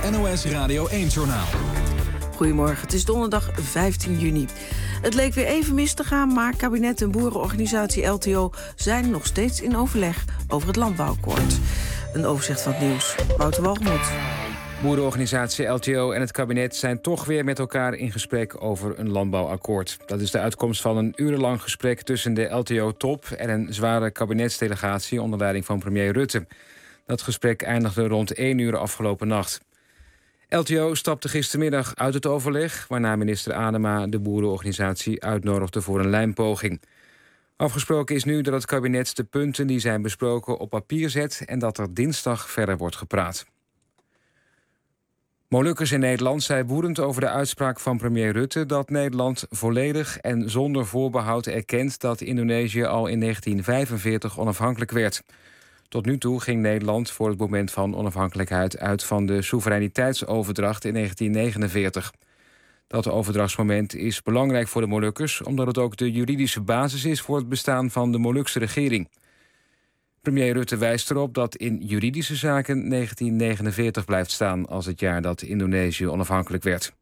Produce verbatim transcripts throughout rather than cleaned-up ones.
N O S Radio één-journaal. Goedemorgen, het is donderdag vijftien juni. Het leek weer even mis te gaan, maar kabinet en boerenorganisatie L T O zijn nog steeds in overleg over het landbouwakkoord. Een overzicht van het nieuws. Wouter Walgemoed. Boerenorganisatie L T O en het kabinet zijn toch weer met elkaar in gesprek over een landbouwakkoord. Dat is de uitkomst van een urenlang gesprek tussen de L T O-top en een zware kabinetsdelegatie onder leiding van premier Rutte. Dat gesprek eindigde rond één uur afgelopen nacht. L T O stapte gistermiddag uit het overleg, waarna minister Adema de boerenorganisatie uitnodigde voor een lijmpoging. Afgesproken is nu dat het kabinet de punten die zijn besproken op papier zet en dat er dinsdag verder wordt gepraat. Molukkers in Nederland zijn woedend over de uitspraak van premier Rutte dat Nederland volledig en zonder voorbehoud erkent dat Indonesië al in negentien vijfenveertig onafhankelijk werd. Tot nu toe ging Nederland voor het moment van onafhankelijkheid uit van de soevereiniteitsoverdracht in negentien negenenveertig. Dat overdrachtsmoment is belangrijk voor de Molukkers, omdat het ook de juridische basis is voor het bestaan van de Molukse regering. Premier Rutte wijst erop dat in juridische zaken negentien negenenveertig blijft staan als het jaar dat Indonesië onafhankelijk werd.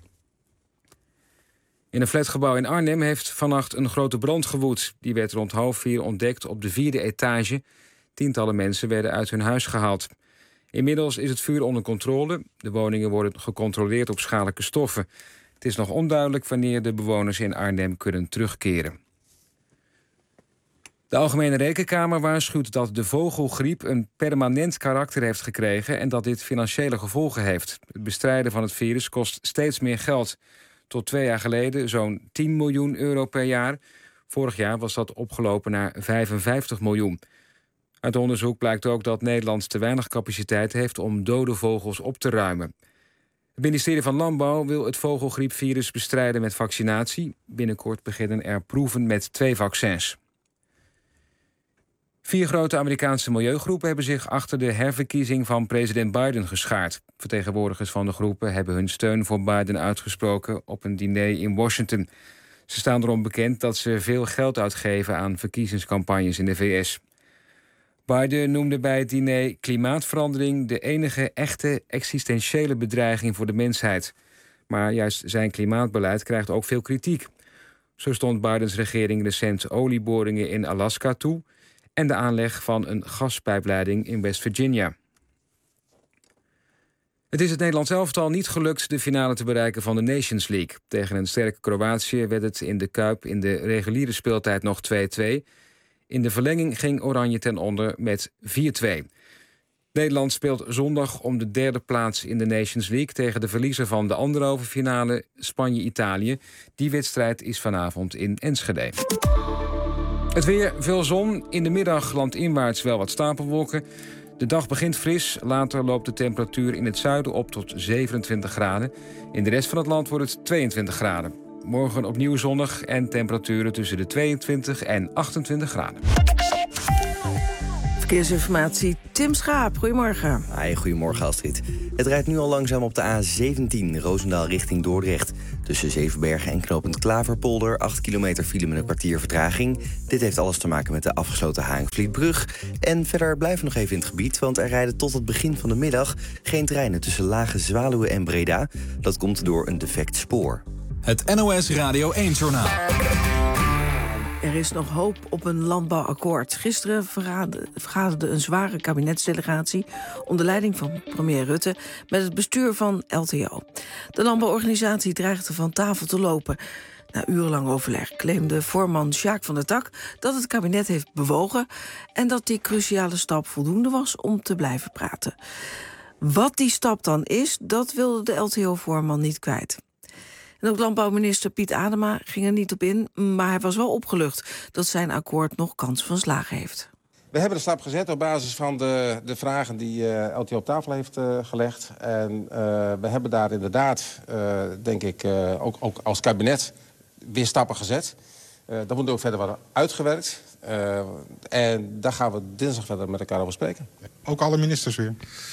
In een flatgebouw in Arnhem heeft vannacht een grote brand gewoed. Die werd rond half vier ontdekt op de vierde etage. Tientallen mensen werden uit hun huis gehaald. Inmiddels is het vuur onder controle. De woningen worden gecontroleerd op schadelijke stoffen. Het is nog onduidelijk wanneer de bewoners in Arnhem kunnen terugkeren. De Algemene Rekenkamer waarschuwt dat de vogelgriep een permanent karakter heeft gekregen en dat dit financiële gevolgen heeft. Het bestrijden van het virus kost steeds meer geld. Tot twee jaar geleden zo'n tien miljoen euro per jaar. Vorig jaar was dat opgelopen naar vijfenvijftig miljoen. Uit onderzoek blijkt ook dat Nederland te weinig capaciteit heeft om dode vogels op te ruimen. Het ministerie van Landbouw wil het vogelgriepvirus bestrijden met vaccinatie. Binnenkort beginnen er proeven met twee vaccins. Vier grote Amerikaanse milieugroepen hebben zich achter de herverkiezing van president Biden geschaard. Vertegenwoordigers van de groepen hebben hun steun voor Biden uitgesproken op een diner in Washington. Ze staan erom bekend dat ze veel geld uitgeven aan verkiezingscampagnes in de V S. Biden noemde bij het diner klimaatverandering de enige echte existentiële bedreiging voor de mensheid. Maar juist zijn klimaatbeleid krijgt ook veel kritiek. Zo stond Bidens regering recent olieboringen in Alaska toe en de aanleg van een gaspijpleiding in West Virginia. Het is het Nederlands elftal niet gelukt de finale te bereiken van de Nations League. Tegen een sterke Kroatië werd het in de Kuip in de reguliere speeltijd nog twee-twee. In de verlenging ging Oranje ten onder met vier-twee. Nederland speelt zondag om de derde plaats in de Nations League tegen de verliezer van de andere halve finale Spanje-Italië. Die wedstrijd is vanavond in Enschede. Het weer, veel zon. In de middag landinwaarts wel wat stapelwolken. De dag begint fris. Later loopt de temperatuur in het zuiden op tot zevenentwintig graden. In de rest van het land wordt het tweeëntwintig graden. Morgen opnieuw zonnig en temperaturen tussen de tweeëntwintig en achtentwintig graden. Verkeersinformatie, Tim Schaap. Goedemorgen. Hi, goedemorgen Astrid. Het rijdt nu al langzaam op de A zeventien, Roosendaal richting Dordrecht. Tussen Zevenbergen en knooppunt Klaverpolder, acht kilometer file met een kwartier vertraging. Dit heeft alles te maken met de afgesloten Haringvlietbrug. En verder blijven we nog even in het gebied, want er rijden tot het begin van de middag geen treinen tussen Lage Zwaluwe en Breda. Dat komt door een defect spoor. Het N O S Radio één-journaal. Er is nog hoop op een landbouwakkoord. Gisteren vergaderde een zware kabinetsdelegatie onder leiding van premier Rutte met het bestuur van L T O. De landbouworganisatie dreigde van tafel te lopen. Na urenlang overleg claimde voorman Sjaak van der Tak dat het kabinet heeft bewogen en dat die cruciale stap voldoende was om te blijven praten. Wat die stap dan is, dat wilde de L T O-voorman niet kwijt. En ook landbouwminister Piet Adema ging er niet op in, maar hij was wel opgelucht dat zijn akkoord nog kans van slagen heeft. We hebben de stap gezet op basis van de, de vragen die uh, L T O op tafel heeft uh, gelegd. En uh, we hebben daar inderdaad, uh, denk ik, uh, ook, ook als kabinet weer stappen gezet. Uh, dat moet ook verder worden uitgewerkt. Uh, en daar gaan we dinsdag verder met elkaar over spreken. Ook alle ministers weer?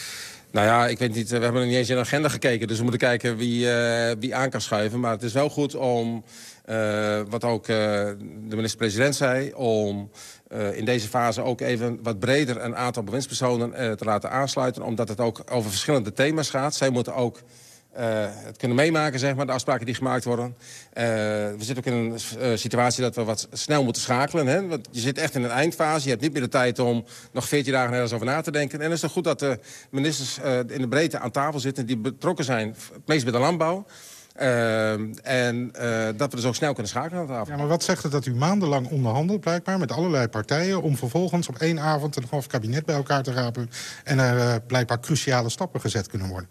Nou ja, ik weet niet, we hebben nog niet eens in de agenda gekeken. Dus we moeten kijken wie, uh, wie aan kan schuiven. Maar het is wel goed om, uh, wat ook uh, de minister-president zei... om uh, in deze fase ook even wat breder een aantal bewindspersonen uh, te laten aansluiten. Omdat het ook over verschillende thema's gaat. Zij moeten ook uh, het kunnen meemaken, zeg maar, de afspraken die gemaakt worden. Uh, we zitten ook in een uh, situatie dat we wat snel moeten schakelen. Hè? Want je zit echt in een eindfase. Je hebt niet meer de tijd om nog veertien dagen ergens over na te denken. En het is toch goed dat de ministers uh, in de breedte aan tafel zitten... die betrokken zijn, het meest bij de landbouw. Uh, en uh, dat we dus ook snel kunnen schakelen aan tafel. Ja, maar wat zegt het dat u maandenlang onderhandelt, blijkbaar, met allerlei partijen... om vervolgens op één avond een half kabinet bij elkaar te rapen... en er uh, blijkbaar cruciale stappen gezet kunnen worden?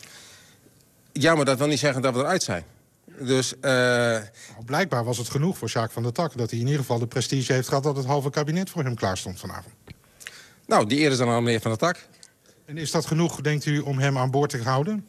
Ja, maar dat wil niet zeggen dat we eruit zijn. Dus, uh... nou, blijkbaar was het genoeg voor Sjaak van der Tak... dat hij in ieder geval de prestige heeft gehad... dat het halve kabinet voor hem klaar stond vanavond. Nou, die eer is dan aan meneer Van der Tak. En is dat genoeg, denkt u, om hem aan boord te houden?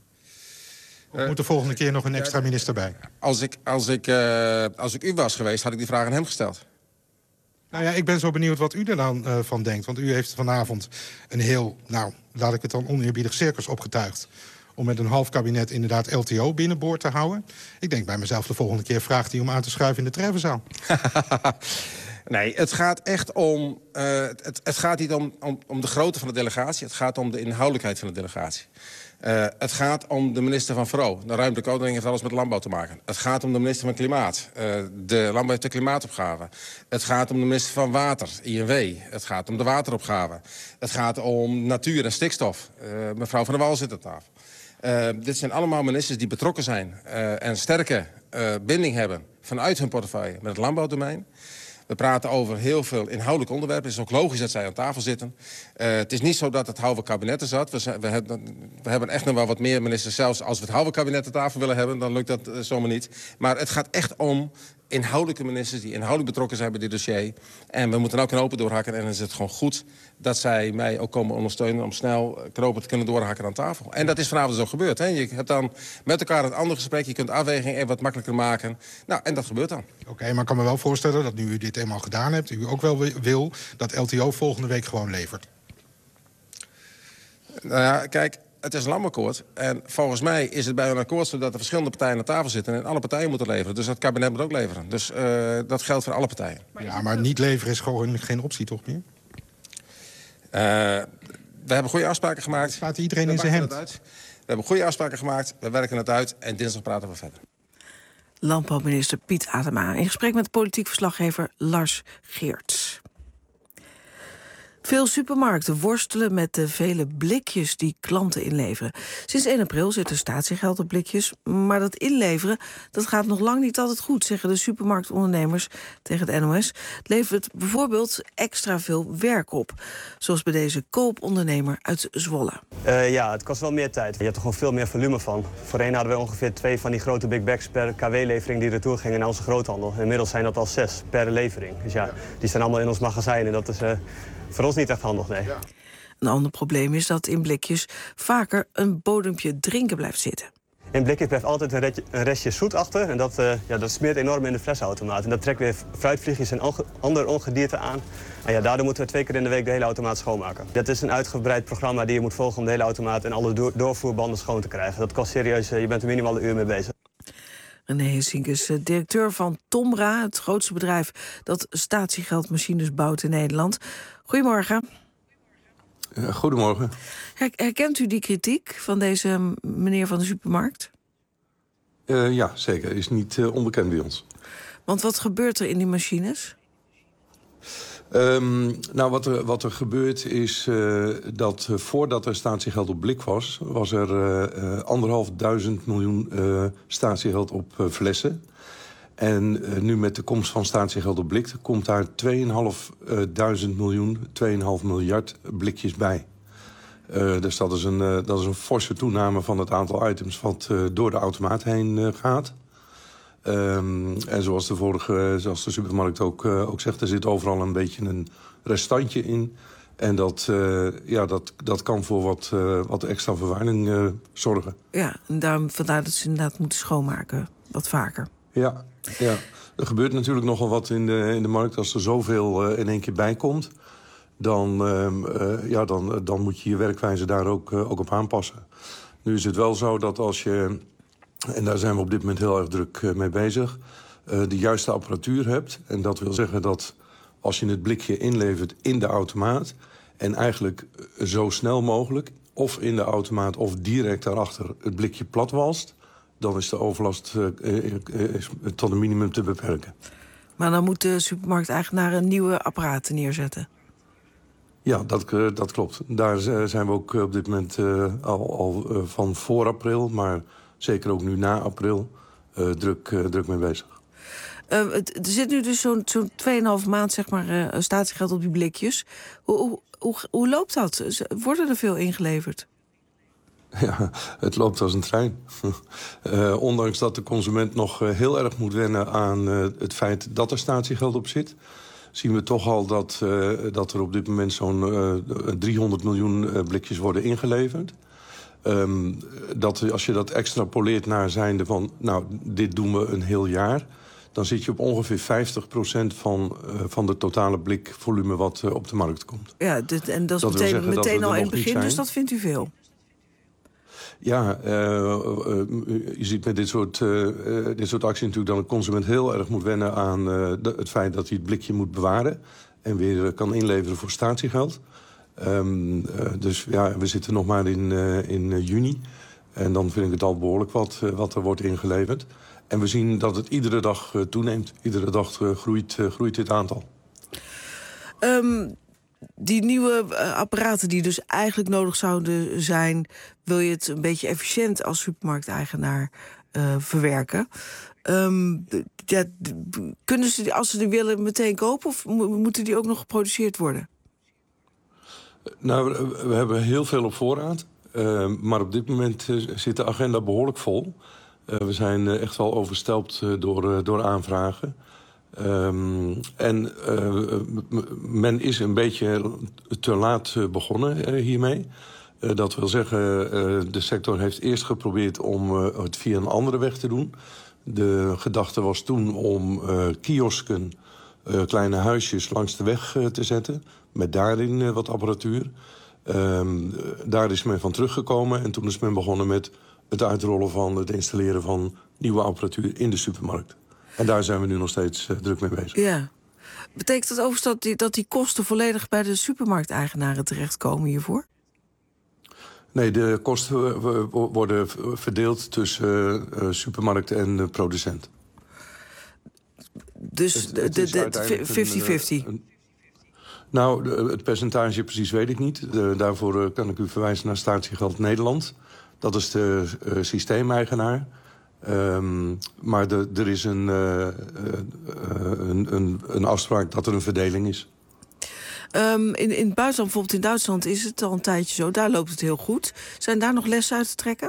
Of uh, moet er volgende keer nog een extra minister bij? Als ik, als, ik, uh, als ik u was geweest, had ik die vraag aan hem gesteld. Nou ja, ik ben zo benieuwd wat u er dan uh, van denkt. Want u heeft vanavond een heel, nou, laat ik het dan oneerbiedig circus opgetuigd... om met een half kabinet inderdaad L T O binnenboord te houden. Ik denk bij mezelf de volgende keer vraagt hij om aan te schuiven in de treffenzaal. Nee, het gaat echt om... Uh, het, het gaat niet om, om, om de grootte van de delegatie. Het gaat om de inhoudelijkheid van de delegatie. Uh, het gaat om de minister van Vrouw. De ruimtelijke ordening heeft alles met landbouw te maken. Het gaat om de minister van Klimaat. Uh, de landbouw heeft de klimaatopgave. Het gaat om de minister van Water, I N W. Het gaat om de wateropgave. Het gaat om natuur en stikstof. Uh, mevrouw Van der Wal zit aan tafel. Uh, dit zijn allemaal ministers die betrokken zijn... Uh, en sterke uh, binding hebben vanuit hun portefeuille met het landbouwdomein. We praten over heel veel inhoudelijk onderwerpen. Het is ook logisch dat zij aan tafel zitten. Uh, het is niet zo dat het halve kabinet er zat. We, zijn, we, hebben, we hebben echt nog wel wat meer ministers. Zelfs als we het halve kabinet aan tafel willen hebben... dan lukt dat uh, zomaar niet. Maar het gaat echt om inhoudelijke ministers... die inhoudelijk betrokken zijn bij dit dossier. En we moeten nou knopen doorhakken. En dan is het gewoon goed dat zij mij ook komen ondersteunen... om snel knopen te kunnen doorhakken aan tafel. En dat is vanavond zo gebeurd. Hè? Je hebt dan met elkaar een ander gesprek. Je kunt afwegingen even wat makkelijker maken. Nou, en dat gebeurt dan. Oké, okay, maar ik kan me wel voorstellen dat nu u dit eenmaal gedaan hebt... u ook wel wil dat L T O volgende week gewoon levert. Nou ja, kijk... Het is een landbouwakkoord. En volgens mij is het bij een akkoord zo dat er verschillende partijen aan tafel zitten... en alle partijen moeten leveren. Dus het kabinet moet ook leveren. Dus uh, dat geldt voor alle partijen. Ja, maar niet leveren is gewoon geen optie, toch meer? Uh, we hebben goede afspraken gemaakt. Het slaat iedereen in zijn hemd. We hebben goede afspraken gemaakt. We werken het uit. En dinsdag praten we verder. Landbouwminister Piet Adema in gesprek met politiek verslaggever Lars Geerts. Veel supermarkten worstelen met de vele blikjes die klanten inleveren. Sinds één april zit er statiegeld op blikjes. Maar dat inleveren dat gaat nog lang niet altijd goed, zeggen de supermarktondernemers tegen de N O S. Het levert bijvoorbeeld extra veel werk op. Zoals bij deze koopondernemer uit Zwolle. Uh, ja, het kost wel meer tijd. Je hebt er gewoon veel meer volume van. Voorheen hadden we ongeveer twee van die grote big bags per K W-levering die retour gingen naar onze groothandel. Inmiddels zijn dat al zes per levering. Dus ja, die staan allemaal in ons magazijn en dat is... Uh, Voor ons niet echt handig, nee. Ja. Een ander probleem is dat in blikjes vaker een bodempje drinken blijft zitten. In blikjes blijft altijd een, restje, een restje zoet achter. En dat, uh, ja, dat smeert enorm in de flessenautomaat. En dat trekt weer fruitvliegjes en onge ander ongedierte aan. En ja, daardoor moeten we twee keer in de week de hele automaat schoonmaken. Dat is een uitgebreid programma die je moet volgen om de hele automaat... en alle do doorvoerbanden schoon te krijgen. Dat kost serieus, uh, je bent er minimaal een uur mee bezig. René Hissink is directeur van Tomra, het grootste bedrijf dat statiegeldmachines bouwt in Nederland. Goedemorgen. Uh, goedemorgen. Herkent u die kritiek van deze meneer van de supermarkt? Uh, ja, zeker. Is niet uh, onbekend bij ons. Want wat gebeurt er in die machines? Um, nou, wat er, wat er gebeurt is uh, dat uh, voordat er statiegeld op blik was... was er uh, uh, anderhalf duizend miljoen uh, statiegeld op uh, flessen. En uh, nu met de komst van statiegeld op blik... komt daar tweeënhalfduizend miljoen, tweeënhalf miljard blikjes bij. Uh, dus dat is, een, uh, dat is een forse toename van het aantal items... wat uh, door de automaat heen uh, gaat. Um, en zoals de, vorige, zoals de supermarkt ook, uh, ook zegt... er zit overal een beetje een restantje in. En dat, uh, ja, dat, dat kan voor wat, uh, wat extra vervuiling uh, zorgen. Ja, en daarom, vandaar dat ze inderdaad moeten schoonmaken. Wat vaker. Ja, ja, er gebeurt natuurlijk nogal wat in de, in de markt... als er zoveel uh, in één keer bij komt. dan, uh, uh, ja, dan, dan moet je je werkwijze daar ook, uh, ook op aanpassen. Nu is het wel zo dat als je, en daar zijn we op dit moment heel erg druk uh, mee bezig, uh, de juiste apparatuur hebt. En dat wil zeggen dat als je het blikje inlevert in de automaat en eigenlijk zo snel mogelijk, of in de automaat of direct daarachter, het blikje plat walst, dan is de overlast uh, uh, uh, tot een minimum te beperken. Maar dan moet de supermarkteigenaar een nieuwe apparaten neerzetten. Ja, dat, uh, dat klopt. Daar uh, zijn we ook op dit moment uh, al, al uh, van voor april, maar zeker ook nu na april, uh, druk, uh, druk mee bezig. Uh, het, er zit nu dus zo'n zo'n tweeënhalve maand zeg maar, uh, statiegeld op die blikjes. Hoe, hoe, hoe, hoe loopt dat? Worden er veel ingeleverd? Ja, het loopt als een trein. uh, ondanks dat de consument nog uh, heel erg moet wennen aan uh, het feit dat er statiegeld op zit, zien we toch al dat, uh, dat er op dit moment zo'n uh, driehonderd miljoen uh, blikjes worden ingeleverd. Um, dat als je dat extrapoleert naar zijnde van, nou, dit doen we een heel jaar, dan zit je op ongeveer vijftig procent van, uh, van de totale blikvolume wat uh, op de markt komt. Ja, dit, en dat is dat meteen, meteen al in het begin, dus dat vindt u veel? Ja, uh, uh, je ziet met dit soort, uh, uh, dit soort acties natuurlijk dat een consument heel erg moet wennen aan uh, de, het feit dat hij het blikje moet bewaren en weer uh, kan inleveren voor statiegeld. Um, uh, dus ja, we zitten nog maar in, uh, in uh, juni. En dan vind ik het al behoorlijk wat, uh, wat er wordt ingeleverd. En we zien dat het iedere dag uh, toeneemt. Iedere dag uh, groeit, uh, groeit dit aantal. Um, die nieuwe uh, apparaten die dus eigenlijk nodig zouden zijn, wil je het een beetje efficiënt als supermarkteigenaar uh, verwerken. Um, ja, kunnen ze die, als ze die willen, meteen kopen of mo- moeten die ook nog geproduceerd worden? Nou, we, we hebben heel veel op voorraad. Uh, maar op dit moment uh, zit de agenda behoorlijk vol. Uh, we zijn uh, echt wel overstelpt uh, door, uh, door aanvragen. Um, en uh, men is een beetje te laat uh, begonnen uh, hiermee. Uh, dat wil zeggen, uh, de sector heeft eerst geprobeerd om uh, het via een andere weg te doen. De gedachte was toen om uh, kiosken, uh, kleine huisjes langs de weg uh, te zetten, met daarin uh, wat apparatuur. Um, daar is men van teruggekomen en toen is men begonnen met het uitrollen van het installeren van nieuwe apparatuur in de supermarkt. En daar zijn we nu nog steeds uh, druk mee bezig. Ja. Betekent dat overigens dat die, dat die kosten volledig bij de supermarkteigenaren terechtkomen hiervoor? Nee, de kosten worden verdeeld tussen uh, supermarkt en uh, producent. Dus het, het de vijftig-vijftig? Nou, de, het percentage precies weet ik niet. De, daarvoor uh, kan ik u verwijzen naar Statiegeld Nederland. Dat is de uh, systeemeigenaar. Um, maar de, er is een, uh, uh, een, een, een afspraak dat er een verdeling is. Um, in, in het buitenland, bijvoorbeeld in Duitsland, is het al een tijdje zo. Daar loopt het heel goed. Zijn daar nog lessen uit te trekken?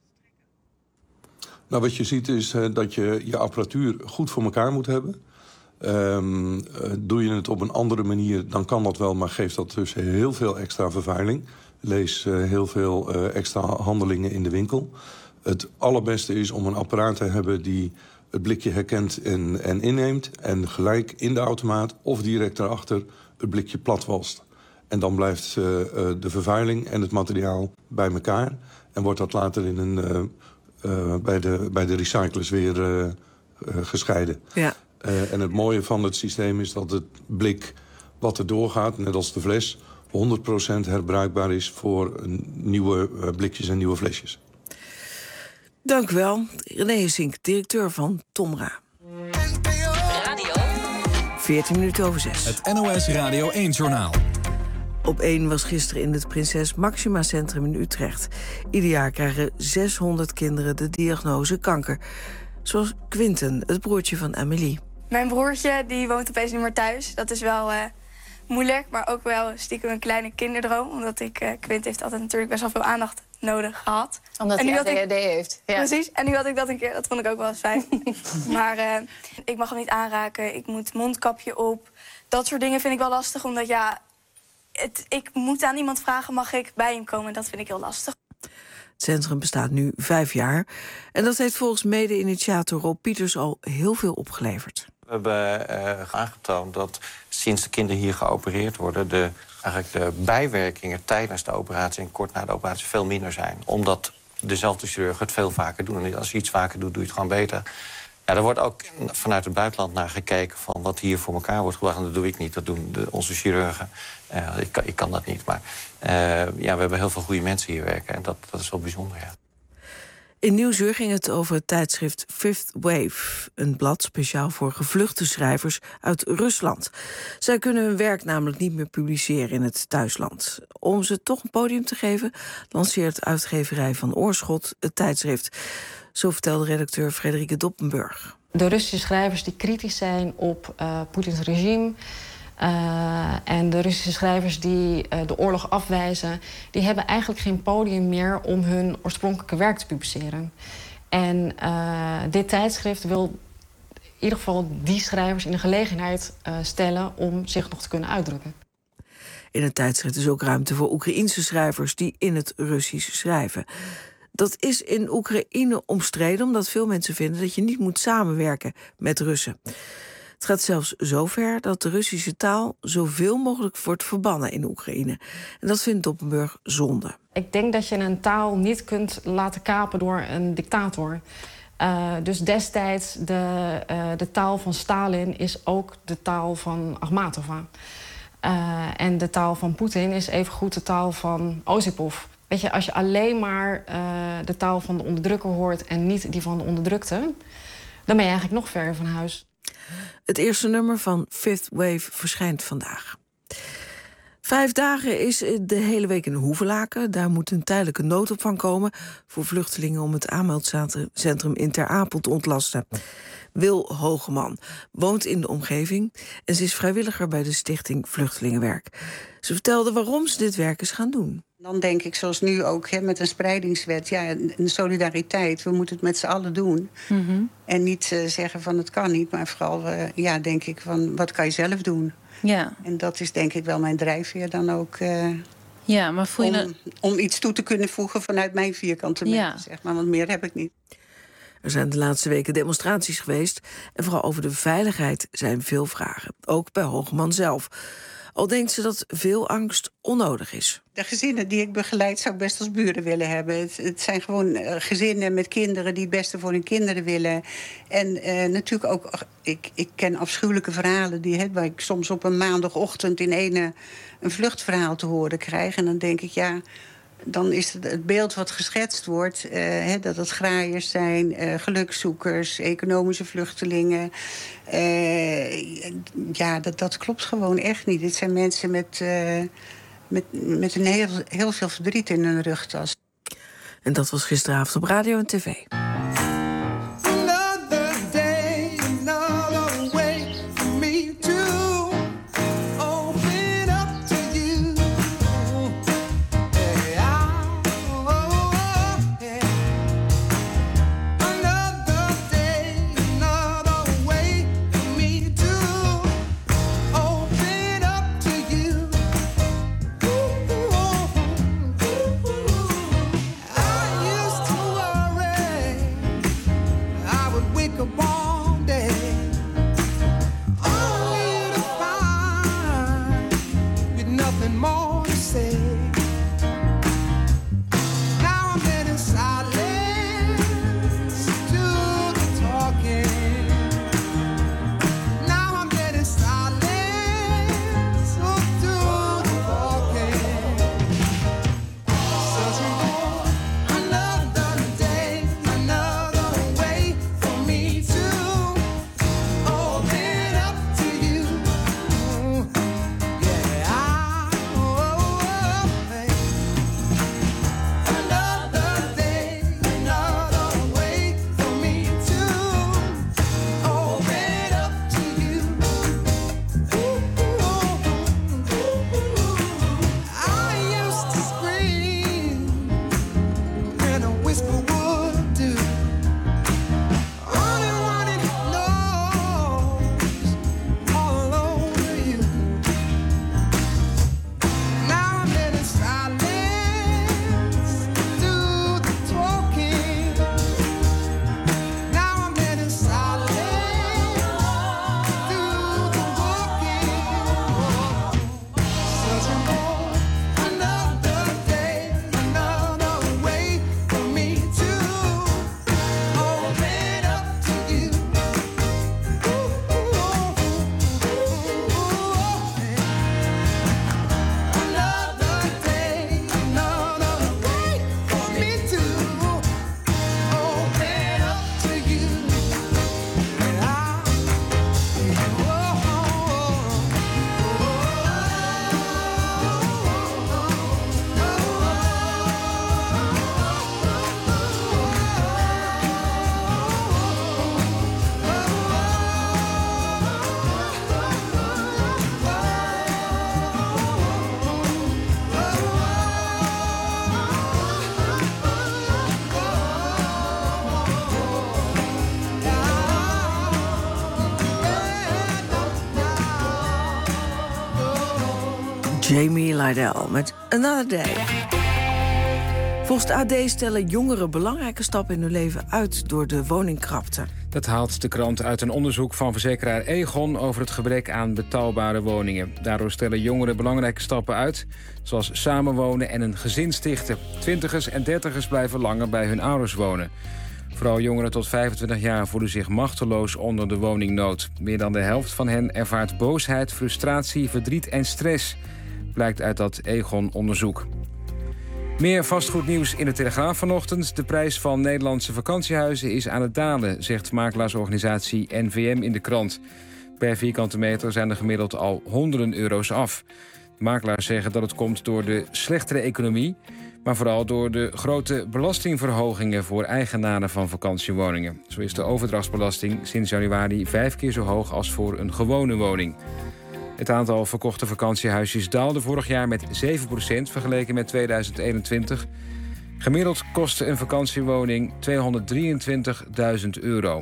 Nou, wat je ziet is uh, dat je je apparatuur goed voor elkaar moet hebben. Um, uh, doe je het op een andere manier, dan kan dat wel, maar geeft dat dus heel veel extra vervuiling. Lees uh, heel veel uh, extra handelingen in de winkel. Het allerbeste is om een apparaat te hebben die het blikje herkent en, en inneemt en gelijk in de automaat of direct daarachter het blikje plat walst. En dan blijft uh, uh, de vervuiling en het materiaal bij elkaar en wordt dat later in een, uh, uh, bij, de, bij de recyclers weer uh, uh, gescheiden. Ja. Uh, en het mooie van het systeem is dat het blik wat er doorgaat, net als de fles, honderd procent herbruikbaar is voor nieuwe uh, blikjes en nieuwe flesjes. Dank u wel. René Zink, directeur van TOMRA. Radio. veertien minuten over zes. Het N O S Radio één-journaal. Op één was gisteren in het Prinses Maxima Centrum in Utrecht. Ieder jaar krijgen zeshonderd kinderen de diagnose kanker. Zoals Quinten, het broertje van Amélie. Mijn broertje die woont opeens niet meer thuis. Dat is wel uh, moeilijk, maar ook wel stiekem een kleine kinderdroom. Omdat ik, uh, Quint heeft altijd natuurlijk best wel veel aandacht nodig gehad. Omdat hij A D H D heeft. Ja. Precies, en nu had ik dat een keer, dat vond ik ook wel eens fijn. Maar uh, ik mag hem niet aanraken, ik moet mondkapje op. Dat soort dingen vind ik wel lastig, omdat ja, het, ik moet aan iemand vragen, mag ik bij hem komen? Dat vind ik heel lastig. Het centrum bestaat nu vijf jaar. En dat heeft volgens mede-initiator Rob Pieters al heel veel opgeleverd. We hebben uh, aangetoond dat sinds de kinderen hier geopereerd worden... de, eigenlijk de bijwerkingen tijdens de operatie en kort na de operatie veel minder zijn. Omdat dezelfde chirurg het veel vaker doet. En als je iets vaker doet, doe je het gewoon beter. Ja, er wordt ook vanuit het buitenland naar gekeken van wat hier voor elkaar wordt gebracht. En dat doe ik niet, dat doen de, onze chirurgen. Uh, ik, kan, ik kan dat niet, maar uh, ja, we hebben heel veel goede mensen hier werken. En dat, dat is wel bijzonder, ja. In Nieuwsuur ging het over het tijdschrift Fifth Wave. Een blad speciaal voor gevluchte schrijvers uit Rusland. Zij kunnen hun werk namelijk niet meer publiceren in het thuisland. Om ze toch een podium te geven, lanceert uitgeverij Van Oorschot het tijdschrift. Zo vertelde redacteur Frederike Doppenburg. De Russische schrijvers die kritisch zijn op uh, Poetins regime... Uh, en de Russische schrijvers die uh, de oorlog afwijzen... die hebben eigenlijk geen podium meer om hun oorspronkelijke werk te publiceren. En uh, dit tijdschrift wil in ieder geval die schrijvers in de gelegenheid uh, stellen... om zich nog te kunnen uitdrukken. In het tijdschrift is ook ruimte voor Oekraïense schrijvers die in het Russisch schrijven. Dat is in Oekraïne omstreden omdat veel mensen vinden dat je niet moet samenwerken met Russen. Het gaat zelfs zover dat de Russische taal zoveel mogelijk wordt verbannen in Oekraïne. En dat vindt Doppenburg zonde. Ik denk dat je een taal niet kunt laten kapen door een dictator. Uh, dus destijds de, uh, de taal van Stalin is ook de taal van Akhmatova. Uh, en de taal van Poetin is evengoed de taal van Osipov. Weet je, als je alleen maar uh, de taal van de onderdrukker hoort en niet die van de onderdrukte, dan ben je eigenlijk nog verder van huis. Het eerste nummer van Fifth Wave verschijnt vandaag. Vijf dagen is de hele week in Hoevelaken. Daar moet een tijdelijke noodopvang komen voor vluchtelingen om het aanmeldcentrum in Ter Apel te ontlasten. Wil Hogeman woont in de omgeving en ze is vrijwilliger bij de stichting Vluchtelingenwerk. Ze vertelde waarom ze dit werk is gaan doen. Dan denk ik, zoals nu ook, hè, met een spreidingswet, ja, een solidariteit. We moeten het met z'n allen doen. Mm-hmm. En niet uh, zeggen van het kan niet, maar vooral, uh, ja, denk ik, van wat kan je zelf doen? Ja. En dat is denk ik wel mijn drijfveer dan ook. Uh, ja, maar voel je om, dat... om iets toe te kunnen voegen vanuit mijn vierkante meter, ja. zeg maar, want meer heb ik niet. Er zijn de laatste weken demonstraties geweest en vooral over de veiligheid zijn veel vragen. Ook bij Hogeman zelf. Al denkt ze dat veel angst onnodig is. De gezinnen die ik begeleid zou ik best als buren willen hebben. Het, het zijn gewoon uh, gezinnen met kinderen die het beste voor hun kinderen willen. En uh, natuurlijk ook, ik, ik ken afschuwelijke verhalen die, he, waar ik soms op een maandagochtend in ene een vluchtverhaal te horen krijg. En dan denk ik, ja, dan is het, het beeld wat geschetst wordt, uh, he, dat het graaiers zijn, uh, gelukzoekers, economische vluchtelingen. Uh, ja, dat, dat klopt gewoon echt niet. Dit zijn mensen met, uh, met, met een heel, heel veel verdriet in hun rugtas. En dat was gisteravond op radio en tv. Jamie Lydell met Another Day. Volgens de A D stellen jongeren belangrijke stappen in hun leven uit door de woningkrapte. Dat haalt de krant uit een onderzoek van verzekeraar Egon over het gebrek aan betaalbare woningen. Daardoor stellen jongeren belangrijke stappen uit, zoals samenwonen en een gezin stichten. Twintigers en dertigers blijven langer bij hun ouders wonen. Vooral jongeren tot vijfentwintig jaar voelen zich machteloos onder de woningnood. Meer dan de helft van hen ervaart boosheid, frustratie, verdriet en stress, blijkt uit dat Egon-onderzoek. Meer vastgoednieuws in de Telegraaf vanochtend. De prijs van Nederlandse vakantiehuizen is aan het dalen, zegt makelaarsorganisatie N V M in de krant. Per vierkante meter zijn er gemiddeld al honderden euro's af. De makelaars zeggen dat het komt door de slechtere economie, maar vooral door de grote belastingverhogingen voor eigenaren van vakantiewoningen. Zo is de overdrachtsbelasting sinds januari vijf keer zo hoog als voor een gewone woning. Het aantal verkochte vakantiehuisjes daalde vorig jaar met zeven procent vergeleken met tweeduizend eenentwintig. Gemiddeld kostte een vakantiewoning tweehonderddrieëntwintigduizend euro.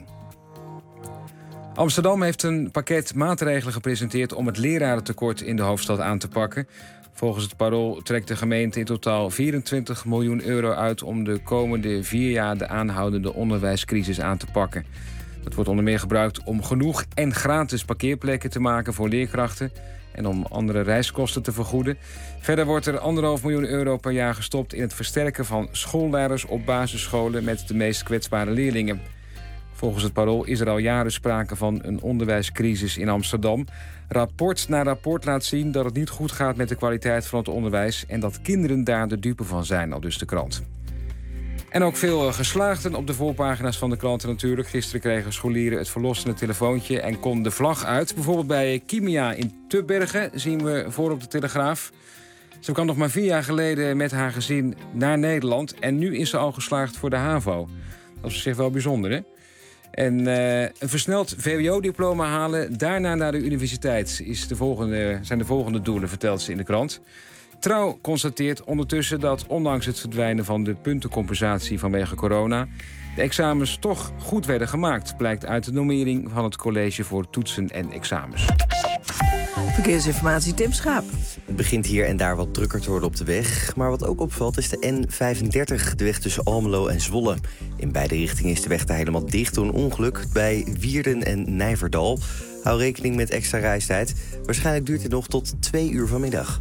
Amsterdam heeft een pakket maatregelen gepresenteerd om het lerarentekort in de hoofdstad aan te pakken. Volgens het Parool trekt de gemeente in totaal vierentwintig miljoen euro uit om de komende vier jaar de aanhoudende onderwijscrisis aan te pakken. Dat wordt onder meer gebruikt om genoeg en gratis parkeerplekken te maken voor leerkrachten en om andere reiskosten te vergoeden. Verder wordt er anderhalf miljoen euro per jaar gestopt in het versterken van schoolleiders op basisscholen met de meest kwetsbare leerlingen. Volgens het Parool is er al jaren sprake van een onderwijscrisis in Amsterdam. Rapport na rapport laat zien dat het niet goed gaat met de kwaliteit van het onderwijs en dat kinderen daar de dupe van zijn, aldus de krant. En ook veel geslaagden op de voorpagina's van de kranten natuurlijk. Gisteren kregen scholieren het verlossende telefoontje en kon de vlag uit. Bijvoorbeeld bij Kimia in Tubbergen zien we voor op de Telegraaf. Ze kwam nog maar vier jaar geleden met haar gezin naar Nederland en nu is ze al geslaagd voor de HAVO. Dat is op zich wel bijzonder, hè? En uh, een versneld V W O-diploma halen, daarna naar de universiteit is de volgende, zijn de volgende doelen, vertelt ze in de krant. Trouw constateert ondertussen dat ondanks het verdwijnen van de puntencompensatie vanwege corona de examens toch goed werden gemaakt, blijkt uit de normering van het College voor Toetsen en Examens. Verkeersinformatie, Tim Schaap. Het begint hier en daar wat drukker te worden op de weg. Maar wat ook opvalt is de N vijfendertig, de weg tussen Almelo en Zwolle. In beide richtingen is de weg daar helemaal dicht door een ongeluk bij Wierden en Nijverdal. Hou rekening met extra reistijd. Waarschijnlijk duurt het nog tot twee uur vanmiddag.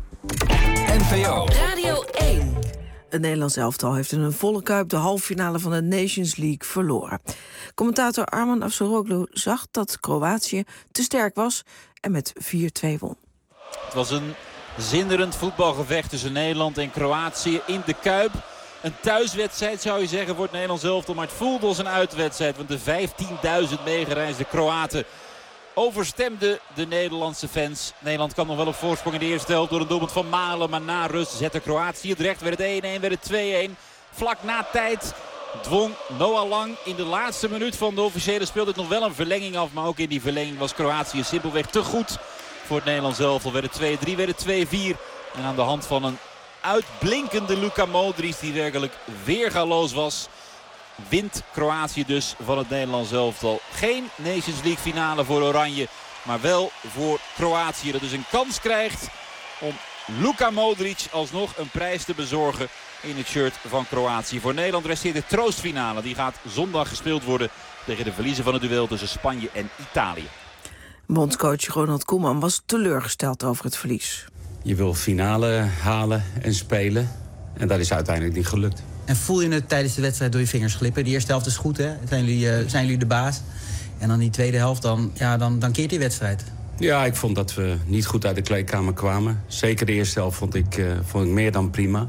N P O Radio één. Het Nederlands elftal heeft in een volle kuip de halve finale van de Nations League verloren. Commentator Arman Afsaroglu zag dat Kroatië te sterk was en met vier twee won. Het was een zinderend voetbalgevecht tussen Nederland en Kroatië in de Kuip. Een thuiswedstrijd zou je zeggen voor het Nederlands elftal, maar het voelde als een uitwedstrijd. Want de vijftienduizend meegereisde Kroaten overstemden de Nederlandse fans. Nederland kwam nog wel op voorsprong in de eerste helft door een doelpunt van Malen. Maar na rust zette Kroatië het recht. Werd het één-één, werd het twee-één. Vlak na tijd dwong Noah Lang in de laatste minuut van de officiële speeltijd nog wel een verlenging af. Maar ook in die verlenging was Kroatië simpelweg te goed voor het Nederlands elftal. Werd het twee-drie, werd het twee-vier. En aan de hand van een uitblinkende Luka Modric die werkelijk weergaloos was, wint Kroatië dus van het Nederlands elftal. Geen Nations League finale voor Oranje, maar wel voor Kroatië. Dat dus een kans krijgt om Luka Modric alsnog een prijs te bezorgen in het shirt van Kroatië. Voor Nederland resteert de troostfinale. Die gaat zondag gespeeld worden tegen de verliezer van het duel tussen Spanje en Italië. Bondscoach Ronald Koeman was teleurgesteld over het verlies. Je wil finale halen en spelen. En dat is uiteindelijk niet gelukt. En voel je het tijdens de wedstrijd door je vingers glippen? Die eerste helft is goed, hè? Zijn jullie, uh, zijn jullie de baas? En dan die tweede helft, dan, ja, dan, dan keert die wedstrijd. Ja, ik vond dat we niet goed uit de kleedkamer kwamen. Zeker de eerste helft vond ik, uh, vond ik meer dan prima.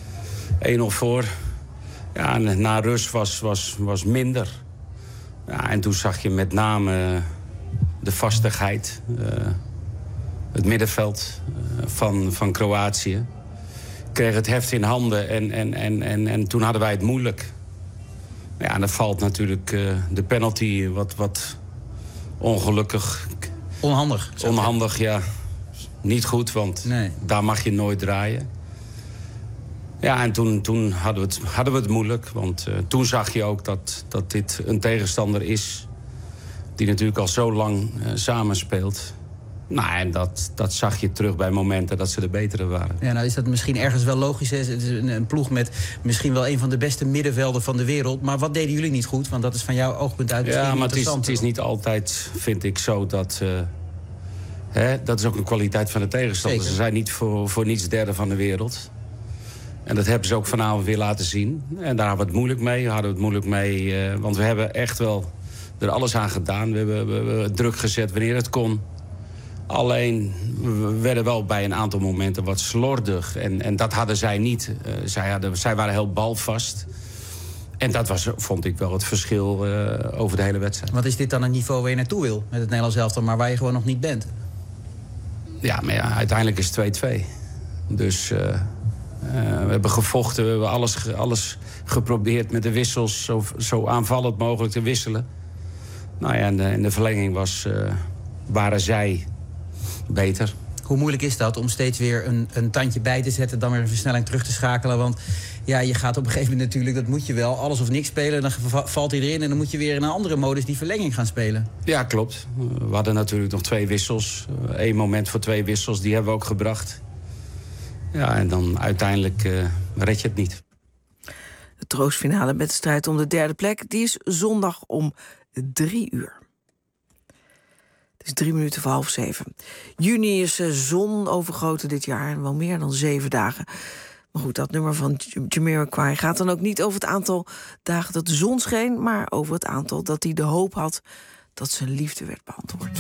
één nul voor. Ja, en na rust was, was, was minder. Ja, en toen zag je met name de vastigheid. Uh, het middenveld uh, van, van Kroatië. Kreeg het heft in handen en, en, en, en, en toen hadden wij het moeilijk. Ja, en dan valt natuurlijk uh, de penalty wat, wat ongelukkig. Onhandig. Onhandig, ja. Niet goed, want nee. Daar mag je nooit draaien. Ja, en toen, toen hadden, we het, hadden we het moeilijk. Want uh, toen zag je ook dat, dat dit een tegenstander is die natuurlijk al zo lang uh, samenspeelt. Nou, en dat, dat zag je terug bij momenten dat ze de betere waren. Ja, nou is dat misschien ergens wel logisch. Hè? Het is een, een ploeg met misschien wel een van de beste middenvelden van de wereld. Maar wat deden jullie niet goed? Want dat is van jouw oogpunt uit misschien ja, maar het is, interessant. het is niet altijd, vind ik, zo dat... Uh, hè, dat is ook een kwaliteit van de tegenstander. Zeker. Ze zijn niet voor, voor niets derde van de wereld. En dat hebben ze ook vanavond weer laten zien. En daar hadden we het moeilijk mee. We hadden het moeilijk mee, uh, want we hebben echt wel er alles aan gedaan. We hebben, we hebben druk gezet wanneer het kon. Alleen, we werden wel bij een aantal momenten wat slordig. En, en dat hadden zij niet. Uh, zij, hadden, zij waren heel balvast. En dat was, vond ik wel het verschil uh, over de hele wedstrijd. Wat is dit dan een niveau waar je naartoe wil met het Nederlands elftal, maar waar je gewoon nog niet bent? Ja, maar ja, uiteindelijk is het twee twee. Dus uh, uh, we hebben gevochten, we hebben alles, alles geprobeerd met de wissels... Zo, zo aanvallend mogelijk te wisselen. Nou ja, en de, en de verlenging was, uh, waren zij beter. Hoe moeilijk is dat om steeds weer een, een tandje bij te zetten... dan weer een versnelling terug te schakelen? Want ja, je gaat op een gegeven moment natuurlijk, dat moet je wel... alles of niks spelen, dan valt hij erin... en dan moet je weer in een andere modus die verlenging gaan spelen. Ja, klopt. We hadden natuurlijk nog twee wissels. Eén moment voor twee wissels, die hebben we ook gebracht. Ja, en dan uiteindelijk uh, red je het niet. De troostfinale met de strijd om de derde plek... die is zondag om drie uur. Het is drie minuten voor half zeven. Juni is uh, zonovergoten dit jaar en wel meer dan zeven dagen. Maar goed, dat nummer van Jamiroquai gaat dan ook niet over het aantal dagen dat de zon scheen... maar over het aantal dat hij de hoop had dat zijn liefde werd beantwoord.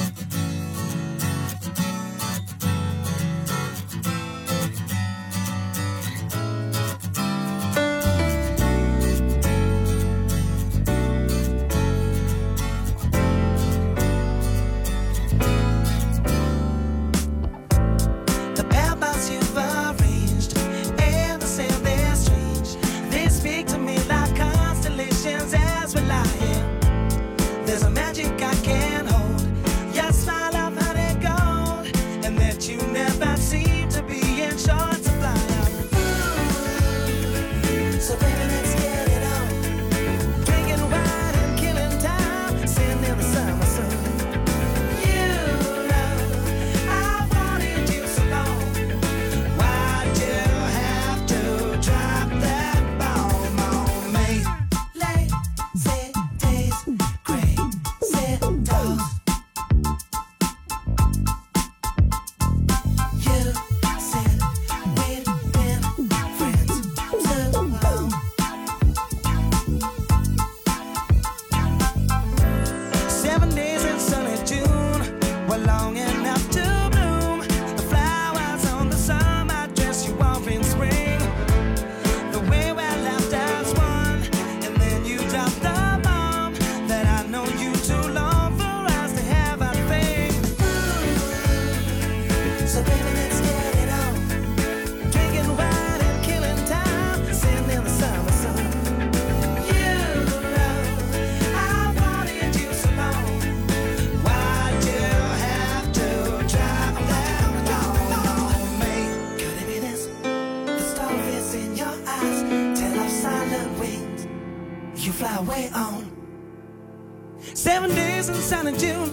Seven days in sun and June,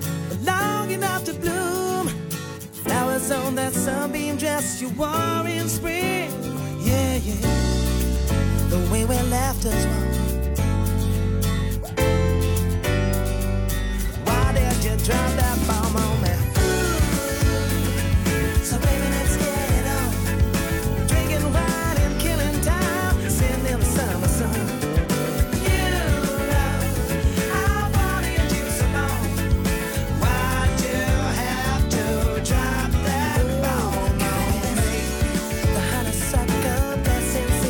long enough to bloom. Flowers on that sunbeam dress you wore in spring. Yeah, yeah, the way we left us one. Why did you drop that bomb on me? So baby, let's get it on. Drinking wine and killing time, sitting in the summer sun. Since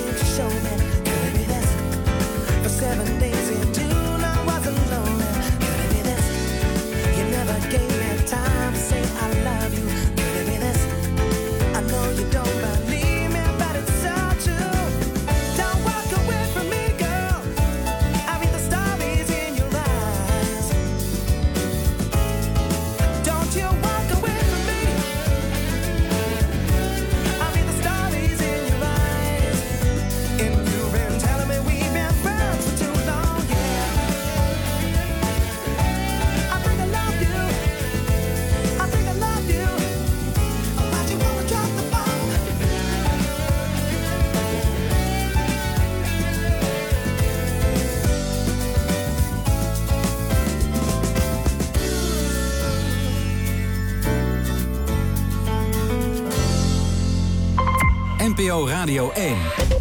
O Radio één.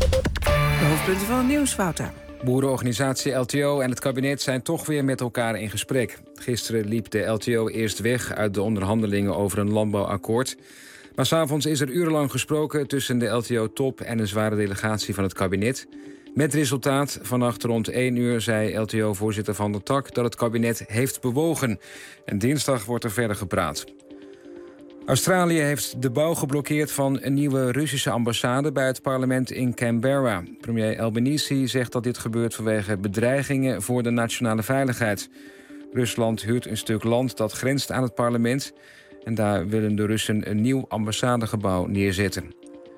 De hoofdpunten van het nieuws, Wouter. Boerenorganisatie L T O en het kabinet zijn toch weer met elkaar in gesprek. Gisteren liep de L T O eerst weg uit de onderhandelingen over een landbouwakkoord. Maar 's avonds is er urenlang gesproken tussen de L T O-top en een zware delegatie van het kabinet. Met resultaat, vannacht rond één uur zei L T O-voorzitter Van der Tak dat het kabinet heeft bewogen. En dinsdag wordt er verder gepraat. Australië heeft de bouw geblokkeerd van een nieuwe Russische ambassade bij het parlement in Canberra. Premier Albanese zegt dat dit gebeurt vanwege bedreigingen voor de nationale veiligheid. Rusland huurt een stuk land dat grenst aan het parlement en daar willen de Russen een nieuw ambassadegebouw neerzetten.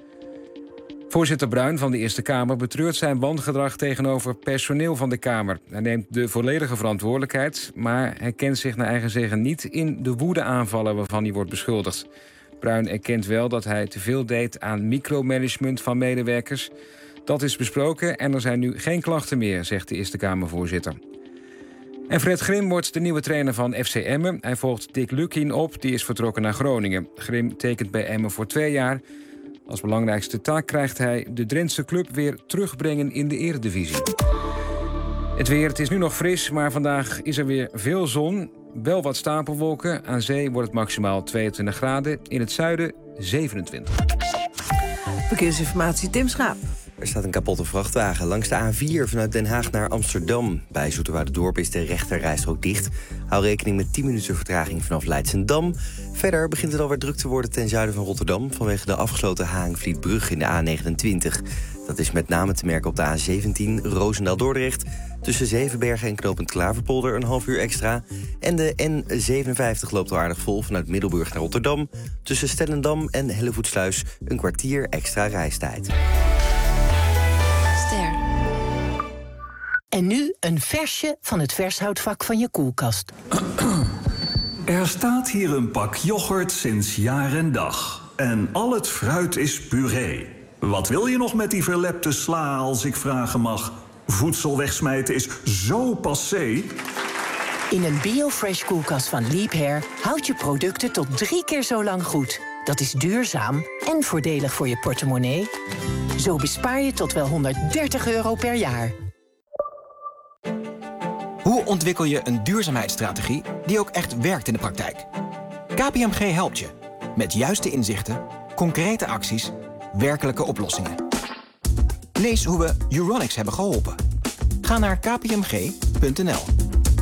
Voorzitter Bruin van de Eerste Kamer betreurt zijn wangedrag tegenover personeel van de Kamer. Hij neemt de volledige verantwoordelijkheid, maar hij kent zich naar eigen zeggen niet in de woedeaanvallen waarvan hij wordt beschuldigd. Bruin erkent wel dat hij te veel deed aan micromanagement van medewerkers. Dat is besproken en er zijn nu geen klachten meer, zegt de Eerste Kamervoorzitter. En Fred Grim wordt de nieuwe trainer van F C Emmen. Hij volgt Dick Lukkien op, die is vertrokken naar Groningen. Grim tekent bij Emmen voor twee jaar. Als belangrijkste taak krijgt hij de Drentse club weer terugbrengen in de eredivisie. Het weer, het is nu nog fris, maar vandaag is er weer veel zon. Wel wat stapelwolken. Aan zee wordt het maximaal tweeëntwintig graden. In het zuiden zevenentwintig. Verkeersinformatie, Tim Schaap. Er staat een kapotte vrachtwagen langs de A vier vanuit Den Haag naar Amsterdam. Bij Zoeterwoudendorp is de rechterrijstrook dicht. Hou rekening met tien minuten vertraging vanaf Leidschendam. Verder begint het alweer druk te worden ten zuiden van Rotterdam vanwege de afgesloten Haringvlietbrug in de A negenentwintig. Dat is met name te merken op de A zeventien Roosendaal-Dordrecht. Tussen Zevenbergen en knooppunt Klaverpolder een half uur extra. En de N zevenenvijftig loopt al aardig vol vanuit Middelburg naar Rotterdam. Tussen Stellendam en Hellevoetsluis een kwartier extra reistijd. En nu een versje van het vershoudvak van je koelkast. Er staat hier een pak yoghurt sinds jaar en dag. En al het fruit is puree. Wat wil je nog met die verlepte sla, als ik vragen mag? Voedsel wegsmijten is zo passé. In een BioFresh koelkast van Liebherr houd je producten tot drie keer zo lang goed. Dat is duurzaam en voordelig voor je portemonnee. Zo bespaar je tot wel honderddertig euro per jaar. Hoe ontwikkel je een duurzaamheidsstrategie die ook echt werkt in de praktijk? K P M G helpt je. Met juiste inzichten, concrete acties, werkelijke oplossingen. Lees hoe we Euronics hebben geholpen. Ga naar k p m g punt n l.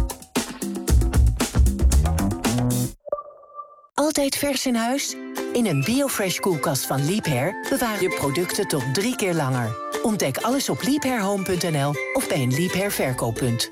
Altijd vers in huis? In een BioFresh koelkast van Liebherr bewaar je producten tot drie keer langer. Ontdek alles op liebherrhome punt n l of bij een Liebherr verkooppunt.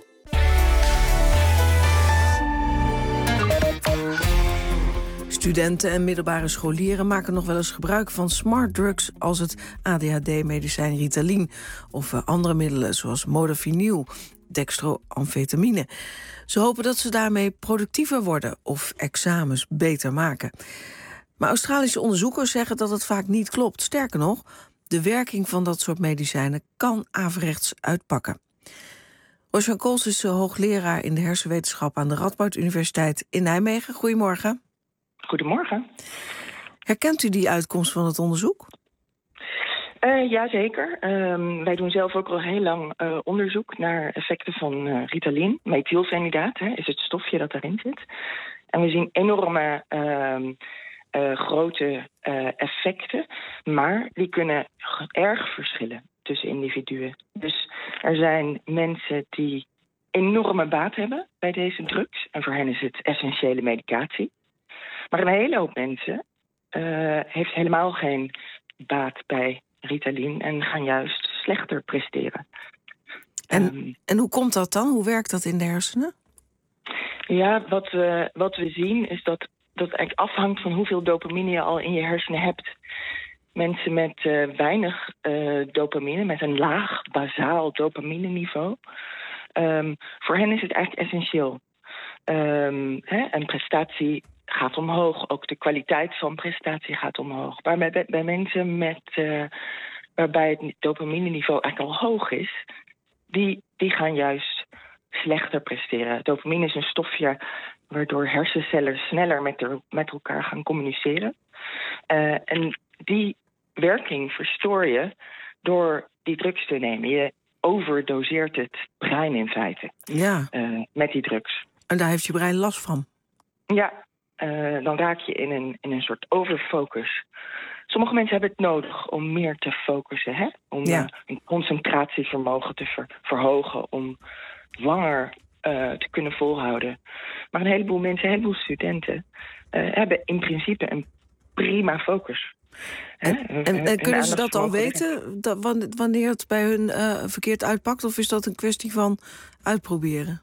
Studenten en middelbare scholieren maken nog wel eens gebruik van smart drugs als het A D H D-medicijn Ritalin of andere middelen zoals modafinil, dextroamfetamine. Ze hopen dat ze daarmee productiever worden of examens beter maken. Maar Australische onderzoekers zeggen dat het vaak niet klopt. Sterker nog, de werking van dat soort medicijnen kan averechts uitpakken. Rosjan Kools is hoogleraar in de hersenwetenschap aan de Radboud Universiteit in Nijmegen. Goedemorgen. Goedemorgen. Herkent u die uitkomst van het onderzoek? Uh, Jazeker. Um, wij doen zelf ook al heel lang uh, onderzoek naar effecten van uh, Ritalin. Methylfenidaat hè, is het stofje dat erin zit. En we zien enorme uh, uh, grote uh, effecten, maar die kunnen erg verschillen tussen individuen. Dus er zijn mensen die enorme baat hebben bij deze drugs. En voor hen is het essentiële medicatie. Maar een hele hoop mensen uh, heeft helemaal geen baat bij Ritalin en gaan juist slechter presteren. En, um, en hoe komt dat dan? Hoe werkt dat in de hersenen? Ja, wat we, wat we zien is dat dat eigenlijk afhangt van hoeveel dopamine je al in je hersenen hebt. Mensen met uh, weinig uh, dopamine, met een laag basaal dopamine-niveau, um, voor hen is het eigenlijk essentieel. Um, hè, een prestatie gaat omhoog, ook de kwaliteit van prestatie gaat omhoog. Maar bij, bij mensen met, uh, waarbij het dopamine-niveau eigenlijk al hoog is, die, die gaan juist slechter presteren. Dopamine is een stofje waardoor hersencellen sneller met, er, met elkaar gaan communiceren. Uh, en die werking verstoor je door die drugs te nemen. Je overdoseert het brein in feite Ja. uh, met die drugs. En daar heeft je brein last van? Ja, uh, dan raak je in een, in een soort overfocus. Sommige mensen hebben het nodig om meer te focussen. Hè? Om ja. uh, een concentratievermogen te ver, verhogen. Om langer uh, te kunnen volhouden. Maar een heleboel mensen, een heleboel studenten... Uh, hebben in principe een prima focus. En, en, en, en kunnen ze dat al weten, dat, wanneer het bij hun uh, verkeerd uitpakt? Of is dat een kwestie van uitproberen?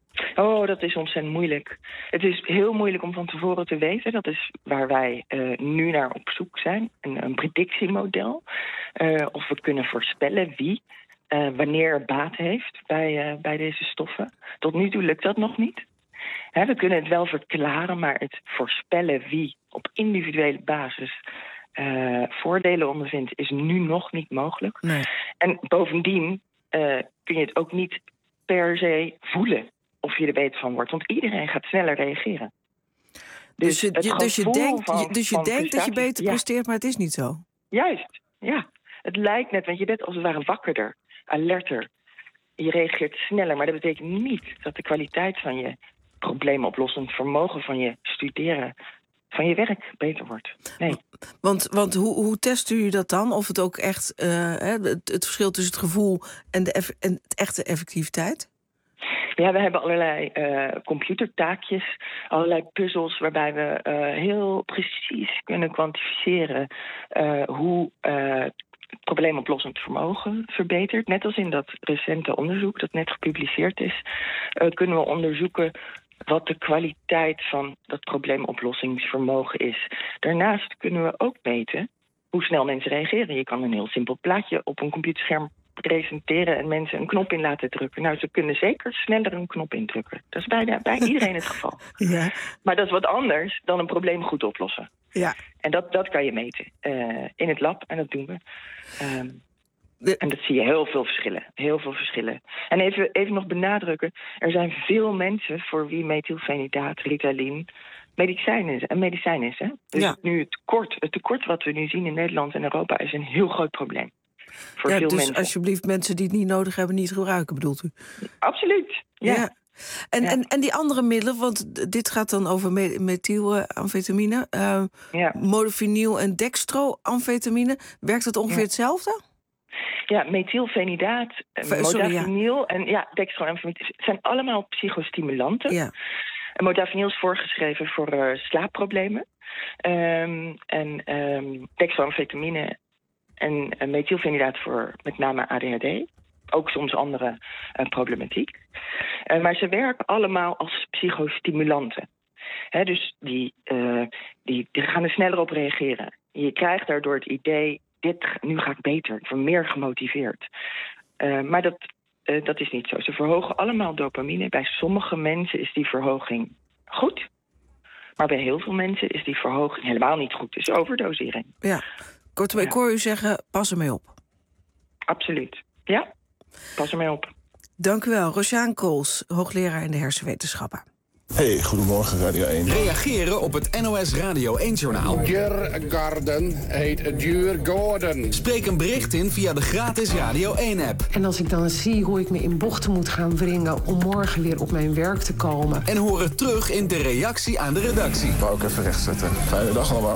Oh, dat is ontzettend moeilijk. Het is heel moeilijk om van tevoren te weten. Dat is waar wij uh, nu naar op zoek zijn. Een, een predictiemodel. Uh, of we kunnen voorspellen wie, uh, wanneer baat heeft bij, uh, bij deze stoffen. Tot nu toe lukt dat nog niet. He, we kunnen het wel verklaren, maar het voorspellen wie op individuele basis uh, voordelen ondervindt, is nu nog niet mogelijk. Nee. En bovendien uh, kun je het ook niet per se voelen of je er beter van wordt. Want iedereen gaat sneller reageren. Dus, dus je, je, dus je denkt, van, dus je, denkt dat je beter ja. presteert, maar het is niet zo? Juist, ja. Het lijkt net, want je bent als het ware wakkerder, alerter. Je reageert sneller, maar dat betekent niet dat de kwaliteit van je probleemoplossend vermogen van je studeren, van je werk beter wordt. Nee. Want, want hoe, hoe test u dat dan? Of het ook echt uh, het, het verschil tussen het gevoel en de eff, en het echte effectiviteit? Ja, we hebben allerlei uh, computertaakjes, allerlei puzzels waarbij we uh, heel precies kunnen kwantificeren uh, hoe uh, probleemoplossend vermogen verbetert. Net als in dat recente onderzoek dat net gepubliceerd is, uh, kunnen we onderzoeken wat de kwaliteit van dat probleemoplossingsvermogen is. Daarnaast kunnen we ook meten hoe snel mensen reageren. Je kan een heel simpel plaatje op een computerscherm presenteren en mensen een knop in laten drukken. Nou, ze kunnen zeker sneller een knop indrukken. Dat is bijna bij iedereen het geval. Ja. Maar dat is wat anders dan een probleem goed oplossen. Ja. En dat, dat kan je meten uh, in het lab, en dat doen we. Um, de... En dat zie je heel veel verschillen. Heel veel verschillen. En even, even nog benadrukken, er zijn veel mensen voor wie methylfenidaat, Ritalin, medicijn is, een medicijn is. Hè? Dus ja. nu het tekort, het tekort wat we nu zien in Nederland en Europa is een heel groot probleem. Voor ja, veel dus mensen. Alsjeblieft mensen die het niet nodig hebben, niet gebruiken, bedoelt u? Absoluut, ja. ja. En, ja. en, en die andere middelen, want dit gaat dan over me- methylamfetamine, uh, ja. modafinil en dextroamfetamine. Werkt het ongeveer ja. hetzelfde? Ja, methylfenidaat, Sorry, modafinil ja. en ja, dextroamfetamine zijn allemaal psychostimulanten. Ja. En modafinil is voorgeschreven voor uh, slaapproblemen. Um, en um, dextroamfetamine en uh, methylfenidaat voor met name A D H D. Ook soms andere uh, problematiek. Uh, maar ze werken allemaal als psychostimulanten. He, dus die, uh, die, die gaan er sneller op reageren. Je krijgt daardoor het idee, dit, nu ga ik beter, ik word meer gemotiveerd. Uh, maar dat, uh, dat is niet zo. Ze verhogen allemaal dopamine. Bij sommige mensen is die verhoging goed. Maar bij heel veel mensen is die verhoging helemaal niet goed. Dus overdosering. Ja, kortom, ja. Ik hoor u zeggen, pas ermee op. Absoluut, ja. Pas ermee op. Dank u wel, Rosjaan Kools, hoogleraar in de hersenwetenschappen. Hey, goedemorgen Radio één. Reageren op het N O S Radio één-journaal. Djurgården heet Djurgården. Spreek een bericht in via de gratis Radio één-app. En als ik dan zie hoe ik me in bochten moet gaan wringen om morgen weer op mijn werk te komen. En hoor het terug in de reactie aan de redactie. Ik wou ook even rechtzetten. Fijne dag allemaal.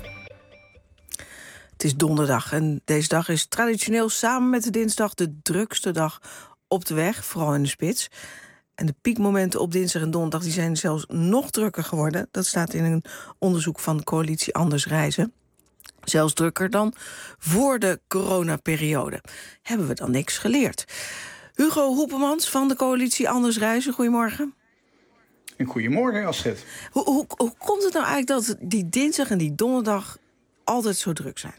Het is donderdag en deze dag is traditioneel samen met de dinsdag de drukste dag op de weg, vooral in de spits. En de piekmomenten op dinsdag en donderdag die zijn zelfs nog drukker geworden. Dat staat in een onderzoek van de coalitie Anders Reizen. Zelfs drukker dan voor de coronaperiode. Hebben we dan niks geleerd? Hugo Hoepemans van de coalitie Anders Reizen, goedemorgen. En goedemorgen, Astrid. Hoe, hoe, hoe komt het nou eigenlijk dat die dinsdag en die donderdag altijd zo druk zijn?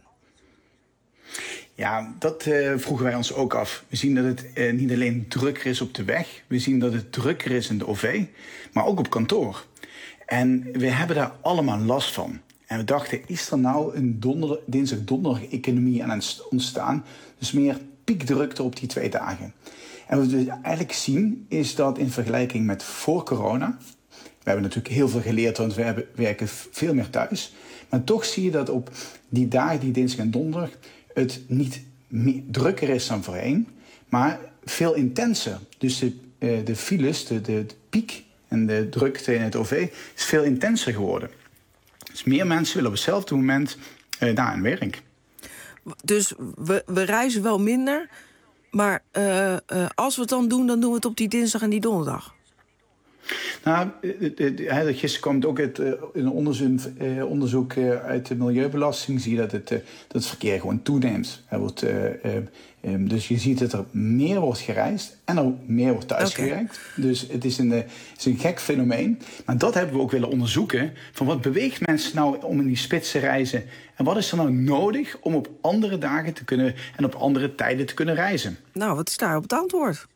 Ja, dat uh, vroegen wij ons ook af. We zien dat het uh, niet alleen drukker is op de weg. We zien dat het drukker is in de O V, maar ook op kantoor. En we hebben daar allemaal last van. En we dachten, is er nou een donder, dinsdag-donderdag-economie aan het ontstaan? Dus meer piekdrukte op die twee dagen. En wat we eigenlijk zien, is dat in vergelijking met voor corona... We hebben natuurlijk heel veel geleerd, want we hebben, werken veel meer thuis. Maar Maar toch zie je dat op die dagen, die dinsdag en donderdag, het niet meer, drukker is dan voorheen, maar veel intenser. Dus de, uh, de files, de, de, de piek en de drukte in het O V is veel intenser geworden. Dus meer mensen willen op hetzelfde moment uh, naar hun werk. Dus we, we reizen wel minder, maar uh, uh, als we het dan doen, dan doen we het op die dinsdag en die donderdag. Nou, gisteren kwam het ook uit uh, een onderzoek, uh, onderzoek uh, uit de milieubelasting. Zie je dat het, uh, dat het verkeer gewoon toeneemt. Er wordt, uh, uh, um, dus je ziet dat er meer wordt gereisd en er meer wordt thuisgewerkt. Okay. Dus het is, een, uh, het is een gek fenomeen. Maar dat hebben we ook willen onderzoeken. Van wat beweegt mensen nou om in die spits te reizen? En wat is er nou nodig om op andere dagen te kunnen en op andere tijden te kunnen reizen? Nou, wat is daar op het antwoord?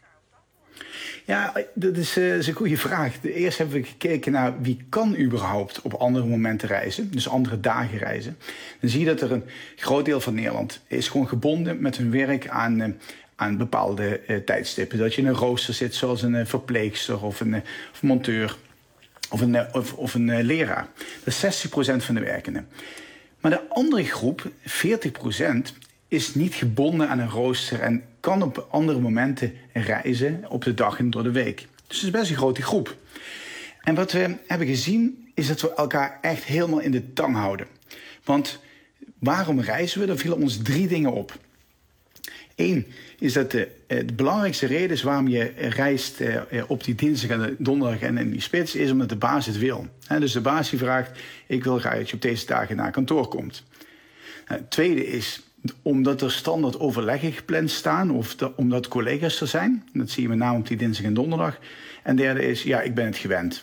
Ja, dat is, uh, is een goede vraag. Eerst hebben we gekeken naar wie kan überhaupt op andere momenten reizen. Dus andere dagen reizen. Dan zie je dat er een groot deel van Nederland is gewoon gebonden met hun werk aan, uh, aan bepaalde uh, tijdstippen. Dat je in een rooster zit zoals een uh, verpleegster of een, uh, of monteur of een, uh, of, of een uh, leraar. Dat is zestig procent van de werkenden. Maar de andere groep, veertig procent, is niet gebonden aan een rooster en kan op andere momenten reizen op de dag en door de week. Dus het is best een grote groep. En wat we hebben gezien is dat we elkaar echt helemaal in de tang houden. Want waarom reizen we? Daar vielen ons drie dingen op. Eén is dat de, de belangrijkste reden is waarom je reist eh, op die dinsdag en donderdag en in die spits, is omdat de baas het wil. He, dus de baas die vraagt, ik wil graag dat je op deze dagen naar kantoor komt. Nou, het tweede is omdat er standaard overleggen gepland staan of de, omdat collega's er zijn. Dat zie je met name op die dinsdag en donderdag. En derde is, ja, ik ben het gewend.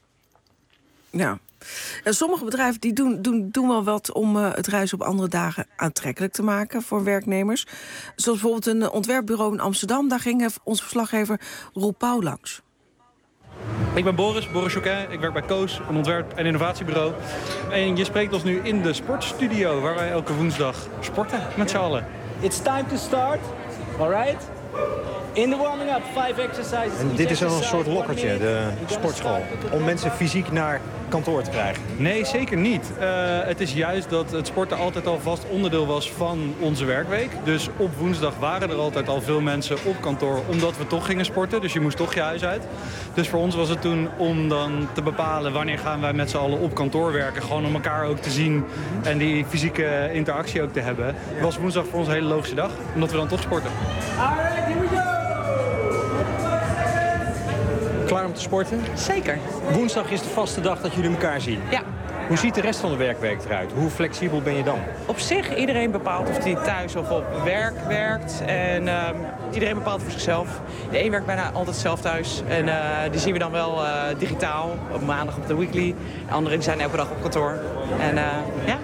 Ja. En sommige bedrijven die doen, doen, doen wel wat om uh, het reizen op andere dagen aantrekkelijk te maken voor werknemers. Zoals bijvoorbeeld een ontwerpbureau in Amsterdam. Daar ging onze verslaggever Roel Pauw langs. Ik ben Boris, Boris Joquin. Ik werk bij Koos, een ontwerp- en innovatiebureau. En je spreekt ons nu in de sportstudio, waar wij elke woensdag sporten met z'n allen. It's time to start, alright? In the warming up, five exercises. En dit is dan een soort lokkertje, de sportschool, om mensen fysiek naar kantoor te krijgen? Nee, zeker niet. Uh, het is juist dat het sporten altijd al vast onderdeel was van onze werkweek. Dus op woensdag waren er altijd al veel mensen op kantoor, omdat we toch gingen sporten. Dus je moest toch je huis uit. Dus voor ons was het toen om dan te bepalen wanneer gaan wij met z'n allen op kantoor werken. Gewoon om elkaar ook te zien en die fysieke interactie ook te hebben. Was woensdag voor ons een hele logische dag, omdat we dan toch sporten. Alright, here we go! Klaar om te sporten? Zeker. Woensdag is de vaste dag dat jullie elkaar zien. Ja. Hoe ziet de rest van de werkweek eruit? Hoe flexibel ben je dan? Op zich, iedereen bepaalt of hij thuis of op werk werkt. En uh, iedereen bepaalt voor zichzelf. De een werkt bijna altijd zelf thuis. En uh, die zien we dan wel uh, digitaal, op maandag op de weekly. De anderen zijn elke dag op kantoor. En uh, ja.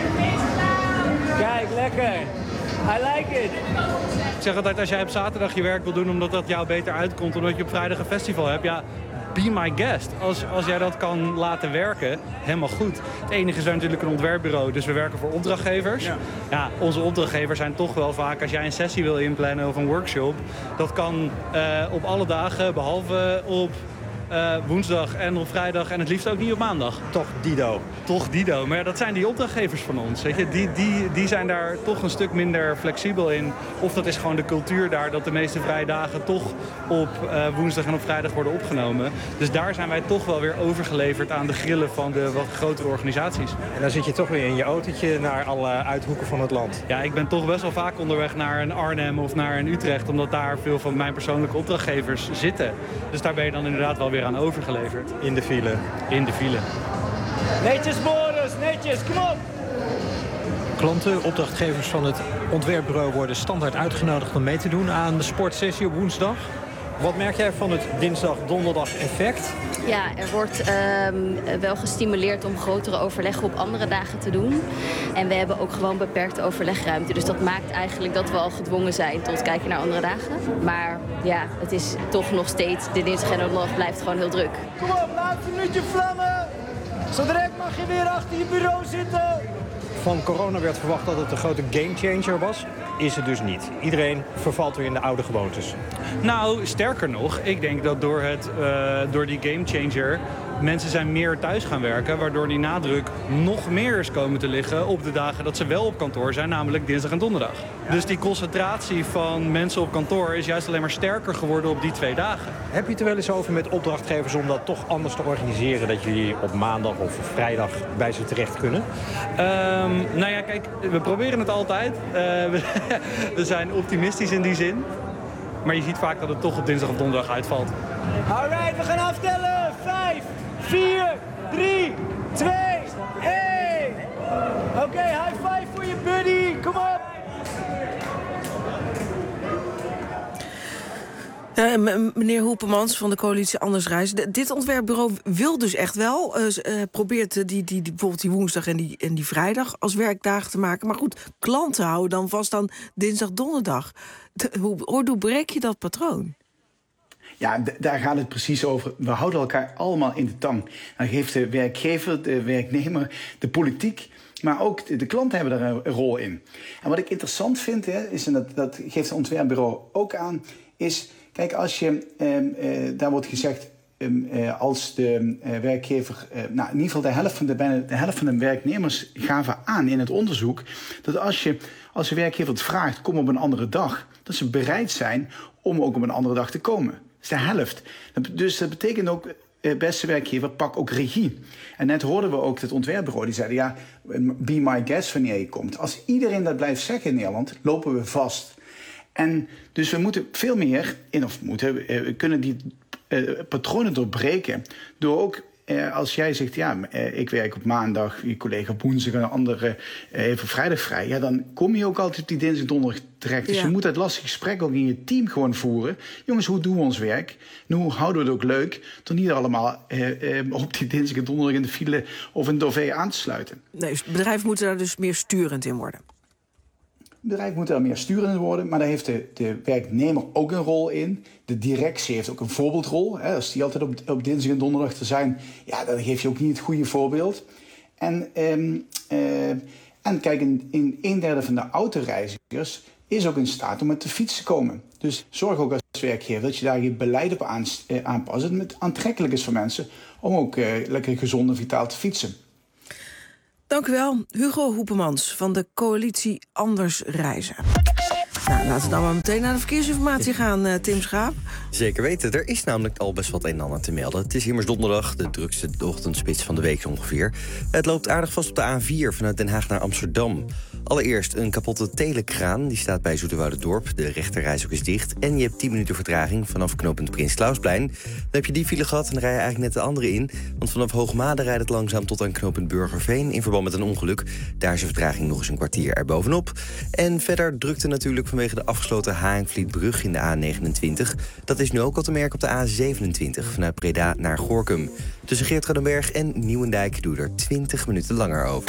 Kijk, lekker. I like it. Ik zeg altijd, als jij op zaterdag je werk wil doen omdat dat jou beter uitkomt, omdat je op vrijdag een festival hebt, ja, be my guest. Als, als jij dat kan laten werken, helemaal goed. Het enige is daar natuurlijk een ontwerpbureau, dus we werken voor opdrachtgevers. Ja. Ja, onze opdrachtgevers zijn toch wel vaak, als jij een sessie wil inplannen of een workshop, dat kan uh, op alle dagen, behalve op Uh, woensdag en op vrijdag en het liefst ook niet op maandag. Toch Dido. Toch Dido. Maar ja, dat zijn die opdrachtgevers van ons. Weet je? Die, die, die zijn daar toch een stuk minder flexibel in. Of dat is gewoon de cultuur daar, dat de meeste vrije dagen toch op uh, woensdag en op vrijdag worden opgenomen. Dus daar zijn wij toch wel weer overgeleverd aan de grillen van de wat grotere organisaties. En dan zit je toch weer in je autootje naar alle uithoeken van het land. Ja, ik ben toch best wel vaak onderweg naar een Arnhem of naar een Utrecht, omdat daar veel van mijn persoonlijke opdrachtgevers zitten. Dus daar ben je dan inderdaad wel weer aan overgeleverd. In de file. In de file. Netjes Boris, netjes, kom op! Klanten, opdrachtgevers van het ontwerpbureau worden standaard uitgenodigd om mee te doen aan de sportsessie op woensdag. Wat merk jij van het dinsdag-donderdag effect? Ja, er wordt um, wel gestimuleerd om grotere overleggen op andere dagen te doen. En we hebben ook gewoon beperkte overlegruimte. Dus dat maakt eigenlijk dat we al gedwongen zijn tot kijken naar andere dagen. Maar ja, het is toch nog steeds, de dinsdag en donderdag blijft gewoon heel druk. Kom op, laatste minuutje vlammen! Zo direct mag je weer achter je bureau zitten! Van corona werd verwacht dat het een grote gamechanger was. Is het dus niet. Iedereen vervalt weer in de oude gewoontes. Nou, sterker nog, ik denk dat door, het, uh, door die gamechanger mensen zijn meer thuis gaan werken, waardoor die nadruk nog meer is komen te liggen op de dagen dat ze wel op kantoor zijn, namelijk dinsdag en donderdag. Dus die concentratie van mensen op kantoor is juist alleen maar sterker geworden op die twee dagen. Heb je het er wel eens over met opdrachtgevers om dat toch anders te organiseren, dat jullie op maandag of vrijdag bij ze terecht kunnen? Um, nou ja, kijk, we proberen het altijd. Uh, we, we zijn optimistisch in die zin. Maar je ziet vaak dat het toch op dinsdag of donderdag uitvalt. Alright, we gaan aftellen. Vijf, vier, drie, twee, één. Oké, okay, high five voor je buddy. Kom op. Uh, m- meneer Hoepemans van de coalitie Anders Reizen. D- dit ontwerpbureau wil dus echt wel. Uh, uh, probeert die, die, die, bijvoorbeeld die woensdag en die, en die vrijdag als werkdagen te maken. Maar goed, klanten houden dan vast aan dinsdag, donderdag. D- hoe, hoe breek je dat patroon? Ja, d- daar gaat het precies over. We houden elkaar allemaal in de tang. Dan geeft de werkgever, de werknemer, de politiek, maar ook de, de klanten hebben daar een, een rol in. En wat ik interessant vind, hè, is, en dat, dat geeft het ontwerpbureau ook aan, is, kijk, als je, eh, eh, daar wordt gezegd, eh, als de eh, werkgever, eh, nou, in ieder geval de helft van de, bijna de helft van de werknemers gaven aan in het onderzoek, dat als je, als de werkgever het vraagt, kom op een andere dag, dat ze bereid zijn om ook op een andere dag te komen. Dat is de helft. Dus dat betekent ook, eh, beste werkgever, pak ook regie. En net hoorden we ook het ontwerpbureau, die zeiden, ja, be my guest wanneer je komt. Als iedereen dat blijft zeggen in Nederland, lopen we vast. En dus we moeten veel meer, in, of moeten, we kunnen die uh, patronen doorbreken door ook, uh, als jij zegt, ja, uh, ik werk op maandag, je collega op woensdag en een andere uh, heeft op vrijdag vrij, ja, dan kom je ook altijd op die dinsdag donderdag terecht. Dus ja. Je moet dat lastige gesprek ook in je team gewoon voeren. Jongens, hoe doen we ons werk? En hoe houden we het ook leuk, door niet allemaal uh, uh, op die dinsdag en donderdag in de file of een dové aan te sluiten. Nee, dus bedrijven moeten daar dus meer sturend in worden. Het bedrijf moet er meer sturend worden, maar daar heeft de, de werknemer ook een rol in. De directie heeft ook een voorbeeldrol. Hè. Als die altijd op, op dinsdag en donderdag te zijn, ja, dan geef je ook niet het goede voorbeeld. En, um, uh, en kijk, in, in een derde van de autoreizigers is ook in staat om met de fiets te komen. Dus zorg ook als werkgever dat je daar je beleid op aan, uh, aanpast. Dat het aantrekkelijk is voor mensen om ook uh, lekker gezond en vitaal te fietsen. Dank u wel, Hugo Hoepemans van de coalitie Anders Reizen. Nou, laten we dan maar meteen naar de verkeersinformatie gaan, uh, Tim Schaap. Zeker weten, er is namelijk al best wat een en ander te melden. Het is immers donderdag, de drukste ochtendspits van de week ongeveer. Het loopt aardig vast op de A vier vanuit Den Haag naar Amsterdam. Allereerst een kapotte telekraan, die staat bij Zoeterwouderdorp. De rechterrijstrook is dicht en je hebt tien minuten vertraging vanaf knooppunt Prins Clausplein. Dan heb je die file gehad en dan rij je eigenlijk net de andere in. Want vanaf Hoogmade rijdt het langzaam tot aan knooppunt Burgerveen in verband met een ongeluk. Daar is de vertraging nog eens een kwartier erbovenop. En verder drukte natuurlijk vanwege de afgesloten Haringvlietbrug in de A negenentwintig. Dat is nu ook al te merken op de A zevenentwintig vanuit Breda naar Gorinchem. Tussen Geertruidenberg en Nieuwendijk doe je er twintig minuten langer over.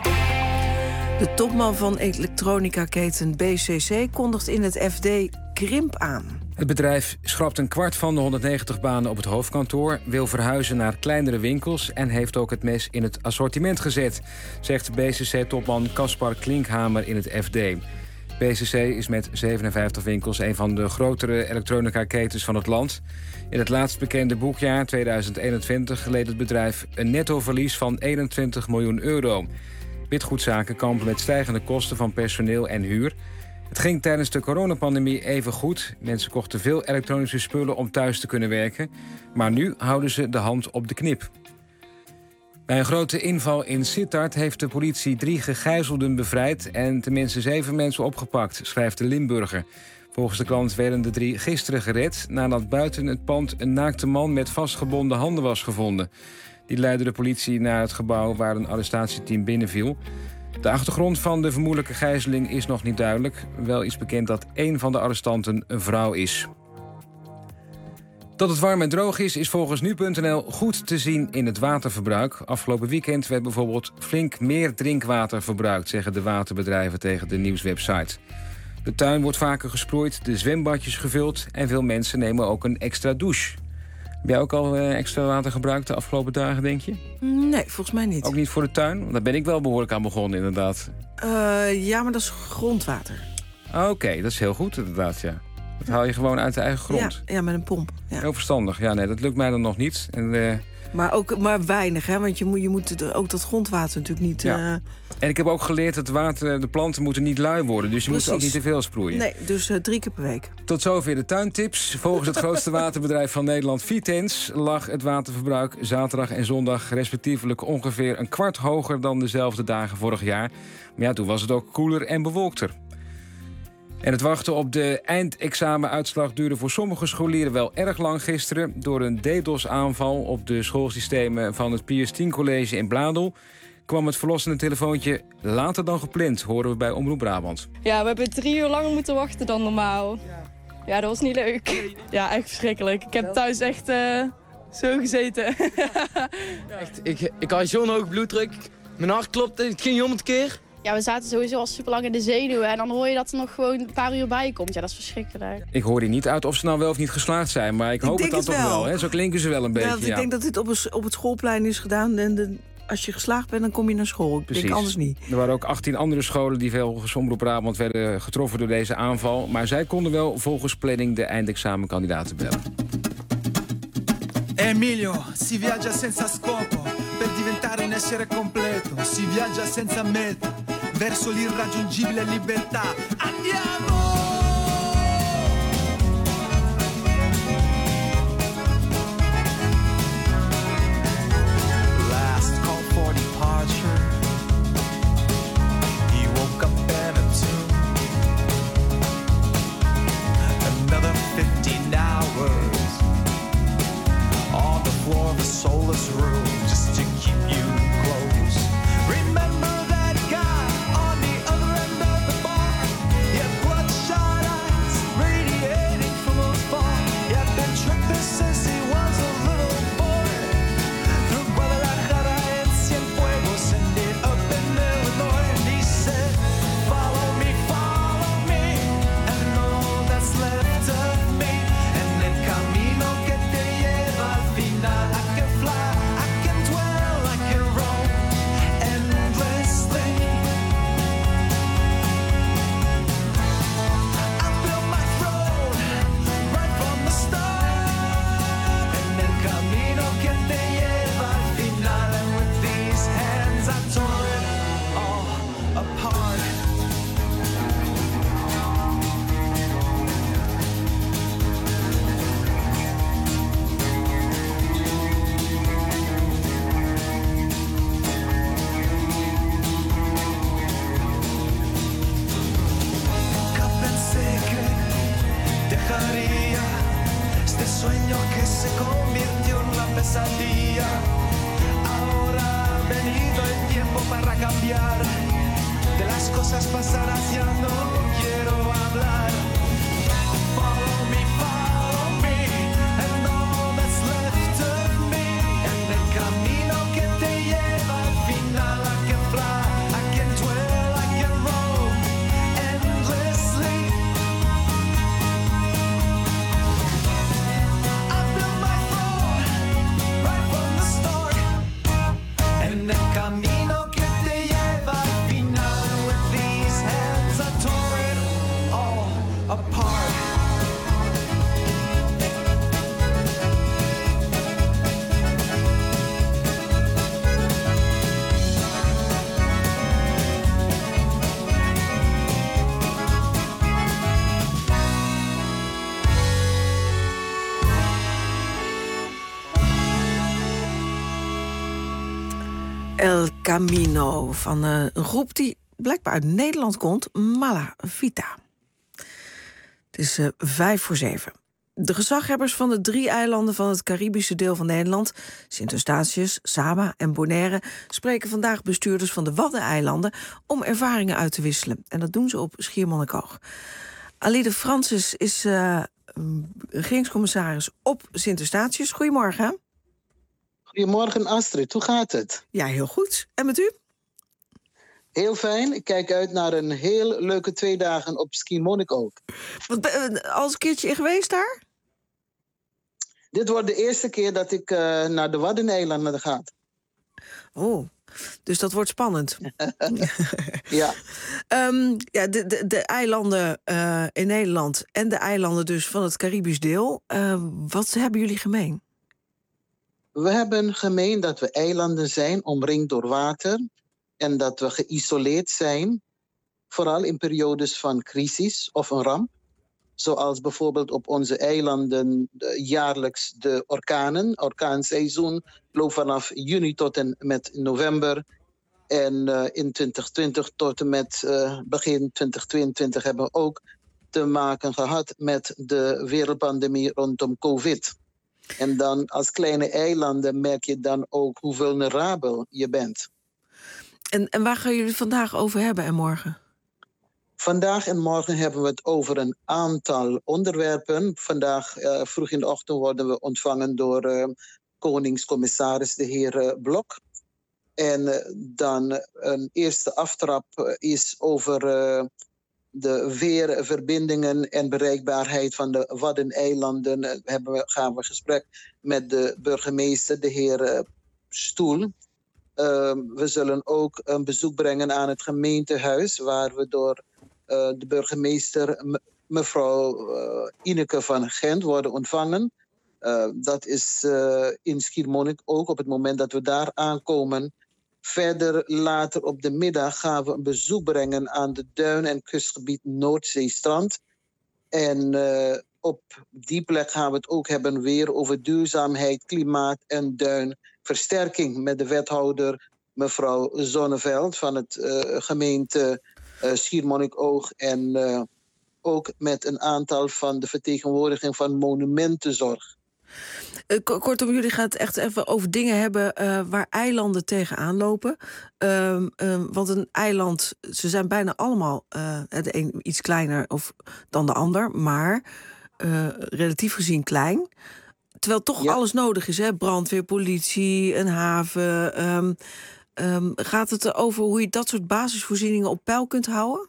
De topman van elektronica-keten B C C kondigt in het F D krimp aan. Het bedrijf schrapt een kwart van de honderdnegentig banen op het hoofdkantoor, wil verhuizen naar kleinere winkels en heeft ook het mes in het assortiment gezet, zegt B C C-topman Caspar Klinkhamer in het F D. B C C is met zevenenvijftig winkels een van de grotere elektronica-ketens van het land. In het laatst bekende boekjaar tweeduizend eenentwintig leed het bedrijf een nettoverlies van eenentwintig miljoen euro. Witgoedzaken kampen met stijgende kosten van personeel en huur. Het ging tijdens de coronapandemie even goed. Mensen kochten veel elektronische spullen om thuis te kunnen werken. Maar nu houden ze de hand op de knip. Bij een grote inval in Sittard heeft de politie drie gegijzelden bevrijd en tenminste zeven mensen opgepakt, schrijft de Limburger. Volgens de krant werden de drie gisteren gered nadat buiten het pand een naakte man met vastgebonden handen was gevonden. Die leidde de politie naar het gebouw waar een arrestatieteam binnenviel. De achtergrond van de vermoedelijke gijzeling is nog niet duidelijk. Wel is bekend dat één van de arrestanten een vrouw is. Dat het warm en droog is, is volgens nu punt n l goed te zien in het waterverbruik. Afgelopen weekend werd bijvoorbeeld flink meer drinkwater verbruikt, zeggen de waterbedrijven tegen de nieuwswebsite. De tuin wordt vaker gesproeid, de zwembadjes gevuld en veel mensen nemen ook een extra douche. Heb jij ook al uh, extra water gebruikt de afgelopen dagen, denk je? Nee, volgens mij niet. Ook niet voor de tuin? Want daar ben ik wel behoorlijk aan begonnen, inderdaad. Uh, ja, maar dat is grondwater. Oké, okay, dat is heel goed, inderdaad, ja. Dat haal je gewoon uit de eigen grond. Ja, ja met een pomp. Ja. Heel verstandig. Ja, nee, dat lukt mij dan nog niet. En, uh... maar ook maar weinig, hè? Want je moet, je moet ook dat grondwater natuurlijk niet... Ja. Uh... En ik heb ook geleerd dat water, de planten moeten niet lui worden. Dus je Precies. moet ook niet te veel sproeien. Nee, dus uh, drie keer per week. Tot zover de tuintips. Volgens het grootste waterbedrijf van Nederland, Vitens, lag het waterverbruik zaterdag en zondag respectievelijk ongeveer een kwart hoger dan dezelfde dagen vorig jaar. Maar ja, toen was het ook koeler en bewolkter. En het wachten op de eindexamenuitslag duurde voor sommige scholieren wel erg lang gisteren. Door een DDoS-aanval op de schoolsystemen van het Pius tien College in Bladel kwam het verlossende telefoontje later dan gepland, horen we bij Omroep Brabant. Ja, we hebben drie uur langer moeten wachten dan normaal. Ja, dat was niet leuk. Ja, echt verschrikkelijk. Ik heb thuis echt uh, zo gezeten. Echt, ik, ik had zo'n hoge bloeddruk. Mijn hart klopte, het ging honderd keer. Ja, we zaten sowieso al super lang in de zenuwen. En dan hoor je dat er nog gewoon een paar uur bij komt. Ja, dat is verschrikkelijk. Ik hoor hier niet uit of ze nou wel of niet geslaagd zijn. Maar ik, ik hoop het dan het toch wel. wel hè? Zo klinken ze wel een beetje. Ja, ik ja. denk dat dit op, een, op het schoolplein is gedaan. En de, als je geslaagd bent, dan kom je naar school. Ik Precies. denk anders niet. Er waren ook achttien andere scholen die volgens Omroep Brabant werden getroffen door deze aanval. Maar zij konden wel volgens planning de eindexamenkandidaten bellen. Emilio, si viaggia senza scopo per diventare un essere completo. Si viaggia senza meta verso l'irraggiungibile libertà. Andiamo! Last call for departure. He woke up in a tomb. Another fifteen hours on the floor of a soulless room just to keep you close. Remember that guy on the other end of the bar? He had bloodshot eyes radiating from afar. He had been tripping since he was a little boy. Through Guadalajara and Cienfuegos ended up in Illinois. And he said, follow me, follow me, and all that's left of me. And el camino que te lleva al final. I can fly, I can dwell, I can roam endlessly. I built my throne right from the start. And el camino que te lleva al final. And with these hands I tore it all apart. Nunca pensé que dejaría este sueño que se convirtió en una pesadilla. Ahora ha venido el tiempo para cambiar. De las cosas pasadas ya no quiero hablar. Follow me, follow me, and all that's left of me. En el camino que te lleva al final. I can fly, I can dwell, I can roam endlessly. I built my throne right from the start. En el camino que te lleva al final. With these hands I tore it all apart. El Camino van uh, een groep die blijkbaar uit Nederland komt, Mala Vita. Het is uh, vijf voor zeven. De gezaghebbers van de drie eilanden van het Caribische deel van Nederland, Sint-Eustatius, Saba en Bonaire, spreken vandaag bestuurders van de Waddeneilanden om ervaringen uit te wisselen. En dat doen ze op Schiermonnikoog. Alide Francis is uh, regeringscommissaris op Sint-Eustatius. Goedemorgen. Goedemorgen Astrid, hoe gaat het? Ja, heel goed. En met u? Heel fijn. Ik kijk uit naar een heel leuke twee dagen op Schiermonnikoog. Wat ben je al eens een keertje in geweest daar? Dit wordt de eerste keer dat ik uh, naar de Waddeneilanden ga. Oh, Dus dat wordt spannend. ja. Um, ja, de, de, de eilanden uh, in Nederland en de eilanden dus van het Caribisch deel. Uh, wat hebben jullie gemeen? We hebben gemeen dat we eilanden zijn, omringd door water. En dat we geïsoleerd zijn, vooral in periodes van crisis of een ramp. Zoals bijvoorbeeld op onze eilanden de, jaarlijks de orkanen. Orkaanseizoen loopt vanaf juni tot en met november. En uh, in twintig twintig tot en met uh, begin twintig tweeëntwintig hebben we ook te maken gehad met de wereldpandemie rondom COVID. En dan als kleine eilanden merk je dan ook hoe vulnerabel je bent. En, en waar gaan jullie vandaag over hebben en morgen? Vandaag en morgen hebben we het over een aantal onderwerpen. Vandaag uh, vroeg in de ochtend worden we ontvangen door uh, koningscommissaris de heer uh, Blok. En uh, dan uh, een eerste aftrap uh, is over uh, de weerverbindingen en bereikbaarheid van de Waddeneilanden. Uh, hebben we, gaan we gesprek met de burgemeester, de heer uh, Stoel. Uh, we zullen ook een bezoek brengen aan het gemeentehuis, waar we door uh, de burgemeester me, mevrouw uh, Ineke van Gent worden ontvangen. Uh, dat is uh, in Schiermonnikoog ook op het moment dat we daar aankomen. Verder later op de middag gaan we een bezoek brengen aan de duin- en kustgebied Noordzeestrand. En uh, op die plek gaan we het ook hebben weer over duurzaamheid, klimaat en duinversterking met de wethouder mevrouw Zonneveld van het uh, gemeente uh, Schiermonnikoog. En uh, ook met een aantal van de vertegenwoordiging van monumentenzorg. Uh, kortom, jullie gaan het echt even over dingen hebben uh, waar eilanden tegenaan lopen. Uh, uh, want een eiland, ze zijn bijna allemaal uh, de een iets kleiner of dan de ander, maar uh, relatief gezien klein. Terwijl toch ja. alles nodig is, hè? Brandweer, politie, een haven. Um, um, gaat het over hoe je dat soort basisvoorzieningen op peil kunt houden?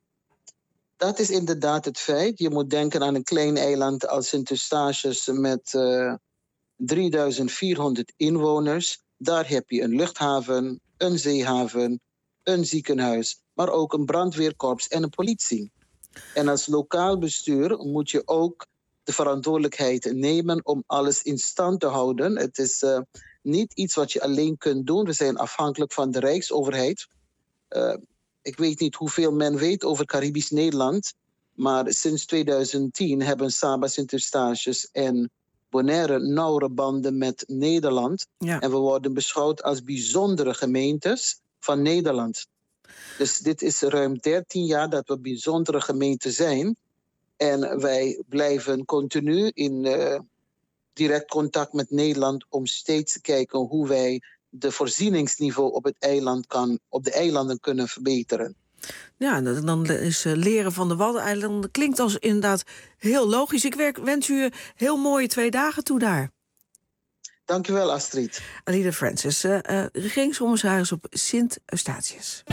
Dat is inderdaad het feit. Je moet denken aan een klein eiland als Sint-Eustatius met uh, drieduizend vierhonderd inwoners. Daar heb je een luchthaven, een zeehaven, een ziekenhuis, maar ook een brandweerkorps en een politie. En als lokaal bestuur moet je ook de verantwoordelijkheid nemen om alles in stand te houden. Het is uh, niet iets wat je alleen kunt doen. We zijn afhankelijk van de Rijksoverheid. Uh, Ik weet niet hoeveel men weet over Caribisch Nederland. Maar sinds tweeduizend tien hebben Saba, Sint-Eustatius en Bonaire nauwere banden met Nederland. Ja. En we worden beschouwd als bijzondere gemeentes van Nederland. Dus dit is ruim dertien jaar dat we bijzondere gemeente zijn. En wij blijven continu in uh, direct contact met Nederland om steeds te kijken hoe wij de voorzieningsniveau op het eiland kan, op de eilanden kunnen verbeteren. Ja, dan is leren van de Waddeneilanden klinkt als inderdaad heel logisch. Ik werk, wens u heel mooie twee dagen toe daar. Dank u wel, Astrid. Alida Francis, uh, uh, regeringscommissaris op Sint-Eustatius.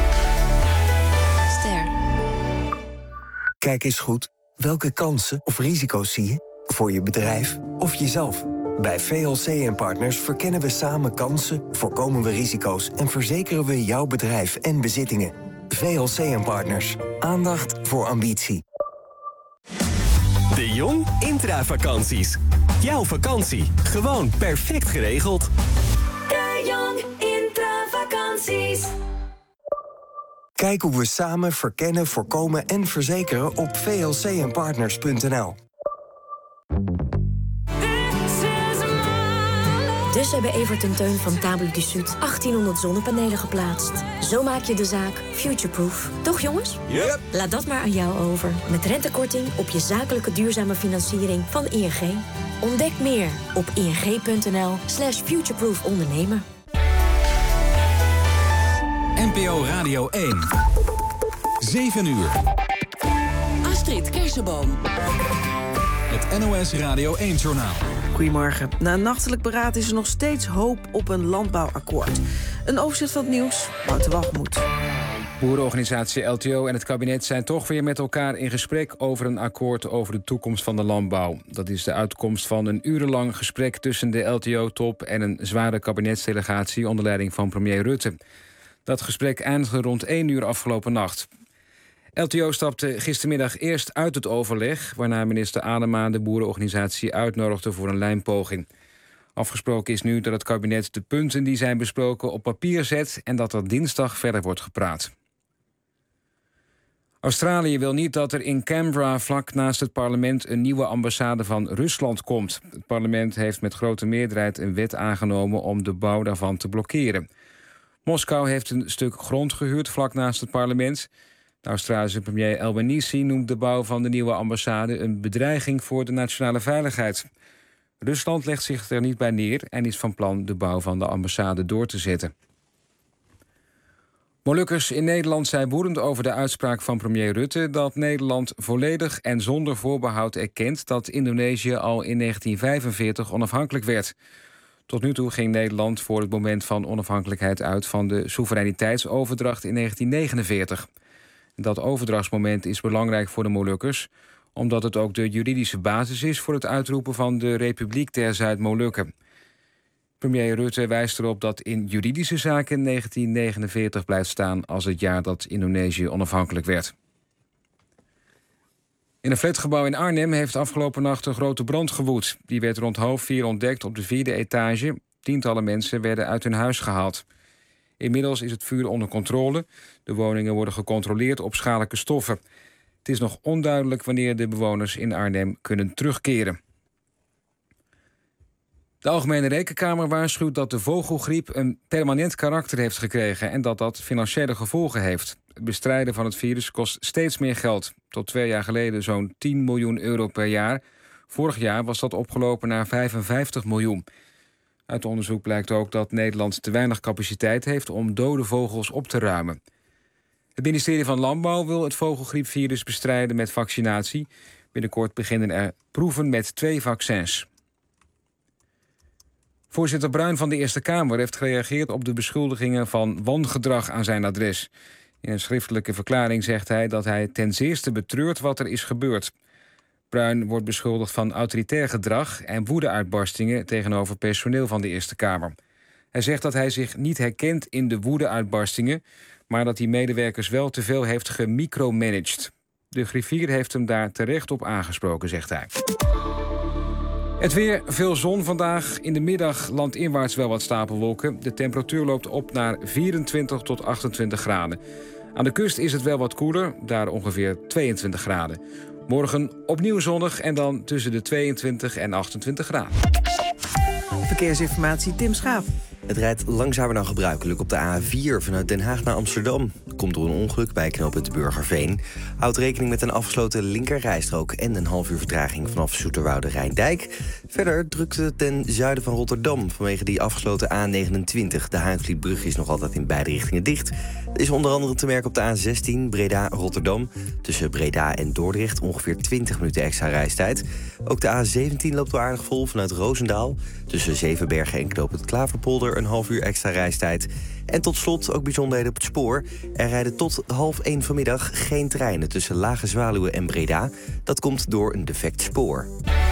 Ster. Kijk eens goed. Welke kansen of risico's zie je? Voor je bedrijf of jezelf? Bij V L C en Partners verkennen we samen kansen, voorkomen we risico's en verzekeren we jouw bedrijf en bezittingen. V L C en Partners. Aandacht voor ambitie. De Jong Intravakanties. Jouw vakantie. Gewoon perfect geregeld. De Jong Intravakanties. Kijk hoe we samen verkennen, voorkomen en verzekeren op v l c en partners punt n l. Dus hebben Evert en Teun van Table du Sud achttienhonderd zonnepanelen geplaatst. Zo maak je de zaak futureproof. Toch jongens? Yep. Laat dat maar aan jou over. Met rentekorting op je zakelijke duurzame financiering van I N G. Ontdek meer op ing.nl slash futureproof ondernemen. N P O Radio één. zeven uur. Astrid Kersenboom. Het N O S Radio één-journaal. Goedemorgen. Na een nachtelijk beraad is er nog steeds hoop op een landbouwakkoord. Een overzicht van het nieuws, Wouter Walgemoed. Boerenorganisatie L T O en het kabinet zijn toch weer met elkaar in gesprek over een akkoord over de toekomst van de landbouw. Dat is de uitkomst van een urenlang gesprek tussen de L T O-top en een zware kabinetsdelegatie onder leiding van premier Rutte. Dat gesprek eindigde rond één uur afgelopen nacht. L T O stapte gistermiddag eerst uit het overleg, waarna minister Adema de boerenorganisatie uitnodigde voor een lijnpoging. Afgesproken is nu dat het kabinet de punten die zijn besproken op papier zet en dat er dinsdag verder wordt gepraat. Australië wil niet dat er in Canberra vlak naast het parlement een nieuwe ambassade van Rusland komt. Het parlement heeft met grote meerderheid een wet aangenomen om de bouw daarvan te blokkeren. Moskou heeft een stuk grond gehuurd vlak naast het parlement. De Australische premier Albanese noemt de bouw van de nieuwe ambassade een bedreiging voor de nationale veiligheid. Rusland legt zich er niet bij neer en is van plan de bouw van de ambassade door te zetten. Molukkers in Nederland zijn woedend over de uitspraak van premier Rutte dat Nederland volledig en zonder voorbehoud erkent dat Indonesië al in negentien vijfenveertig onafhankelijk werd. Tot nu toe ging Nederland voor het moment van onafhankelijkheid uit van de soevereiniteitsoverdracht in negentien negenenveertig. Dat overdrachtsmoment is belangrijk voor de Molukkers, omdat het ook de juridische basis is voor het uitroepen van de Republiek der Zuid-Molukken. Premier Rutte wijst erop dat in juridische zaken negentien negenenveertig blijft staan als het jaar dat Indonesië onafhankelijk werd. In een flatgebouw in Arnhem heeft afgelopen nacht een grote brand gewoed. Die werd rond half vier ontdekt op de vierde etage. Tientallen mensen werden uit hun huis gehaald. Inmiddels is het vuur onder controle. De woningen worden gecontroleerd op schadelijke stoffen. Het is nog onduidelijk wanneer de bewoners in Arnhem kunnen terugkeren. De Algemene Rekenkamer waarschuwt dat de vogelgriep een permanent karakter heeft gekregen en dat dat financiële gevolgen heeft. Het bestrijden van het virus kost steeds meer geld. Tot twee jaar geleden zo'n tien miljoen euro per jaar. Vorig jaar was dat opgelopen naar vijfenvijftig miljoen. Uit onderzoek blijkt ook dat Nederland te weinig capaciteit heeft om dode vogels op te ruimen. Het ministerie van Landbouw wil het vogelgriepvirus bestrijden met vaccinatie. Binnenkort beginnen er proeven met twee vaccins. Voorzitter Bruin van de Eerste Kamer heeft gereageerd op de beschuldigingen van wangedrag aan zijn adres. In een schriftelijke verklaring zegt hij dat hij ten zeerste betreurt wat er is gebeurd. Bruin wordt beschuldigd van autoritair gedrag en woedeuitbarstingen tegenover personeel van de Eerste Kamer. Hij zegt dat hij zich niet herkent in de woedeuitbarstingen, maar dat hij medewerkers wel te veel heeft gemicromanaged. De griffier heeft hem daar terecht op aangesproken, zegt hij. Het weer, veel zon vandaag. In de middag landinwaarts wel wat stapelwolken. De temperatuur loopt op naar vierentwintig tot achtentwintig graden. Aan de kust is het wel wat koeler, daar ongeveer tweeëntwintig graden. Morgen opnieuw zonnig en dan tussen de tweeëntwintig en achtentwintig graden. Verkeersinformatie Tim Schaap. Het rijdt langzamer dan gebruikelijk op de A vier vanuit Den Haag naar Amsterdam. Komt door een ongeluk bij knooppunt Burgerveen. Houd rekening met een afgesloten linkerrijstrook en een half uur vertraging vanaf Zoeterwoude Rijndijk. Verder drukt het ten zuiden van Rotterdam vanwege die afgesloten A negenentwintig. De Hainvlietbrug is nog altijd in beide richtingen dicht. Er is onder andere te merken op de A zestien Breda-Rotterdam. Tussen Breda en Dordrecht ongeveer twintig minuten extra reistijd. Ook de A zeventien loopt wel aardig vol vanuit Roosendaal. Tussen Zevenbergen en knooppunt Klaverpolder een half uur extra reistijd. En tot slot ook bijzonderheden op het spoor. Er rijden tot half één vanmiddag geen treinen tussen Lage Zwaluwe en Breda. Dat komt door een defect spoor.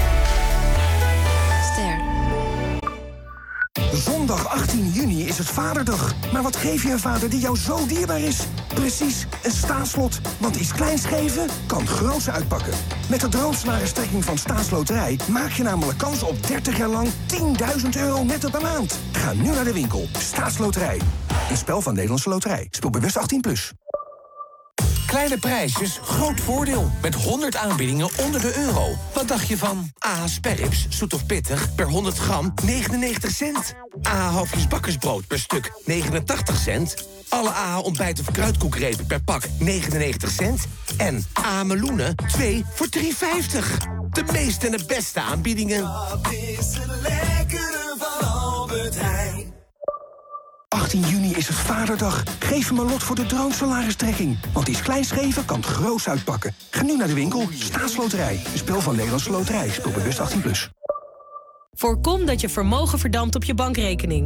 Zondag achttien juni is het Vaderdag. Maar wat geef je een vader die jou zo dierbaar is? Precies, een staatslot. Want iets kleins geven kan groots uitpakken. Met de droomsalaristrekking van Staatsloterij maak je namelijk kans op dertig jaar lang tienduizend euro netto per maand. Ga nu naar de winkel. Staatsloterij. Een spel van Nederlandse Loterij. Speel bewust achttien plus. Kleine prijsjes, groot voordeel. Met honderd aanbiedingen onder de euro. Wat dacht je van A H sperrips, zoet of pittig, per honderd gram, negenennegentig cent. A H halfjes bakkersbrood per stuk, negenentachtig cent. Alle A H ontbijt- of kruidkoekrepen per pak, negenennegentig cent. En A H meloenen, twee voor drie vijftig. De meeste en de beste aanbiedingen. Dat is het lekkere van Albert Heijn. achttien juni is het Vaderdag. Geef hem een lot voor de droomsalaristrekking. Want iets kleins geven kan groots uitpakken. Ga nu naar de winkel. Staatsloterij. Een spel van Nederlandse Loterij. Speel bewust achttien plus. Voorkom dat je vermogen verdampt op je bankrekening.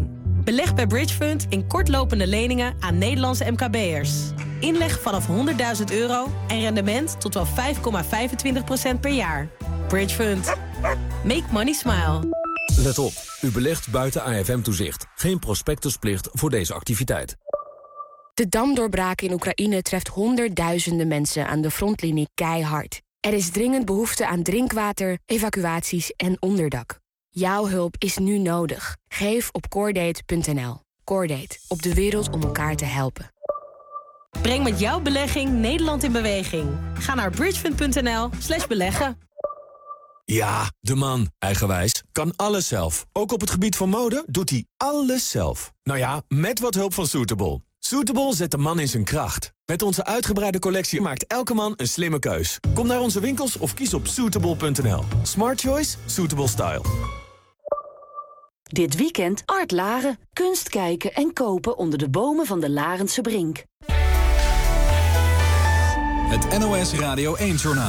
Beleg bij Bridgefund in kortlopende leningen aan Nederlandse M K B'ers. Inleg vanaf honderdduizend euro en rendement tot wel vijf komma vijfentwintig procent per jaar. Bridgefund. Make money smile. Let op, u belegt buiten A F M-toezicht. Geen prospectusplicht voor deze activiteit. De damdoorbraak in Oekraïne treft honderdduizenden mensen aan de frontlinie keihard. Er is dringend behoefte aan drinkwater, evacuaties en onderdak. Jouw hulp is nu nodig. Geef op Cordate punt n l. Cordate, op de wereld om elkaar te helpen. Breng met jouw belegging Nederland in beweging. Ga naar bridgefund punt n l slash beleggen. Ja, de man, eigenwijs, kan alles zelf. Ook op het gebied van mode doet hij alles zelf. Nou ja, met wat hulp van Suitable. Suitable zet de man in zijn kracht. Met onze uitgebreide collectie maakt elke man een slimme keus. Kom naar onze winkels of kies op suitable punt n l. Smart choice, suitable style. Dit weekend Art Laren. Kunst kijken en kopen onder de bomen van de Larense Brink. Het N O S Radio één-journaal.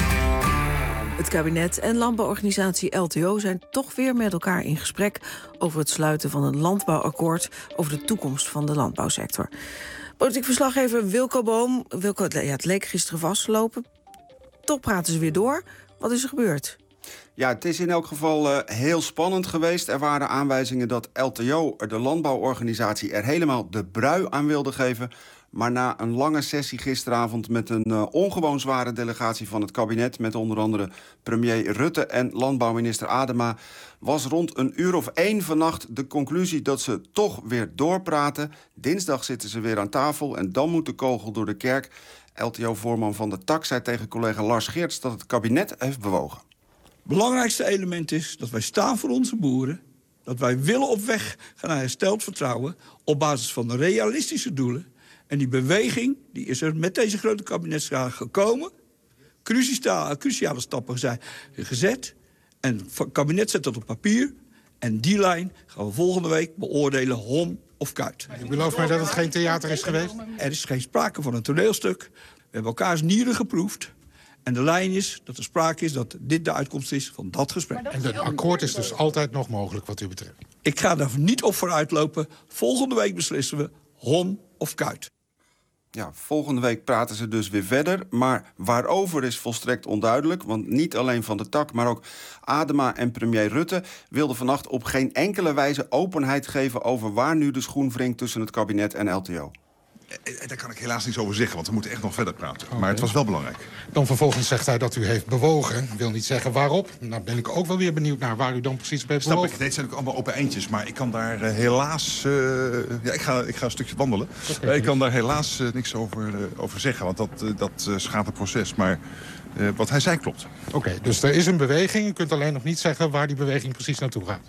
Het kabinet en landbouworganisatie L T O zijn toch weer met elkaar in gesprek over het sluiten van een landbouwakkoord over de toekomst van de landbouwsector. Politiek verslaggever Wilco Boom. Wilco, ja, het leek gisteren vastgelopen. Toch praten ze weer door. Wat is er gebeurd? Ja, het is in elk geval uh, heel spannend geweest. Er waren aanwijzingen dat L T O, de landbouworganisatie, er helemaal de brui aan wilde geven. Maar na een lange sessie gisteravond met een uh, ongewoon zware delegatie van het kabinet, met onder andere premier Rutte en landbouwminister Adema, was rond een uur of één vannacht de conclusie dat ze toch weer doorpraten. Dinsdag zitten ze weer aan tafel en dan moet de kogel door de kerk. L T O-voorman van de tak zei tegen collega Lars Geerts dat het kabinet heeft bewogen. Het belangrijkste element is dat wij staan voor onze boeren, dat wij willen op weg gaan naar hersteld vertrouwen op basis van de realistische doelen. En die beweging die is er met deze grote kabinetsraad gekomen. Cruciale, cruciale stappen zijn gezet. En het kabinet zet dat op papier. En die lijn gaan we volgende week beoordelen, hom of kuit. U belooft mij dat het geen theater is geweest? Er is geen sprake van een toneelstuk. We hebben elkaars nieren geproefd. En de lijn is dat er sprake is dat dit de uitkomst is van dat gesprek. En het akkoord is dus altijd nog mogelijk wat u betreft? Ik ga daar niet op vooruitlopen. Volgende week beslissen we hom of kuit. Ja, volgende week praten ze dus weer verder. Maar waarover is volstrekt onduidelijk. Want niet alleen van de tak, maar ook Adema en premier Rutte wilden vannacht op geen enkele wijze openheid geven over waar nu de schoen wringt tussen het kabinet en L T O. Daar kan ik helaas niets over zeggen, want we moeten echt nog verder praten. Okay. Maar het was wel belangrijk. Dan vervolgens zegt hij dat u heeft bewogen. Ik wil niet zeggen waarop. Nou ben ik ook wel weer benieuwd naar waar u dan precies op heeft Snap bewogen. ik. Nee, het zijn ook allemaal open eindjes. Maar ik kan daar uh, helaas... Uh, ja, ik ga, ik ga een stukje wandelen. Uh, ik kan daar helaas uh, niks over, uh, over zeggen, want dat, uh, dat uh, schaadt het proces. Maar uh, wat hij zei klopt. Oké, okay, dus er is een beweging. U kunt alleen nog niet zeggen waar die beweging precies naartoe gaat.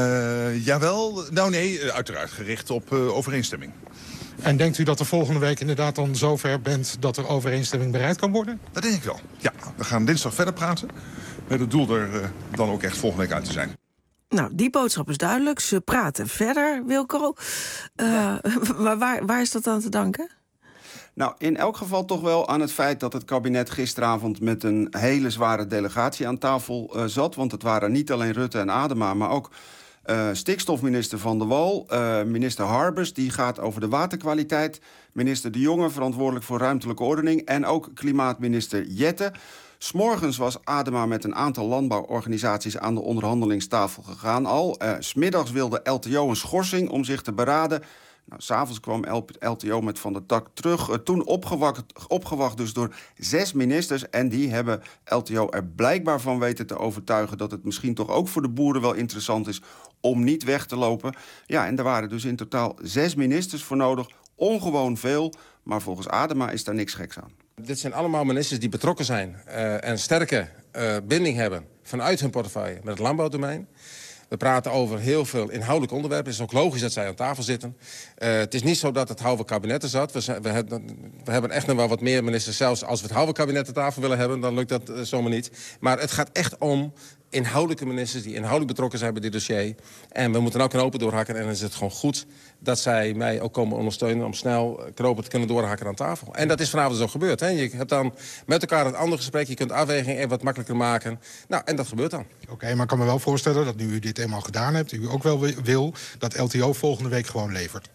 Uh, jawel. Nou nee, uh, uiteraard gericht op uh, overeenstemming. En denkt u dat er volgende week inderdaad dan zover bent dat er overeenstemming bereikt kan worden? Dat denk ik wel. Ja, we gaan dinsdag verder praten. Met het doel er uh, dan ook echt volgende week uit te zijn. Nou, die boodschap is duidelijk. Ze praten verder, Wilco. Uh, ja. Maar waar, waar is dat aan te danken? Nou, in elk geval toch wel aan het feit dat het kabinet gisteravond met een hele zware delegatie aan tafel uh, zat. Want het waren niet alleen Rutte en Adema, maar ook Uh, stikstofminister Van der Wal, uh, minister Harbers, die gaat over de waterkwaliteit, minister De Jonge, verantwoordelijk voor ruimtelijke ordening, en ook klimaatminister Jette. 'S Morgens was Adema met een aantal landbouworganisaties aan de onderhandelingstafel gegaan al. Uh, 's Middags wilde L T O een schorsing om zich te beraden. Nou, 's avonds kwam L T O met Van der Tak terug. Uh, toen opgewacht, opgewacht dus door zes ministers. En die hebben L T O er blijkbaar van weten te overtuigen dat het misschien toch ook voor de boeren wel interessant is om niet weg te lopen. Ja, en er waren dus in totaal zes ministers voor nodig. Ongewoon veel, maar volgens Adema is daar niks geks aan. Dit zijn allemaal ministers die betrokken zijn uh, en sterke uh, binding hebben vanuit hun portefeuille met het landbouwdomein. We praten over heel veel inhoudelijke onderwerpen. Het is ook logisch dat zij aan tafel zitten. Uh, het is niet zo dat het halve kabinet er zat. We, zijn, we, hebben, we hebben echt nog wel wat meer ministers. Zelfs als we het halve kabinet aan tafel willen hebben, dan lukt dat uh, zomaar niet. Maar het gaat echt om inhoudelijke ministers die inhoudelijk betrokken zijn bij dit dossier. En we moeten nou knopen doorhakken. En dan is het gewoon goed dat zij mij ook komen ondersteunen om snel knopen te kunnen doorhakken aan tafel. En dat is vanavond zo gebeurd. Hè. Je hebt dan met elkaar een ander gesprek. Je kunt afwegingen even wat makkelijker maken. Nou, en dat gebeurt dan. Oké, okay, maar ik kan me wel voorstellen dat nu u dit eenmaal gedaan hebt, u ook wel wil dat L T O volgende week gewoon levert.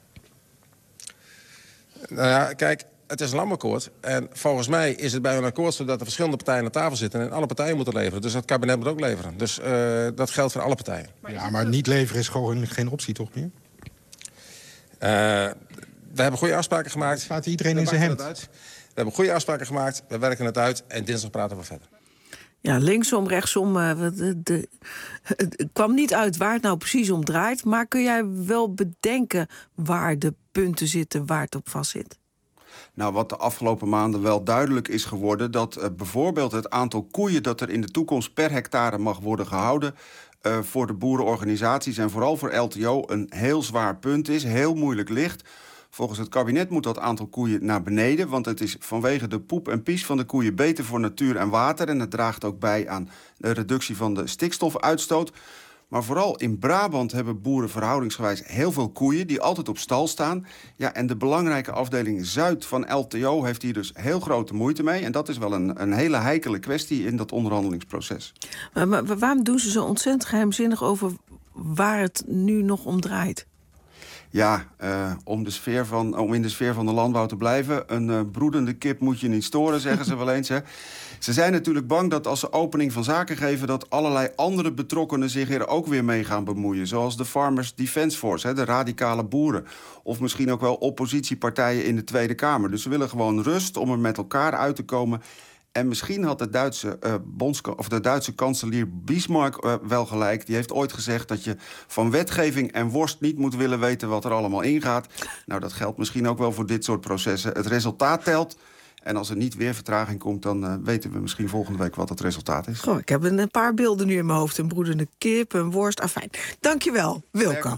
Nou ja, kijk, het is een landbouwakkoord. En volgens mij is het bij een akkoord zo dat er verschillende partijen aan tafel zitten en alle partijen moeten leveren. Dus het kabinet moet ook leveren. Dus uh, dat geldt voor alle partijen. Ja, maar niet leveren is gewoon geen optie, toch meer? Uh, we hebben goede afspraken gemaakt. Staat iedereen in zijn hemd? We hebben goede afspraken gemaakt, we werken het uit en dinsdag praten we verder. Ja, linksom, rechtsom, uh, de, de, het kwam niet uit waar het nou precies om draait. Maar kun jij wel bedenken waar de punten zitten, waar het op vast zit? Nou, wat de afgelopen maanden wel duidelijk is geworden, dat uh, bijvoorbeeld het aantal koeien dat er in de toekomst per hectare mag worden gehouden, uh, voor de boerenorganisaties en vooral voor L T O een heel zwaar punt is, heel moeilijk ligt. Volgens het kabinet moet dat aantal koeien naar beneden, want het is vanwege de poep en pies van de koeien beter voor natuur en water en het draagt ook bij aan de reductie van de stikstofuitstoot. Maar vooral in Brabant hebben boeren verhoudingsgewijs heel veel koeien die altijd op stal staan. Ja, en de belangrijke afdeling Zuid van L T O heeft hier dus heel grote moeite mee. En dat is wel een, een hele heikele kwestie in dat onderhandelingsproces. Maar, maar waarom doen ze zo ontzettend geheimzinnig over waar het nu nog om draait? Ja, uh, om, de sfeer van, om in de sfeer van de landbouw te blijven. Een uh, broedende kip moet je niet storen, zeggen ze wel eens. Hè. Ze zijn natuurlijk bang dat als ze opening van zaken geven, dat allerlei andere betrokkenen zich er ook weer mee gaan bemoeien. Zoals de Farmers Defence Force, hè, de radicale boeren. Of misschien ook wel oppositiepartijen in de Tweede Kamer. Dus ze willen gewoon rust om er met elkaar uit te komen. En misschien had de Duitse, uh, bondska- of de Duitse kanselier Bismarck uh, wel gelijk. Die heeft ooit gezegd dat je van wetgeving en worst niet moet willen weten wat er allemaal ingaat. Nou, dat geldt misschien ook wel voor dit soort processen. Het resultaat telt. En als er niet weer vertraging komt, dan uh, weten we misschien volgende week wat het resultaat is. Goh, ik heb een paar beelden nu in mijn hoofd. Een broedende kip, een worst, afijn. Dankjewel, Wilco.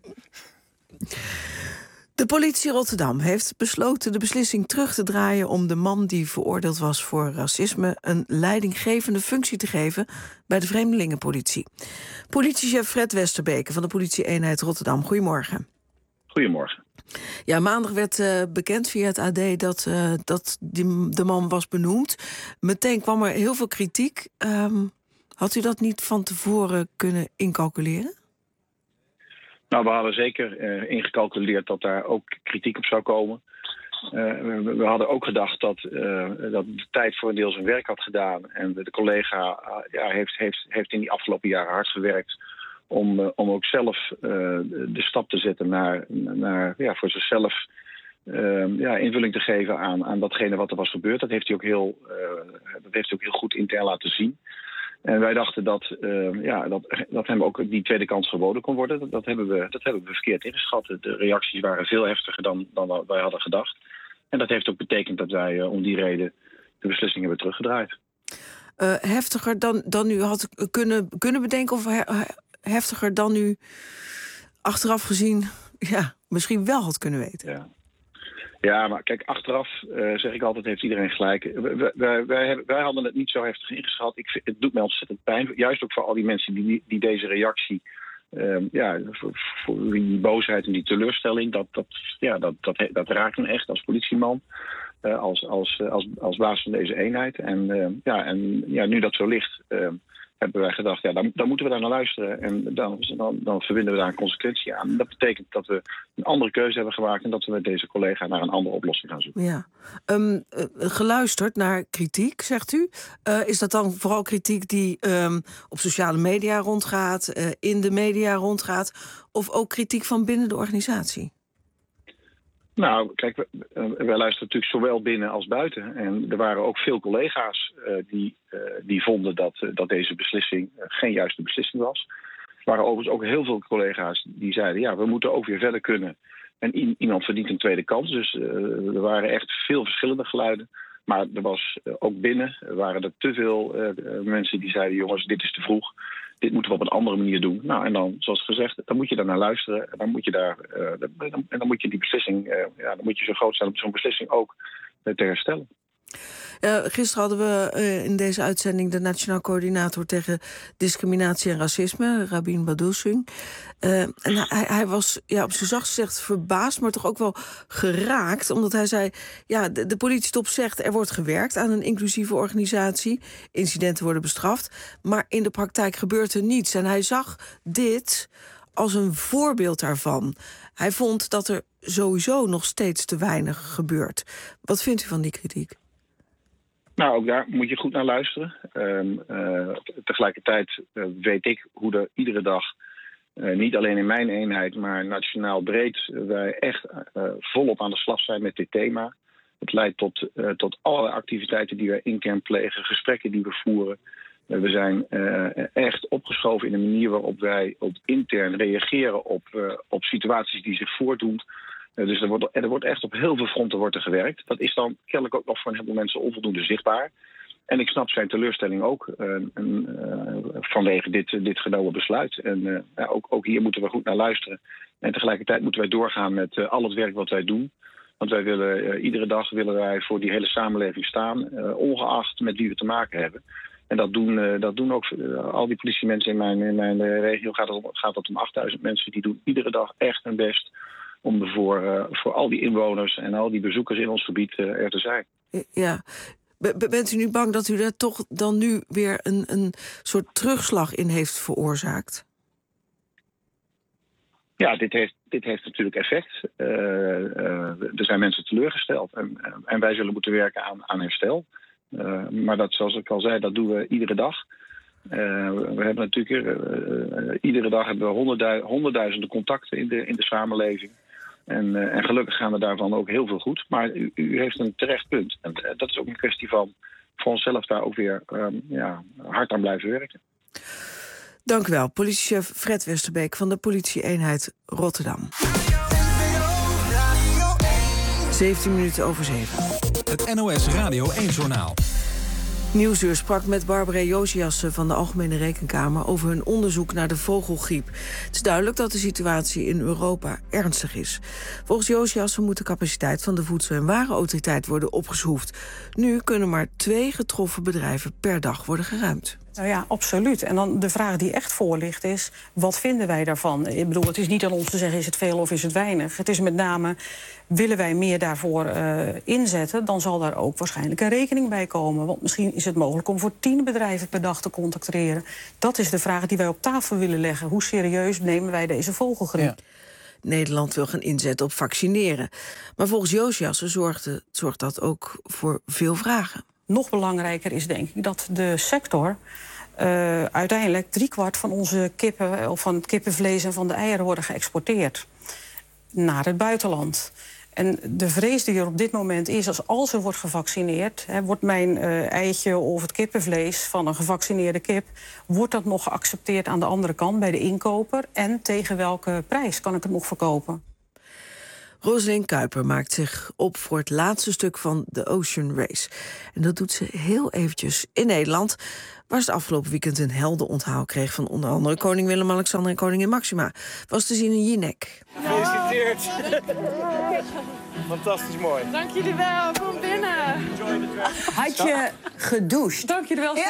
De politie Rotterdam heeft besloten de beslissing terug te draaien om de man die veroordeeld was voor racisme een leidinggevende functie te geven bij de vreemdelingenpolitie. Politiechef Fred Westerbeke van de politie-eenheid Rotterdam. Goedemorgen. Goedemorgen. Ja, maandag werd uh, bekend via het A D dat, uh, dat die, de man was benoemd. Meteen kwam er heel veel kritiek. Um, had u dat niet van tevoren kunnen incalculeren? Nou, we hadden zeker uh, ingecalculeerd dat daar ook kritiek op zou komen. Uh, we, we hadden ook gedacht dat, uh, dat de tijd voor een deel zijn werk had gedaan. En de, de collega uh, ja, heeft, heeft, heeft in die afgelopen jaren hard gewerkt om, uh, om ook zelf uh, de, de stap te zetten naar, naar ja, voor zichzelf uh, ja, invulling te geven aan, aan datgene wat er was gebeurd. Dat heeft hij ook heel, uh, dat heeft hij ook heel goed intern laten zien. En wij dachten dat, uh, ja, dat, dat hem ook die tweede kans geboden kon worden. Dat, dat, hebben we, dat hebben we verkeerd ingeschat. De reacties waren veel heftiger dan, dan wij hadden gedacht. En dat heeft ook betekend dat wij uh, om die reden de beslissing hebben teruggedraaid. Uh, heftiger dan, dan u had kunnen, kunnen bedenken, of he, heftiger dan u achteraf gezien ja, misschien wel had kunnen weten? Ja. Ja, maar kijk, achteraf uh, zeg ik altijd, heeft iedereen gelijk. Wij, wij, wij, wij hadden het niet zo heftig ingeschat. Ik, het doet mij ontzettend pijn. Juist ook voor al die mensen die, die deze reactie, uh, ja, voor, voor die boosheid en die teleurstelling, dat, dat, ja, dat, dat, dat raakt me echt als politieman, uh, als, als, als, als baas van deze eenheid. En, uh, ja, en ja, nu dat zo ligt, uh, hebben wij gedacht, ja, dan, dan moeten we daar naar luisteren. En dan, dan, dan verbinden we daar een consequentie aan. Dat betekent dat we een andere keuze hebben gemaakt en dat we met deze collega naar een andere oplossing gaan zoeken. Ja. Um, uh, geluisterd naar kritiek, zegt u. Uh, is dat dan vooral kritiek die um, op sociale media rondgaat, uh, in de media rondgaat, of ook kritiek van binnen de organisatie? Nou, kijk, wij, wij luisteren natuurlijk zowel binnen als buiten. En er waren ook veel collega's uh, die, uh, die vonden dat, uh, dat deze beslissing uh, geen juiste beslissing was. Er waren overigens ook heel veel collega's die zeiden, ja, we moeten ook weer verder kunnen. En i- iemand verdient een tweede kans. Dus uh, er waren echt veel verschillende geluiden. Maar er was uh, ook binnen, er waren er te veel uh, mensen die zeiden, jongens, dit is te vroeg. Dit moeten we op een andere manier doen. Nou, en dan, zoals gezegd, dan moet je daar naar luisteren. En dan moet je daar, uh, dan, en dan moet je die beslissing, uh, ja, dan moet je zo groot zijn om zo'n beslissing ook uh, te herstellen. Uh, gisteren hadden we uh, in deze uitzending de Nationaal Coördinator tegen Discriminatie en Racisme, Rabin Badousing. Uh, en hij, hij was ja, op zijn zachtst gezegd verbaasd, maar toch ook wel geraakt. Omdat hij zei, ja, de, de politietop zegt er wordt gewerkt aan een inclusieve organisatie. Incidenten worden bestraft. Maar in de praktijk gebeurt er niets. En hij zag dit als een voorbeeld daarvan. Hij vond dat er sowieso nog steeds te weinig gebeurt. Wat vindt u van die kritiek? Nou, ook daar moet je goed naar luisteren. Um, uh, tegelijkertijd uh, weet ik hoe er iedere dag, uh, niet alleen in mijn eenheid, maar nationaal breed, uh, wij echt uh, volop aan de slag zijn met dit thema. Het leidt tot, uh, tot allerlei activiteiten die wij intern plegen, gesprekken die we voeren. Uh, we zijn uh, echt opgeschoven in de manier waarop wij op intern reageren op, uh, op situaties die zich voordoen. Uh, dus er wordt, er wordt echt op heel veel fronten wordt er gewerkt. Dat is dan kennelijk ook nog voor een heleboel mensen onvoldoende zichtbaar. En ik snap zijn teleurstelling ook uh, en, uh, vanwege dit, dit genomen besluit. En uh, ja, ook, ook hier moeten we goed naar luisteren. En tegelijkertijd moeten wij doorgaan met uh, al het werk wat wij doen. Want wij willen uh, iedere dag willen wij voor die hele samenleving staan, uh, ongeacht met wie we te maken hebben. En dat doen, uh, dat doen ook uh, al die politiemensen in mijn, in mijn uh, regio. Gaat het, om, gaat het om achtduizend mensen die doen iedere dag echt hun best om er voor, uh, voor al die inwoners en al die bezoekers in ons gebied uh, er te zijn. Ja. Bent u nu bang dat u daar toch dan nu weer een, een soort terugslag in heeft veroorzaakt? Ja, dit heeft, dit heeft natuurlijk effect. Uh, uh, er zijn mensen teleurgesteld. En, uh, en wij zullen moeten werken aan, aan herstel. Uh, maar dat, zoals ik al zei, dat doen we iedere dag. Uh, we hebben natuurlijk uh, uh, iedere dag hebben we honderddu- honderdduizenden contacten in de, in de samenleving. En, uh, en gelukkig gaan we daarvan ook heel veel goed. Maar u, u heeft een terecht punt. En uh, dat is ook een kwestie van voor onszelf daar ook weer um, ja, hard aan blijven werken. Dank u wel, politiechef Fred Westerbeek van de politie-eenheid Rotterdam. zeventien minuten over zeven. Het N O S Radio één-journaal. Nieuwsuur sprak met Barbara Josiassen van de Algemene Rekenkamer over hun onderzoek naar de vogelgriep. Het is duidelijk dat de situatie in Europa ernstig is. Volgens Josiassen moet de capaciteit van de Voedsel- en Warenautoriteit worden opgeschroefd. Nu kunnen maar twee getroffen bedrijven per dag worden geruimd. Nou ja, absoluut. En dan de vraag die echt voor ligt is, wat vinden wij daarvan? Ik bedoel, het is niet aan ons te zeggen, is het veel of is het weinig? Het is met name, willen wij meer daarvoor uh, inzetten, dan zal daar ook waarschijnlijk een rekening bij komen. Want misschien is het mogelijk om voor tien bedrijven per dag te contracteren. Dat is de vraag die wij op tafel willen leggen. Hoe serieus nemen wij deze vogelgriep? Ja. Nederland wil gaan inzetten op vaccineren. Maar volgens Josiassen zorgt, zorgt dat ook voor veel vragen. Nog belangrijker is denk ik dat de sector uh, uiteindelijk driekwart van onze kippen, of van het kippenvlees en van de eieren worden geëxporteerd naar het buitenland. En de vrees die er op dit moment is, als, als er wordt gevaccineerd, hè, wordt mijn uh, eitje of het kippenvlees van een gevaccineerde kip, wordt dat nog geaccepteerd aan de andere kant bij de inkoper? En tegen welke prijs kan ik het nog verkopen? Roselien Kuiper maakt zich op voor het laatste stuk van The Ocean Race. En dat doet ze heel eventjes in Nederland, waar ze het afgelopen weekend een heldenonthaal kreeg van onder andere koning Willem-Alexander en koningin Maxima. Was te zien in Jinek. Gefeliciteerd. Fantastisch mooi. Dank jullie wel, kom binnen. Had je gedoucht? Dank jullie wel. Ja.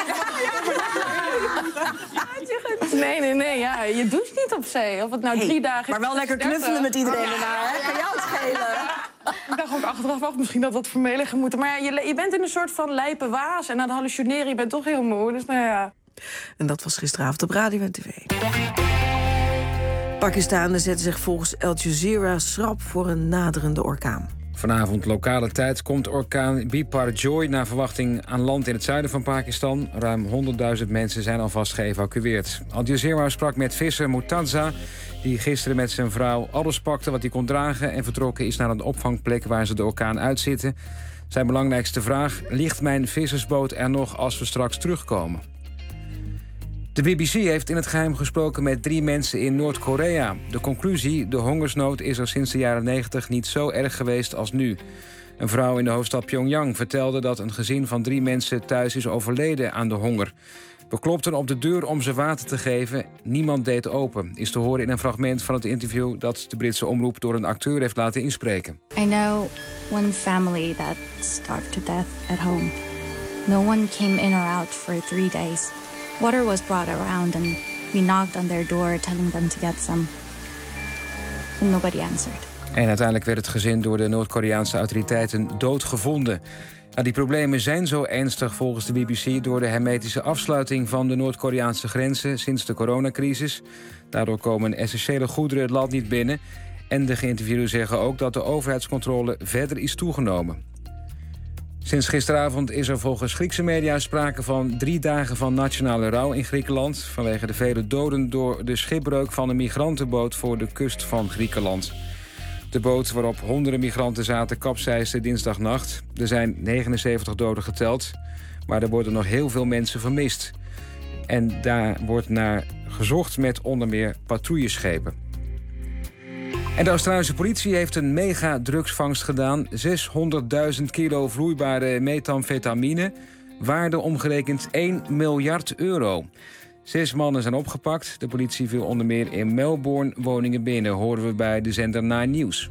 Nee, nee, nee, ja, je doucht niet op zee. Of het nou drie hey, dagen... Maar wel lekker knuffelen met iedereen oh, ja. daarna, hè? Kan jou het schelen? Ik dacht ook achteraf, wacht, misschien dat wat vermeligen moeten. Maar ja, je, je bent in een soort van lijpe waas. En aan het hallucineren, je bent toch heel moe. Dus nou ja. En dat was gisteravond op radio en tv. Pakistanen zetten zich volgens Al Jazeera schrap voor een naderende orkaan. Vanavond lokale tijd komt orkaan Biparjoy naar verwachting aan land in het zuiden van Pakistan. Ruim honderdduizend mensen zijn alvast geëvacueerd. Al Jazeera sprak met visser Murtaza, die gisteren met zijn vrouw alles pakte wat hij kon dragen en vertrokken is naar een opvangplek waar ze de orkaan uitzitten. Zijn belangrijkste vraag: ligt mijn vissersboot er nog als we straks terugkomen? De B B C heeft in het geheim gesproken met drie mensen in Noord-Korea. De conclusie: de hongersnood is er sinds de jaren negentig niet zo erg geweest als nu. Een vrouw in de hoofdstad Pyongyang vertelde dat een gezin van drie mensen thuis is overleden aan de honger. We klopten op de deur om ze water te geven. Niemand deed open. Is te horen in een fragment van het interview dat de Britse omroep door een acteur heeft laten inspreken. I know one family that starved to death at home. No one came in or out for three days. Water was brought around and we knocked on their door telling them to get some. And nobody answered. En uiteindelijk werd het gezin door de Noord-Koreaanse autoriteiten doodgevonden. Nou, die problemen zijn zo ernstig volgens de B B C door de hermetische afsluiting van de Noord-Koreaanse grenzen sinds de coronacrisis. Daardoor komen essentiële goederen het land niet binnen. En de geïnterviewden zeggen ook dat de overheidscontrole verder is toegenomen. Sinds gisteravond is er volgens Griekse media sprake van drie dagen van nationale rouw in Griekenland vanwege de vele doden door de schipbreuk van een migrantenboot voor de kust van Griekenland. De boot waarop honderden migranten zaten kapseisde dinsdagnacht. Er zijn negenenzeventig doden geteld, maar er worden nog heel veel mensen vermist. En daar wordt naar gezocht met onder meer patrouilleschepen. En de Australische politie heeft een mega-drugsvangst gedaan. zeshonderdduizend kilo vloeibare methamfetamine. Waarde omgerekend één miljard euro. Zes mannen zijn opgepakt. De politie viel onder meer in Melbourne woningen binnen, horen we bij de zender Nine News.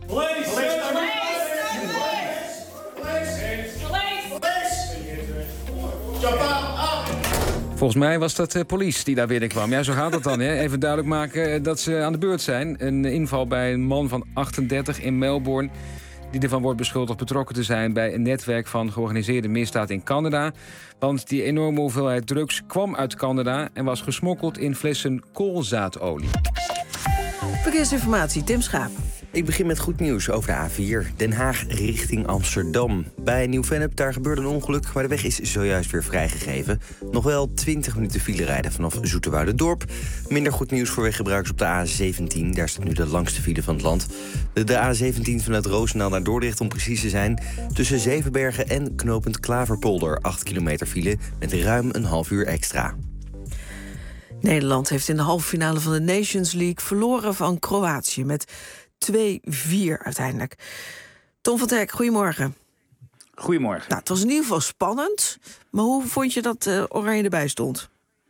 Volgens mij was dat de politie die daar binnenkwam. Ja, zo gaat het dan. Hè? Even duidelijk maken dat ze aan de beurt zijn. Een inval bij een man van achtendertig in Melbourne, die ervan wordt beschuldigd betrokken te zijn bij een netwerk van georganiseerde misdaad in Canada. Want die enorme hoeveelheid drugs kwam uit Canada en was gesmokkeld in flessen koolzaadolie. Verkeersinformatie, Tim Schaap. Ik begin met goed nieuws over de A vier. Den Haag richting Amsterdam. Bij Nieuw-Vennep, daar gebeurde een ongeluk, maar de weg is zojuist weer vrijgegeven. Nog wel twintig minuten file rijden vanaf Zoeterwoude-Dorp. Minder goed nieuws voor weggebruikers op de A zeventien. Daar staat nu de langste file van het land. De, de A zeventien vanuit Roosendaal naar Dordrecht, om precies te zijn. Tussen Zevenbergen en knooppunt Klaverpolder. acht kilometer file met ruim een half uur extra. Nederland heeft in de halve finale van de Nations League verloren van Kroatië met twee vier uiteindelijk. Tom van Terk, goedemorgen. Goedemorgen. Nou, het was in ieder geval spannend, maar hoe vond je dat uh, Oranje erbij stond?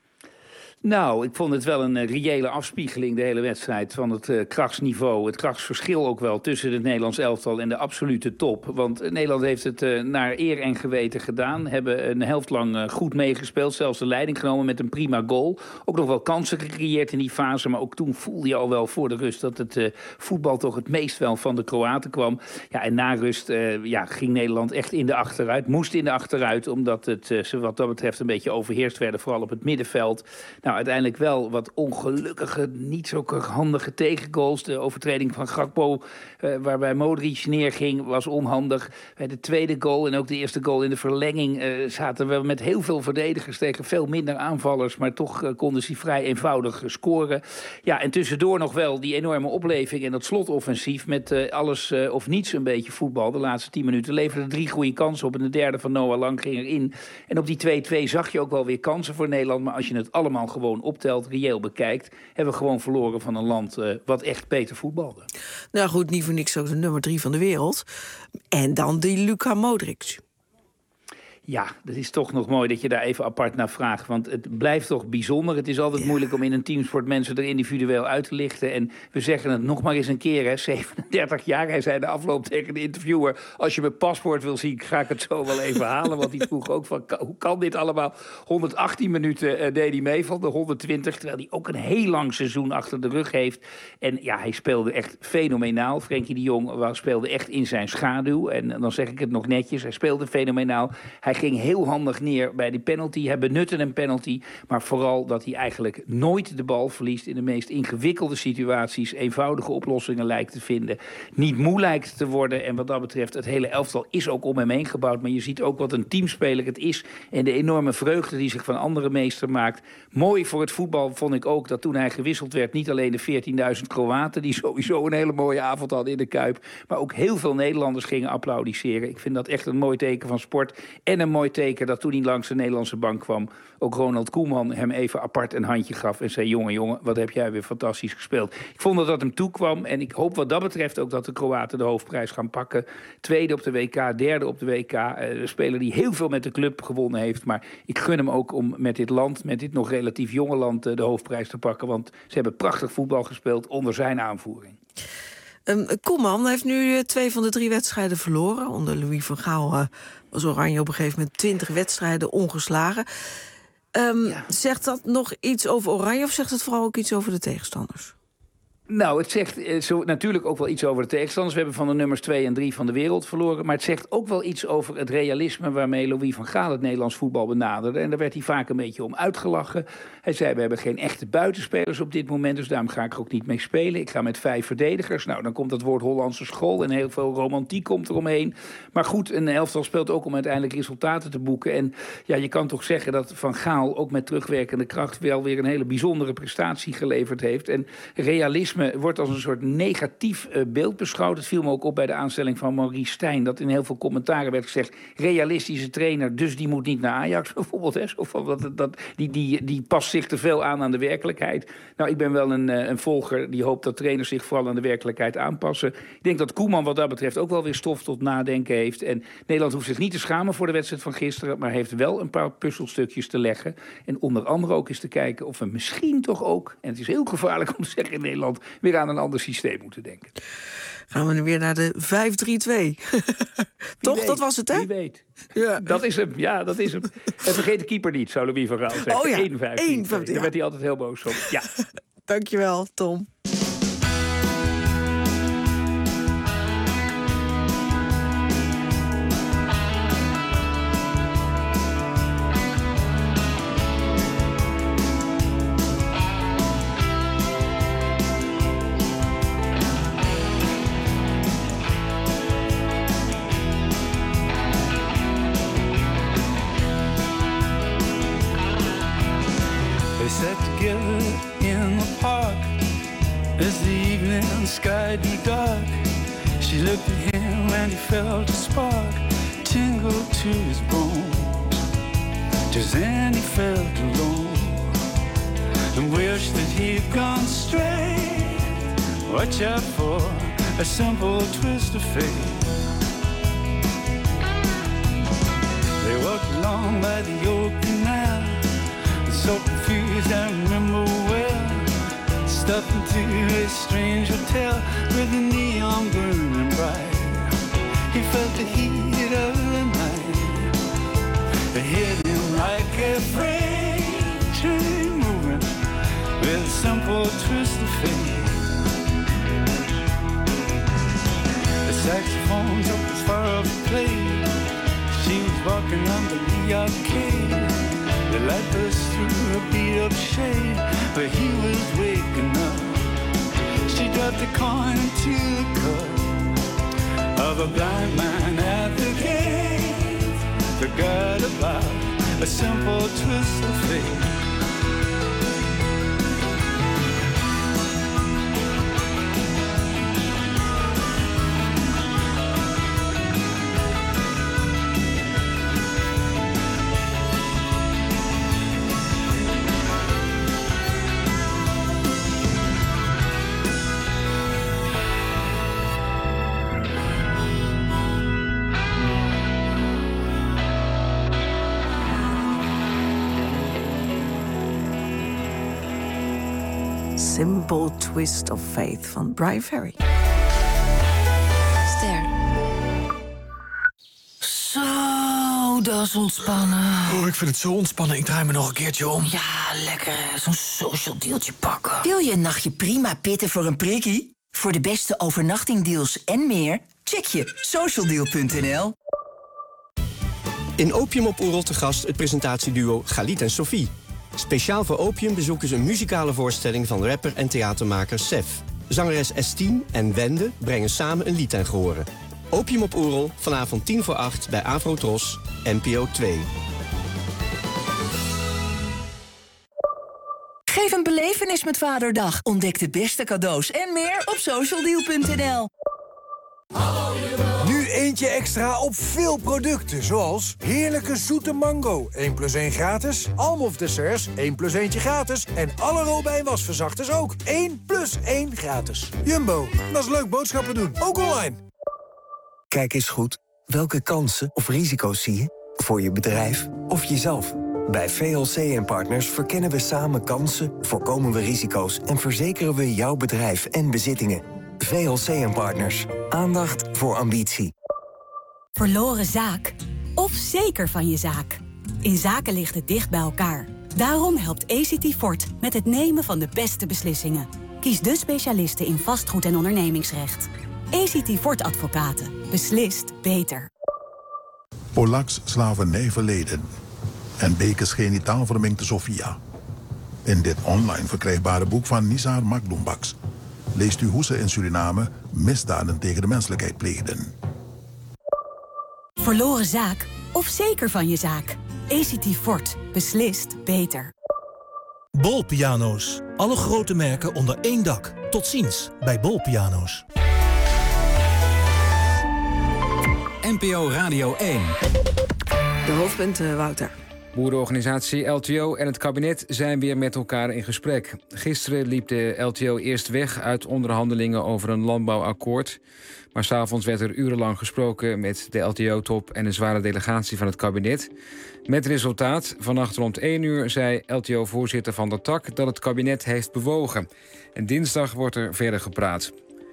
Nou, ik vond het wel een uh, reële afspiegeling, de hele wedstrijd, van het uh, krachtsniveau. Het krachtsverschil ook wel tussen het Nederlands elftal en de absolute top. Want uh, Nederland heeft het uh, naar eer en geweten gedaan. Hebben een helft lang uh, goed meegespeeld, zelfs de leiding genomen met een prima goal. Ook nog wel kansen gecreëerd in die fase, maar ook toen voelde je al wel voor de rust dat het uh, voetbal toch het meest wel van de Kroaten kwam. Ja, en na rust uh, ja, ging Nederland echt in de achteruit, moest in de achteruit, omdat het, uh, ze wat dat betreft een beetje overheerst werden, vooral op het middenveld. Nou, uiteindelijk wel wat ongelukkige, niet zo handige tegengoals. De overtreding van Gakpo, uh, waarbij Modric neerging, was onhandig. Bij de tweede goal en ook de eerste goal in de verlenging uh, zaten we met heel veel verdedigers tegen veel minder aanvallers, maar toch uh, konden ze vrij eenvoudig uh, scoren. Ja, en tussendoor nog wel die enorme opleving en dat slotoffensief met uh, alles uh, of niets een beetje voetbal. De laatste tien minuten leverden drie goede kansen op en de derde van Noah Lang ging erin. En op die twee-twee zag je ook wel weer kansen voor Nederland, maar als je het allemaal gewoon optelt, reëel bekijkt, hebben we gewoon verloren van een land uh, wat echt beter voetbalde. Nou goed, niet voor niks ook de nummer drie van de wereld. En dan die Luka Modric. Ja, dat is toch nog mooi dat je daar even apart naar vraagt. Want het blijft toch bijzonder. Het is altijd ja. moeilijk om in een teamsport mensen er individueel uit te lichten. En we zeggen het nog maar eens een keer, hè, zevenendertig jaar. Hij zei de afloop tegen de interviewer, als je mijn paspoort wil zien, ga ik het zo wel even halen. Want hij vroeg ook van, hoe kan dit allemaal? honderdachttien minuten uh, deed hij mee van de honderdtwintig. Terwijl hij ook een heel lang seizoen achter de rug heeft. En ja, hij speelde echt fenomenaal. Frenkie de Jong speelde echt in zijn schaduw. En dan zeg ik het nog netjes, hij speelde fenomenaal. Hij ging heel handig neer bij die penalty. Hij benutte een penalty. Maar vooral dat hij eigenlijk nooit de bal verliest in de meest ingewikkelde situaties. Eenvoudige oplossingen lijkt te vinden. Niet moe lijkt te worden. En wat dat betreft, het hele elftal is ook om hem heen gebouwd. Maar je ziet ook wat een teamspeler het is. En de enorme vreugde die zich van andere meester maakt. Mooi voor het voetbal vond ik ook dat toen hij gewisseld werd, niet alleen de veertienduizend Kroaten, die sowieso een hele mooie avond hadden in de Kuip, maar ook heel veel Nederlanders gingen applaudisseren. Ik vind dat echt een mooi teken van sport. En een een mooi teken dat toen hij langs de Nederlandse bank kwam, ook Ronald Koeman hem even apart een handje gaf en zei: jongen, jongen, wat heb jij weer fantastisch gespeeld. Ik vond dat dat hem toekwam en ik hoop wat dat betreft ook dat de Kroaten de hoofdprijs gaan pakken. Tweede op de W K, derde op de W K. Uh, een speler die heel veel met de club gewonnen heeft, maar ik gun hem ook om met dit land, met dit nog relatief jonge land, uh, de hoofdprijs te pakken, want ze hebben prachtig voetbal gespeeld onder zijn aanvoering. Um, Koeman heeft nu uh, twee van de drie wedstrijden verloren. Onder Louis van Gaal uh, was Oranje op een gegeven moment twintig wedstrijden ongeslagen. Um, ja. Zegt dat nog iets over Oranje of zegt het vooral ook iets over de tegenstanders? Nou, het zegt eh, zo, natuurlijk ook wel iets over de tegenstanders. We hebben van de nummers twee en drie van de wereld verloren. Maar het zegt ook wel iets over het realisme waarmee Louis van Gaal het Nederlands voetbal benaderde. En daar werd hij vaak een beetje om uitgelachen. Hij zei, we hebben geen echte buitenspelers op dit moment, dus daarom ga ik er ook niet mee spelen. Ik ga met vijf verdedigers. Nou, dan komt dat woord Hollandse school en heel veel romantiek komt eromheen. Maar goed, een elftal speelt ook om uiteindelijk resultaten te boeken. En ja, je kan toch zeggen dat Van Gaal ook met terugwerkende kracht wel weer een hele bijzondere prestatie geleverd heeft. En realisme wordt als een soort negatief uh, beeld beschouwd. Het viel me ook op bij de aanstelling van Maurice Stijn, dat in heel veel commentaren werd gezegd, realistische trainer, dus die moet niet naar Ajax bijvoorbeeld. Hè? Of dat, dat, die, die, die past zich te veel aan aan de werkelijkheid. Nou, ik ben wel een, uh, een volger die hoopt dat trainers zich vooral aan de werkelijkheid aanpassen. Ik denk dat Koeman wat dat betreft ook wel weer stof tot nadenken heeft. En Nederland hoeft zich niet te schamen voor de wedstrijd van gisteren, maar heeft wel een paar puzzelstukjes te leggen. En onder andere ook eens te kijken of we misschien toch ook, en het is heel gevaarlijk om te zeggen in Nederland, weer aan een ander systeem moeten denken. Gaan we nu weer naar de vijf drie twee. Toch, weet, dat was het, hè? Wie weet. Ja. Dat is hem, ja, dat is hem. En vergeet de keeper niet, zou Louis van Gaal zeggen. Oh ja, één vijf drie twee. Daar werd hij altijd heel boos op. Ja. Dankjewel, Tom. In the park as the evening sky grew dark, she looked at him and he felt a spark tingle to his bones. Just then he felt alone and wished that he'd gone straight. Watch out for a simple twist of fate. They walked along by the old canal, so confused I remember well, stepped into a strange hotel with the neon burning bright. He felt the heat of the night, it hit him like a freight train moving with a simple twist of fate. The saxophones up as far up the plate, she was walking under the arcade. The light burst through a beat-up shade where he was waking up. She dropped a coin into the cup of a blind man at the gate. Forgot about a simple twist of fate. Simple Twist of Faith van Brian Ferry. Ster. Zo, dat is ontspannen. Oh, ik vind het zo ontspannen. Ik draai me nog een keertje om. Ja, lekker. Zo'n social dealtje pakken. Wil je een nachtje prima pitten voor een prikkie? Voor de beste overnachtingdeals en meer, check je socialdeal punt n l. In Opium op Oerol te gast het presentatieduo Galit en Sophie. Speciaal voor Opium bezoeken ze een muzikale voorstelling van rapper en theatermaker Sef. Zangeres S tien en Wende brengen samen een lied ten gehore. Opium op Oerol, vanavond tien voor acht bij Avrotros, N P O twee. Geef een belevenis met Vaderdag. Ontdek de beste cadeaus en meer op socialdeal punt n l. Nu eentje extra op veel producten, zoals heerlijke zoete mango, één plus één gratis. Almof desserts, één plus eentje gratis. En alle Robijn wasverzachters ook, één plus één gratis. Jumbo, dat is leuk boodschappen doen, ook online. Kijk eens goed, welke kansen of risico's zie je? Voor je bedrijf of jezelf? Bij V L C en Partners verkennen we samen kansen, voorkomen we risico's en verzekeren we jouw bedrijf en bezittingen. V L C en Partners. Aandacht voor ambitie. Verloren zaak of zeker van je zaak. In zaken ligt het dicht bij elkaar. Daarom helpt A C T Fort met het nemen van de beste beslissingen. Kies de specialisten in vastgoed en ondernemingsrecht. A C T Fort Advocaten. Beslist beter. Polaks slavernij verleden en bekers genitaal verminkte Sofia. In dit online verkrijgbare boek van Nizar Makloumbaks leest u hoe ze in Suriname misdaden tegen de menselijkheid pleegden. Verloren zaak of zeker van je zaak. A C T Fort. Beslist beter. Bol Piano's. Alle grote merken onder één dak. Tot ziens bij Bol Piano's. N P O Radio één. De hoofdpunten, Wouter. Boerenorganisatie L T O en het kabinet zijn weer met elkaar in gesprek. Gisteren liep de L T O eerst weg uit onderhandelingen over een landbouwakkoord. Maar 's avonds werd er urenlang gesproken met de L T O-top en een zware delegatie van het kabinet. Met resultaat, vannacht rond één uur zei L T O-voorzitter Van der Tak dat het kabinet heeft bewogen. En dinsdag wordt er verder gepraat.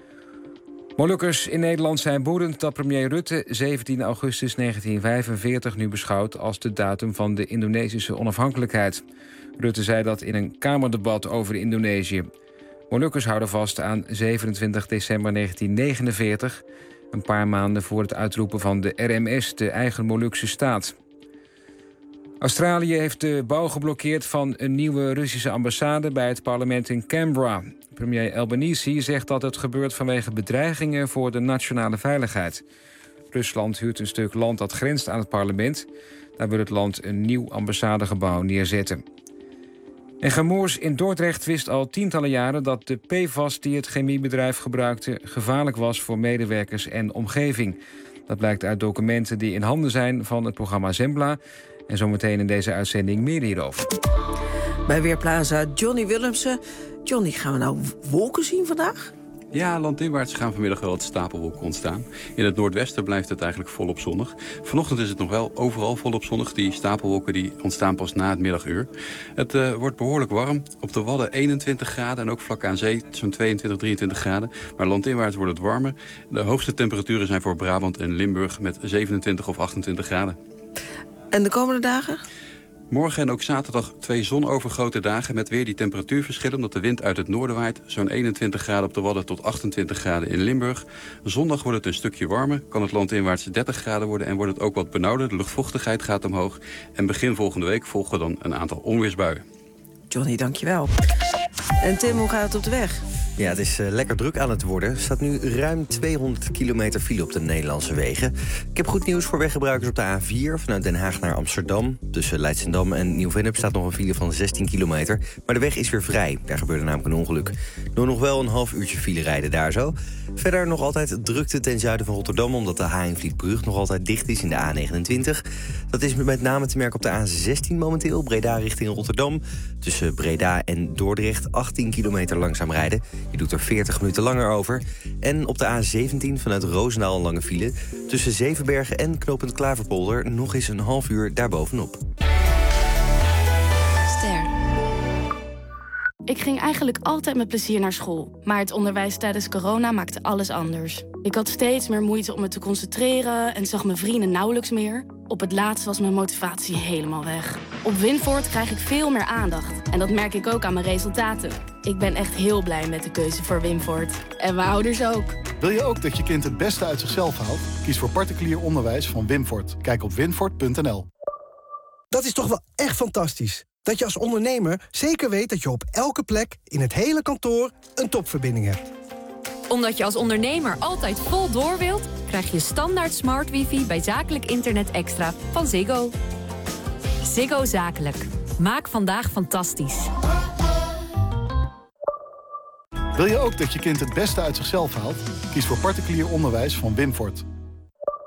Molukkers in Nederland zijn woedend dat premier Rutte zeventien augustus negentien vijfenveertig nu beschouwt als de datum van de Indonesische onafhankelijkheid. Rutte zei dat in een Kamerdebat over Indonesië. Molukkers houden vast aan zevenentwintig december negentien negenenveertig, een paar maanden voor het uitroepen van de R M S, de eigen Molukse staat. Australië heeft de bouw geblokkeerd van een nieuwe Russische ambassade bij het parlement in Canberra. Premier Albanese zegt dat het gebeurt vanwege bedreigingen voor de nationale veiligheid. Rusland huurt een stuk land dat grenst aan het parlement. Daar wil het land een nieuw ambassadegebouw neerzetten. En Gemoers in Dordrecht wist al tientallen jaren dat de P F A S die het chemiebedrijf gebruikte gevaarlijk was voor medewerkers en omgeving. Dat blijkt uit documenten die in handen zijn van het programma Zembla. En zometeen in deze uitzending meer hierover. Bij Weerplaza Johnny Willemsen. Johnny, gaan we nou wolken zien vandaag? Ja, landinwaarts gaan vanmiddag wel wat stapelwolken ontstaan. In het noordwesten blijft het eigenlijk volop zonnig. Vanochtend is het nog wel overal volop zonnig. Die stapelwolken die ontstaan pas na het middaguur. Het uh, wordt behoorlijk warm. Op de Wadden eenentwintig graden en ook vlak aan zee zo'n tweeëntwintig, drieëntwintig graden. Maar landinwaarts wordt het warmer. De hoogste temperaturen zijn voor Brabant en Limburg met zevenentwintig of achtentwintig graden. En de komende dagen? Morgen en ook zaterdag twee zonovergoten dagen met weer die temperatuurverschillen, omdat de wind uit het noorden waait. Zo'n eenentwintig graden op de Wadden tot achtentwintig graden in Limburg. Zondag wordt het een stukje warmer, kan het landinwaarts dertig graden worden en wordt het ook wat benauwder. De luchtvochtigheid gaat omhoog. En begin volgende week volgen dan een aantal onweersbuien. Johnny, dankjewel. En Tim, hoe gaat het op de weg? Ja, het is uh, lekker druk aan het worden. Er staat nu ruim tweehonderd kilometer file op de Nederlandse wegen. Ik heb goed nieuws voor weggebruikers op de A vier... vanuit Den Haag naar Amsterdam. Tussen Leidschendam en Nieuw-Vennep staat nog een file van zestien kilometer. Maar de weg is weer vrij. Daar gebeurde namelijk een ongeluk. Door nog wel een half uurtje file rijden daar zo. Verder nog altijd drukte ten zuiden van Rotterdam... omdat de Haringvlietbrug nog altijd dicht is in de A negenentwintig. Dat is met name te merken op de A zestien momenteel. Breda richting Rotterdam. Tussen Breda en Dordrecht achttien kilometer langzaam rijden. Je doet er veertig minuten langer over. En op de A zeventien vanuit Roosendaal een lange file. Tussen Zevenbergen en knooppunt Klaverpolder nog eens een half uur daarbovenop. Ster. Ik ging eigenlijk altijd met plezier naar school. Maar het onderwijs tijdens corona maakte alles anders. Ik had steeds meer moeite om me te concentreren en zag mijn vrienden nauwelijks meer. Op het laatst was mijn motivatie helemaal weg. Op Winvoort krijg ik veel meer aandacht. En dat merk ik ook aan mijn resultaten. Ik ben echt heel blij met de keuze voor Winvoort. En mijn ouders ook. Wil je ook dat je kind het beste uit zichzelf haalt? Kies voor particulier onderwijs van Winvoort. Kijk op winvoort punt n l. Dat is toch wel echt fantastisch. Dat je als ondernemer zeker weet dat je op elke plek in het hele kantoor een topverbinding hebt. Omdat je als ondernemer altijd vol door wilt, krijg je standaard smart wifi bij zakelijk internet extra van Ziggo. Ziggo Zakelijk. Maak vandaag fantastisch. Wil je ook dat je kind het beste uit zichzelf haalt? Kies voor particulier onderwijs van Winvoort.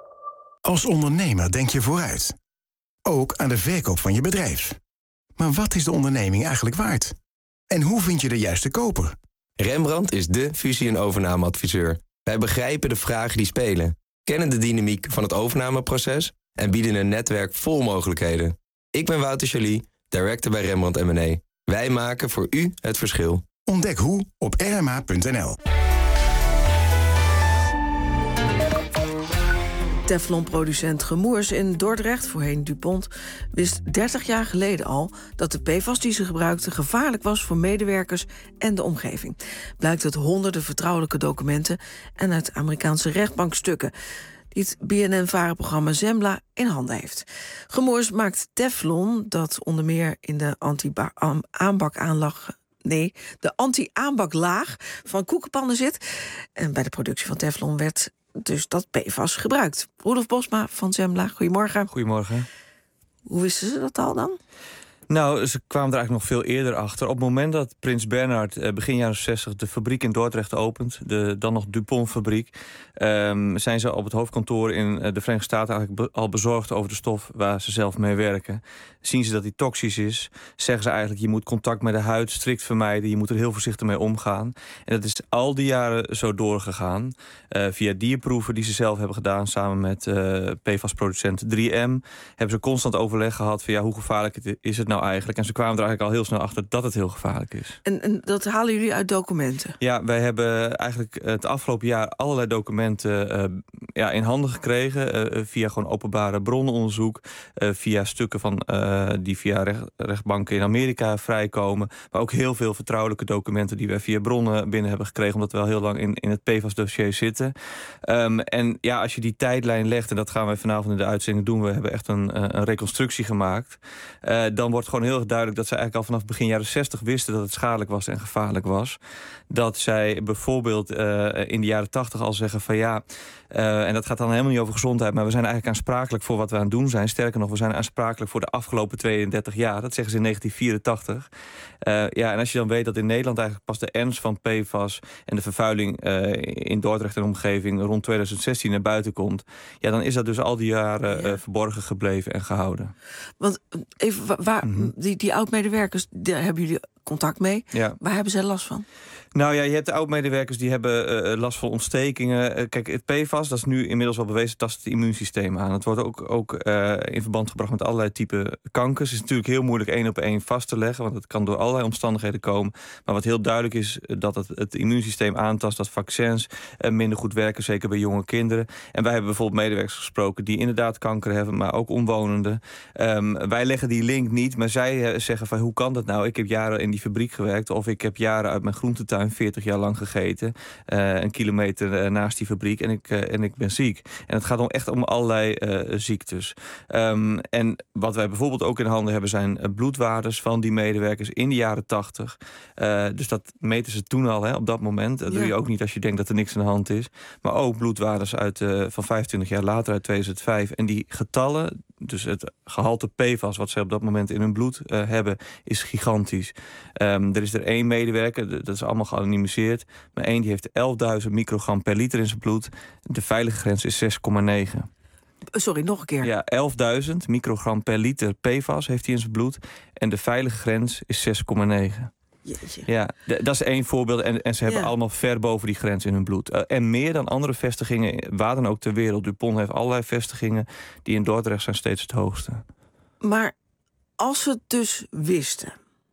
Als ondernemer denk je vooruit. Ook aan de verkoop van je bedrijf. Maar wat is de onderneming eigenlijk waard? En hoe vind je de juiste koper? Rembrandt is de fusie- en overnameadviseur. Wij begrijpen de vragen die spelen, kennen de dynamiek van het overnameproces en bieden een netwerk vol mogelijkheden. Ik ben Wouter Joly, director bij Rembrandt en Mené. Wij maken voor u het verschil. Ontdek hoe op r m a punt n l. Teflonproducent Gemoers in Dordrecht, voorheen DuPont, wist dertig jaar geleden al dat de P F A S die ze gebruikten gevaarlijk was voor medewerkers en de omgeving. Blijkt uit honderden vertrouwelijke documenten en uit Amerikaanse rechtbankstukken die het B N N-varenprogramma Zembla in handen heeft. Gemoers maakt Teflon, dat onder meer in de anti-aanbakaanlag... Nee, de anti-aanbaklaag van koekenpannen zit. En bij de productie van Teflon werd dus dat P F A S gebruikt. Roelof Bosma van Zembla, goedemorgen. Goedemorgen. Hoe wisten ze dat al dan? Nou, ze kwamen er eigenlijk nog veel eerder achter. Op het moment dat Prins Bernhard eh, begin jaren zestig de fabriek in Dordrecht opent, de dan nog DuPont-fabriek, um, zijn ze op het hoofdkantoor in uh, de Verenigde Staten eigenlijk be- al bezorgd over de stof waar ze zelf mee werken. Zien ze dat die toxisch is, zeggen ze eigenlijk je moet contact met de huid strikt vermijden, je moet er heel voorzichtig mee omgaan. En dat is al die jaren zo doorgegaan. Uh, via dierproeven die ze zelf hebben gedaan samen met uh, P F A S-producent drie M, hebben ze constant overleg gehad van ja, hoe gevaarlijk het is het nou eigenlijk. En ze kwamen er eigenlijk al heel snel achter dat het heel gevaarlijk is. En, en dat halen jullie uit documenten? Ja, wij hebben eigenlijk het afgelopen jaar allerlei documenten uh, ja, in handen gekregen. Uh, via gewoon openbare bronnenonderzoek. Uh, via stukken van, uh, die via recht, rechtbanken in Amerika vrijkomen. Maar ook heel veel vertrouwelijke documenten die wij via bronnen binnen hebben gekregen. Omdat we al heel lang in, in het P F A S-dossier zitten. Um, en ja, als je die tijdlijn legt, en dat gaan wij vanavond in de uitzending doen. We hebben echt een, een reconstructie gemaakt. Uh, dan wordt gewoon heel erg duidelijk dat ze eigenlijk al vanaf begin jaren zestig wisten dat het schadelijk was en gevaarlijk was. Dat zij bijvoorbeeld uh, in de jaren tachtig al zeggen van ja, uh, en dat gaat dan helemaal niet over gezondheid, maar we zijn eigenlijk aansprakelijk voor wat we aan het doen zijn. Sterker nog, we zijn aansprakelijk voor de afgelopen tweeëndertig jaar. Dat zeggen ze in negentien vierentachtig. Uh, ja, en als je dan weet dat in Nederland eigenlijk pas de ernst van P F A S en de vervuiling uh, in Dordrecht en omgeving rond tweeduizend zestien naar buiten komt, ja, dan is dat dus al die jaren uh, verborgen gebleven en gehouden. Want even, waar, waar Mm-hmm. die, die oud-medewerkers, daar hebben jullie contact mee. Ja. Waar hebben zij last van? Nou ja, je hebt de oud-medewerkers die hebben uh, last van ontstekingen. Uh, kijk, het P F A S, dat is nu inmiddels wel bewezen, tast het immuunsysteem aan. Het wordt ook, ook uh, in verband gebracht met allerlei typen kankers. Het is natuurlijk heel moeilijk één op één vast te leggen, want het kan door allerlei omstandigheden komen. Maar wat heel duidelijk is, dat het, het immuunsysteem aantast, dat vaccins uh, minder goed werken, zeker bij jonge kinderen. En wij hebben bijvoorbeeld medewerkers gesproken die inderdaad kanker hebben, maar ook omwonenden. Um, wij leggen die link niet, maar zij uh, zeggen van hoe kan dat nou? Ik heb jaren in die fabriek gewerkt, of ik heb jaren uit mijn groentetuin veertig jaar lang gegeten. Uh, een kilometer uh, naast die fabriek. En ik, uh, en ik ben ziek. En het gaat om echt om allerlei uh, ziektes. Um, en wat wij bijvoorbeeld ook in handen hebben zijn uh, bloedwaardes van die medewerkers in de jaren tachtig. Uh, dus dat meten ze toen al, hè, op dat moment. Dat ja. doe je ook niet als je denkt dat er niks aan de hand is. Maar ook bloedwaardes uit, uh, van vijfentwintig jaar later, uit tweeduizend vijf. En die getallen, dus het gehalte P F A S wat ze op dat moment in hun bloed uh, hebben, is gigantisch. Um, er is er één medewerker, dat is allemaal geanonimiseerd, maar één die heeft elfduizend microgram per liter in zijn bloed. De veilige grens is zes komma negen. Sorry, nog een keer. Ja, elfduizend microgram per liter P F A S heeft hij in zijn bloed. En de veilige grens is zes komma negen. Jeetje. Ja, d- dat is één voorbeeld. En, en ze hebben Ja. allemaal ver boven die grens in hun bloed. Uh, en meer dan andere vestigingen, waar dan ook ter wereld. DuPont heeft allerlei vestigingen die in Dordrecht zijn steeds het hoogste. Maar als ze het dus wisten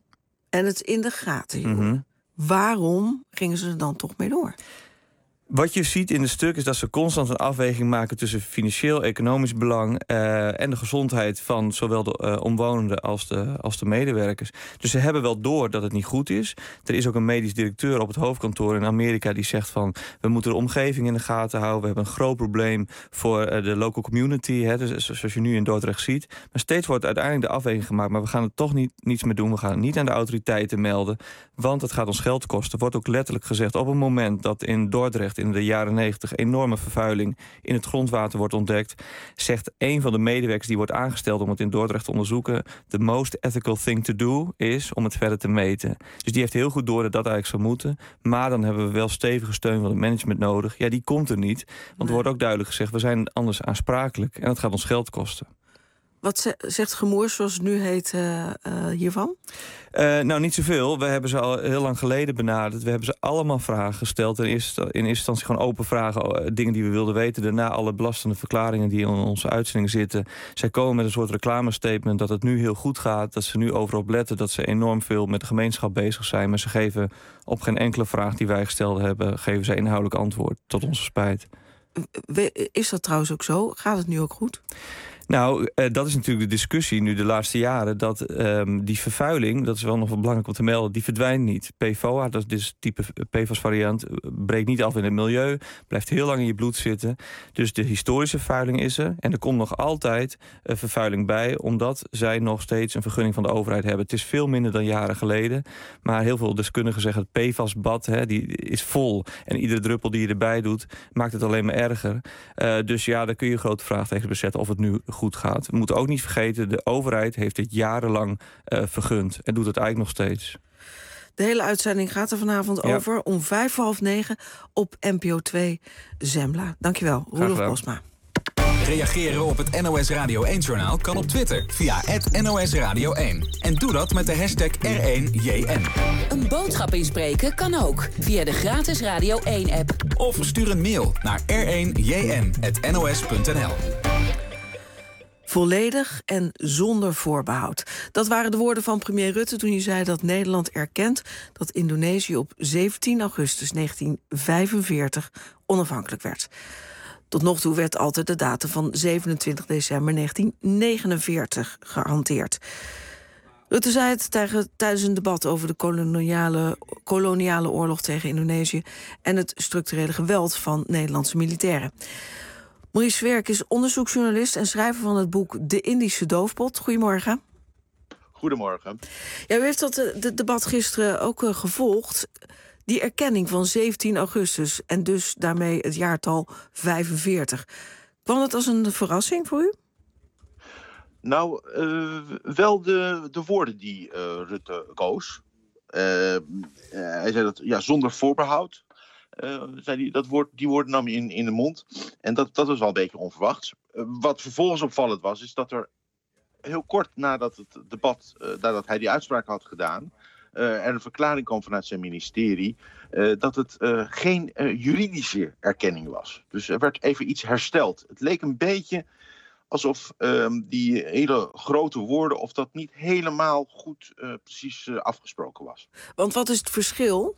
en het in de gaten hielden, Mm-hmm. waarom gingen ze er dan toch mee door? Wat je ziet in het stuk is dat ze constant een afweging maken tussen financieel, economisch belang uh, en de gezondheid van zowel de uh, omwonenden als de, als de medewerkers. Dus ze hebben wel door dat het niet goed is. Er is ook een medisch directeur op het hoofdkantoor in Amerika die zegt van we moeten de omgeving in de gaten houden. We hebben een groot probleem voor uh, de local community, hè, dus, zoals je nu in Dordrecht ziet. Maar steeds wordt uiteindelijk de afweging gemaakt, maar we gaan er toch niet, niets mee doen. We gaan het niet aan de autoriteiten melden, want het gaat ons geld kosten. Er wordt ook letterlijk gezegd op het moment dat in Dordrecht in de jaren negentig enorme vervuiling in het grondwater wordt ontdekt, zegt een van de medewerkers die wordt aangesteld om het in Dordrecht te onderzoeken, the most ethical thing to do is om het verder te meten. Dus die heeft heel goed door dat dat eigenlijk zou moeten. Maar dan hebben we wel stevige steun van het management nodig. Ja, die komt er niet. Want er wordt ook duidelijk gezegd, we zijn anders aansprakelijk. En dat gaat ons geld kosten. Wat ze, zegt Gemoers, zoals het nu heet, uh, uh, hiervan? Uh, nou, niet zoveel. We hebben ze al heel lang geleden benaderd. We hebben ze allemaal vragen gesteld. In eerste, in eerste instantie gewoon open vragen, dingen die we wilden weten. Daarna alle belastende verklaringen die in onze uitzending zitten. Zij komen met een soort reclamestatement dat het nu heel goed gaat. Dat ze nu overal op letten, dat ze enorm veel met de gemeenschap bezig zijn. Maar ze geven op geen enkele vraag die wij gesteld hebben, geven ze inhoudelijk antwoord, tot onze spijt. Is dat trouwens ook zo? Gaat het nu ook goed? Nou, uh, dat is natuurlijk de discussie nu de laatste jaren. Dat um, die vervuiling, dat is wel nog wel belangrijk om te melden, die verdwijnt niet. P F O A, dat is dus type P F A S-variant, breekt niet af in het milieu, blijft heel lang in je bloed zitten. Dus de historische vervuiling is er. En er komt nog altijd uh, vervuiling bij, omdat zij nog steeds een vergunning van de overheid hebben. Het is veel minder dan jaren geleden. Maar heel veel deskundigen zeggen, het P F A S-bad hè, die is vol. En iedere druppel die je erbij doet, maakt het alleen maar erger. Uh, dus ja, daar kun je grote vraagtekens bij zetten of het nu goed gaat. We moeten ook niet vergeten, de overheid heeft dit jarenlang uh, vergund en doet het eigenlijk nog steeds. De hele uitzending gaat er vanavond ja. over om vijf voor half negen op N P O twee Zembla. Dankjewel, Roelof Bosma. Reageren op het N O S Radio één-journaal kan op Twitter via at N O S Radio één. En doe dat met de hashtag R één J N. Een boodschap inspreken kan ook via de gratis Radio één-app. Of stuur een mail naar r één j n at n o s punt n l. Volledig en zonder voorbehoud. Dat waren de woorden van premier Rutte toen hij zei dat Nederland erkent dat Indonesië op zeventien augustus negentien vijfenveertig onafhankelijk werd. Tot nog toe werd altijd de datum van zevenentwintig december negentien negenenveertig gehanteerd. Rutte zei het tijdens een debat over de koloniale, koloniale oorlog tegen Indonesië en het structurele geweld van Nederlandse militairen. Maurice Zwerk is onderzoeksjournalist en schrijver van het boek De Indische Doofpot. Goedemorgen. Goedemorgen. Ja, u heeft dat de debat gisteren ook uh, gevolgd. Die erkenning van zeventien augustus en dus daarmee het jaartal vijfenveertig. Kwam dat als een verrassing voor u? Nou, uh, wel de, de woorden die uh, Rutte koos. Uh, uh, hij zei dat ja, zonder voorbehoud. Uh, zei die, dat woord, die woorden nam hij in, in de mond. En dat, dat was wel een beetje onverwachts. Uh, wat vervolgens opvallend was, is dat er heel kort nadat het debat, uh, nadat hij die uitspraak had gedaan, uh, er een verklaring kwam vanuit zijn ministerie, uh, dat het uh, geen uh, juridische erkenning was. Dus er werd even iets hersteld. Het leek een beetje alsof uh, die hele grote woorden, of dat niet helemaal goed uh, precies uh, afgesproken was. Want wat is het verschil?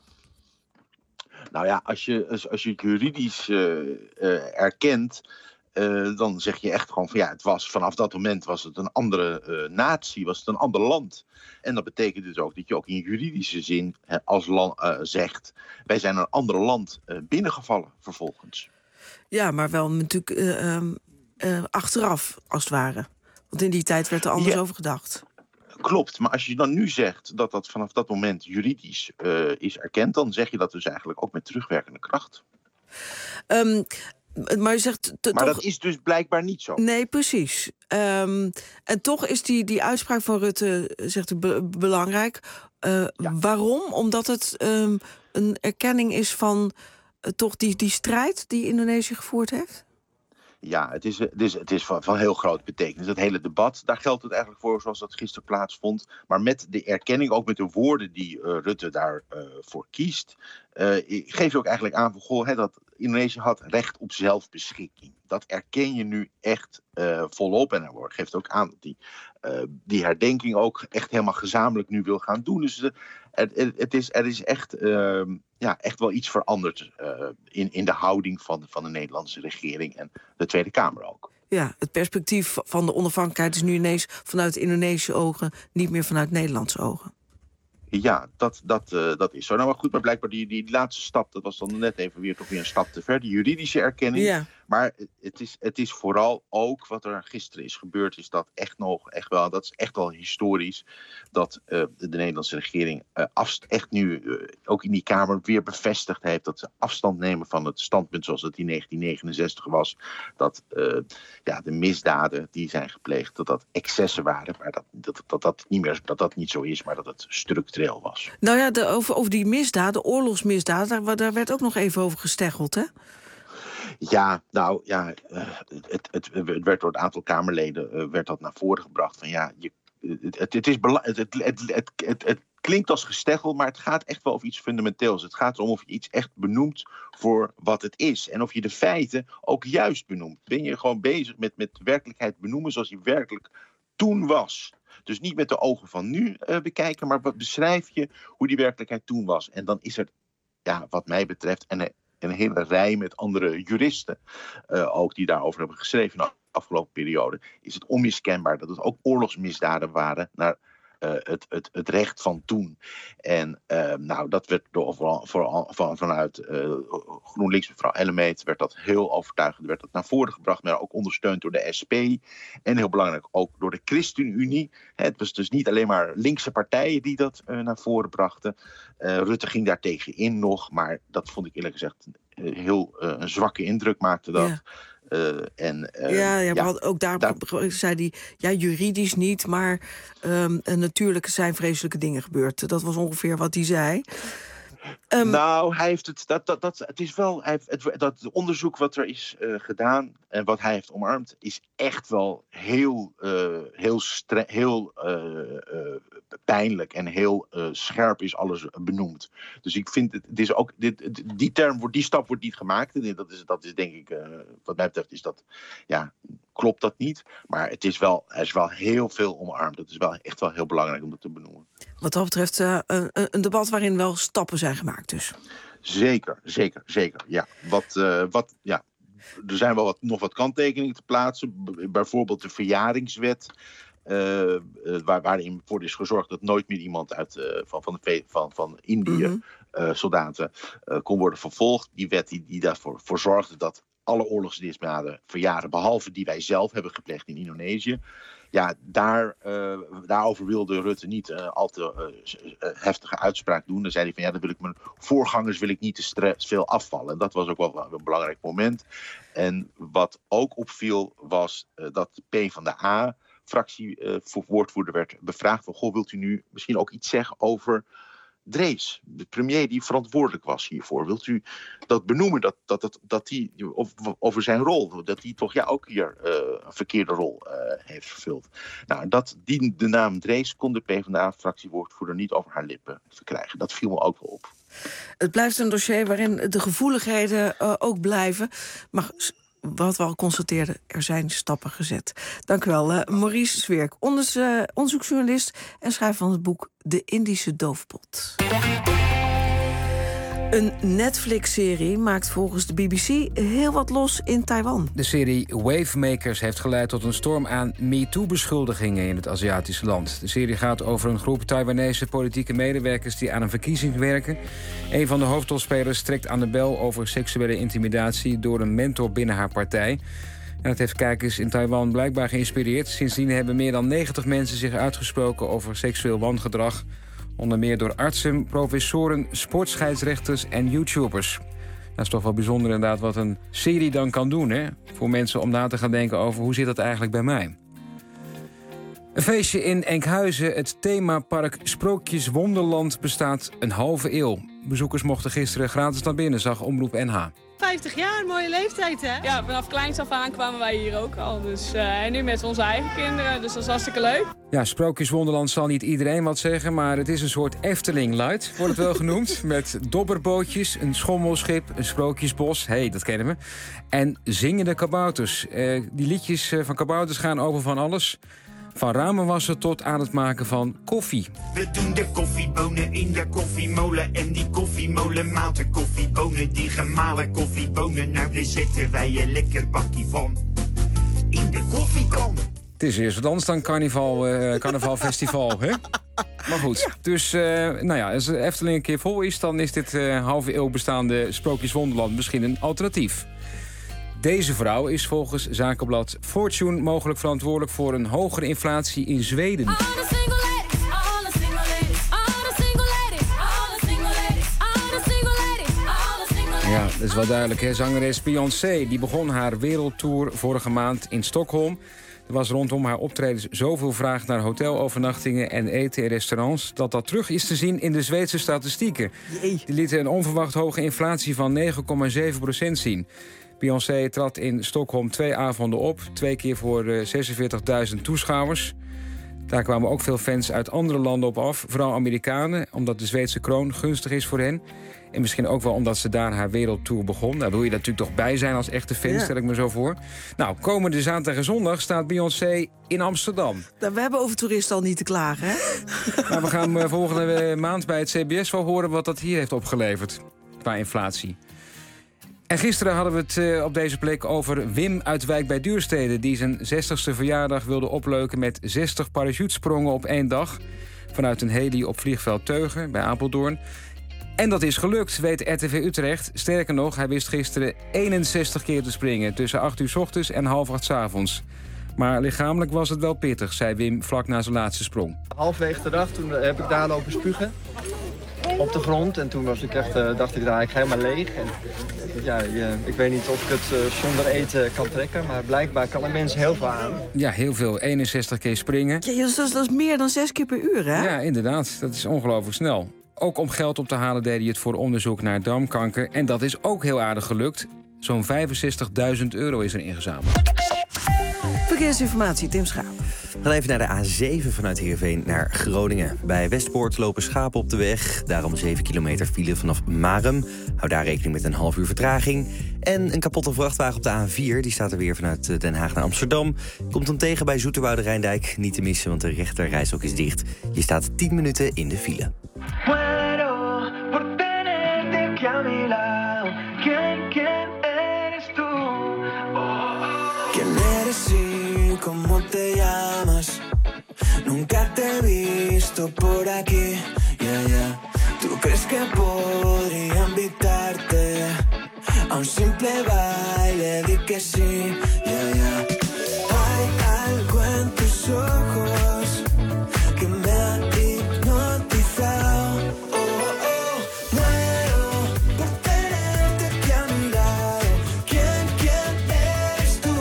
Nou ja, als je, als, als je het juridisch uh, uh, erkent, uh, dan zeg je echt gewoon van ja, het was vanaf dat moment was het een andere uh, natie, was het een ander land. En dat betekent dus ook dat je ook in juridische zin uh, als land uh, zegt, wij zijn een ander land uh, binnengevallen vervolgens. Ja, maar wel natuurlijk uh, um, uh, achteraf als het ware. Want in die tijd werd er anders ja. over gedacht. Klopt, maar als je dan nu zegt dat dat vanaf dat moment juridisch uh, is erkend, dan zeg je dat dus eigenlijk ook met terugwerkende kracht. Um, maar je zegt maar toch... dat is dus blijkbaar niet zo. Nee, precies. Um, en toch is die, die uitspraak van Rutte, zegt u, be- belangrijk. Uh, ja. Waarom? Omdat het um, een erkenning is van uh, toch die, die strijd die Indonesië gevoerd heeft? Ja, het is, het is, het is van, van heel grote betekenis. Het hele debat, daar geldt het eigenlijk voor zoals dat gisteren plaatsvond. Maar met de erkenning, ook met de woorden die uh, Rutte daarvoor uh, voor kiest, uh, geeft je ook eigenlijk aan van, goh, hè, dat Indonesië had recht op zelfbeschikking. Dat erken je nu echt uh, volop. En hij geeft ook aan dat die, uh, die herdenking ook echt helemaal gezamenlijk nu wil gaan doen. Dus uh, het, het is, er is echt, uh, ja, echt wel iets veranderd uh, in, in de houding van, van de Nederlandse regering en de Tweede Kamer ook. Ja, het perspectief van de onafhankelijkheid is nu ineens vanuit Indonesische ogen, niet meer vanuit Nederlandse ogen. Ja, dat, dat, uh, dat is zo. Nou, maar goed, maar blijkbaar die, die laatste stap, dat was dan net even weer toch weer een stap te ver. Die juridische erkenning. Ja. Maar het is, het is vooral ook wat er gisteren is gebeurd, is dat echt nog, echt wel, dat is echt wel historisch, dat uh, de, de Nederlandse regering uh, afst- echt nu uh, ook in die Kamer weer bevestigd heeft dat ze afstand nemen van het standpunt zoals het in negentien negenenzestig was, dat uh, ja, de misdaden die zijn gepleegd, dat dat excessen waren, maar dat dat, dat, dat, niet meer, dat dat niet zo is, maar dat het structureel was. Nou ja, de, over, over die misdaden, oorlogsmisdaden, daar, daar werd ook nog even over gesteggeld, hè? Ja, nou ja, uh, het, het, het werd door het aantal Kamerleden uh, werd dat naar voren gebracht. Van ja, je, het, het, het, is bela- het, het, het, het, het, het klinkt als gesteggel, maar het gaat echt wel over iets fundamenteels. Het gaat erom of je iets echt benoemt voor wat het is. En of je de feiten ook juist benoemt. Ben je gewoon bezig met, met de werkelijkheid benoemen zoals die werkelijk toen was. Dus niet met de ogen van nu uh, bekijken, maar wat beschrijf je hoe die werkelijkheid toen was. En dan is er, ja, wat mij betreft, en een hele rij met andere juristen uh, ook die daarover hebben geschreven in de afgelopen periode, is het onmiskenbaar dat het ook oorlogsmisdaden waren naar uh, het, het, het recht van toen. En uh, nou, dat werd door, vooral, vooral van, vanuit uh, GroenLinks, mevrouw Ellemeet, werd dat heel overtuigend, werd dat naar voren gebracht, maar ook ondersteund door de S P en heel belangrijk ook door de ChristenUnie. Het was dus niet alleen maar linkse partijen die dat uh, naar voren brachten. Uh, Rutte ging daar tegen in nog, maar dat vond ik eerlijk gezegd uh, heel uh, een zwakke indruk maakte dat. Ja. Uh, en, uh, ja, ja, ja, maar ook daar, daar zei hij, ja, juridisch niet, maar um, natuurlijk zijn vreselijke dingen gebeurd. Dat was ongeveer wat hij zei. Um, nou, hij heeft het, dat, dat, dat, het is wel, hij heeft het, dat onderzoek wat er is uh, gedaan en wat hij heeft omarmd, is echt wel heel, uh, heel, stre- heel uh, uh, pijnlijk en heel uh, scherp is alles benoemd. Dus ik vind, het, het is ook, dit, die term, wordt, die stap wordt niet gemaakt. En dat is, dat is denk ik, uh, wat mij betreft, is dat, ja, klopt dat niet. Maar het is wel, er is wel heel veel omarmd. Het is wel echt wel heel belangrijk om dat te benoemen. Wat dat betreft uh, een, een debat waarin wel stappen zijn gemaakt dus. Zeker, zeker, zeker. Ja, wat, uh, wat, ja. Er zijn wel wat, nog wat kanttekeningen te plaatsen. B- bijvoorbeeld de verjaringswet. Uh, uh, waar, waarin voor is gezorgd dat nooit meer iemand uit, uh, van, van, de, van, van Indië, mm-hmm. uh, soldaten, uh, kon worden vervolgd. Die wet die, die daarvoor voor zorgde dat alle oorlogsmisdaden verjaren, behalve die wij zelf hebben gepleegd in Indonesië. Ja, daar, uh, daarover wilde Rutte niet uh, al te uh, heftige uitspraak doen. Dan zei hij van ja, dan wil ik mijn voorgangers wil ik niet te stre- veel afvallen. En dat was ook wel een belangrijk moment. En wat ook opviel was uh, dat de PvdA fractievoorzitter uh, werd bevraagd van goh, wilt u nu misschien ook iets zeggen over Drees, de premier die verantwoordelijk was hiervoor. Wilt u dat benoemen, dat, dat, dat, dat die, over zijn rol, dat hij toch ja, ook hier uh, een verkeerde rol uh, heeft vervuld. Nou, dat, die, de naam Drees kon de PvdA-fractiewoordvoerder niet over haar lippen verkrijgen. Dat viel me ook wel op. Het blijft een dossier waarin de gevoeligheden uh, ook blijven. Maar wat we al constateerden, er zijn stappen gezet. Dank u wel, uh, Maurice Zwirk, onders, uh, onderzoeksjournalist en schrijver van het boek De Indische Doofpot. Een Netflix-serie maakt volgens de B B C heel wat los in Taiwan. De serie Wavemakers heeft geleid tot een storm aan MeToo-beschuldigingen in het Aziatische land. De serie gaat over een groep Taiwanese politieke medewerkers die aan een verkiezing werken. Een van de hoofdrolspelers trekt aan de bel over seksuele intimidatie door een mentor binnen haar partij. En dat heeft kijkers in Taiwan blijkbaar geïnspireerd. Sindsdien hebben meer dan negentig mensen zich uitgesproken over seksueel wangedrag. Onder meer door artsen, professoren, sportscheidsrechters en YouTubers. Dat is toch wel bijzonder inderdaad wat een serie dan kan doen, hè? Voor mensen om na te gaan denken over hoe zit dat eigenlijk bij mij. Een feestje in Enkhuizen, het themapark Sprookjes Wonderland, bestaat een halve eeuw. Bezoekers mochten gisteren gratis naar binnen, zag Omroep N H. vijftig jaar, mooie leeftijd, hè? Ja, vanaf kleins af aan kwamen wij hier ook al. Dus, uh, en nu met onze eigen kinderen, dus dat is hartstikke leuk. Ja, Sprookjeswonderland zal niet iedereen wat zeggen, maar het is een soort Efteling Light, wordt het wel genoemd. Met dobberbootjes, een schommelschip, een sprookjesbos, hé, hey, dat kennen we. En zingende kabouters. Uh, die liedjes uh, van kabouters gaan over van alles. Van ramenwassen tot aan het maken van koffie. We doen de koffiebonen in de koffiemolen. En die koffiemolen maalt de koffiebonen. Die gemalen koffiebonen, nou daar zetten wij een lekker bakkie van. In de koffiekan. Het is eerst wat anders dan carnaval, uh, carnavalfestival, hè? Maar goed, ja. dus uh, nou ja, als de Efteling een keer vol is, dan is dit uh, halve eeuw bestaande Sprookjeswonderland misschien een alternatief. Deze vrouw is volgens zakenblad Fortune mogelijk verantwoordelijk voor een hogere inflatie in Zweden. Ja, dat is wel duidelijk, hè. Zangeres Beyoncé die begon haar wereldtour vorige maand in Stockholm. Er was rondom haar optredens zoveel vraag naar hotelovernachtingen en eten in restaurants dat dat terug is te zien in de Zweedse statistieken. Die lieten een onverwacht hoge inflatie van negen komma zeven procent zien. Beyoncé trad in Stockholm twee avonden op, twee keer voor uh, zesenveertigduizend toeschouwers. Daar kwamen ook veel fans uit andere landen op af, vooral Amerikanen, omdat de Zweedse kroon gunstig is voor hen. En misschien ook wel omdat ze daar haar wereldtour begon. Daar wil je natuurlijk toch bij zijn als echte fan, ja. Stel ik me zo voor. Nou, komende zaterdag en zondag staat Beyoncé in Amsterdam. Nou, we hebben over toeristen al niet te klagen, hè? Maar we gaan uh, volgende maand bij het C B S wel horen wat dat hier heeft opgeleverd qua inflatie. En gisteren hadden we het uh, op deze plek over Wim uit Wijk bij Duurstede, die zijn zestigste verjaardag wilde opleuken met zestig parachutesprongen op één dag. Vanuit een heli op vliegveld Teugen bij Apeldoorn. En dat is gelukt, weet R T V Utrecht. Sterker nog, hij wist gisteren eenenzestig keer te springen, tussen acht uur 's ochtends en half acht 's avonds. Maar lichamelijk was het wel pittig, zei Wim vlak na zijn laatste sprong. Halfwege de dag toen heb ik daar lopen spugen op de grond. En toen was ik echt, uh, dacht ik daar eigenlijk helemaal leeg. En, ja, je, ik weet niet of ik het uh, zonder eten kan trekken, maar blijkbaar kan er mensen heel veel aan. Ja, heel veel. eenenzestig keer springen. Ja, dat, is, dat is meer dan zes keer per uur, hè? Ja, inderdaad. Dat is ongelooflijk snel. Ook om geld op te halen deed hij het voor onderzoek naar darmkanker. En dat is ook heel aardig gelukt. Zo'n vijfenzestigduizend euro is er ingezameld. Verkeersinformatie, Tim Schaap. We gaan even naar de A zeven vanuit Heerenveen naar Groningen. Bij Westpoort lopen schapen op de weg. Daarom zeven kilometer file vanaf Marum. Hou daar rekening met een half uur vertraging. En een kapotte vrachtwagen op de A vier. Die staat er weer vanuit Den Haag naar Amsterdam. Komt dan tegen bij Zoeterwoude Rijndijk. Niet te missen, want de rechterrijstrook is dicht. Je staat tien minuten in de file. ¿Cómo te llamas? Nunca te he visto por aquí, yeah, yeah. ¿Tú crees que podría invitarte a un simple baile? Di que sí, yeah, yeah. Hay algo en tus ojos que me ha hipnotizado. Oh, oh, oh. Muero por tenerte aquí a mi lado. ¿Quién, quién eres tú?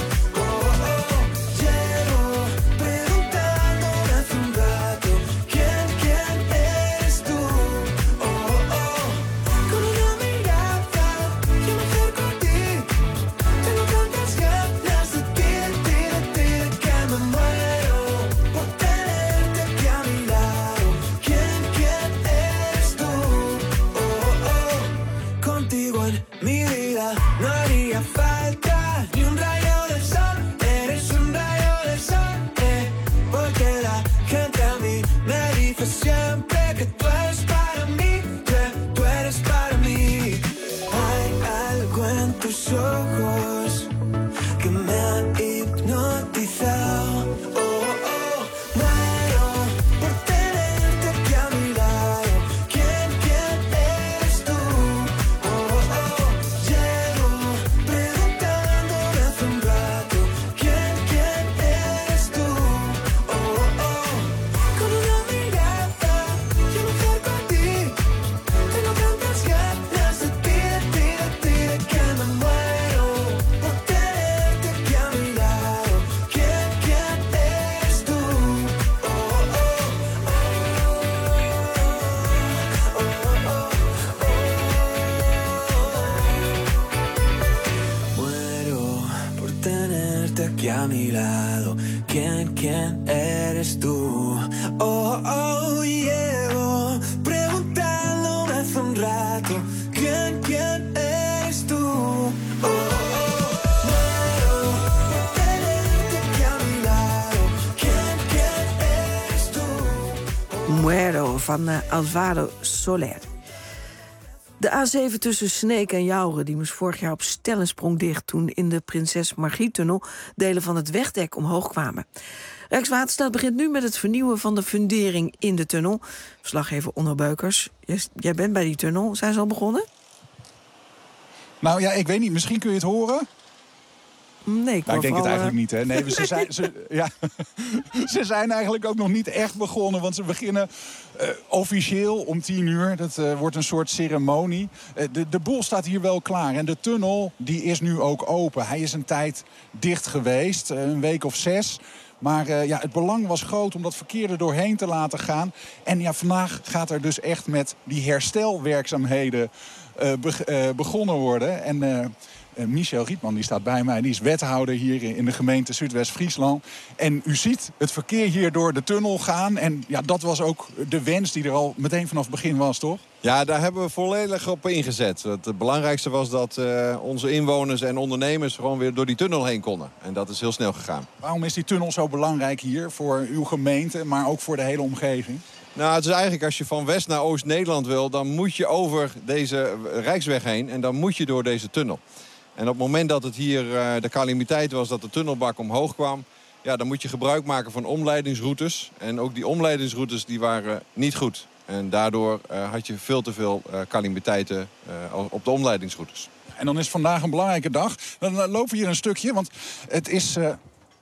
Mi vida no haría falta ni un rayo del sol. Eres un rayo del sol, eh. Porque la gente a mí me dice siempre que tú eres para mí, yeah, tú eres para mí. Hay algo en tus ojos que me ha hipnotizado. Oh, oh, muero por tenerte aquí a mi lado. ¿Quién, quién eres tú? Aquí a mi lado, ¿quién, quién eres tú? Oh, oh, llevo preguntándome hace un rato, ¿quién, quién eres tú? Oh, oh, muero por tenerte aquí a mi lado, ¿quién, quién eres tú? Muero van uh, Alvaro Soler. De A zeven tussen Sneek en Jouren die moest vorig jaar op stellensprong dicht toen in de Prinses Margriettunnel delen van het wegdek omhoog kwamen. Rijkswaterstaat begint nu met het vernieuwen van de fundering in de tunnel. Verslaggever Onno Beukers, jij bent bij die tunnel. Zijn ze al begonnen? Nou ja, ik weet niet. Misschien kun je het horen. Nee, ik, nou, ik denk vooral, het eigenlijk uh... niet. Hè? Nee, ze, zijn, ze, ja. ze zijn eigenlijk ook nog niet echt begonnen. Want ze beginnen uh, officieel om tien uur. Dat uh, wordt een soort ceremonie. Uh, de, de boel staat hier wel klaar. En de tunnel die is nu ook open. Hij is een tijd dicht geweest. Uh, een week of zes. Maar uh, ja, het belang was groot om dat verkeer er doorheen te laten gaan. En ja, vandaag gaat er dus echt met die herstelwerkzaamheden uh, be uh, begonnen worden. En uh, uh, Michel Rietman die staat bij mij. Die is wethouder hier in de gemeente Zuidwest-Friesland. En u ziet het verkeer hier door de tunnel gaan. En ja, dat was ook de wens die er al meteen vanaf het begin was, toch? Ja, daar hebben we volledig op ingezet. Het belangrijkste was dat uh, onze inwoners en ondernemers gewoon weer door die tunnel heen konden. En dat is heel snel gegaan. Waarom is die tunnel zo belangrijk hier voor uw gemeente, maar ook voor de hele omgeving? Nou, het is eigenlijk als je van West naar Oost-Nederland wil, dan moet je over deze Rijksweg heen en dan moet je door deze tunnel. En op het moment dat het hier uh, de calamiteit was dat de tunnelbak omhoog kwam, ja, dan moet je gebruik maken van omleidingsroutes. En ook die omleidingsroutes die waren niet goed. En daardoor uh, had je veel te veel uh, calamiteiten uh, op de omleidingsroutes. En dan is vandaag een belangrijke dag. Dan uh, lopen we hier een stukje, want het is... Uh...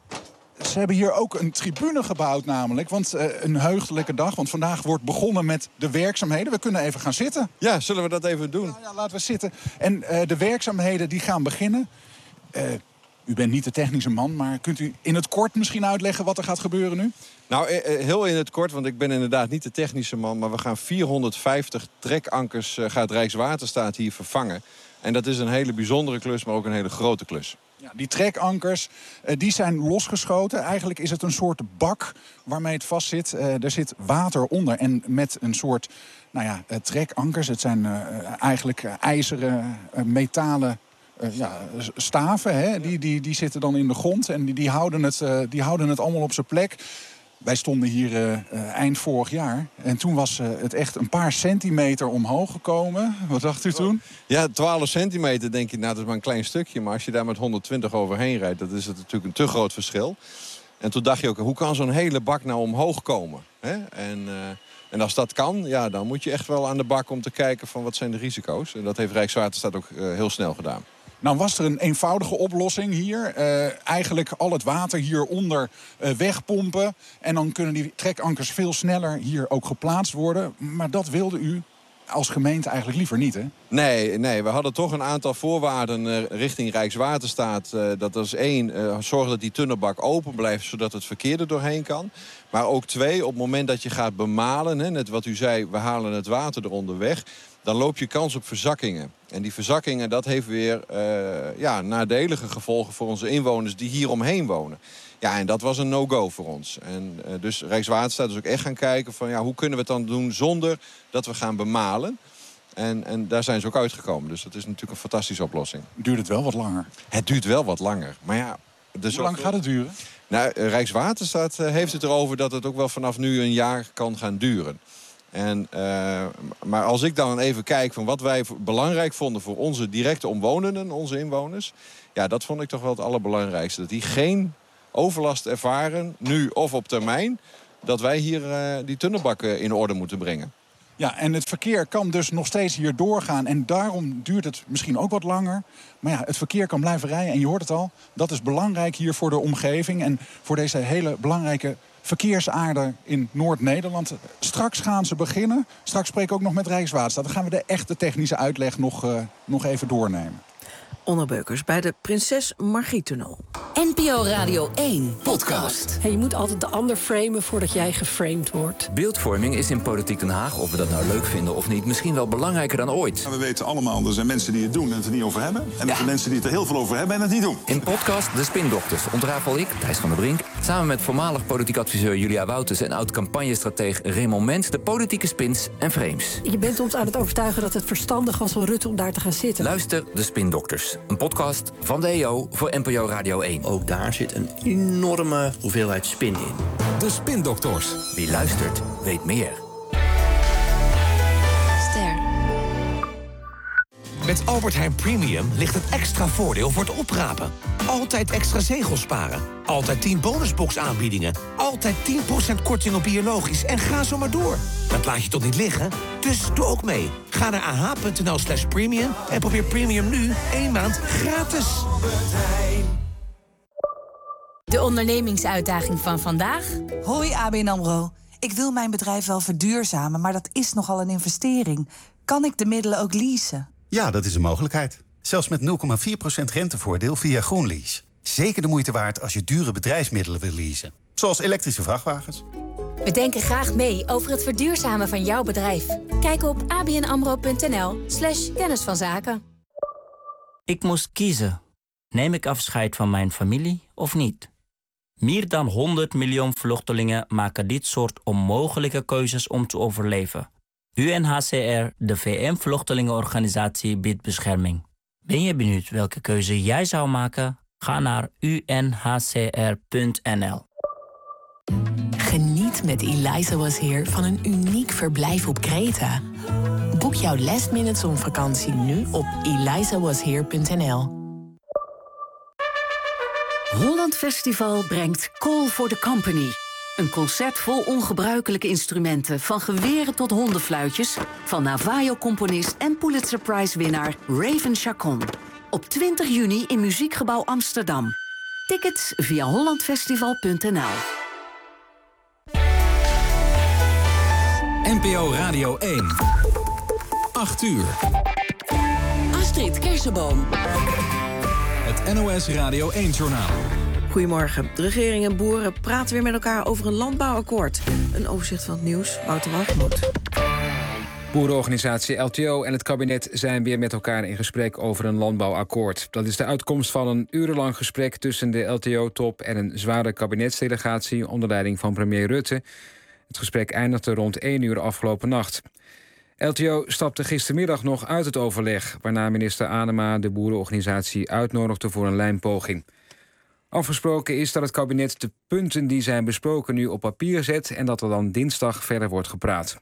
Ze hebben hier ook een tribune gebouwd namelijk. Want uh, een heugdelijke dag. Want vandaag wordt begonnen met de werkzaamheden. We kunnen even gaan zitten. Ja, zullen we dat even doen? Ja, ja laten we zitten. En uh, de werkzaamheden die gaan beginnen. Uh, u bent niet de technische man, maar kunt u in het kort misschien uitleggen wat er gaat gebeuren nu? Nou, heel in het kort, want ik ben inderdaad niet de technische man. Maar we gaan vierhonderdvijftig trekankers uh, gaat Rijkswaterstaat hier vervangen. En dat is een hele bijzondere klus, maar ook een hele grote klus. Ja, die trekankers uh, die zijn losgeschoten. Eigenlijk is het een soort bak waarmee het vastzit. Uh, er zit water onder en met een soort nou ja, uh, trekankers. Het zijn uh, eigenlijk uh, ijzeren, uh, metalen uh, ja, staven. Hè? Die, die, die zitten dan in de grond en die, die, houden, het, uh, die houden het allemaal op zijn plek. Wij stonden hier uh, uh, eind vorig jaar. En toen was uh, het echt een paar centimeter omhoog gekomen. Wat dacht u toen? Ja, twaalf centimeter denk je, nou dat is maar een klein stukje. Maar als je daar met honderdtwintig overheen rijdt, dat is het natuurlijk een te groot verschil. En toen dacht je ook, hoe kan zo'n hele bak nou omhoog komen? Hè? En, uh, en als dat kan, ja, dan moet je echt wel aan de bak om te kijken van wat zijn de risico's. En dat heeft Rijkswaterstaat ook uh, heel snel gedaan. Nou was er een eenvoudige oplossing hier. Uh, eigenlijk al het water hieronder uh, wegpompen. En dan kunnen die trekankers veel sneller hier ook geplaatst worden. Maar dat wilde u als gemeente eigenlijk liever niet, hè? Nee, nee, we hadden toch een aantal voorwaarden uh, richting Rijkswaterstaat. Uh, dat is één, uh, zorg dat die tunnelbak open blijft, zodat het verkeer er doorheen kan. Maar ook twee, op het moment dat je gaat bemalen, hè, net wat u zei, we halen het water eronder weg, dan loop je kans op verzakkingen. En die verzakkingen, dat heeft weer uh, ja, nadelige gevolgen voor onze inwoners die hier omheen wonen. Ja, en dat was een no-go voor ons. En uh, dus Rijkswaterstaat is ook echt gaan kijken van ja, hoe kunnen we het dan doen zonder dat we gaan bemalen. En, en daar zijn ze ook uitgekomen. Dus dat is natuurlijk een fantastische oplossing. Duurt het wel wat langer? Het duurt wel wat langer. Maar ja, dus hoe lang gaat het duren? Nou, Rijkswaterstaat uh, heeft het erover dat het ook wel vanaf nu een jaar kan gaan duren. En, uh, maar als ik dan even kijk van wat wij belangrijk vonden voor onze directe omwonenden, onze inwoners. Ja, dat vond ik toch wel het allerbelangrijkste. Dat die geen overlast ervaren, nu of op termijn, dat wij hier uh, die tunnelbakken in orde moeten brengen. Ja, en het verkeer kan dus nog steeds hier doorgaan. En daarom duurt het misschien ook wat langer. Maar ja, het verkeer kan blijven rijden. En je hoort het al, dat is belangrijk hier voor de omgeving. En voor deze hele belangrijke verkeersaarder in Noord-Nederland. Straks gaan ze beginnen. Straks spreek ik ook nog met Rijkswaterstaat. Dan gaan we de echte technische uitleg nog, uh, nog even doornemen. Onno Beukers bij de Prinses Margriet-tunnel. N P O Radio één podcast. Hey, je moet altijd de ander framen voordat jij geframed wordt. Beeldvorming is in Politiek Den Haag, of we dat nou leuk vinden of niet, misschien wel belangrijker dan ooit. We weten allemaal, er zijn mensen die het doen en het er niet over hebben. En er zijn mensen die het er heel veel over hebben en het niet doen. In podcast De Spindokters ontrafel ik, Thijs van der Brink, samen met voormalig politiek adviseur Julia Wouters en oud-campagnestratege Raymond Mens, de politieke spins en frames. Je bent ons aan het overtuigen dat het verstandig was van Rutte om daar te gaan zitten. Luister De Spindokters. Een podcast van de E O voor N P O Radio één. Ook daar zit een enorme hoeveelheid spin in. De Spindokters. Wie luistert, weet meer. Ster. Met Albert Heijn Premium ligt het extra voordeel voor het oprapen. Altijd extra zegels sparen. Altijd tien bonusbox aanbiedingen. Altijd tien procent korting op biologisch. En ga zo maar door. Dat laat je toch niet liggen? Dus doe ook mee. Ga naar ah.nl slash premium en probeer Premium nu één maand gratis. De ondernemingsuitdaging van vandaag. Hoi A B N AMRO. Ik wil mijn bedrijf wel verduurzamen, maar dat is nogal een investering. Kan ik de middelen ook leasen? Ja, dat is een mogelijkheid. Zelfs met nul komma vier procent rentevoordeel via GroenLease. Zeker de moeite waard als je dure bedrijfsmiddelen wil leasen. Zoals elektrische vrachtwagens. We denken graag mee over het verduurzamen van jouw bedrijf. Kijk op abnamro.nl slash kennis van zaken. Ik moest kiezen. Neem ik afscheid van mijn familie of niet? Meer dan honderd miljoen vluchtelingen maken dit soort onmogelijke keuzes om te overleven. U N H C R, de V N-vluchtelingenorganisatie, biedt bescherming. Ben je benieuwd welke keuze jij zou maken? Ga naar u n h c r punt n l. Geniet met Eliza Was Here van een uniek verblijf op Kreta. Boek jouw last minute zonvakantie nu op eliza was here punt n l. Holland Festival brengt Call for the Company. Een concert vol ongebruikelijke instrumenten, van geweren tot hondenfluitjes, van Navajo-componist en Pulitzer Prize-winnaar Raven Chacon. Op twintig juni in Muziekgebouw Amsterdam. Tickets via hollandfestival punt n l. N P O Radio één. acht uur. Astrid Kersenboom. Het N O S Radio één-journaal. Goedemorgen. De regering en boeren praten weer met elkaar over een landbouwakkoord. Een overzicht van het nieuws, Wouter Walgemoed. Boerenorganisatie L T O en het kabinet zijn weer met elkaar in gesprek over een landbouwakkoord. Dat is de uitkomst van een urenlang gesprek tussen de L T O-top en een zware kabinetsdelegatie onder leiding van premier Rutte. Het gesprek eindigde rond één uur afgelopen nacht. L T O stapte gistermiddag nog uit het overleg, waarna minister Adema de boerenorganisatie uitnodigde voor een lijnpoging. Afgesproken is dat het kabinet de punten die zijn besproken nu op papier zet en dat er dan dinsdag verder wordt gepraat.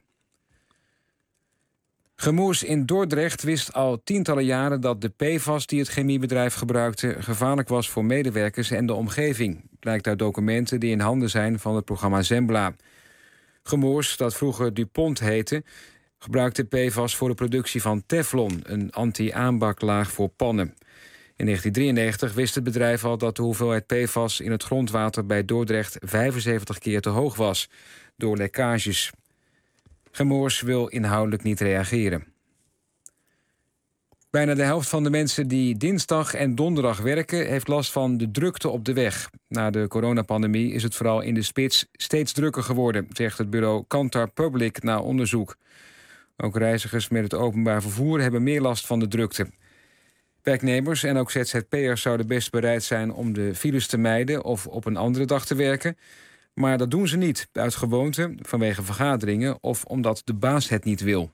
Gemoers in Dordrecht wist al tientallen jaren dat de P F A S die het chemiebedrijf gebruikte gevaarlijk was voor medewerkers en de omgeving, blijkt uit documenten die in handen zijn van het programma Zembla. Gemoers, dat vroeger DuPont heette, gebruikte P F A S voor de productie van Teflon, een anti-aanbaklaag voor pannen. In negentien drieënnegentig wist het bedrijf al dat de hoeveelheid P F A S in het grondwater bij Dordrecht vijfenzeventig keer te hoog was, door lekkages. Gemoers wil inhoudelijk niet reageren. Bijna de helft van de mensen die dinsdag en donderdag werken heeft last van de drukte op de weg. Na de coronapandemie is het vooral in de spits steeds drukker geworden, zegt het bureau Kantar Public na onderzoek. Ook reizigers met het openbaar vervoer hebben meer last van de drukte. Werknemers en ook Z Z P'ers zouden best bereid zijn om de files te mijden of op een andere dag te werken. Maar dat doen ze niet, uit gewoonte, vanwege vergaderingen of omdat de baas het niet wil.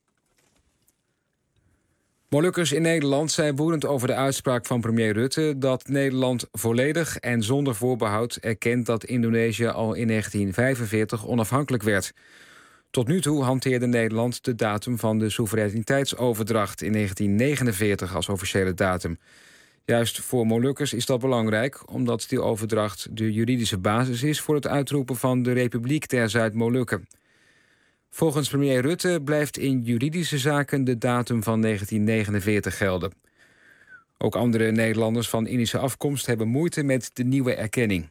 Molukkers in Nederland zijn woedend over de uitspraak van premier Rutte dat Nederland volledig en zonder voorbehoud erkent dat Indonesië al in negentien vijfenveertig onafhankelijk werd. Tot nu toe hanteerde Nederland de datum van de soevereiniteitsoverdracht in negentien negenenveertig als officiële datum. Juist voor Molukkers is dat belangrijk, omdat die overdracht de juridische basis is voor het uitroepen van de Republiek der Zuid-Molukken. Volgens premier Rutte blijft in juridische zaken de datum van negentien negenenveertig gelden. Ook andere Nederlanders van Indische afkomst hebben moeite met de nieuwe erkenning.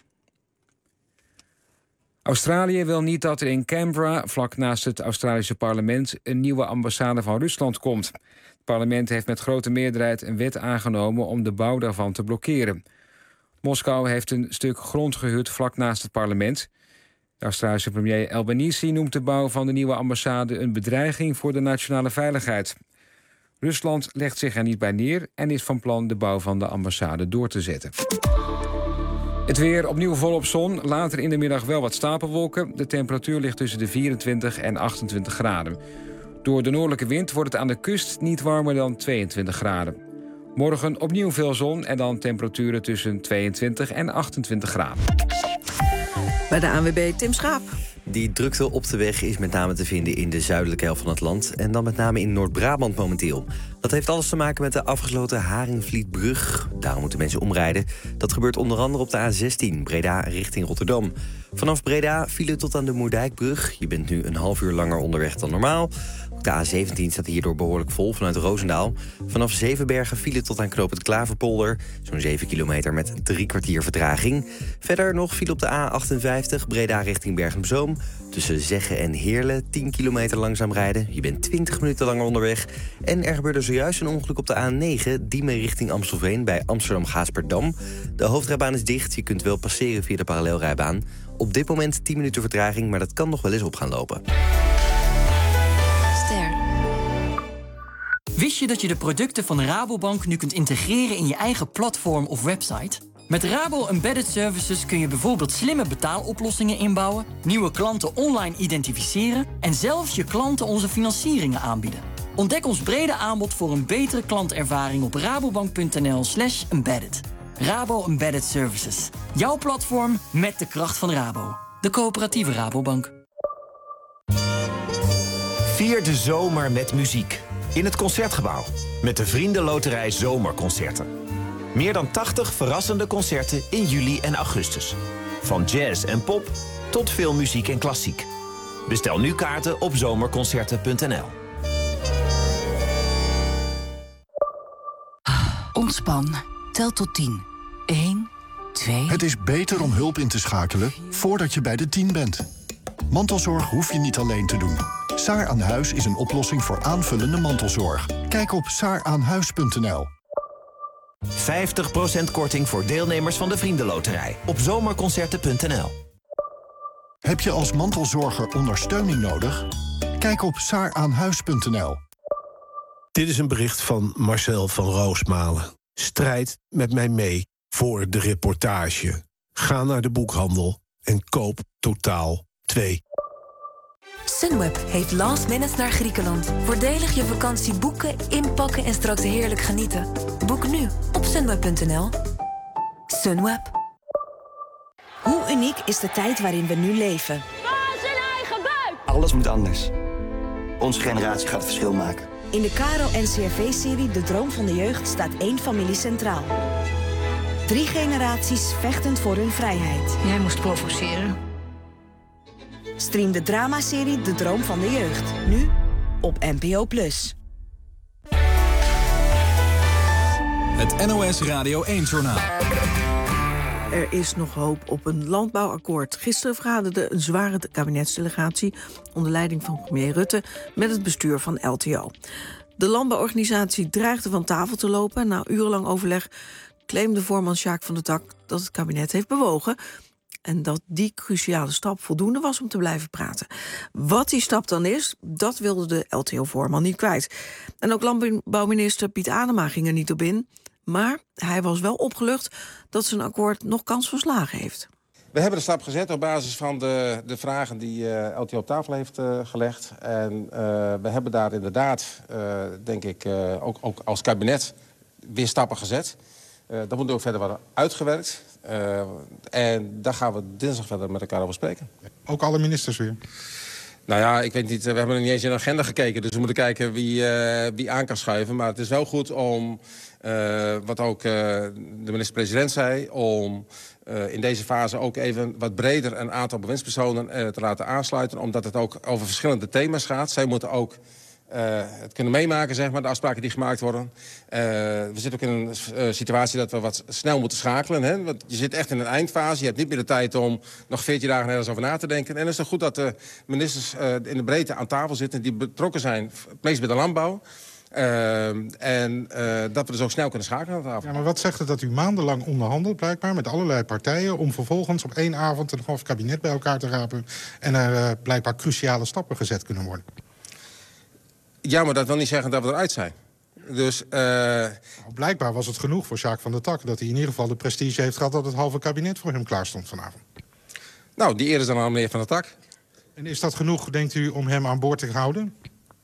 Australië wil niet dat er in Canberra, vlak naast het Australische parlement, een nieuwe ambassade van Rusland komt. Het parlement heeft met grote meerderheid een wet aangenomen om de bouw daarvan te blokkeren. Moskou heeft een stuk grond gehuurd vlak naast het parlement. De Australische premier Albanese noemt de bouw van de nieuwe ambassade een bedreiging voor de nationale veiligheid. Rusland legt zich er niet bij neer en is van plan de bouw van de ambassade door te zetten. Het weer opnieuw volop zon, later in de middag wel wat stapelwolken. De temperatuur ligt tussen de vierentwintig en achtentwintig graden. Door de noordelijke wind wordt het aan de kust niet warmer dan tweeëntwintig graden. Morgen opnieuw veel zon en dan temperaturen tussen tweeëntwintig en achtentwintig graden. Bij de A N W B Tim Schaap. Die drukte op de weg is met name te vinden in de zuidelijke helft van het land. En dan met name in Noord-Brabant momenteel. Dat heeft alles te maken met de afgesloten Haringvlietbrug. Daarom moeten mensen omrijden. Dat gebeurt onder andere op de A zestien, Breda richting Rotterdam. Vanaf Breda file tot aan de Moerdijkbrug. Je bent nu een half uur langer onderweg dan normaal. De A zeventien staat hierdoor behoorlijk vol vanuit Roosendaal. Vanaf Zevenbergen file tot aan knooppunt Klaverpolder. Zo'n zeven kilometer met drie kwartier vertraging. Verder nog file op de A achtenvijftig, Breda richting Bergen-op-Zoom. Tussen Zeggen en Heerlen, tien kilometer langzaam rijden. Je bent twintig minuten langer onderweg. En er gebeurde zojuist een ongeluk op de A negen, Diemen richting Amstelveen bij Amsterdam-Gaasperdam. De hoofdrijbaan is dicht, je kunt wel passeren via de parallelrijbaan. Op dit moment tien minuten vertraging, maar dat kan nog wel eens op gaan lopen. Wist je dat je de producten van Rabobank nu kunt integreren in je eigen platform of website? Met Rabo Embedded Services kun je bijvoorbeeld slimme betaaloplossingen inbouwen, nieuwe klanten online identificeren en zelfs je klanten onze financieringen aanbieden. Ontdek ons brede aanbod voor een betere klantervaring op rabobank.nl slash embedded. Rabo Embedded Services. Jouw platform met de kracht van Rabo. De coöperatieve Rabobank. Vier de zomer met muziek. In het Concertgebouw. Met de Vriendenloterij Zomerconcerten. Meer dan tachtig verrassende concerten in juli en augustus. Van jazz en pop tot filmmuziek en klassiek. Bestel nu kaarten op zomerconcerten punt n l. Ontspan. Tel tot tien. één, twee... Het is beter om hulp in te schakelen voordat je bij de tien bent. Mantelzorg hoef je niet alleen te doen. Saar aan Huis is een oplossing voor aanvullende mantelzorg. Kijk op saar aan huis punt n l. vijftig procent korting voor deelnemers van de Vriendenloterij op zomerconcerten punt n l. Heb je als mantelzorger ondersteuning nodig? Kijk op saar aan huis punt n l. Dit is een bericht van Marcel van Roosmalen. Strijd met mij mee voor de reportage. Ga naar de boekhandel en koop Totaal twee. Sunweb heeft last minute naar Griekenland. Voordelig je vakantie boeken, inpakken en straks heerlijk genieten. Boek nu op sunweb punt n l. Sunweb. Hoe uniek is de tijd waarin we nu leven? Baas in eigen buik! Alles moet anders. Onze generatie gaat het verschil maken. In de Caro N C R V-serie De Droom van de Jeugd staat één familie centraal. Drie generaties vechtend voor hun vrijheid. Jij moest provoceren. Stream de dramaserie De Droom van de Jeugd. Nu op N P O plus. Het N O S Radio één-journaal. Er is nog hoop op een landbouwakkoord. Gisteren vergaderde een zware kabinetsdelegatie onder leiding van premier Rutte met het bestuur van L T O. De landbouworganisatie dreigde van tafel te lopen. Na urenlang overleg claimde voorman Sjaak van der Tak dat het kabinet heeft bewogen en dat die cruciale stap voldoende was om te blijven praten. Wat die stap dan is, dat wilde de L T O-voorman niet kwijt. En ook landbouwminister Piet Adema ging er niet op in. Maar hij was wel opgelucht dat zijn akkoord nog kans van slagen heeft. We hebben de stap gezet op basis van de, de vragen die uh, L T O op tafel heeft uh, gelegd. En uh, we hebben daar inderdaad, uh, denk ik, uh, ook, ook als kabinet weer stappen gezet. Uh, dat moet ook verder worden uitgewerkt. Uh, en daar gaan we dinsdag verder met elkaar over spreken. Ook alle ministers weer? Nou ja, ik weet niet, we hebben nog niet eens in de agenda gekeken. Dus we moeten kijken wie, uh, wie aan kan schuiven. Maar het is wel goed om, uh, wat ook uh, de minister-president zei, om uh, in deze fase ook even wat breder een aantal bewindspersonen uh, te laten aansluiten. Omdat het ook over verschillende thema's gaat. Zij moeten ook Uh, het kunnen meemaken, zeg maar, de afspraken die gemaakt worden. Uh, we zitten ook in een uh, situatie dat we wat snel moeten schakelen. Hè? Want je zit echt in een eindfase. Je hebt niet meer de tijd om nog veertien dagen ergens over na te denken. En het is toch goed dat de ministers uh, in de breedte aan tafel zitten die betrokken zijn, het meest bij de landbouw. Uh, en uh, dat we dus ook snel kunnen schakelen aan tafel. Ja, maar wat zegt het dat u maandenlang onderhandelt, blijkbaar, met allerlei partijen, om vervolgens op één avond een half kabinet bij elkaar te rapen en er uh, blijkbaar cruciale stappen gezet kunnen worden? Ja, maar dat wil niet zeggen dat we eruit zijn. Dus, uh... nou, blijkbaar was het genoeg voor Sjaak van der Tak dat hij in ieder geval de prestige heeft gehad dat het halve kabinet voor hem klaar stond vanavond. Nou, die eer is dan aan meneer Van der Tak. En is dat genoeg, denkt u, om hem aan boord te houden?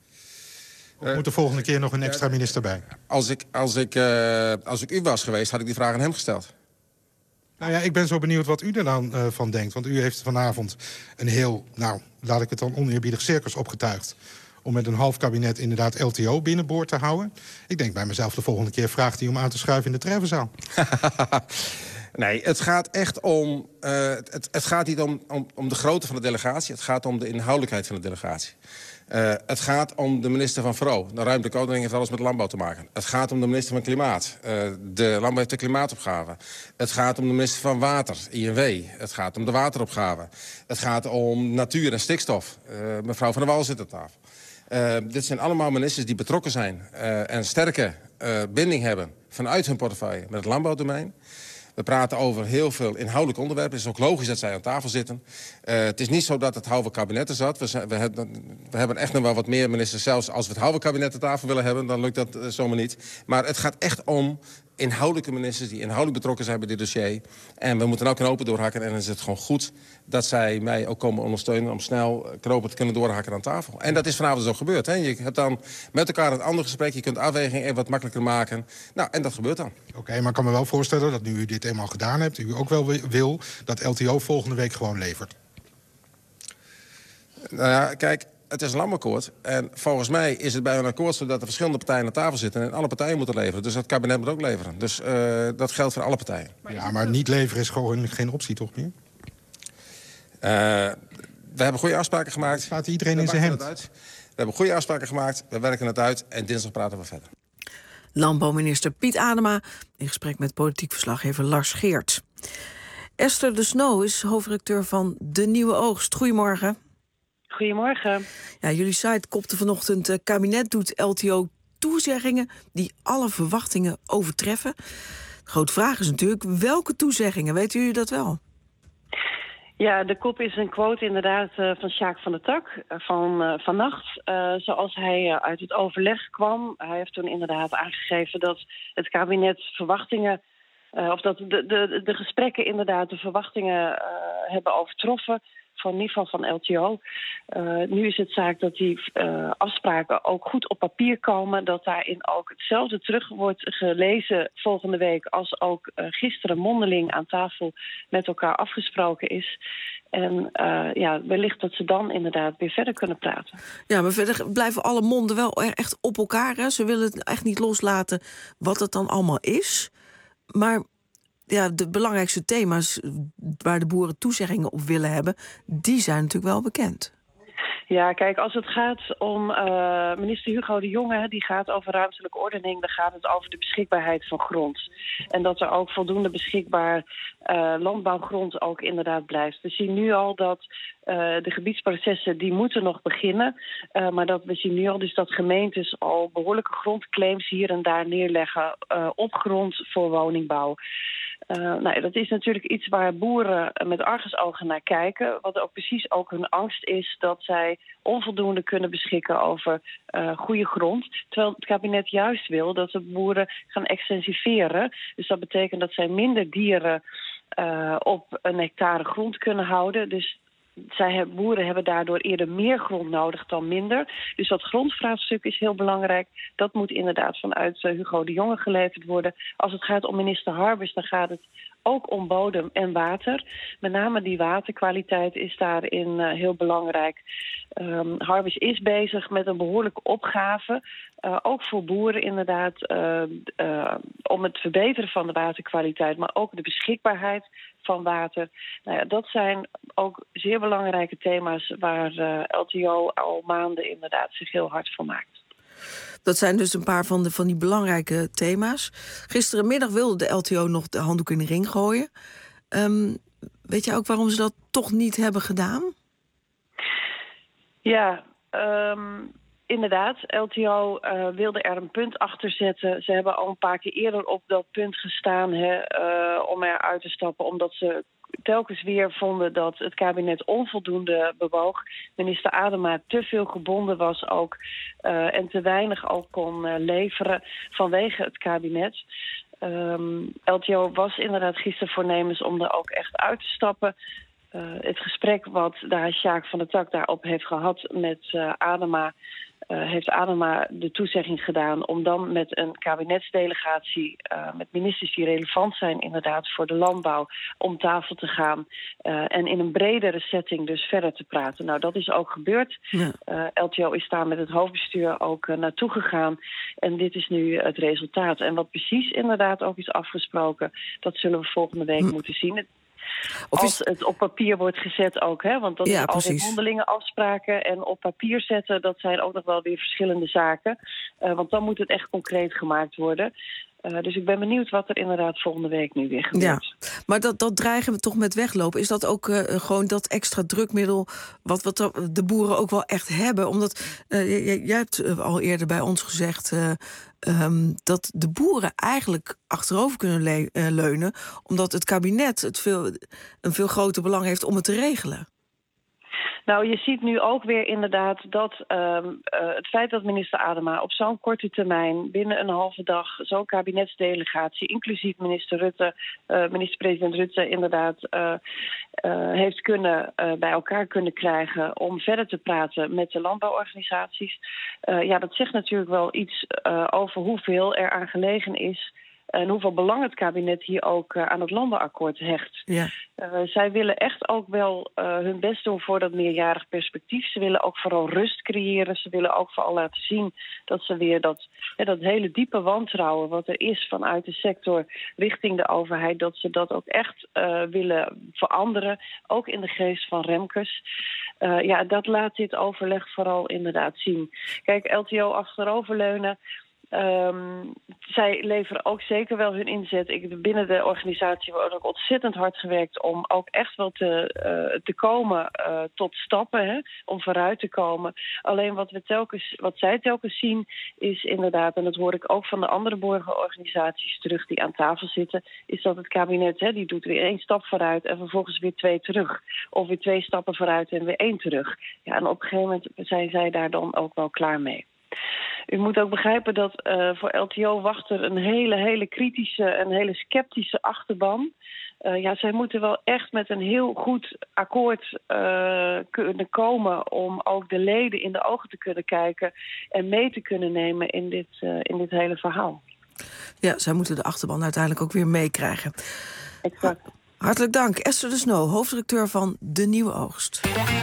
Of uh, moet de volgende keer nog een extra uh, minister bij? Als ik, als, ik, uh, als ik u was geweest, had ik die vraag aan hem gesteld. Nou ja, ik ben zo benieuwd wat u er dan uh, van denkt. Want u heeft vanavond een heel, nou, laat ik het dan oneerbiedig circus opgetuigd om met een half kabinet inderdaad L T O binnenboord te houden. Ik denk bij mezelf, de volgende keer vraagt hij om aan te schuiven in de treffenzaal. Nee, het gaat echt om... Uh, het, het gaat niet om, om, om de grootte van de delegatie. Het gaat om de inhoudelijkheid van de delegatie. Uh, het gaat om de minister van Vrouw. De ruimtelijke ordening heeft alles met landbouw te maken. Het gaat om de minister van Klimaat. Uh, de landbouw heeft de klimaatopgave. Het gaat om de minister van Water, I N W. Het gaat om de wateropgave. Het gaat om natuur en stikstof. Uh, mevrouw Van der Wal zit aan tafel. Uh, dit zijn allemaal ministers die betrokken zijn... Uh, en sterke uh, binding hebben vanuit hun portefeuille met het landbouwdomein. We praten over heel veel inhoudelijke onderwerpen. Het is ook logisch dat zij aan tafel zitten. Uh, het is niet zo dat het halve kabinet er zat. We, zijn, we, hebben, we hebben echt nog wel wat meer ministers. Zelfs als we het halve kabinet aan tafel willen hebben... dan lukt dat uh, zomaar niet. Maar het gaat echt om inhoudelijke ministers... die inhoudelijk betrokken zijn bij dit dossier. En we moeten nou knopen doorhakken. En dan is het gewoon goed dat zij mij ook komen ondersteunen... om snel knopen te kunnen doorhakken aan tafel. En dat is vanavond zo gebeurd. Hè? Je hebt dan met elkaar een ander gesprek. Je kunt afweging even wat makkelijker maken. Nou, en dat gebeurt dan. Oké, okay, maar ik kan me wel voorstellen dat nu u dit eenmaal gedaan hebt... u ook wel wil dat L T O volgende week gewoon levert. Nou ja, kijk... Het is een landbouwakkoord. En volgens mij is het bij een akkoord zo dat er verschillende partijen aan tafel zitten... en alle partijen moeten leveren. Dus het kabinet moet ook leveren. Dus uh, dat geldt voor alle partijen. Ja, maar niet leveren is gewoon geen optie, toch meer? Uh, we hebben goede afspraken gemaakt. Staat iedereen we in zijn hemd? We hebben goede afspraken gemaakt. We werken het uit. En dinsdag praten we verder. Landbouwminister Piet Adema in gesprek met politiek verslaggever Lars Geert. Esther de Snoo is hoofdredacteur van De Nieuwe Oogst. Goedemorgen. Goedemorgen. Ja, jullie site kopte vanochtend... Het kabinet doet L T O toezeggingen die alle verwachtingen overtreffen. De grote vraag is natuurlijk, welke toezeggingen? Weten jullie dat wel? Ja, de kop is een quote inderdaad uh, van Sjaak van der Tak uh, van uh, vannacht. Uh, zoals hij uh, uit het overleg kwam. Hij heeft toen inderdaad aangegeven dat het kabinet verwachtingen... Uh, of dat de, de, de gesprekken inderdaad de verwachtingen uh, hebben overtroffen... van in ieder geval van L T O. Uh, nu is het zaak dat die uh, afspraken ook goed op papier komen... dat daarin ook hetzelfde terug wordt gelezen volgende week... als ook uh, gisteren mondeling aan tafel met elkaar afgesproken is... En uh, ja, wellicht dat ze dan inderdaad weer verder kunnen praten. Ja, maar verder blijven alle monden wel echt op elkaar. Hè? Ze willen het echt niet loslaten wat het dan allemaal is. Maar ja, de belangrijkste thema's waar de boeren toezeggingen op willen hebben... die zijn natuurlijk wel bekend. Ja, kijk, als het gaat om uh, minister Hugo de Jonge... die gaat over ruimtelijke ordening, dan gaat het over de beschikbaarheid van grond. En dat er ook voldoende beschikbaar uh, landbouwgrond ook inderdaad blijft. We zien nu al dat uh, de gebiedsprocessen, die moeten nog beginnen. Uh, maar dat we zien nu al dus dat gemeentes al behoorlijke grondclaims hier en daar neerleggen... Uh, op grond voor woningbouw. Uh, nou, dat is natuurlijk iets waar boeren met argusogen naar kijken. Wat ook precies ook hun angst is dat zij onvoldoende kunnen beschikken over uh, goede grond. Terwijl het kabinet juist wil dat de boeren gaan extensiveren. Dus dat betekent dat zij minder dieren uh, op een hectare grond kunnen houden. Dus zij, boeren hebben daardoor eerder meer grond nodig dan minder. Dus dat grondvraagstuk is heel belangrijk. Dat moet inderdaad vanuit uh, Hugo de Jonge geleverd worden. Als het gaat om minister Harbers, dan gaat het ook om bodem en water. Met name die waterkwaliteit is daarin uh, heel belangrijk. Um, Harbers is bezig met een behoorlijke opgave. Uh, ook voor boeren inderdaad. Uh, uh, om het verbeteren van de waterkwaliteit. Maar ook de beschikbaarheid van water. Nou ja, dat zijn ook zeer belangrijke thema's waar uh, L T O al maanden inderdaad zich heel hard voor maakt. Dat zijn dus een paar van, de, van die belangrijke thema's. Gisterenmiddag wilde de L T O nog de handdoek in de ring gooien. Um, weet je ook waarom ze dat toch niet hebben gedaan? Ja, um, inderdaad. L T O uh, wilde er een punt achter zetten. Ze hebben al een paar keer eerder op dat punt gestaan hè, uh, om eruit te stappen, omdat ze telkens weer vonden dat het kabinet onvoldoende bewoog. Minister Adema te veel gebonden was ook uh, en te weinig ook kon uh, leveren vanwege het kabinet. Um, L T O was inderdaad gisteren voornemens om er ook echt uit te stappen. uh, het gesprek wat daar Sjaak van der Tak daarop heeft gehad met uh, Adema... Uh, heeft Adema de toezegging gedaan om dan met een kabinetsdelegatie, uh, met ministers die relevant zijn inderdaad voor de landbouw, om tafel te gaan uh, en in een bredere setting dus verder te praten. Nou, dat is ook gebeurd. Ja. Uh, L T O is daar met het hoofdbestuur ook uh, naartoe gegaan en dit is nu het resultaat. En wat precies inderdaad ook is afgesproken, dat zullen we volgende week hm. moeten zien. Of Als het op papier wordt gezet ook, hè? Want dat ja, is altijd mondelinge afspraken. En op papier zetten, dat zijn ook nog wel weer verschillende zaken. Uh, want dan moet het echt concreet gemaakt worden. Uh, dus ik ben benieuwd wat er inderdaad volgende week nu weer gebeurt. Ja, maar dat, dat dreigen we toch met weglopen. Is dat ook uh, gewoon dat extra drukmiddel wat, wat de boeren ook wel echt hebben? Omdat, uh, jij, jij hebt uh, al eerder bij ons gezegd Uh, Um, dat de boeren eigenlijk achterover kunnen le- uh, leunen, omdat het kabinet het veel, een veel groter belang heeft om het te regelen. Nou, je ziet nu ook weer inderdaad dat um, uh, het feit dat minister Adema op zo'n korte termijn, binnen een halve dag, zo'n kabinetsdelegatie, inclusief minister Rutte, uh, minister-president Rutte, inderdaad uh, uh, heeft kunnen uh, bij elkaar kunnen krijgen om verder te praten met de landbouworganisaties. Uh, ja, dat zegt natuurlijk wel iets uh, over hoeveel er aan gelegen is en hoeveel belang het kabinet hier ook uh, aan het landbouwakkoord hecht. Ja. Uh, zij willen echt ook wel uh, hun best doen voor dat meerjarig perspectief. Ze willen ook vooral rust creëren. Ze willen ook vooral laten zien dat ze weer dat, ja, dat hele diepe wantrouwen wat er is vanuit de sector richting de overheid, dat ze dat ook echt uh, willen veranderen. Ook in de geest van Remkes. Uh, ja, dat laat dit overleg vooral inderdaad zien. Kijk, L T O achteroverleunen. Um, zij leveren ook zeker wel hun inzet. Ik, binnen de organisatie wordt ook ontzettend hard gewerkt om ook echt wel te, uh, te komen uh, tot stappen, hè, om vooruit te komen. Alleen wat, we telkens, wat zij telkens zien is inderdaad, en dat hoor ik ook van de andere burgerorganisaties terug die aan tafel zitten, is dat het kabinet, hè, die doet weer één stap vooruit en vervolgens weer twee terug. Of weer twee stappen vooruit en weer één terug. Ja, en op een gegeven moment zijn zij daar dan ook wel klaar mee. U moet ook begrijpen dat uh, voor L T O wacht er een hele, hele kritische en hele sceptische achterban. Uh, ja, zij moeten wel echt met een heel goed akkoord uh, kunnen komen om ook de leden in de ogen te kunnen kijken en mee te kunnen nemen in dit, uh, in dit hele verhaal. Ja, zij moeten de achterban uiteindelijk ook weer meekrijgen. Exact. Hartelijk dank. Esther de Snoo, hoofdredacteur van De Nieuwe Oogst.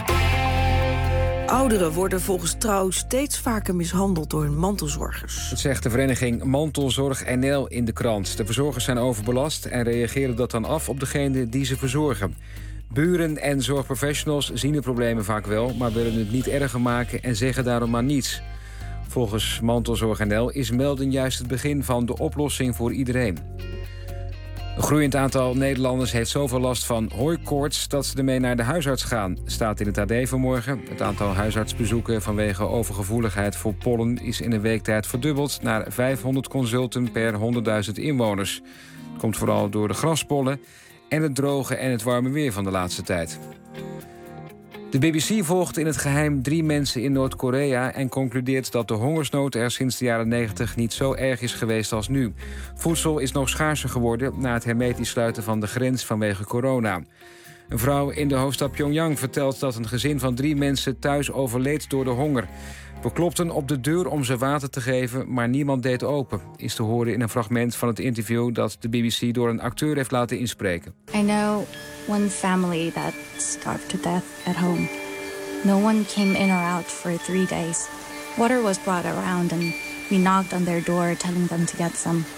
Ouderen worden volgens Trouw steeds vaker mishandeld door hun mantelzorgers. Dat zegt de vereniging Mantelzorg N L in de krant. De verzorgers zijn overbelast en reageren dat dan af op degene die ze verzorgen. Buren en zorgprofessionals zien de problemen vaak wel, maar willen het niet erger maken en zeggen daarom maar niets. Volgens Mantelzorg N L is melden juist het begin van de oplossing voor iedereen. Een groeiend aantal Nederlanders heeft zoveel last van hooikoorts dat ze ermee naar de huisarts gaan, staat in het A D vanmorgen. Het aantal huisartsbezoeken vanwege overgevoeligheid voor pollen is in een week tijd verdubbeld naar vijfhonderd consulten per honderdduizend inwoners. Het komt vooral door de graspollen en het droge en het warme weer van de laatste tijd. De B B C volgt in het geheim drie mensen in Noord-Korea en concludeert dat de hongersnood er sinds de jaren negentig niet zo erg is geweest als nu. Voedsel is nog schaarser geworden na het hermetisch sluiten van de grens vanwege corona. Een vrouw in de hoofdstad Pyongyang vertelt dat een gezin van drie mensen thuis overleed door de honger. We klopten op de deur om ze water te geven, maar niemand deed open. Is te horen in een fragment van het interview dat de B B C door een acteur heeft laten inspreken. I know one family that starved to death at home. No one came in or out for three days. Water was brought around and we knocked on their door telling them to get some.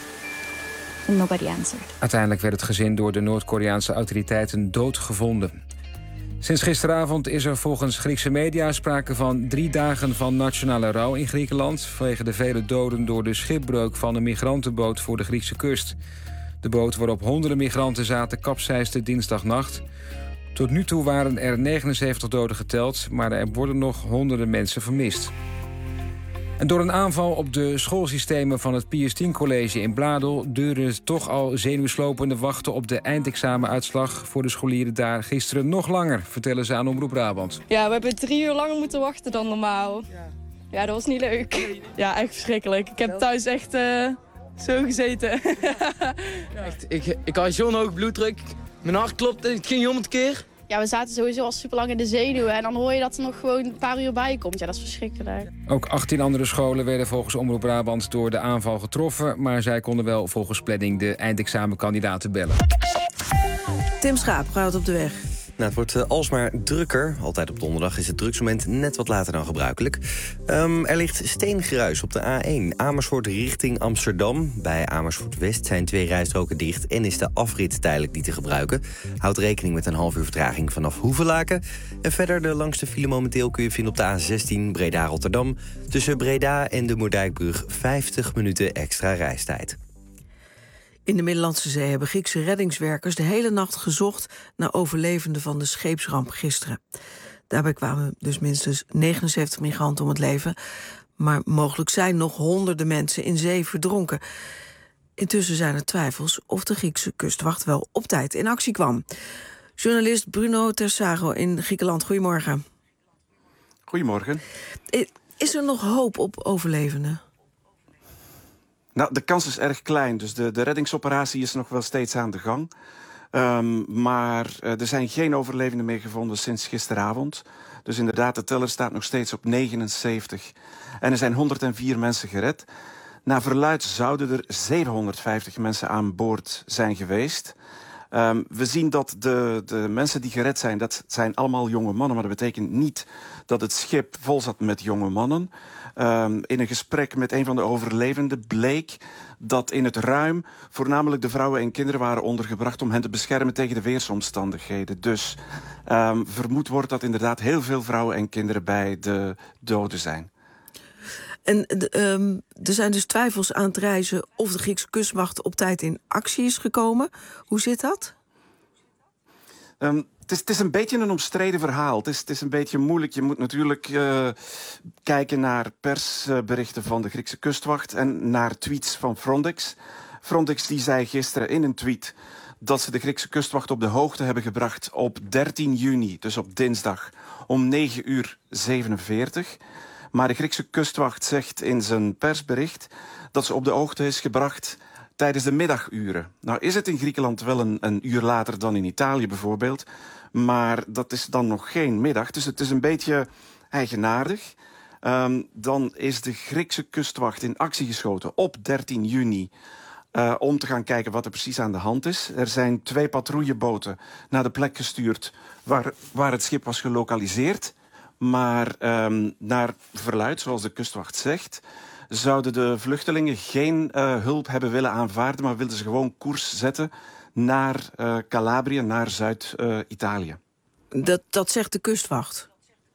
And nobody answered. Uiteindelijk werd het gezin door de Noord-Koreaanse autoriteiten doodgevonden. Sinds gisteravond is er volgens Griekse media sprake van drie dagen van nationale rouw in Griekenland vanwege de vele doden door de schipbreuk van een migrantenboot voor de Griekse kust. De boot waarop honderden migranten zaten kapseisde dinsdagnacht. Tot nu toe waren er negenenzeventig doden geteld, maar er worden nog honderden mensen vermist. En door een aanval op de schoolsystemen van het Pius tien College in Bladel duurde het toch al zenuwslopende wachten op de eindexamenuitslag voor de scholieren daar gisteren nog langer, vertellen ze aan Omroep Brabant. Ja, we hebben drie uur langer moeten wachten dan normaal. Ja, ja dat was niet leuk. Ja, echt verschrikkelijk. Ik heb thuis echt uh, zo gezeten. Ja. Echt, ik, ik had zo'n hoog bloeddruk. Mijn hart klopte, het ging honderd keer. Ja, we zaten sowieso al super lang in de zenuwen. En dan hoor je dat er nog gewoon een paar uur bij komt. Ja, dat is verschrikkelijk. Ook achttien andere scholen werden volgens Omroep Brabant door de aanval getroffen. Maar zij konden wel volgens planning de eindexamenkandidaten bellen. Tim Schaap gaat op de weg. Nou, het wordt uh, alsmaar drukker. Altijd op donderdag is het drugsmoment net wat later dan gebruikelijk. Um, er ligt steengruis op de A één. Amersfoort richting Amsterdam. Bij Amersfoort West zijn twee rijstroken dicht en is de afrit tijdelijk niet te gebruiken. Houd rekening met een half uur vertraging vanaf Hoevelaken. En verder de langste file momenteel kun je vinden op de A zestien Breda-Rotterdam. Tussen Breda en de Moerdijkbrug vijftig minuten extra reistijd. In de Middellandse Zee hebben Griekse reddingswerkers de hele nacht gezocht naar overlevenden van de scheepsramp gisteren. Daarbij kwamen dus minstens negenenzeventig migranten om het leven, maar mogelijk zijn nog honderden mensen in zee verdronken. Intussen zijn er twijfels of de Griekse kustwacht wel op tijd in actie kwam. Journalist Bruno Tersago in Griekenland, goedemorgen. Goedemorgen. Is er nog hoop op overlevenden? Nou, de kans is erg klein, dus de, de reddingsoperatie is nog wel steeds aan de gang. Um, maar uh, er zijn geen overlevenden meer gevonden sinds gisteravond. Dus inderdaad, de teller staat nog steeds op negenenzeventig. En er zijn honderdvier mensen gered. Naar verluidt zouden er zevenhonderdvijftig mensen aan boord zijn geweest. Um, we zien dat de, de mensen die gered zijn, dat zijn allemaal jonge mannen. Maar dat betekent niet dat het schip vol zat met jonge mannen. Um, in een gesprek met een van de overlevenden bleek dat in het ruim voornamelijk de vrouwen en kinderen waren ondergebracht om hen te beschermen tegen de weersomstandigheden. Dus um, vermoed wordt dat inderdaad heel veel vrouwen en kinderen bij de doden zijn. En um, er zijn dus twijfels aan het reizen of de Griekse kustwacht op tijd in actie is gekomen. Hoe zit dat? Um, het, is, het is een beetje een omstreden verhaal. Het is, het is een beetje moeilijk. Je moet natuurlijk uh, kijken naar persberichten van de Griekse kustwacht en naar tweets van Frontex. Frontex die zei gisteren in een tweet dat ze de Griekse kustwacht op de hoogte hebben gebracht op dertien juni, dus op dinsdag, om negen uur zevenenveertig. Maar de Griekse kustwacht zegt in zijn persbericht dat ze op de hoogte is gebracht tijdens de middaguren. Nou is het in Griekenland wel een, een uur later dan in Italië bijvoorbeeld, maar dat is dan nog geen middag. Dus het is een beetje eigenaardig. Um, dan is de Griekse kustwacht in actie geschoten op dertien juni... Uh, om te gaan kijken wat er precies aan de hand is. Er zijn twee patrouilleboten naar de plek gestuurd waar, waar het schip was gelokaliseerd. Maar um, naar verluidt, zoals de kustwacht zegt, zouden de vluchtelingen geen uh, hulp hebben willen aanvaarden, maar wilden ze gewoon koers zetten naar uh, Calabrië, naar Zuid-Italië. Uh, dat, dat zegt de kustwacht?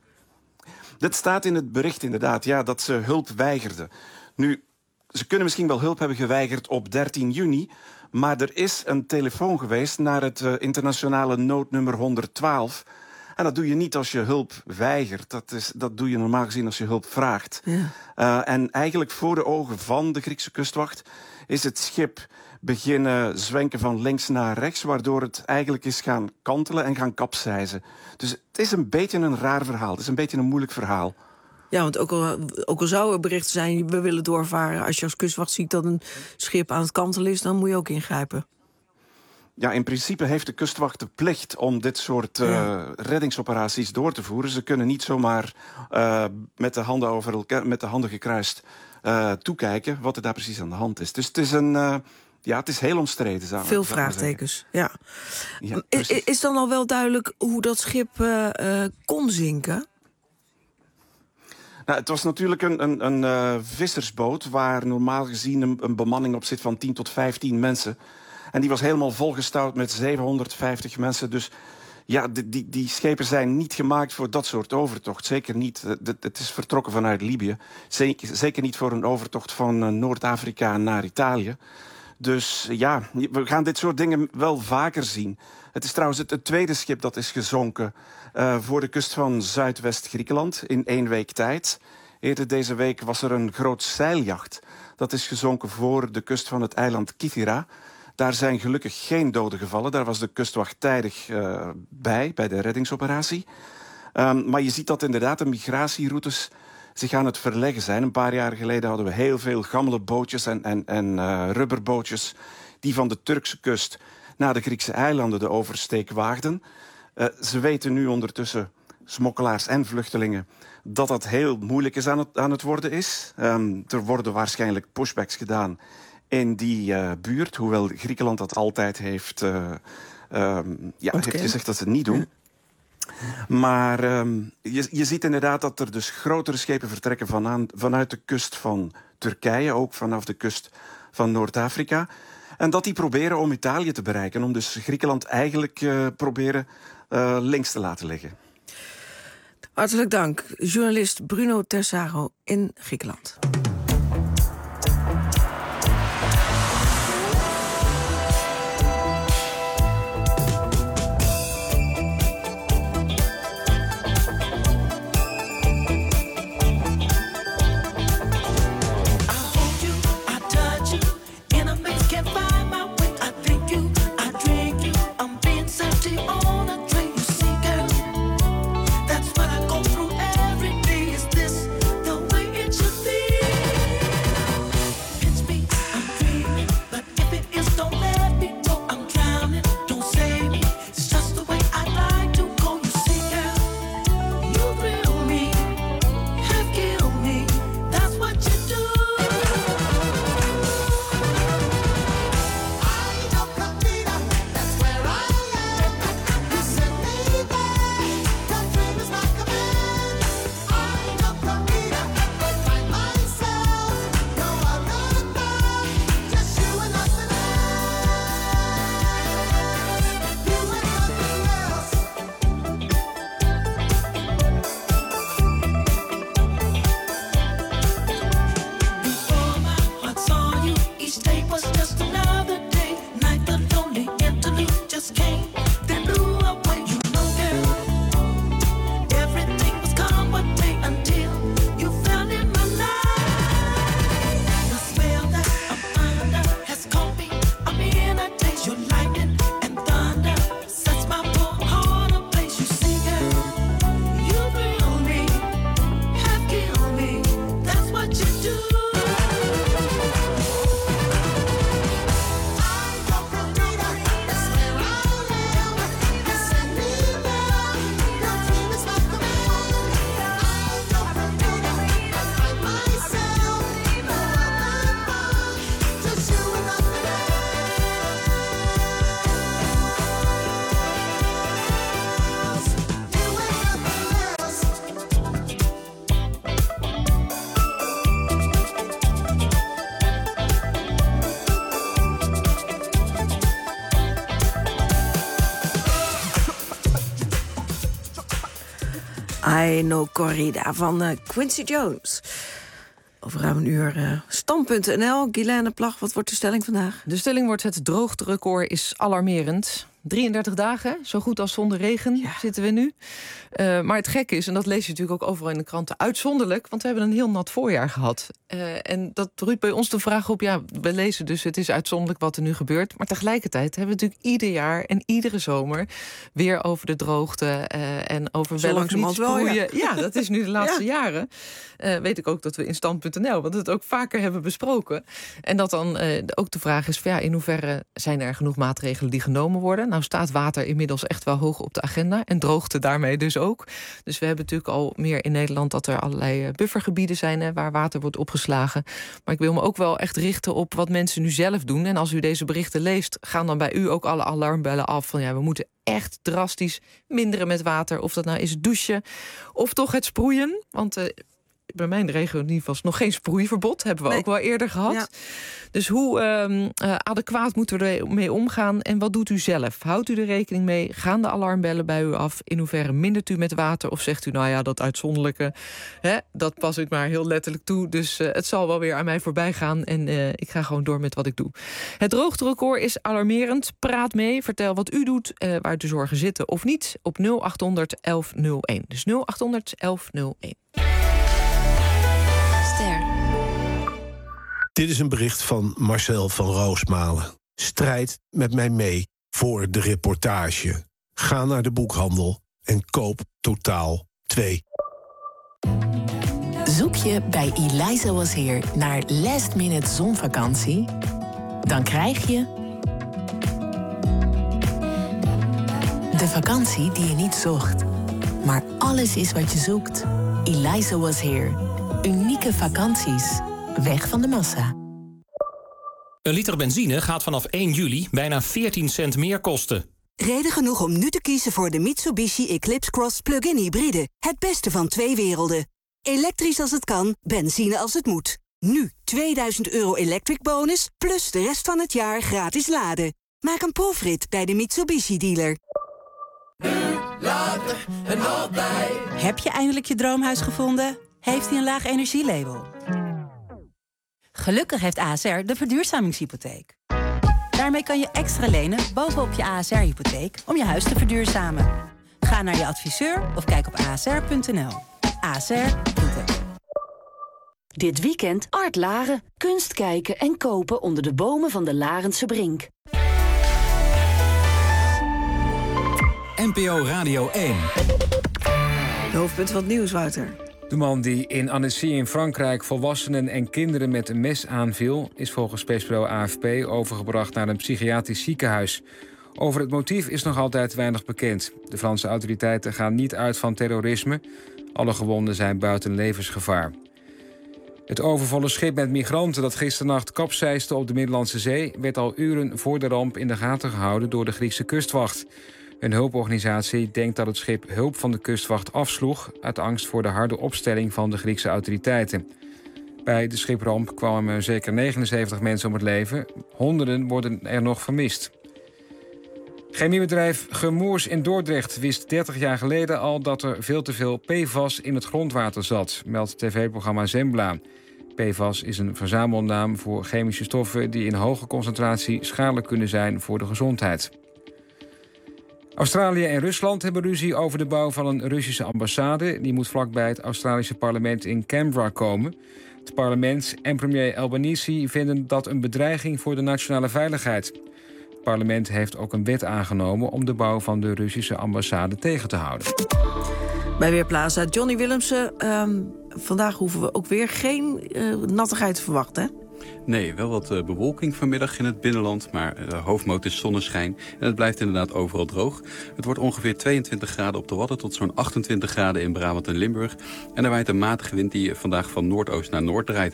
Dat staat in het bericht inderdaad, ja, dat ze hulp weigerden. Nu, ze kunnen misschien wel hulp hebben geweigerd op dertien juni... maar er is een telefoon geweest naar het uh, internationale noodnummer honderdtwaalf... En dat doe je niet als je hulp weigert. Dat, is, dat doe je normaal gezien als je hulp vraagt. Ja. Uh, en eigenlijk voor de ogen van de Griekse kustwacht is het schip beginnen zwenken van links naar rechts, waardoor het eigenlijk is gaan kantelen en gaan kapseizen. Dus het is een beetje een raar verhaal. Het is een beetje een moeilijk verhaal. Ja, want ook al, ook al zou er berichten zijn, we willen doorvaren. Als je als kustwacht ziet dat een schip aan het kantelen is, dan moet je ook ingrijpen. Ja, in principe heeft de kustwacht de plicht om dit soort uh, ja. reddingsoperaties door te voeren. Ze kunnen niet zomaar uh, met, de handen over elkaar, met de handen gekruist uh, toekijken wat er daar precies aan de hand is. Dus het is een... Uh, Ja, het is heel omstreden. Zou Veel vraagtekens, ja. ja is, is dan al wel duidelijk hoe dat schip uh, uh, kon zinken? Nou, het was natuurlijk een, een, een uh, vissersboot waar normaal gezien een, een bemanning op zit van tien tot vijftien mensen. En die was helemaal volgestouwd met zevenhonderdvijftig mensen. Dus ja, die, die, die schepen zijn niet gemaakt voor dat soort overtocht. Zeker niet. Het is vertrokken vanuit Libië. Zeker, zeker niet voor een overtocht van uh, Noord-Afrika naar Italië. Dus ja, we gaan dit soort dingen wel vaker zien. Het is trouwens het, het tweede schip dat is gezonken uh, voor de kust van Zuidwest-Griekenland in één week tijd. Eerder deze week was er een groot zeiljacht. Dat is gezonken voor de kust van het eiland Kythera. Daar zijn gelukkig geen doden gevallen. Daar was de kustwacht tijdig uh, bij, bij de reddingsoperatie. Um, maar je ziet dat inderdaad de migratieroutes zich aan het verleggen zijn. Een paar jaar geleden hadden we heel veel gammele bootjes en, en, en uh, rubberbootjes die van de Turkse kust naar de Griekse eilanden de oversteek waagden. Uh, ze weten nu ondertussen, smokkelaars en vluchtelingen, dat dat heel moeilijk is aan het, aan het worden is. Um, er worden waarschijnlijk pushbacks gedaan in die uh, buurt, hoewel Griekenland dat altijd heeft, uh, um, ja, heeft gezegd dat ze het niet doen. Maar um, je, je ziet inderdaad dat er dus grotere schepen vertrekken vanaan, vanuit de kust van Turkije, ook vanaf de kust van Noord-Afrika. En dat die proberen om Italië te bereiken, om dus Griekenland eigenlijk uh, proberen uh, links te laten liggen. Hartelijk dank, journalist Bruno Tersaro in Griekenland. I No Corrida van uh, Quincy Jones. Over ruim een uur uh, stand punt n l. Guylaine Plag, wat wordt de stelling vandaag? De stelling wordt: het droogterecord is alarmerend. drieëndertig dagen, zo goed als zonder regen, ja. zitten we nu. Uh, maar het gekke is, en dat lees je natuurlijk ook overal in de kranten, uitzonderlijk, want we hebben een heel nat voorjaar gehad. Uh, en dat roept bij ons de vraag op, ja, we lezen dus het is uitzonderlijk wat er nu gebeurt. Maar tegelijkertijd hebben we natuurlijk ieder jaar en iedere zomer weer over de droogte uh, en over zo wel of niet sproeien. Wel, ja. ja, dat is nu de laatste ja. jaren. Uh, weet ik ook dat we in stand punt n l, want het ook vaker hebben besproken. En dat dan uh, ook de vraag is, van, ja, in hoeverre zijn er genoeg maatregelen die genomen worden? Nou staat water inmiddels echt wel hoog op de agenda. En droogte daarmee dus ook. Dus we hebben natuurlijk al meer in Nederland dat er allerlei buffergebieden zijn hè, waar water wordt opgeslagen. Maar ik wil me ook wel echt richten op wat mensen nu zelf doen. En als u deze berichten leest, gaan dan bij u ook alle alarmbellen af van ja, we moeten echt drastisch minderen met water. Of dat nou is het douchen of toch het sproeien. Want uh, bij mijn regio in ieder geval nog geen sproeiverbod. Hebben we nee. ook wel eerder gehad. Ja. Dus hoe um, uh, adequaat moeten we ermee omgaan? En wat doet u zelf? Houdt u er rekening mee? Gaan de alarmbellen bij u af? In hoeverre mindert u met water? Of zegt u, nou ja, dat uitzonderlijke, hè, dat pas ik maar heel letterlijk toe. Dus uh, het zal wel weer aan mij voorbij gaan. En uh, ik ga gewoon door met wat ik doe. Het droogterecord is alarmerend. Praat mee. Vertel wat u doet. Uh, waar de zorgen zitten of niet. Op nul acht honderd elf nul één. Dus nul acht honderd elf nul één. Dit is een bericht van Marcel van Roosmalen. Strijd met mij mee voor de reportage. Ga naar de boekhandel en koop Totaal twee. Zoek je bij Eliza Was Here naar last minute zonvakantie? Dan krijg je De vakantie die je niet zocht. Maar alles is wat je zoekt. Eliza was here. Unieke vakanties. Weg van de massa. Een liter benzine gaat vanaf één juli bijna veertien cent meer kosten. Reden genoeg om nu te kiezen voor de Mitsubishi Eclipse Cross Plug-in Hybride. Het beste van twee werelden. Elektrisch als het kan, benzine als het moet. Nu tweeduizend euro electric bonus, plus de rest van het jaar gratis laden. Maak een proefrit bij de Mitsubishi dealer. Later en altijd. Heb je eindelijk je droomhuis gevonden? Heeft hij een laag energielabel? Gelukkig heeft A S R de verduurzamingshypotheek. Daarmee kan je extra lenen bovenop je A S R-hypotheek om je huis te verduurzamen. Ga naar je adviseur of kijk op a s r punt n l. A S R doet het. Dit weekend Art Laren. Kunst kijken en kopen onder de bomen van de Larense Brink. N P O Radio één. De hoofdpunten van het nieuws, Wouter. De man die in Annecy in Frankrijk volwassenen en kinderen met een mes aanviel, is volgens persbureau A F P overgebracht naar een psychiatrisch ziekenhuis. Over het motief is nog altijd weinig bekend. De Franse autoriteiten gaan niet uit van terrorisme. Alle gewonden zijn buiten levensgevaar. Het overvolle schip met migranten dat gisternacht kapseisde op de Middellandse Zee werd al uren voor de ramp in de gaten gehouden door de Griekse kustwacht. Een hulporganisatie denkt dat het schip hulp van de kustwacht afsloeg uit angst voor de harde opstelling van de Griekse autoriteiten. Bij de schipramp kwamen zeker negenenzeventig mensen om het leven. Honderden worden er nog vermist. Chemiebedrijf Gemoers in Dordrecht wist dertig jaar geleden al dat er veel te veel P F A S in het grondwater zat, meldt tv-programma Zembla. P F A S is een verzamelnaam voor chemische stoffen die in hoge concentratie schadelijk kunnen zijn voor de gezondheid. Australië en Rusland hebben ruzie over de bouw van een Russische ambassade. Die moet vlakbij het Australische parlement in Canberra komen. Het parlement en premier Albanese vinden dat een bedreiging voor de nationale veiligheid. Het parlement heeft ook een wet aangenomen om de bouw van de Russische ambassade tegen te houden. Bij Weerplaza, Johnny Willemsen. Um, vandaag hoeven we ook weer geen uh, nattigheid te verwachten, hè? Nee, wel wat uh, bewolking vanmiddag in het binnenland, maar de uh, hoofdmoot is zonneschijn. En het blijft inderdaad overal droog. Het wordt ongeveer tweeëntwintig graden op de Wadden tot zo'n achtentwintig graden in Brabant en Limburg. En er waait een matige wind die vandaag van noordoost naar noord draait.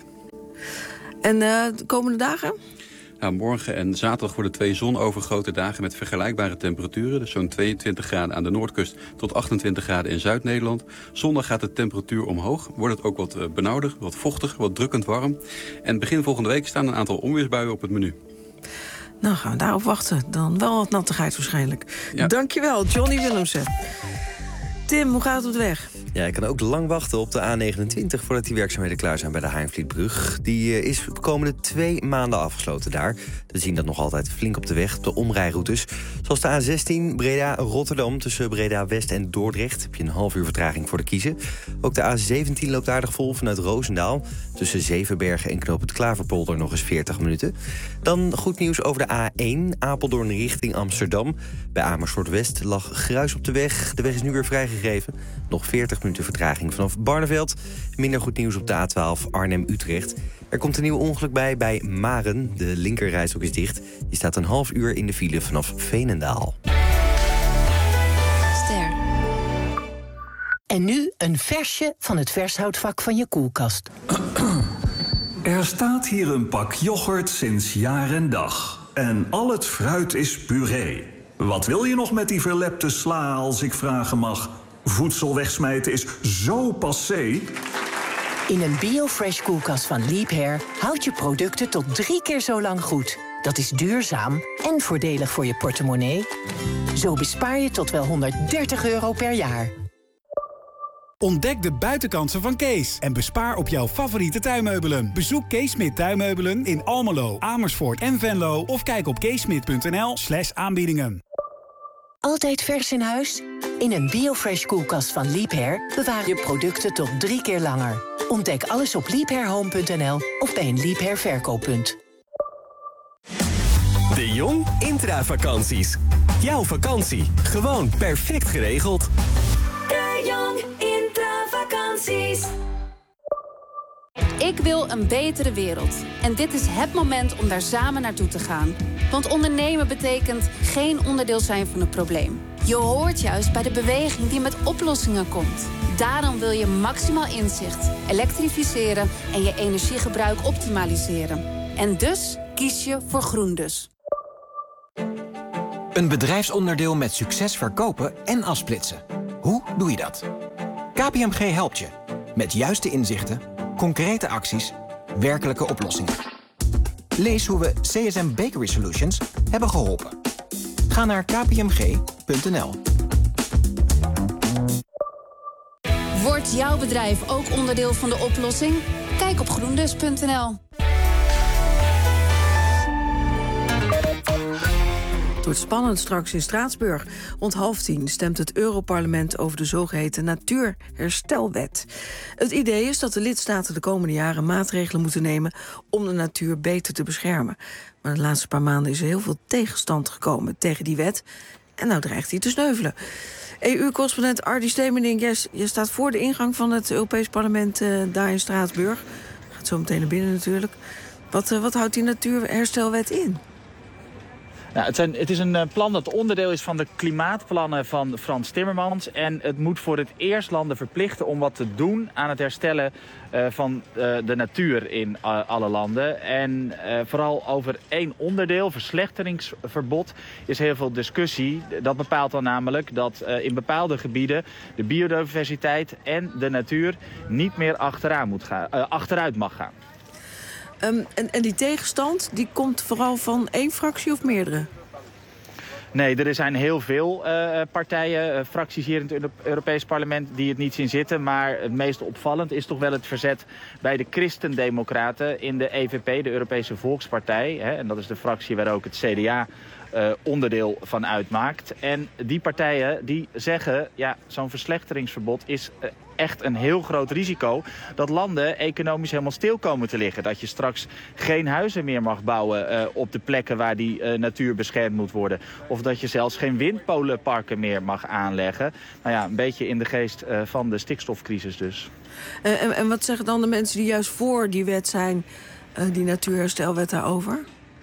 En uh, de komende dagen? Nou, morgen en zaterdag worden twee zonovergoten dagen met vergelijkbare temperaturen. Dus zo'n tweeëntwintig graden aan de noordkust tot achtentwintig graden in Zuid-Nederland. Zondag gaat de temperatuur omhoog. Wordt het ook wat benauwder, wat vochtiger, wat drukkend warm. En begin volgende week staan een aantal onweersbuien op het menu. Nou, gaan we daarop wachten. Dan wel wat nattigheid waarschijnlijk. Ja. Dankjewel, Johnny Willemsen. Tim, hoe gaat het op de weg? Ja, ik kan ook lang wachten op de A negenentwintig voordat die werkzaamheden klaar zijn bij de Hainvlietbrug. Die is de komende twee maanden afgesloten daar. We zien dat nog altijd flink op de weg, op de omrijroutes. Zoals de A zestien Breda-Rotterdam tussen Breda-West en Dordrecht. Heb je een half uur vertraging voor de kiezen. Ook de A zeventien loopt aardig vol vanuit Roosendaal. Tussen Zevenbergen en Knoop het Klaverpolder nog eens veertig minuten. Dan goed nieuws over de A één, Apeldoorn richting Amsterdam. Bij Amersfoort-West lag gruis op de weg. De weg is nu weer vrijgegeven. Nog veertig minuten vertraging vanaf Barneveld. Minder goed nieuws op de A twaalf Arnhem-Utrecht. Er komt een nieuw ongeluk bij bij Maren. De linkerrijstrook is dicht. Je staat een half uur in de file vanaf Veenendaal. Ster. En nu een versje van het vershoutvak van je koelkast. Er staat hier een pak yoghurt sinds jaar en dag. En al het fruit is puree. Wat wil je nog met die verlepte sla, als ik vragen mag? Voedsel wegsmijten is zo passé. In een BioFresh koelkast van Leap Hair houd je producten tot drie keer zo lang goed. Dat is duurzaam en voordelig voor je portemonnee. Zo bespaar je tot wel honderddertig euro per jaar. Ontdek de buitenkansen van Kees en bespaar op jouw favoriete tuinmeubelen. Bezoek Kees Smit Tuinmeubelen in Almelo, Amersfoort en Venlo of kijk op keesmit.nl slash aanbiedingen. Altijd vers in huis? In een BioFresh koelkast van Leap Hair bewaar je producten tot drie keer langer. Ontdek alles op leap hair home punt n l of bij een Leap Hair verkooppunt. De Jong Intravakanties. Jouw vakantie, gewoon perfect geregeld. De Jong Intravakanties. Ik wil een betere wereld. En dit is het moment om daar samen naartoe te gaan. Want ondernemen betekent geen onderdeel zijn van het probleem. Je hoort juist bij de beweging die met oplossingen komt. Daarom wil je maximaal inzicht, elektrificeren en je energiegebruik optimaliseren. En dus kies je voor GroenDus. Een bedrijfsonderdeel met succes verkopen en afsplitsen. Hoe doe je dat? K P M G helpt je. Met juiste inzichten, concrete acties, werkelijke oplossingen. Lees hoe we C S M Bakery Solutions hebben geholpen. Ga naar k p m g punt n l. Wordt jouw bedrijf ook onderdeel van de oplossing? Kijk op groendus punt n l. Het wordt spannend straks in Straatsburg. Rond half tien stemt het Europarlement over de zogeheten Natuurherstelwet. Het idee is dat de lidstaten de komende jaren maatregelen moeten nemen om de natuur beter te beschermen. Maar de laatste paar maanden is er heel veel tegenstand gekomen tegen die wet. En nou dreigt hij te sneuvelen. E U-correspondent Ardy Stemerding, je staat voor de ingang van het Europees Parlement uh, daar in Straatsburg. Gaat zo meteen naar binnen natuurlijk. Wat, uh, wat houdt die Natuurherstelwet in? Nou, het, zijn, het is een uh, plan dat onderdeel is van de klimaatplannen van Frans Timmermans. En het moet voor het eerst landen verplichten om wat te doen aan het herstellen uh, van uh, de natuur in uh, alle landen. En uh, vooral over één onderdeel, verslechteringsverbod, is heel veel discussie. Dat bepaalt dan namelijk dat uh, in bepaalde gebieden de biodiversiteit en de natuur niet meer achteraan moet gaan, uh, achteruit mag gaan. Um, en, en die tegenstand, die komt vooral van één fractie of meerdere? Nee, er zijn heel veel uh, partijen, uh, fracties hier in het Europees Parlement die het niet zien zitten. Maar het meest opvallend is toch wel het verzet bij de Christendemocraten in de E V P, de Europese Volkspartij. Hè, en dat is de fractie waar ook het C D A uh, onderdeel van uitmaakt. En die partijen die zeggen, ja, zo'n verslechteringsverbod is uh, echt een heel groot risico dat landen economisch helemaal stil komen te liggen. Dat je straks geen huizen meer mag bouwen uh, op de plekken waar die uh, natuur beschermd moet worden. Of dat je zelfs geen windmolenparken meer mag aanleggen. Nou ja, een beetje in de geest uh, van de stikstofcrisis dus. Uh, en, en wat zeggen dan de mensen die juist voor die wet zijn, uh, die natuurherstelwet daarover?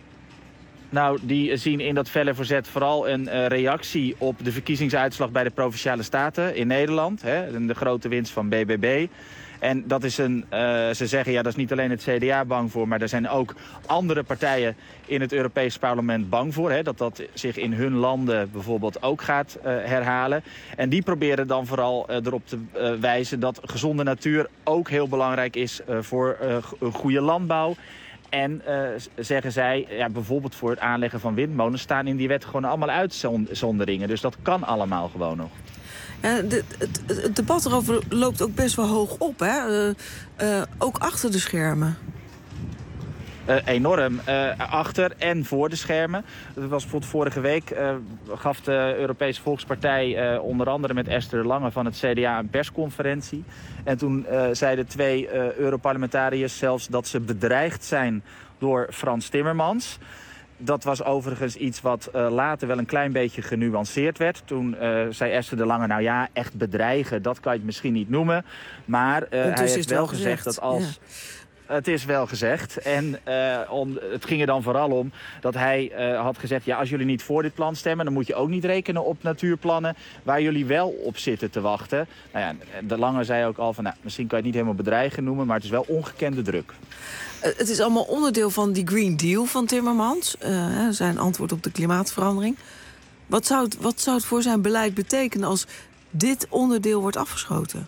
Nou, die zien in dat felle verzet vooral een uh, reactie op de verkiezingsuitslag bij de Provinciale Staten in Nederland. Hè, de grote winst van B B B. En dat is een, uh, ze zeggen, ja, dat is niet alleen het C D A bang voor, maar er zijn ook andere partijen in het Europees Parlement bang voor. Hè, dat dat zich in hun landen bijvoorbeeld ook gaat uh, herhalen. En die proberen dan vooral uh, erop te uh, wijzen dat gezonde natuur ook heel belangrijk is uh, voor uh, een goede landbouw. En uh, zeggen zij, ja, bijvoorbeeld voor het aanleggen van windmolens staan in die wet gewoon allemaal uitzonderingen. Dus dat kan allemaal gewoon nog. Ja, de, het, het debat erover loopt ook best wel hoog op, hè? Uh, uh, ook achter de schermen. Uh, enorm. Uh, achter en voor de schermen. Dat was bijvoorbeeld vorige week uh, gaf de Europese Volkspartij uh, onder andere met Esther de Lange van het C D A een persconferentie. En toen uh, zeiden twee uh, Europarlementariërs zelfs dat ze bedreigd zijn door Frans Timmermans. Dat was overigens iets wat uh, later wel een klein beetje genuanceerd werd. Toen uh, zei Esther de Lange, nou ja, echt bedreigen, dat kan je het misschien niet noemen. Maar uh, hij heeft wel gezegd, gezegd dat als... Ja. Het is wel gezegd. En uh, om, het ging er dan vooral om dat hij uh, had gezegd, ja, als jullie niet voor dit plan stemmen, dan moet je ook niet rekenen op natuurplannen waar jullie wel op zitten te wachten. Nou ja, de Lange zei ook al van, nou, misschien kan je het niet helemaal bedreigen noemen, maar het is wel ongekende druk. Uh, het is allemaal onderdeel van die Green Deal van Timmermans, uh, zijn antwoord op de klimaatverandering. Wat zou het, wat zou het voor zijn beleid betekenen als dit onderdeel wordt afgeschoten?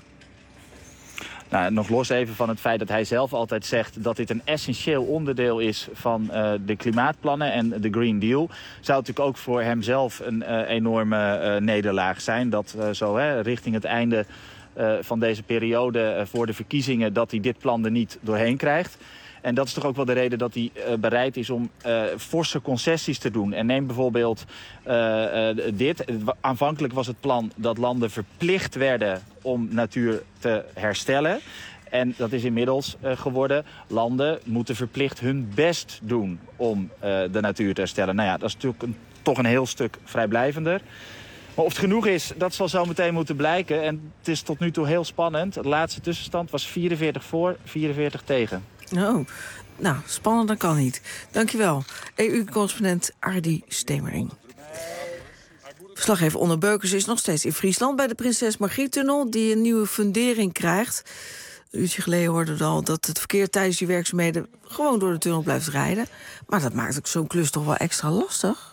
Nou, nog los even van het feit dat hij zelf altijd zegt dat dit een essentieel onderdeel is van uh, de klimaatplannen en de Green Deal. Zou het natuurlijk ook voor hemzelf een uh, enorme uh, nederlaag zijn. Dat uh, zo hè, richting het einde uh, van deze periode uh, voor de verkiezingen dat hij dit plan er niet doorheen krijgt. En dat is toch ook wel de reden dat hij uh, bereid is om uh, forse concessies te doen. En neem bijvoorbeeld uh, uh, dit. Aanvankelijk was het plan dat landen verplicht werden om natuur te herstellen. En dat is inmiddels uh, geworden. Landen moeten verplicht hun best doen om uh, de natuur te herstellen. Nou ja, dat is natuurlijk een, toch een heel stuk vrijblijvender. Maar of het genoeg is, dat zal zo meteen moeten blijken. En het is tot nu toe heel spannend. De laatste tussenstand was vierenveertig voor, vierenveertig tegen. Oh, nou, spannender kan niet. Dankjewel, E U-correspondent Ardy Stemerding. Verslaggever Onno Beukers is nog steeds in Friesland bij de Prinses Margriettunnel, die een nieuwe fundering krijgt. Een uurtje geleden hoorden we al dat het verkeer tijdens die werkzaamheden gewoon door de tunnel blijft rijden. Maar dat maakt ook zo'n klus toch wel extra lastig?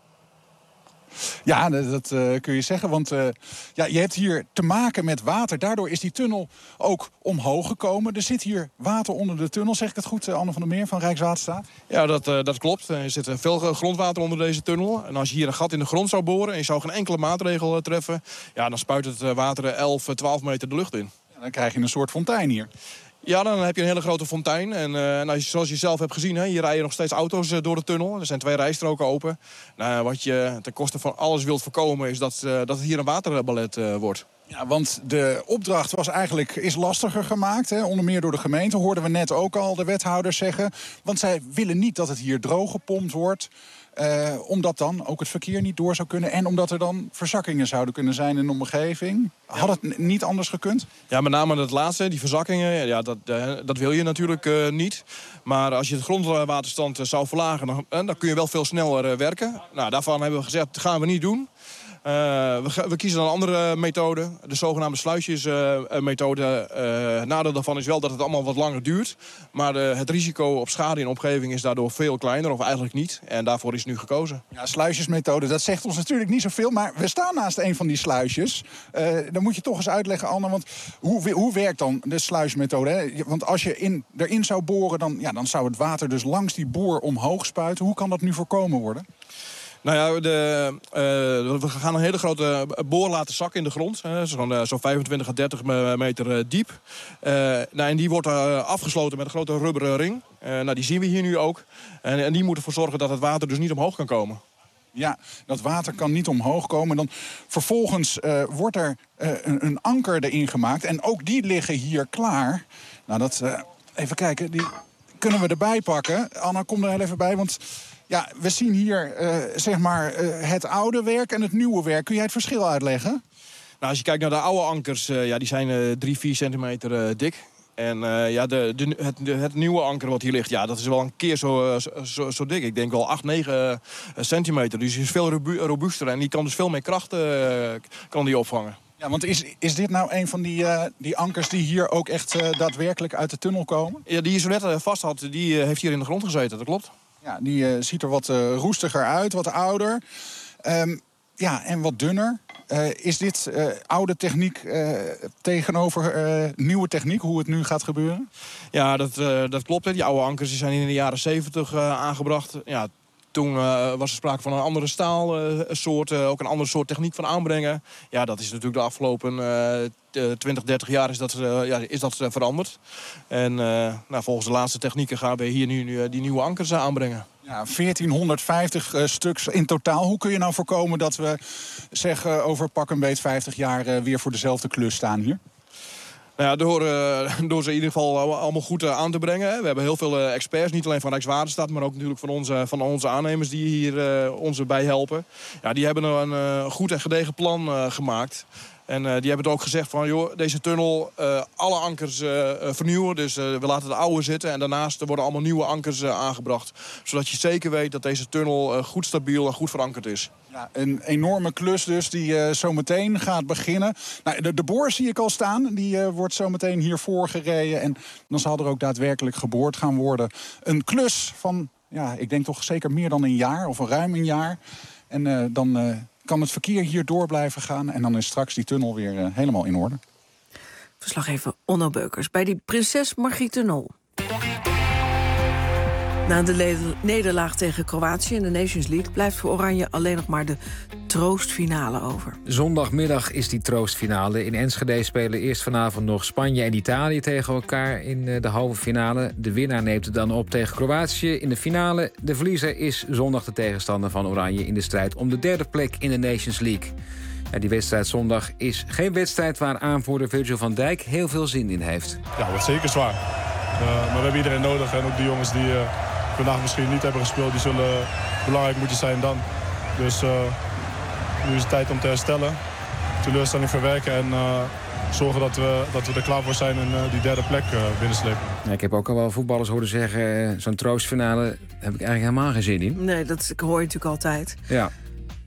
Ja, dat uh, kun je zeggen, want uh, ja, je hebt hier te maken met water. Daardoor is die tunnel ook omhoog gekomen. Er zit hier water onder de tunnel. Zeg ik het goed, uh, Anne van der Meer van Rijkswaterstaat? Ja, dat, uh, dat klopt. Er zit veel grondwater onder deze tunnel. En als je hier een gat in de grond zou boren en je zou geen enkele maatregel uh, treffen, ja, dan spuit het water elf, twaalf meter de lucht in. Ja, dan krijg je een soort fontein hier. Ja, dan heb je een hele grote fontein. En uh, nou, zoals je zelf hebt gezien, hè, hier rijden nog steeds auto's uh, door de tunnel. Er zijn twee rijstroken open. Nou, wat je ten koste van alles wilt voorkomen is dat, uh, dat het hier een waterballet uh, wordt. Ja, want de opdracht was eigenlijk, is lastiger gemaakt. Hè? Onder meer door de gemeente, hoorden we net ook al de wethouders zeggen. Want zij willen niet dat het hier droog gepompt wordt. Uh, omdat dan ook het verkeer niet door zou kunnen. En omdat er dan verzakkingen zouden kunnen zijn in de omgeving. Had het niet anders gekund? Ja, met name het laatste, die verzakkingen. Ja, dat, uh, dat wil je natuurlijk uh, niet. Maar als je de grondwaterstand uh, zou verlagen, dan, uh, dan kun je wel veel sneller uh, werken. Nou, daarvan hebben we gezegd, dat gaan we niet doen. Uh, we, we kiezen dan een andere methode, de zogenaamde sluisjesmethode. Uh, uh, nadeel daarvan is wel dat het allemaal wat langer duurt. Maar uh, het risico op schade in de omgeving is daardoor veel kleiner, of eigenlijk niet. En daarvoor is nu gekozen. Ja, sluisjesmethode, dat zegt ons natuurlijk niet zoveel. Maar we staan naast een van die sluisjes. Uh, dan moet je toch eens uitleggen, Anne, want hoe, hoe werkt dan de sluismethode? Hè? Want als je in, erin zou boren, dan, ja, dan zou het water dus langs die boor omhoog spuiten. Hoe kan dat nu voorkomen worden? Nou ja, de, uh, we gaan een hele grote boor laten zakken in de grond. Uh, Zo'n uh, zo vijfentwintig à dertig meter uh, diep. Uh, nou, en die wordt uh, afgesloten met een grote rubberen ring. Uh, nou, die zien we hier nu ook. En, en die moet ervoor zorgen dat het water dus niet omhoog kan komen. Ja, dat water kan niet omhoog komen. Dan vervolgens uh, wordt er uh, een, een anker erin gemaakt. En ook die liggen hier klaar. Nou, dat, uh, even kijken, die kunnen we erbij pakken. Anna, kom er heel even bij, want ja, we zien hier uh, zeg maar uh, het oude werk en het nieuwe werk. Kun jij het verschil uitleggen? Nou, als je kijkt naar de oude ankers, uh, ja, die zijn uh, drie, vier centimeter uh, dik. En uh, ja, de, de, het, de, het nieuwe anker wat hier ligt, ja, dat is wel een keer zo, zo, zo dik. Ik denk wel acht, negen centimeter. Dus die is veel robu robuuster en die kan dus veel meer kracht uh, kan die opvangen. Ja, want is, is dit nou een van die, uh, die ankers die hier ook echt uh, daadwerkelijk uit de tunnel komen? Ja, die je zo net uh, vast had, die uh, heeft hier in de grond gezeten, dat klopt. Ja, die uh, ziet er wat uh, roestiger uit, wat ouder. Um, ja, en wat dunner. Uh, is dit uh, oude techniek uh, tegenover uh, nieuwe techniek, hoe het nu gaat gebeuren? Ja, dat, uh, dat klopt. Hè. Die oude ankers die zijn in de jaren zeventig uh, aangebracht. Ja, toen uh, was er sprake van een andere staalsoort, uh, uh, ook een andere soort techniek van aanbrengen. Ja, dat is natuurlijk de afgelopen uh, twintig, dertig jaar is dat, uh, ja, is dat uh, veranderd. En uh, nou, volgens de laatste technieken gaan we hier nu uh, die nieuwe ankers uh, aanbrengen. Ja, veertienhonderdvijftig uh, stuks in totaal. Hoe kun je nou voorkomen dat we zeg, uh, over pak een beet vijftig jaar uh, weer voor dezelfde klus staan hier? Nou ja, door, uh, door ze in ieder geval allemaal goed uh, aan te brengen. We hebben heel veel uh, experts, niet alleen van Rijkswaterstaat, maar ook natuurlijk van onze, van onze aannemers die hier uh, ons bij helpen. Ja, die hebben een uh, goed en gedegen plan uh, gemaakt. En uh, die hebben ook gezegd van, joh, deze tunnel, uh, alle ankers uh, vernieuwen. Dus uh, we laten de oude zitten en daarnaast er worden allemaal nieuwe ankers uh, aangebracht. Zodat je zeker weet dat deze tunnel uh, goed stabiel en goed verankerd is. Ja, een enorme klus dus die uh, zo meteen gaat beginnen. Nou, de, de boor zie ik al staan. Die uh, wordt zo meteen hiervoor gereden. En dan zal er ook daadwerkelijk geboord gaan worden. Een klus van, ja, ik denk toch zeker meer dan een jaar of ruim een jaar. En uh, dan Uh, kan het verkeer hier door blijven gaan. En dan is straks die tunnel weer uh, helemaal in orde. Verslaggever Onno Beukers bij die Prinses Margriettunnel. Na de nederlaag tegen Kroatië in de Nations League blijft voor Oranje alleen nog maar de troostfinale over. Zondagmiddag is die troostfinale. In Enschede spelen eerst vanavond nog Spanje en Italië tegen elkaar in de halve finale. De winnaar neemt het dan op tegen Kroatië in de finale. De verliezer is zondag de tegenstander van Oranje in de strijd om de derde plek in de Nations League. Ja, die wedstrijd zondag is geen wedstrijd waar aanvoerder Virgil van Dijk heel veel zin in heeft. Ja, het wordt zeker zwaar. Uh, maar we hebben iedereen nodig en ook de jongens die uh, vandaag misschien niet hebben gespeeld, die zullen belangrijk moeten zijn dan. Dus uh, nu is het tijd om te herstellen, teleurstelling verwerken en uh, zorgen dat we, dat we er klaar voor zijn en uh, die derde plek uh, binnenslepen. Ja, ik heb ook al wel voetballers horen zeggen, uh, zo'n troostfinale heb ik eigenlijk helemaal geen zin in. Nee, dat hoor je natuurlijk altijd. Ja.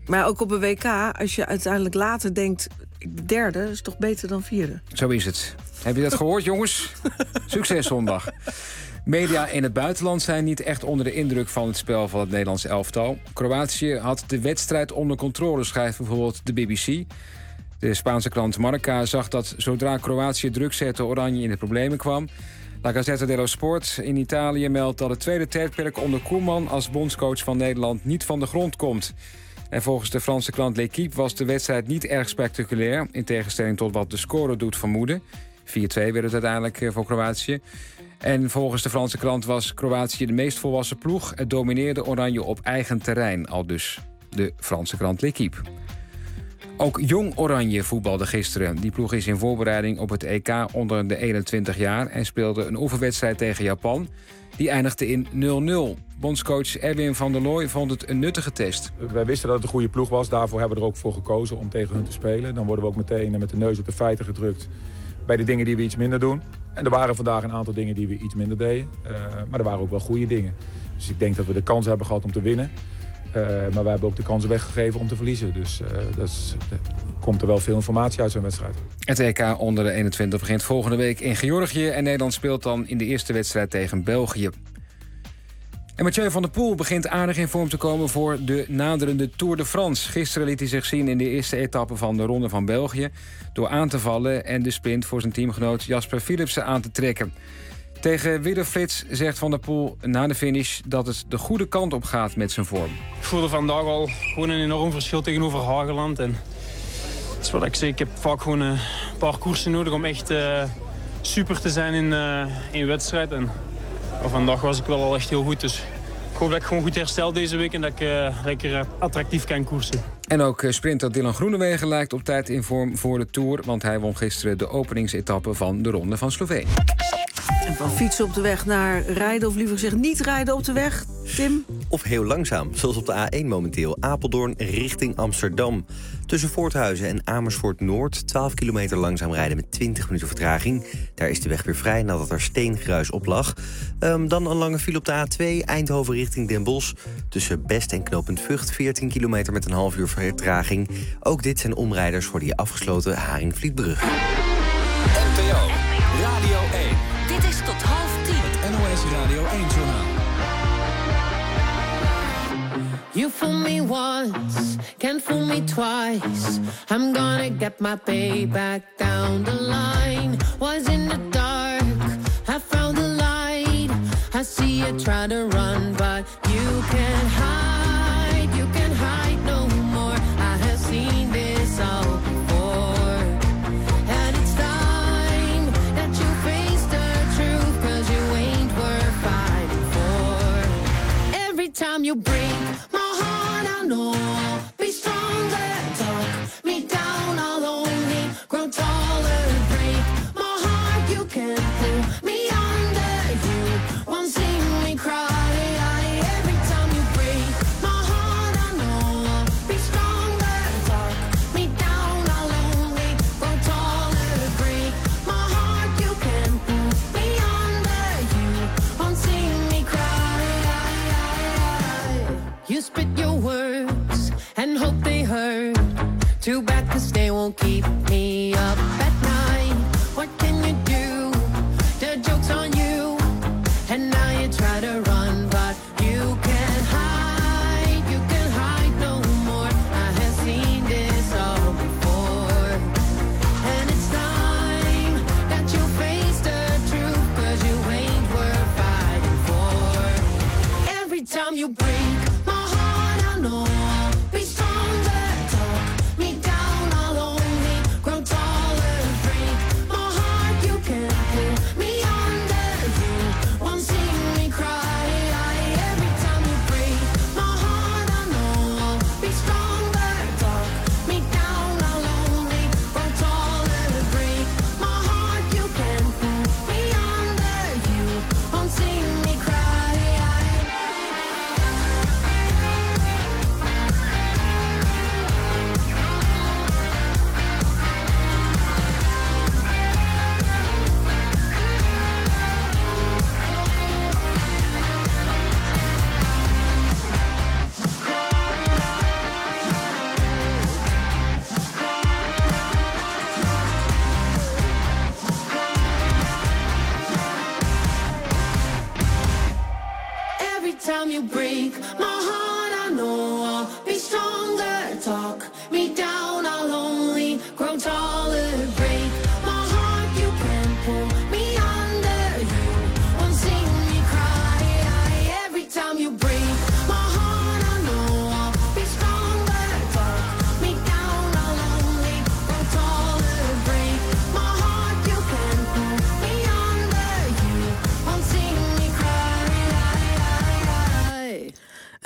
Maar ook op een W K, als je uiteindelijk later denkt... derde is toch beter dan vierde? Zo is het. Heb je dat gehoord, jongens? Succes zondag. Media in het buitenland zijn niet echt onder de indruk van het spel van het Nederlands elftal. Kroatië had de wedstrijd onder controle, schrijft bijvoorbeeld de B B C. De Spaanse krant Marca zag dat zodra Kroatië druk zette, Oranje in de problemen kwam. La Gazzetta dello Sport in Italië meldt dat het tweede tijdperk onder Koeman als bondscoach van Nederland niet van de grond komt. En volgens de Franse krant L'Équipe was de wedstrijd niet erg spectaculair, in tegenstelling tot wat de score doet vermoeden. vier twee werd het uiteindelijk voor Kroatië. En volgens de Franse krant was Kroatië de meest volwassen ploeg. Het domineerde Oranje op eigen terrein, al dus de Franse krant L'Équipe. Ook Jong Oranje voetbalde gisteren. Die ploeg is in voorbereiding op het E K onder de eenentwintig jaar... en speelde een oefenwedstrijd tegen Japan. Die eindigde in nul nul. Bondscoach Erwin van der Looy vond het een nuttige test. Wij wisten dat het een goede ploeg was. Daarvoor hebben we er ook voor gekozen om tegen hun te spelen. Dan worden we ook meteen met de neus op de feiten gedrukt... bij de dingen die we iets minder doen. En er waren vandaag een aantal dingen die we iets minder deden. Uh, maar er waren ook wel goede dingen. Dus ik denk dat we de kans hebben gehad om te winnen. Uh, maar wij hebben ook de kansen weggegeven om te verliezen. Dus uh, dat is, er komt er wel veel informatie uit zo'n wedstrijd. Het E K onder de eenentwintig begint volgende week in Georgië... en Nederland speelt dan in de eerste wedstrijd tegen België. En Mathieu van der Poel begint aardig in vorm te komen... voor de naderende Tour de France. Gisteren liet hij zich zien in de eerste etappe van de Ronde van België... door aan te vallen en de sprint voor zijn teamgenoot Jasper Philipsen aan te trekken. Tegen Wielerflits zegt Van der Poel na de finish dat het de goede kant op gaat met zijn vorm. Ik voelde vandaag al gewoon een enorm verschil tegenover Hageland. En dat is wat ik zeg, ik heb vaak gewoon een paar koersen nodig om echt uh, super te zijn in, uh, in wedstrijd. En uh, vandaag was ik wel al echt heel goed, dus ik hoop dat ik gewoon goed herstel deze week en dat ik uh, lekker uh, attractief kan koersen. En ook sprinter Dylan Groenewegen lijkt op tijd in vorm voor de Tour... want hij won gisteren de openingsetappe van de Ronde van Slovenië. En van fietsen op de weg naar rijden, of liever gezegd niet rijden op de weg, Tim? Of heel langzaam, zoals op de A één momenteel. Apeldoorn richting Amsterdam. Tussen Voorthuizen en Amersfoort Noord... twaalf kilometer langzaam rijden met twintig minuten vertraging. Daar is de weg weer vrij nadat er steengruis op lag. Um, dan een lange file op de A twee, Eindhoven richting Den Bosch. Tussen Best en knooppunt Vught, veertien kilometer met een half uur vertraging. Ook dit zijn omrijders voor die afgesloten Haringvlietbrug. N P O Radio één. Dit is tot half tien. Het N O S Radio één-journaal. You fool me once, can't fool me twice. I'm gonna get my payback down the line. Was in the dark, I found the light. I see you try to run, but you can't hide. You can't hide no more. I have seen this all before. And it's time that you face the truth, 'cause you ain't worth fighting for. Every time you break my heart, I know I'll be stronger. Talk me down, I'll only grow taller. Break my heart, you can't pull me under. You won't see me cry. Every time you break my heart, I know I'll be stronger. Talk me down, I'll only grow taller. Break my heart, you can't pull me under. You won't see me cry. You spit your words and hope they hurt. Too bad 'cause they won't keep me up at night. What can you do? The joke's on you. And now you try to run, but you can't hide. You can't hide no more. I have seen this all before. And it's time that you face the truth, 'cause you ain't worth fighting for. Every time you break my heart, I know I'll be stronger. Talk me down, I'll only grow taller.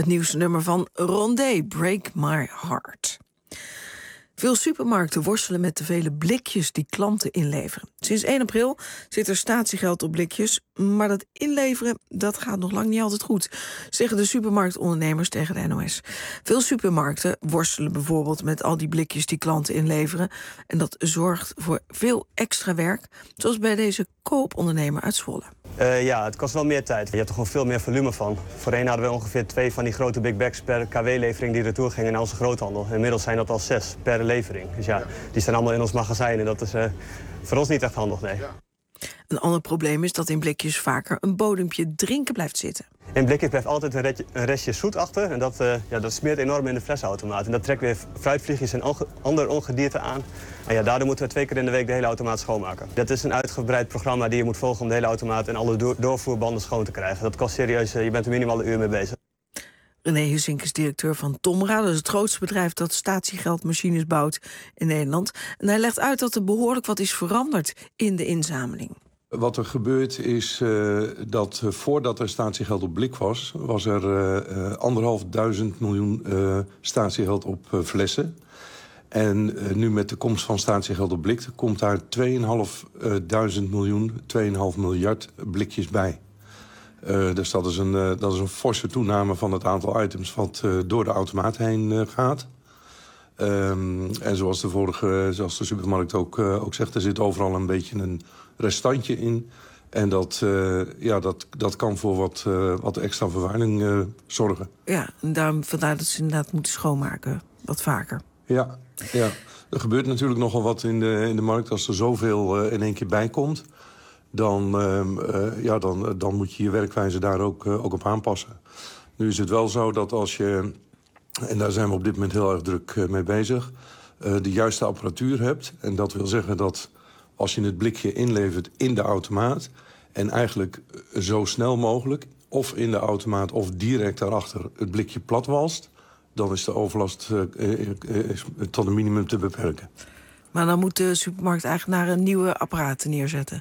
nieuwste nummer van Rondé, Break My Heart. Veel supermarkten worstelen met de vele blikjes die klanten inleveren. Sinds één april zit er statiegeld op blikjes, maar dat inleveren dat gaat nog lang niet altijd goed, zeggen de supermarktondernemers tegen de N O S. Veel supermarkten worstelen bijvoorbeeld met al die blikjes die klanten inleveren en dat zorgt voor veel extra werk, zoals bij deze koopondernemer uit Zwolle. Uh, ja, het kost wel meer tijd. Je hebt er gewoon veel meer volume van. Voorheen hadden we ongeveer twee van die grote big bags per K W-levering die retour gingen naar onze groothandel. Inmiddels zijn dat al zes per levering. Dus ja, die staan allemaal in ons magazijn en dat is uh, voor ons niet echt handig, nee. Een ander probleem is dat in blikjes vaker een bodempje drinken blijft zitten. In blikjes blijft altijd een restje, een restje zoet achter en dat, uh, ja, dat smeert enorm in de flessenautomaat. En dat trekt weer fruitvliegjes en onge ander ongedierte aan. En ja, daardoor moeten we twee keer in de week de hele automaat schoonmaken. Dat is een uitgebreid programma die je moet volgen om de hele automaat en alle do doorvoerbanden schoon te krijgen. Dat kost serieus, uh, je bent er minimaal een uur mee bezig. René Hussink is directeur van Tomra, dat is het grootste bedrijf dat statiegeldmachines bouwt in Nederland. En hij legt uit dat er behoorlijk wat is veranderd in de inzameling. Wat er gebeurt is uh, dat uh, voordat er statiegeld op blik was, was er uh, uh, anderhalf duizend miljoen uh, statiegeld op uh, flessen. En uh, nu met de komst van statiegeld op blik komt daar tweeënhalfduizend miljoen, tweeënhalf miljard blikjes bij. Uh, dus dat is, een, uh, dat is een forse toename van het aantal items wat uh, door de automaat heen uh, gaat. Um, en zoals de, vorige, zoals de supermarkt ook, uh, ook zegt, er zit overal een beetje een restantje in. En dat, uh, ja, dat, dat kan voor wat, uh, wat extra vervuiling uh, zorgen. Ja, en daarom vandaar dat ze inderdaad moeten schoonmaken, wat vaker. Ja, ja. Er gebeurt natuurlijk nogal wat in de, in de markt. Als er zoveel uh, in één keer bij komt, dan, uh, uh, ja, dan, dan moet je je werkwijze daar ook, uh, ook op aanpassen. Nu is het wel zo dat als je, en daar zijn we op dit moment heel erg druk uh, mee bezig, uh, de juiste apparatuur hebt. En dat wil zeggen dat als je het blikje inlevert in de automaat en eigenlijk zo snel mogelijk, of in de automaat of direct daarachter, het blikje plat walst, dan is de overlast uh, uh, uh, tot een minimum te beperken. Maar dan moet de supermarkteigenaar een nieuwe apparaten neerzetten.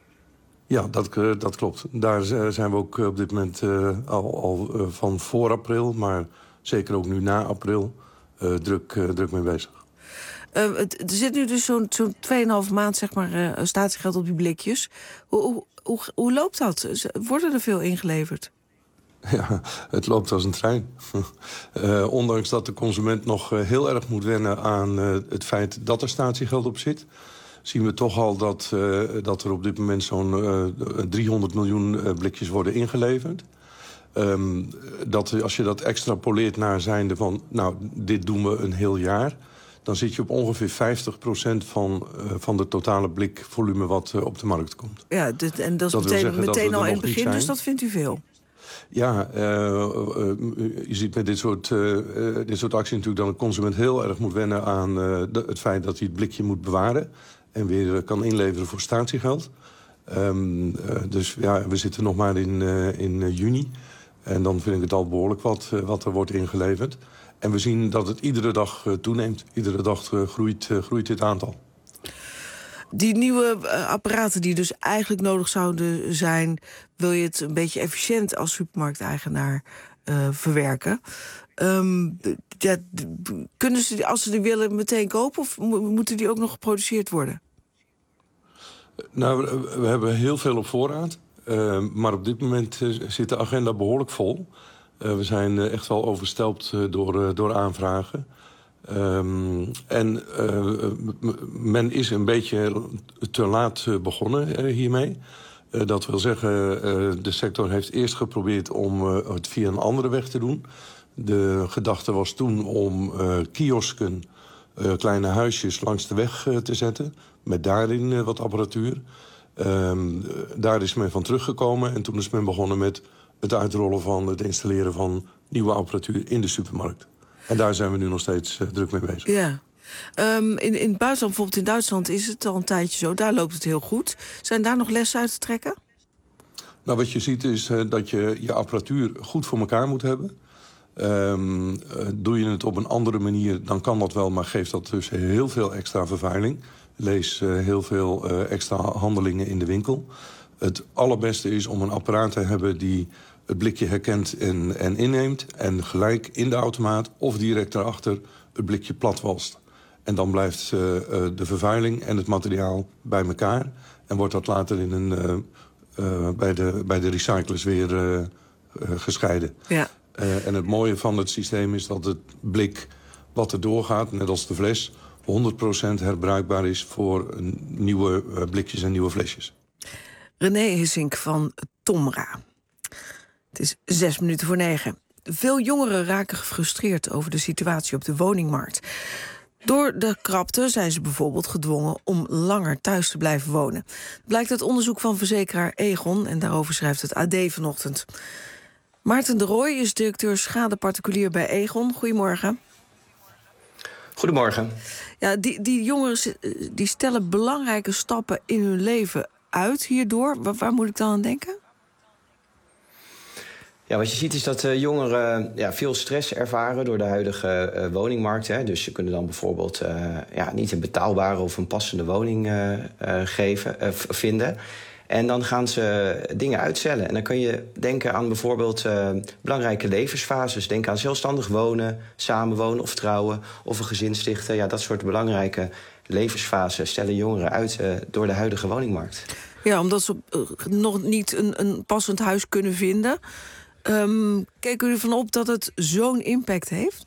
Ja, dat, uh, dat klopt. Daar zijn we ook op dit moment uh, al, al uh, van voor april, maar zeker ook nu na april, uh, druk, uh, druk mee bezig. Uh, het, er zit nu dus zo'n zo'n tweeënhalf maand zeg maar, uh, statiegeld op die blikjes. Hoe, hoe, hoe, hoe loopt dat? Worden er veel ingeleverd? Ja, het loopt als een trein. uh, ondanks dat de consument nog uh, heel erg moet wennen aan uh, het feit dat er statiegeld op zit, zien we toch al dat, uh, dat er op dit moment zo'n uh, driehonderd miljoen uh, blikjes worden ingeleverd. Um, dat als je dat extrapoleert naar zijnde van, nou, dit doen we een heel jaar, dan zit je op ongeveer vijftig procent van, uh, van de totale blikvolume wat uh, op de markt komt. Ja, dit, en dat is dat meteen, meteen al in het begin, dus dat vindt u veel? Ja, uh, uh, je ziet met dit soort, uh, dit soort acties natuurlijk dat een consument heel erg moet wennen aan uh, de, het feit dat hij het blikje moet bewaren en weer uh, kan inleveren voor statiegeld. Um, uh, dus ja, we zitten nog maar in, uh, in uh, juni. En dan vind ik het al behoorlijk wat, uh, wat er wordt ingeleverd. En we zien dat het iedere dag uh, toeneemt. Iedere dag uh, groeit, uh, groeit dit aantal. Die nieuwe uh, apparaten die dus eigenlijk nodig zouden zijn, wil je het een beetje efficiënt als supermarkteigenaar uh, verwerken. Um, ja, kunnen ze, als ze die willen, meteen kopen of mo moeten die ook nog geproduceerd worden? Nou, we, we hebben heel veel op voorraad. Uh, maar op dit moment uh, zit de agenda behoorlijk vol. Uh, we zijn uh, echt wel overstelpt uh, door, uh, door aanvragen. Um, en uh, men is een beetje te laat uh, begonnen uh, hiermee. Uh, dat wil zeggen, uh, de sector heeft eerst geprobeerd om uh, het via een andere weg te doen. De gedachte was toen om uh, kiosken, uh, kleine huisjes langs de weg uh, te zetten, met daarin uh, wat apparatuur. Um, daar is men van teruggekomen en toen is men begonnen met het uitrollen van het installeren van nieuwe apparatuur in de supermarkt. En daar zijn we nu nog steeds uh, druk mee bezig. Ja. Um, in, in het buitenland, bijvoorbeeld in Duitsland, is het al een tijdje zo. Daar loopt het heel goed. Zijn daar nog lessen uit te trekken? Nou, wat je ziet is uh, dat je je apparatuur goed voor elkaar moet hebben. Um, uh, doe je het op een andere manier, dan kan dat wel, maar geeft dat dus heel veel extra vervuiling. Lees uh, heel veel uh, extra handelingen in de winkel. Het allerbeste is om een apparaat te hebben die het blikje herkent en, en inneemt... en gelijk in de automaat of direct daarachter het blikje platwalst. En dan blijft uh, uh, de vervuiling en het materiaal bij elkaar... en wordt dat later in een, uh, uh, bij, de, bij de recyclers weer uh, uh, gescheiden. Ja. Uh, en het mooie van het systeem is dat het blik wat er doorgaat, net als de fles... honderd procent herbruikbaar is voor nieuwe uh, blikjes en nieuwe flesjes. René Hissink van Tomra. Het is zes minuten voor negen. Veel jongeren raken gefrustreerd over de situatie op de woningmarkt. Door de krapte zijn ze bijvoorbeeld gedwongen om langer thuis te blijven wonen. Blijkt uit onderzoek van verzekeraar Egon en daarover schrijft het A D vanochtend. Maarten de Rooij is directeur schade particulier bij Egon. Goedemorgen. Goedemorgen. Ja, die, die jongeren die stellen belangrijke stappen in hun leven uit hierdoor. Waar, waar moet ik dan aan denken? Ja, wat je ziet is dat uh, jongeren ja, veel stress ervaren door de huidige uh, woningmarkt. Hè. Dus ze kunnen dan bijvoorbeeld uh, ja, niet een betaalbare of een passende woning uh, uh, geven, uh, vinden. En dan gaan ze dingen uitstellen. En dan kun je denken aan bijvoorbeeld uh, belangrijke levensfases. Denk aan zelfstandig wonen, samenwonen of trouwen of een gezin stichten. Ja, dat soort belangrijke levensfases stellen jongeren uit uh, door de huidige woningmarkt. Ja, omdat ze uh, nog niet een, een passend huis kunnen vinden. Um, Kijken u ervan op dat het zo'n impact heeft?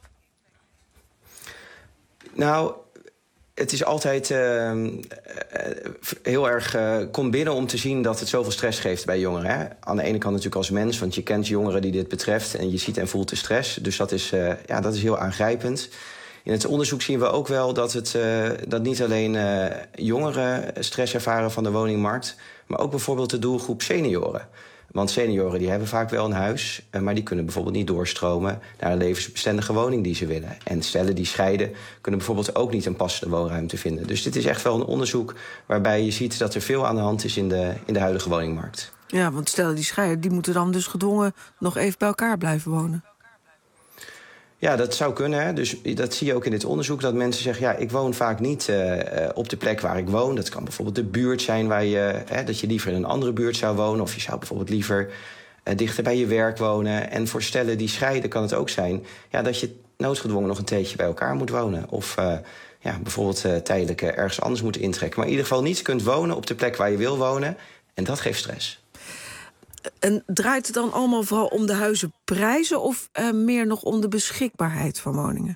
Nou, het is altijd uh, heel erg uh, komt binnen om te zien dat het zoveel stress geeft bij jongeren. Hè? Aan de ene kant natuurlijk als mens, want je kent jongeren die dit betreft en je ziet en voelt de stress. Dus dat is, uh, ja, dat is heel aangrijpend. In het onderzoek zien we ook wel dat, het, uh, dat niet alleen uh, jongeren stress ervaren van de woningmarkt, maar ook bijvoorbeeld de doelgroep senioren. Want senioren die hebben vaak wel een huis, maar die kunnen bijvoorbeeld niet doorstromen naar een levensbestendige woning die ze willen. En stellen die scheiden kunnen bijvoorbeeld ook niet een passende woonruimte vinden. Dus dit is echt wel een onderzoek waarbij je ziet dat er veel aan de hand is in de, in de huidige woningmarkt. Ja, want stellen die scheiden, die moeten dan dus gedwongen nog even bij elkaar blijven wonen. Ja, dat zou kunnen. Hè. Dus dat zie je ook in dit onderzoek, dat mensen zeggen, ja, ik woon vaak niet uh, op de plek waar ik woon. Dat kan bijvoorbeeld de buurt zijn waar je, hè, dat je liever in een andere buurt zou wonen. Of je zou bijvoorbeeld liever uh, dichter bij je werk wonen. En voor stellen die scheiden kan het ook zijn, ja, dat je noodgedwongen nog een tijdje bij elkaar moet wonen. Of uh, ja, bijvoorbeeld uh, tijdelijk uh, ergens anders moet intrekken. Maar in ieder geval niet kunt wonen op de plek waar je wil wonen. En dat geeft stress. En draait het dan allemaal vooral om de huizenprijzen of uh, meer nog om de beschikbaarheid van woningen?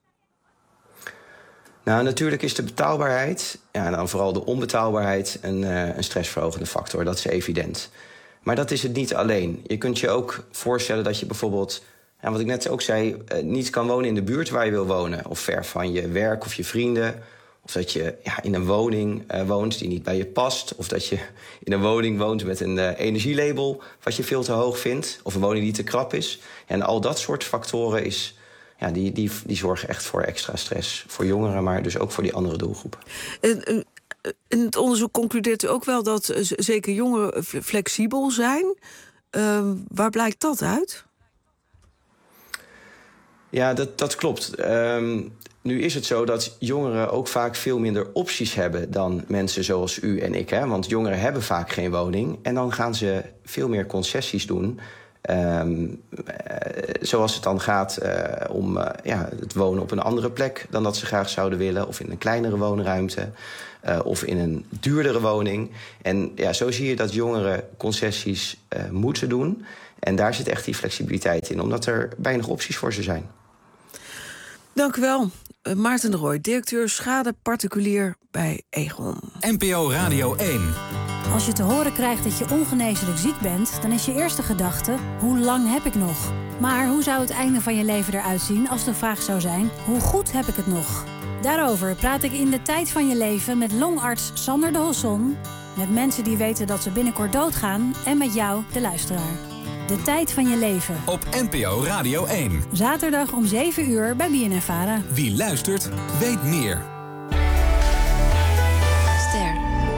Nou, natuurlijk is de betaalbaarheid, ja, en dan vooral de onbetaalbaarheid, een, uh, een stressverhogende factor. Dat is evident. Maar dat is het niet alleen. Je kunt je ook voorstellen dat je bijvoorbeeld, ja, wat ik net ook zei, uh, niet kan wonen in de buurt waar je wil wonen. Of ver van je werk of je vrienden. Of dat je ja, in een woning uh, woont die niet bij je past. Of dat je in een woning woont met een uh, energielabel wat je veel te hoog vindt. Of een woning die te krap is. En al dat soort factoren is, ja, die, die, die zorgen echt voor extra stress. Voor jongeren, maar dus ook voor die andere doelgroepen. In, in het onderzoek concludeert u ook wel dat uh, zeker jongeren flexibel zijn. Uh, waar blijkt dat uit? Ja, dat, dat klopt. Um, Nu is het zo dat jongeren ook vaak veel minder opties hebben dan mensen zoals u en ik. Hè? Want jongeren hebben vaak geen woning. En dan gaan ze veel meer concessies doen. Um, uh, zoals het dan gaat uh, om uh, ja, het wonen op een andere plek dan dat ze graag zouden willen. Of in een kleinere woonruimte. Uh, of in een duurdere woning. En ja, zo zie je dat jongeren concessies uh, moeten doen. En daar zit echt die flexibiliteit in. Omdat er weinig opties voor ze zijn. Dank u wel. Maarten de Rooij, directeur schade particulier bij Egon. N P O Radio één. Als je te horen krijgt dat je ongeneeslijk ziek bent, dan is je eerste gedachte, hoe lang heb ik nog? Maar hoe zou het einde van je leven eruit zien als de vraag zou zijn, hoe goed heb ik het nog? Daarover praat ik in De Tijd van je Leven met longarts Sander de Hosson, met mensen die weten dat ze binnenkort doodgaan en met jou, de luisteraar. De Tijd van je Leven. Op N P O Radio één. Zaterdag om zeven uur bij B N N Vara. Wie luistert, weet meer. Ster.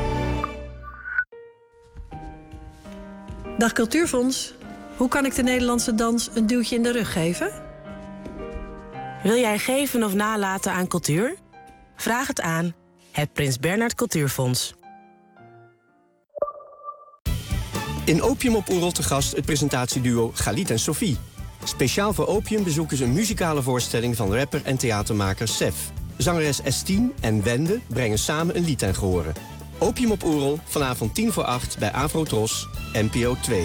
Dag Cultuurfonds. Hoe kan ik de Nederlandse dans een duwtje in de rug geven? Wil jij geven of nalaten aan cultuur? Vraag het aan het Prins Bernhard Cultuurfonds. In Opium op Oerol te gast het presentatieduo Galit en Sophie. Speciaal voor Opium bezoeken ze een muzikale voorstelling van rapper en theatermaker Sef. Zangeres S tien en Wende brengen samen een lied ten gehore. Opium op Oerol, vanavond tien voor acht bij Avrotros, N P O twee.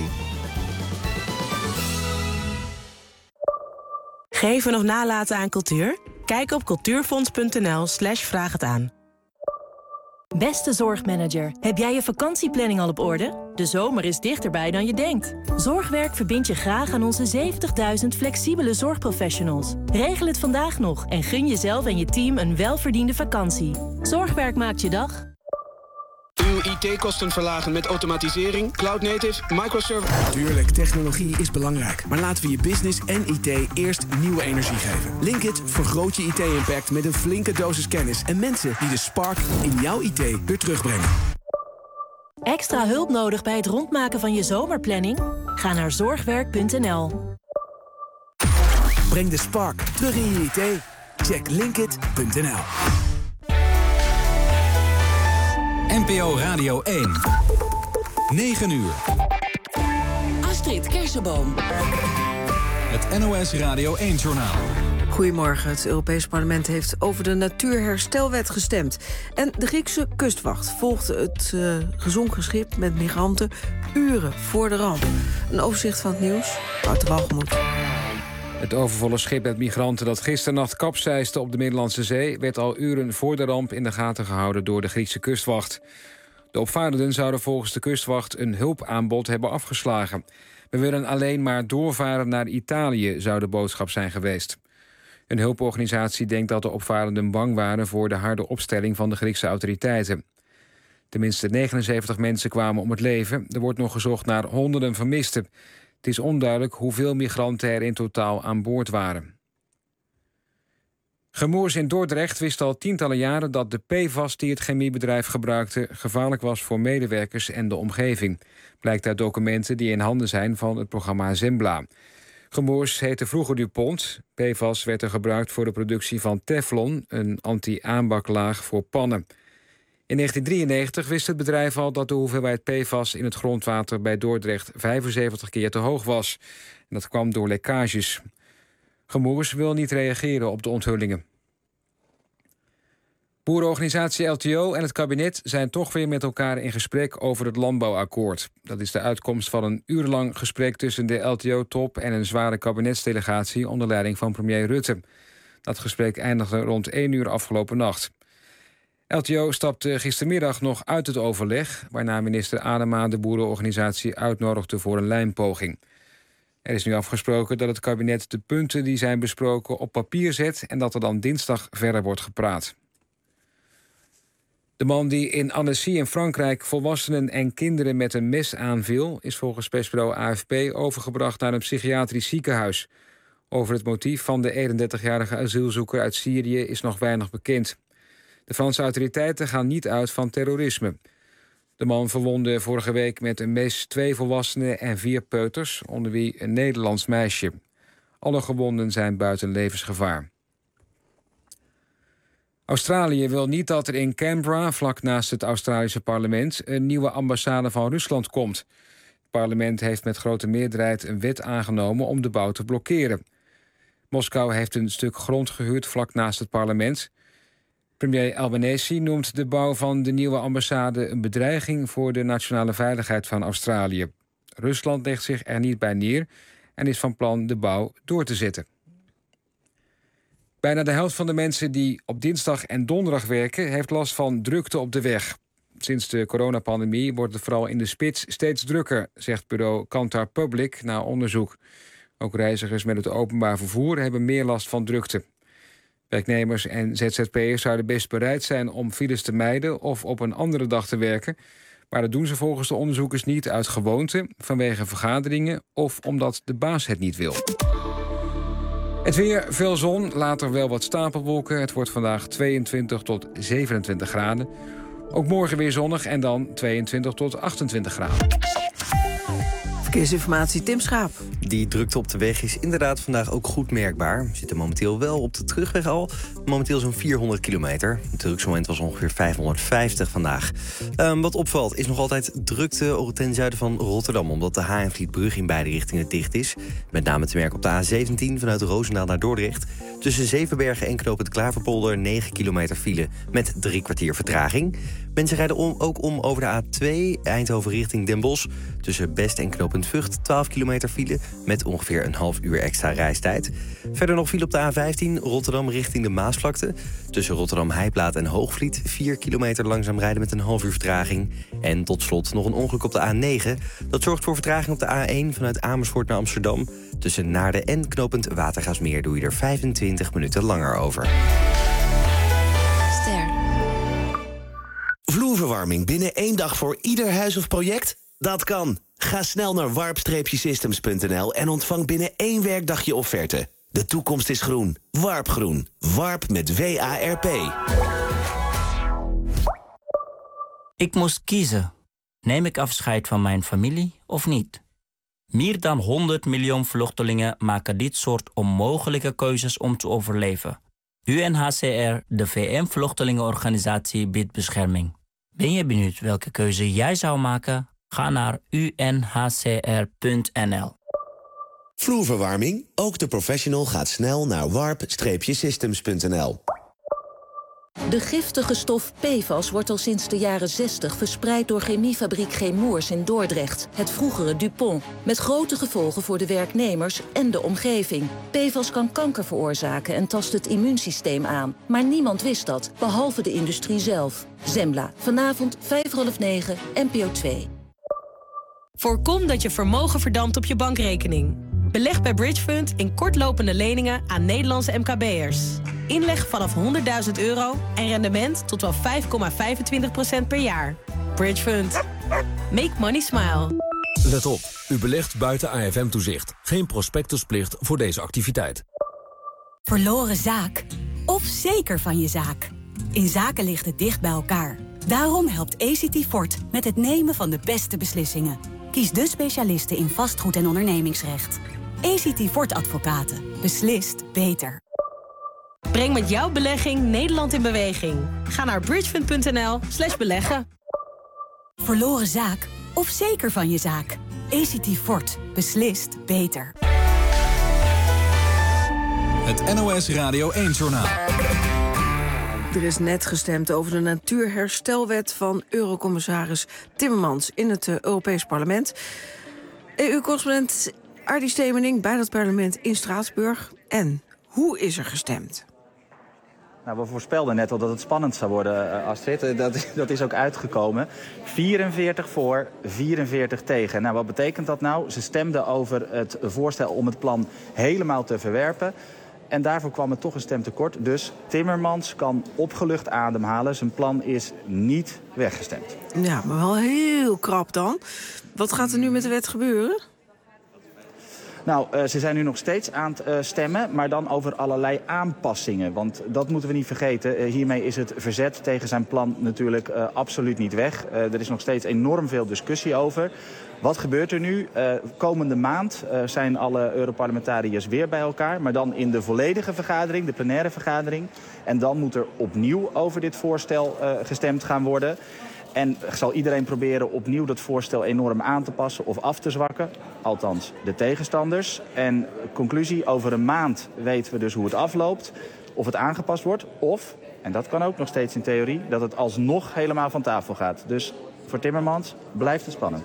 Geven of nalaten aan cultuur? Kijk op cultuurfonds.nl slash vraag het aan. Beste zorgmanager, heb jij je vakantieplanning al op orde? De zomer is dichterbij dan je denkt. Zorgwerk verbindt je graag aan onze zeventigduizend flexibele zorgprofessionals. Regel het vandaag nog en gun jezelf en je team een welverdiende vakantie. Zorgwerk maakt je dag. Uw I T-kosten verlagen met automatisering, cloud native, microservice. Tuurlijk, technologie is belangrijk. Maar laten we je business en I T eerst nieuwe energie geven. Linkit vergroot je I T-impact met een flinke dosis kennis en mensen die de spark in jouw I T weer terugbrengen. Extra hulp nodig bij het rondmaken van je zomerplanning? Ga naar zorgwerk punt n l. Breng de spark terug in je I T. Check linkit punt n l. N P O Radio één. negen uur. Astrid Kersenboom. Het N O S Radio één-journaal. Goedemorgen. Het Europees Parlement heeft over de Natuurherstelwet gestemd. En de Griekse kustwacht volgt het uh, gezonken schip met migranten uren voor de ramp. Een overzicht van het nieuws. Wouter Walgemoed. Het overvolle schip met migranten dat gisternacht kapseisde op de Middellandse Zee werd al uren voor de ramp in de gaten gehouden door de Griekse kustwacht. De opvarenden zouden volgens de kustwacht een hulpaanbod hebben afgeslagen. We willen alleen maar doorvaren naar Italië, zou de boodschap zijn geweest. Een hulporganisatie denkt dat de opvarenden bang waren voor de harde opstelling van de Griekse autoriteiten. Tenminste negenenzeventig mensen kwamen om het leven. Er wordt nog gezocht naar honderden vermisten. Het is onduidelijk hoeveel migranten er in totaal aan boord waren. Gemoers in Dordrecht wist al tientallen jaren dat de P F A S die het chemiebedrijf gebruikte gevaarlijk was voor medewerkers en de omgeving. Blijkt uit documenten die in handen zijn van het programma Zembla. Gemoers heette vroeger DuPont. P F A S werd er gebruikt voor de productie van Teflon, een anti-aanbaklaag voor pannen. In negentien drieënnegentig wist het bedrijf al dat de hoeveelheid P F A S in het grondwater bij Dordrecht vijfenzeventig keer te hoog was. En dat kwam door lekkages. Gemoers wil niet reageren op de onthullingen. Boerenorganisatie L T O en het kabinet zijn toch weer met elkaar in gesprek over het landbouwakkoord. Dat is de uitkomst van een urenlang gesprek tussen de L T O-top en een zware kabinetsdelegatie onder leiding van premier Rutte. Dat gesprek eindigde rond één uur afgelopen nacht. L T O stapte gistermiddag nog uit het overleg, waarna minister Adema de boerenorganisatie uitnodigde voor een lijmpoging. Er is nu afgesproken dat het kabinet de punten die zijn besproken op papier zet en dat er dan dinsdag verder wordt gepraat. De man die in Annecy in Frankrijk volwassenen en kinderen met een mes aanviel, is volgens persbureau A F P overgebracht naar een psychiatrisch ziekenhuis. Over het motief van de eenendertigjarige asielzoeker uit Syrië is nog weinig bekend. De Franse autoriteiten gaan niet uit van terrorisme. De man verwondde vorige week met een mes twee volwassenen en vier peuters, onder wie een Nederlands meisje. Alle gewonden zijn buiten levensgevaar. Australië wil niet dat er in Canberra, vlak naast het Australische parlement, een nieuwe ambassade van Rusland komt. Het parlement heeft met grote meerderheid een wet aangenomen om de bouw te blokkeren. Moskou heeft een stuk grond gehuurd vlak naast het parlement. Premier Albanese noemt de bouw van de nieuwe ambassade een bedreiging voor de nationale veiligheid van Australië. Rusland legt zich er niet bij neer en is van plan de bouw door te zetten. Bijna de helft van de mensen die op dinsdag en donderdag werken heeft last van drukte op de weg. Sinds de coronapandemie wordt het vooral in de spits steeds drukker, zegt bureau Kantar Public na onderzoek. Ook reizigers met het openbaar vervoer hebben meer last van drukte. Werknemers en Z Z P'ers zouden best bereid zijn om files te mijden of op een andere dag te werken. Maar dat doen ze volgens de onderzoekers niet uit gewoonte, vanwege vergaderingen of omdat de baas het niet wil. Het weer, veel zon, later wel wat stapelwolken. Het wordt vandaag tweeëntwintig tot zevenentwintig graden. Ook morgen weer zonnig en dan tweeëntwintig tot achtentwintig graden. Verkeersinformatie, Tim Schaap. Die drukte op de weg is inderdaad vandaag ook goed merkbaar. We zitten momenteel wel op de terugweg al. Momenteel zo'n vierhonderd kilometer. Het drukste moment was ongeveer vijfhonderdvijftig vandaag. Um, wat opvalt is nog altijd drukte ten zuiden van Rotterdam, omdat de Hagenvlietbrug in beide richtingen dicht is. Met name te merken op de A zeventien vanuit Roosendaal naar Dordrecht. Tussen Zevenbergen en knooppunt Klaverpolder negen kilometer file met drie kwartier vertraging. Mensen rijden om, ook om over de A twee Eindhoven richting Den Bosch. Tussen Best en knooppunt Vught twaalf kilometer file met ongeveer een half uur extra reistijd. Verder nog file op de A vijftien Rotterdam richting de Maasvlakte. Tussen Rotterdam-Heijplaat en Hoogvliet vier kilometer langzaam rijden met een half uur vertraging. En tot slot nog een ongeluk op de A negen. Dat zorgt voor vertraging op de A één vanuit Amersfoort naar Amsterdam. Tussen Naarden en knooppunt Watergaasmeer doe je er vijfentwintig minuten langer over. Ster. Vloerverwarming binnen één dag voor ieder huis of project? Dat kan. Ga snel naar warp systems punt n l en ontvang binnen één werkdag je offerte. De toekomst is groen. Warp Groen. Warp met W A R P. Ik moest kiezen. Neem ik afscheid van mijn familie of niet? Meer dan honderd miljoen vluchtelingen maken dit soort onmogelijke keuzes om te overleven. U N H C R, de V N-vluchtelingenorganisatie, biedt bescherming. Ben je benieuwd welke keuze jij zou maken? Ga naar u n h c r punt n l. Vloerverwarming? Ook de professional gaat snel naar warp systems punt n l. De giftige stof P F A S wordt al sinds de jaren zestig verspreid door chemiefabriek Chemours in Dordrecht, het vroegere Dupont, met grote gevolgen voor de werknemers en de omgeving. P F A S kan kanker veroorzaken en tast het immuunsysteem aan. Maar niemand wist dat, behalve de industrie zelf. Zembla, vanavond vijf voor half negen, N P O twee. Voorkom dat je vermogen verdampt op je bankrekening. Beleg bij Bridgefund in kortlopende leningen aan Nederlandse M K B'ers. Inleg vanaf honderdduizend euro en rendement tot wel vijf komma vijfentwintig procent per jaar. Bridgefund. Make money smile. Let op, u belegt buiten A F M-toezicht. Geen prospectusplicht voor deze activiteit. Verloren zaak of zeker van je zaak. In zaken ligt het dicht bij elkaar. Daarom helpt A C T Fort met het nemen van de beste beslissingen. Kies de specialisten in vastgoed en ondernemingsrecht. A C T Fort Advocaten. Beslist beter. Breng met jouw belegging Nederland in beweging. Ga naar bridgefund punt n l slash beleggen. Verloren zaak of zeker van je zaak. A C T Fort. Beslist beter. Het N O S Radio één-journaal. Er is net gestemd over de natuurherstelwet van Eurocommissaris Timmermans in het uh, Europees Parlement. E U-correspondent Ardy Stemening bij dat parlement in Straatsburg. En hoe is er gestemd? Nou, we voorspelden net al dat het spannend zou worden, Astrid. Dat, dat is ook uitgekomen. vierenveertig voor, vierenveertig tegen. Nou, wat betekent dat nou? Ze stemden over het voorstel om het plan helemaal te verwerpen. En daarvoor kwam er toch een stem tekort. Dus Timmermans kan opgelucht ademhalen. Zijn plan is niet weggestemd. Ja, maar wel heel krap dan. Wat gaat er nu met de wet gebeuren? Nou, uh, ze zijn nu nog steeds aan het uh, stemmen, maar dan over allerlei aanpassingen. Want dat moeten we niet vergeten. Uh, hiermee is het verzet tegen zijn plan natuurlijk uh, absoluut niet weg. Uh, er is nog steeds enorm veel discussie over. Wat gebeurt er nu? Uh, komende maand uh, zijn alle Europarlementariërs weer bij elkaar. Maar dan in de volledige vergadering, de plenaire vergadering. En dan moet er opnieuw over dit voorstel uh, gestemd gaan worden. En zal iedereen proberen opnieuw dat voorstel enorm aan te passen of af te zwakken. Althans, de tegenstanders. En conclusie, over een maand weten we dus hoe het afloopt. Of het aangepast wordt. Of, en dat kan ook nog steeds in theorie, dat het alsnog helemaal van tafel gaat. Dus voor Timmermans blijft het spannend.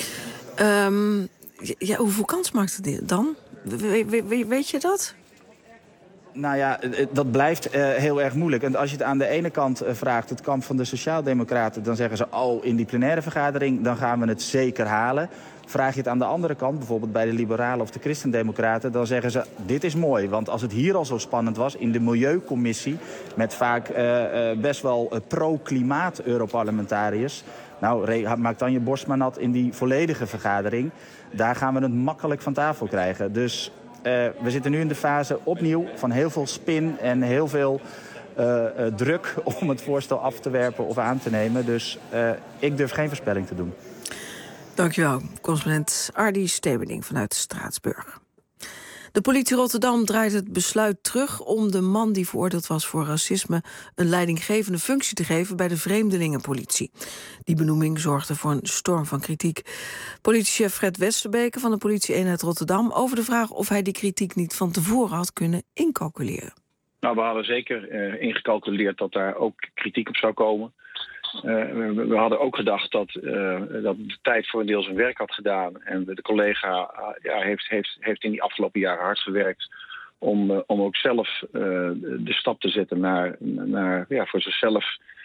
Um, ja, hoeveel kans maakt het dan? We, we, we, weet je dat? Nou ja, dat blijft uh, heel erg moeilijk. En als je het aan de ene kant uh, vraagt, het kamp van de Sociaaldemocraten, dan zeggen ze, oh, in die plenaire vergadering, dan gaan we het zeker halen. Vraag je het aan de andere kant, bijvoorbeeld bij de Liberalen of de Christendemocraten, dan zeggen ze, dit is mooi. Want als het hier al zo spannend was, in de Milieucommissie, met vaak uh, uh, best wel uh, pro-klimaat Europarlementariërs, nou, maak dan je borst maar nat in die volledige vergadering. Daar gaan we het makkelijk van tafel krijgen. Dus uh, we zitten nu in de fase opnieuw van heel veel spin en heel veel uh, uh, druk om het voorstel af te werpen of aan te nemen. Dus uh, ik durf geen voorspelling te doen. Dankjewel, correspondent Ardy Stevening vanuit Straatsburg. De politie Rotterdam draait het besluit terug om de man die veroordeeld was voor racisme een leidinggevende functie te geven bij de vreemdelingenpolitie. Die benoeming zorgde voor een storm van kritiek. Politiechef Fred Westerbeke van de politie-eenheid Rotterdam over de vraag of hij die kritiek niet van tevoren had kunnen incalculeren. Nou, we hadden zeker uh, ingecalculeerd dat daar ook kritiek op zou komen. Uh, we, we hadden ook gedacht dat, uh, dat de tijd voor een deel zijn werk had gedaan. En de, de collega uh, ja, heeft, heeft, heeft in die afgelopen jaren hard gewerkt om, uh, om ook zelf uh, de stap te zetten naar, naar ja, voor zichzelf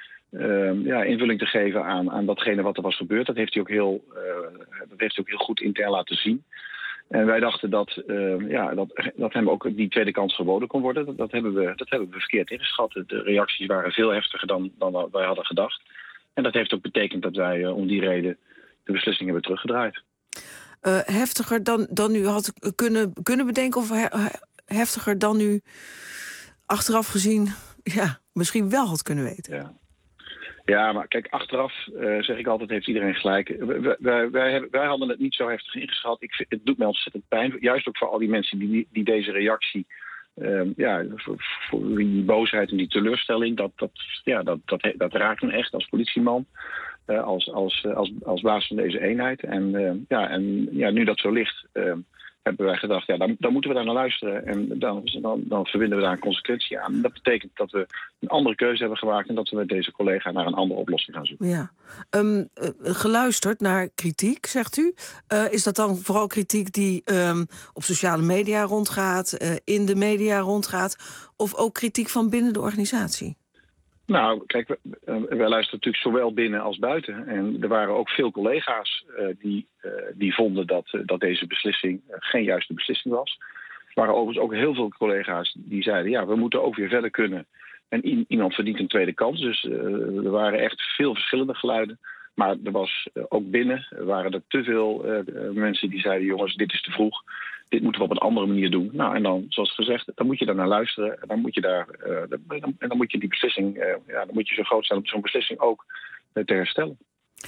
uh, ja, invulling te geven aan, aan datgene wat er was gebeurd. Dat heeft hij ook heel, uh, dat heeft hij ook heel goed intern laten zien. En wij dachten dat, uh, ja, dat, dat hem ook die tweede kans geboden kon worden. Dat, dat, hebben we, dat hebben we verkeerd ingeschat. De reacties waren veel heftiger dan, dan wij hadden gedacht. En dat heeft ook betekend dat wij uh, om die reden de beslissing hebben teruggedraaid. Uh, heftiger dan, dan u had kunnen, kunnen bedenken of he, heftiger dan u achteraf gezien ja, misschien wel had kunnen weten? Ja. Ja, maar kijk, achteraf uh, zeg ik altijd, heeft iedereen gelijk. Wij, wij, wij, wij hadden het niet zo heftig ingeschat. Ik vind, het doet mij ontzettend pijn. Juist ook voor al die mensen die, die deze reactie... Uh, ja, voor, voor die boosheid en die teleurstelling... dat, dat, ja, dat, dat, dat raakt me echt als politieman. Uh, als, als, als, als baas van deze eenheid. En, uh, ja, en ja, nu dat zo ligt... Uh, hebben wij gedacht, ja, dan, dan moeten we daar naar luisteren. En dan, dan, dan verbinden we daar een consequentie aan. En dat betekent dat we een andere keuze hebben gemaakt... en dat we met deze collega naar een andere oplossing gaan zoeken. Ja. Um, uh, geluisterd naar kritiek, zegt u. Uh, is dat dan vooral kritiek die um, op sociale media rondgaat... Uh, in de media rondgaat... of ook kritiek van binnen de organisatie? Nou, kijk, wij, wij luisteren natuurlijk zowel binnen als buiten. En er waren ook veel collega's uh, die, uh, die vonden dat, uh, dat deze beslissing uh, geen juiste beslissing was. Er waren overigens ook heel veel collega's die zeiden... ja, we moeten ook weer verder kunnen. En i- iemand verdient een tweede kans. Dus uh, er waren echt veel verschillende geluiden. Maar er was uh, ook binnen waren er te veel uh, mensen die zeiden... jongens, dit is te vroeg. Dit moeten we op een andere manier doen. Nou, en dan, zoals gezegd, dan moet je daar naar luisteren. En dan moet je daar, uh, dan, en dan moet je die beslissing, uh, ja, dan moet je zo groot zijn om zo'n beslissing ook uh, te herstellen.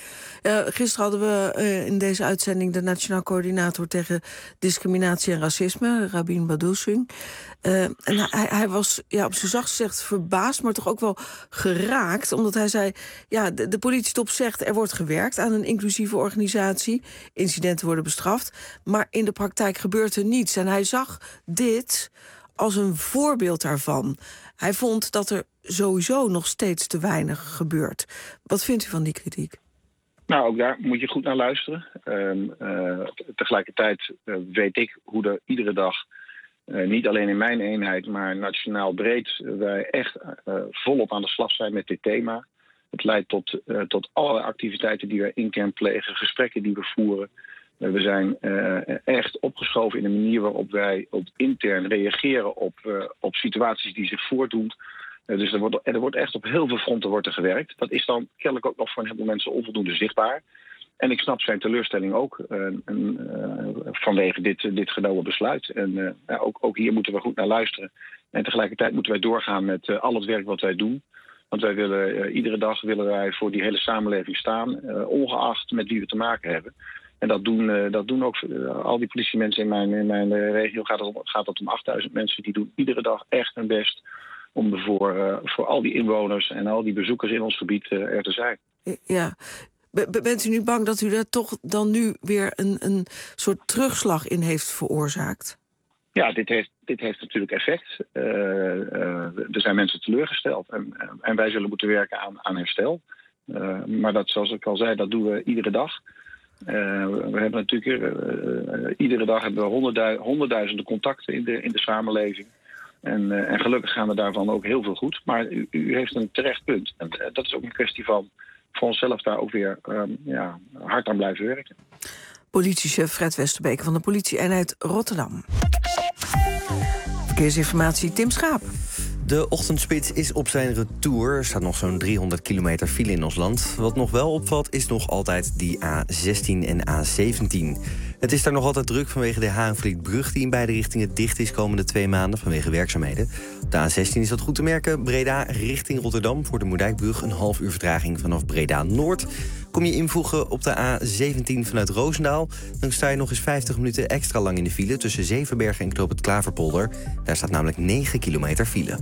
Uh, gisteren hadden we uh, in deze uitzending de Nationaal Coördinator tegen Discriminatie en Racisme, Rabin Badousing. Uh, en hij, hij was ja, op zijn zachtst gezegd verbaasd, maar toch ook wel geraakt. Omdat hij zei, ja, de, de politietop zegt er wordt gewerkt aan een inclusieve organisatie. Incidenten worden bestraft, maar in de praktijk gebeurt er niets. En hij zag dit als een voorbeeld daarvan. Hij vond dat er sowieso nog steeds te weinig gebeurt. Wat vindt u van die kritiek? Nou, ook daar moet je goed naar luisteren. Um, uh, tegelijkertijd uh, weet ik hoe er iedere dag, uh, niet alleen in mijn eenheid, maar nationaal breed, uh, wij echt uh, volop aan de slag zijn met dit thema. Het leidt tot, uh, tot allerlei activiteiten die wij intern plegen, gesprekken die we voeren. Uh, we zijn uh, echt opgeschoven in de manier waarop wij op intern reageren op, uh, op situaties die zich voordoen. Uh, dus er wordt, er wordt echt op heel veel fronten wordt er gewerkt. Dat is dan kennelijk ook nog voor een heleboel mensen onvoldoende zichtbaar. En ik snap zijn teleurstelling ook uh, en, uh, vanwege dit, dit genomen besluit. En uh, ja, ook, ook hier moeten we goed naar luisteren. En tegelijkertijd moeten wij doorgaan met uh, al het werk wat wij doen. Want wij willen, uh, iedere dag willen wij voor die hele samenleving staan, uh, ongeacht met wie we te maken hebben. En dat doen, uh, dat doen ook uh, al die politiemensen in mijn, in mijn uh, regio. Gaat het, om, gaat het om achttduizend mensen. Die doen iedere dag echt hun best om er voor, uh, voor al die inwoners en al die bezoekers in ons gebied uh, er te zijn. Ja. Bent u nu bang dat u er toch dan nu weer een, een soort terugslag in heeft veroorzaakt? Ja, dit heeft, dit heeft natuurlijk effect. Uh, uh, er zijn mensen teleurgesteld. En, uh, en wij zullen moeten werken aan, aan herstel. Uh, maar dat, zoals ik al zei, dat doen we iedere dag. Uh, we hebben natuurlijk uh, uh, iedere dag hebben we honderddu- honderdduizenden contacten in de, in de samenleving. En, uh, en gelukkig gaan we daarvan ook heel veel goed. Maar u, u heeft een terecht punt. En uh, dat is ook een kwestie van voor onszelf daar ook weer um, ja, hard aan blijven werken. Politiechef Fred Westerbeke van de politie-eenheid Rotterdam. Verkeersinformatie Tim Schaap. De ochtendspits is op zijn retour. Er staat nog zo'n driehonderd kilometer file in ons land. Wat nog wel opvalt is nog altijd die A zestien en A zeventien. Het is daar nog altijd druk vanwege de Haanvlietbrug... die in beide richtingen dicht is komende twee maanden vanwege werkzaamheden. Op de A zestien is dat goed te merken. Breda richting Rotterdam voor de Moerdijkbrug een half uur vertraging vanaf Breda Noord. Kom je invoegen op de A zeventien vanuit Roosendaal... dan sta je nog eens vijftig minuten extra lang in de file... tussen Zevenbergen en Knoop het Klaverpolder. Daar staat namelijk negen kilometer file.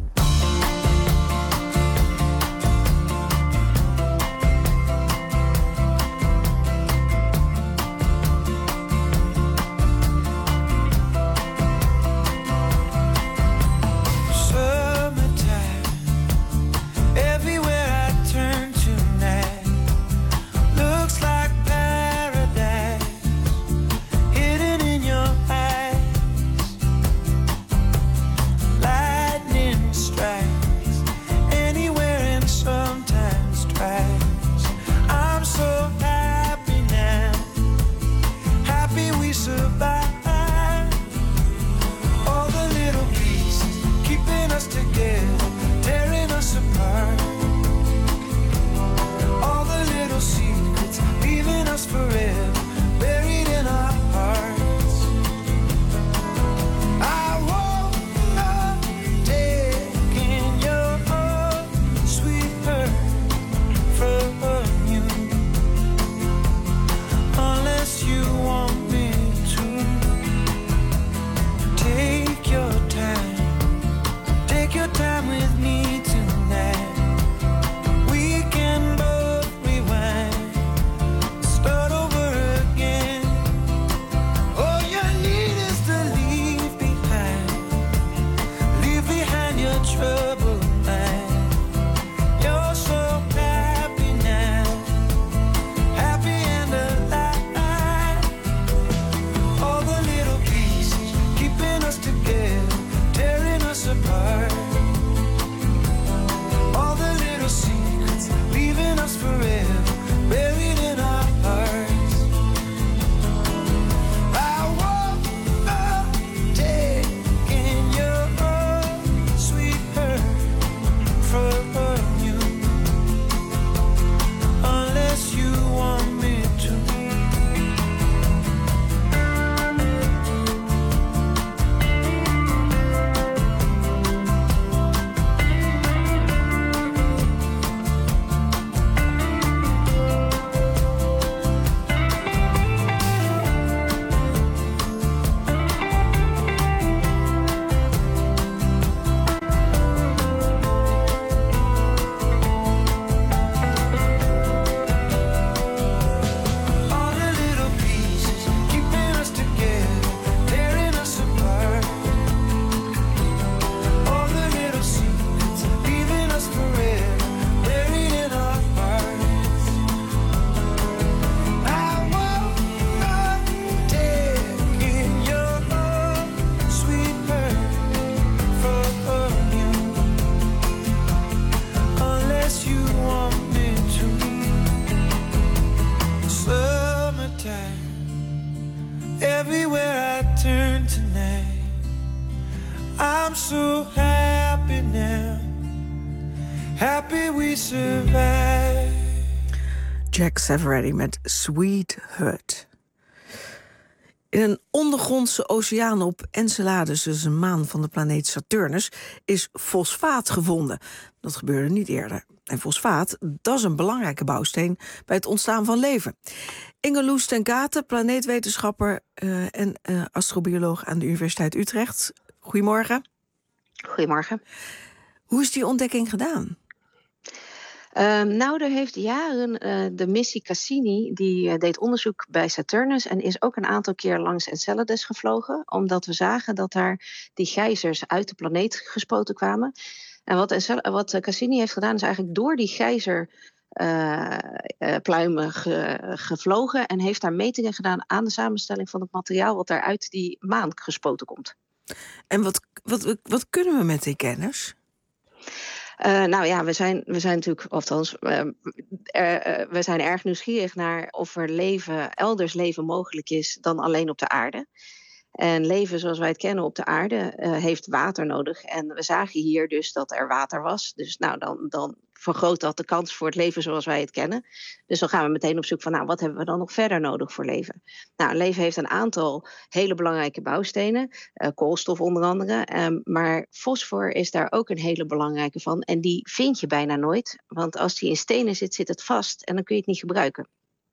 Jack Savoretti met Sweetheart. In een ondergrondse oceaan op Enceladus, dus een maan van de planeet Saturnus, is fosfaat gevonden. Dat gebeurde niet eerder. En fosfaat, dat is een belangrijke bouwsteen bij het ontstaan van leven. Ingeloes ten Katen, planeetwetenschapper uh, en uh, astrobioloog aan de Universiteit Utrecht. Goedemorgen. Goedemorgen. Hoe is die ontdekking gedaan? Uh, nou, er heeft jaren uh, de missie Cassini, die uh, deed onderzoek bij Saturnus en is ook een aantal keer langs Enceladus gevlogen, omdat we zagen dat daar die gijzers uit de planeet gespoten kwamen. En wat, Encel- wat uh, Cassini heeft gedaan is eigenlijk door die gijzer uh, uh, pluimen ge- gevlogen en heeft daar metingen gedaan aan de samenstelling van het materiaal wat daar uit die maan gespoten komt. En wat, wat, wat kunnen we met die kennis? Uh, nou ja, we zijn, we zijn natuurlijk, althans, uh, er, uh, we zijn erg nieuwsgierig naar of er leven, elders leven mogelijk is dan alleen op de aarde. En leven zoals wij het kennen op de aarde uh, heeft water nodig. En we zagen hier dus dat er water was. Dus nou, dan, dan vergroot dat de kans voor het leven zoals wij het kennen. Dus dan gaan we meteen op zoek van, nou, wat hebben we dan nog verder nodig voor leven? Nou, leven heeft een aantal hele belangrijke bouwstenen. Uh, koolstof onder andere. Um, maar fosfor is daar ook een hele belangrijke van. En die vind je bijna nooit. Want als die in stenen zit, zit het vast. En dan kun je het niet gebruiken.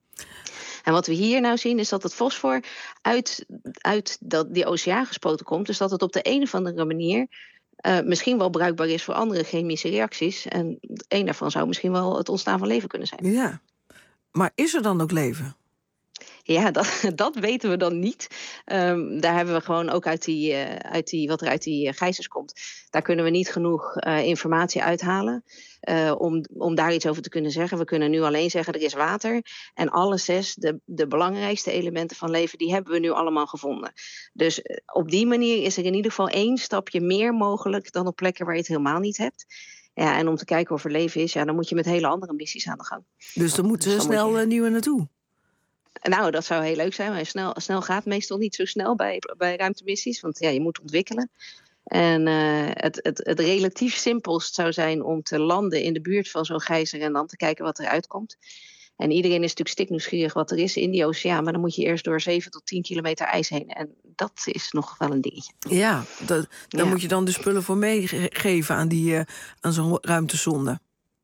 En wat we hier nou zien is dat het fosfor uit, uit dat, die oceaan gespoten komt. Dus dat het op de een of andere manier uh, misschien wel bruikbaar is voor andere chemische reacties. En één daarvan zou misschien wel het ontstaan van leven kunnen zijn. Ja, maar is er dan ook leven? Ja, dat, dat weten we dan niet. Um, daar hebben we gewoon ook uit die, uh, uit die, wat er uit die uh, gijzers komt. Daar kunnen we niet genoeg uh, informatie uithalen uh, om, om daar iets over te kunnen zeggen. We kunnen nu alleen zeggen, er is water. En alle zes, de, de belangrijkste elementen van leven, die hebben we nu allemaal gevonden. Dus uh, op die manier is er in ieder geval één stapje meer mogelijk dan op plekken waar je het helemaal niet hebt. Ja, en om te kijken of er leven is, ja, dan moet je met hele andere missies aan de gang. Dus dan moeten we dus dan snel moet je... nieuwe naartoe. Nou, dat zou heel leuk zijn, maar snel, snel gaat meestal niet zo snel bij, bij ruimtemissies. Want ja, je moet ontwikkelen. En uh, het, het, het relatief simpelst zou zijn om te landen in de buurt van zo'n gijzer en dan te kijken wat eruit komt. En iedereen is natuurlijk stiknieuwsgierig wat er is in die oceaan. Maar dan moet je eerst door zeven tot tien kilometer ijs heen. En dat is nog wel een dingetje. Ja, dat, daar ja. moet je dan de spullen voor meegeven aan, die, uh, aan zo'n ruimtesonde.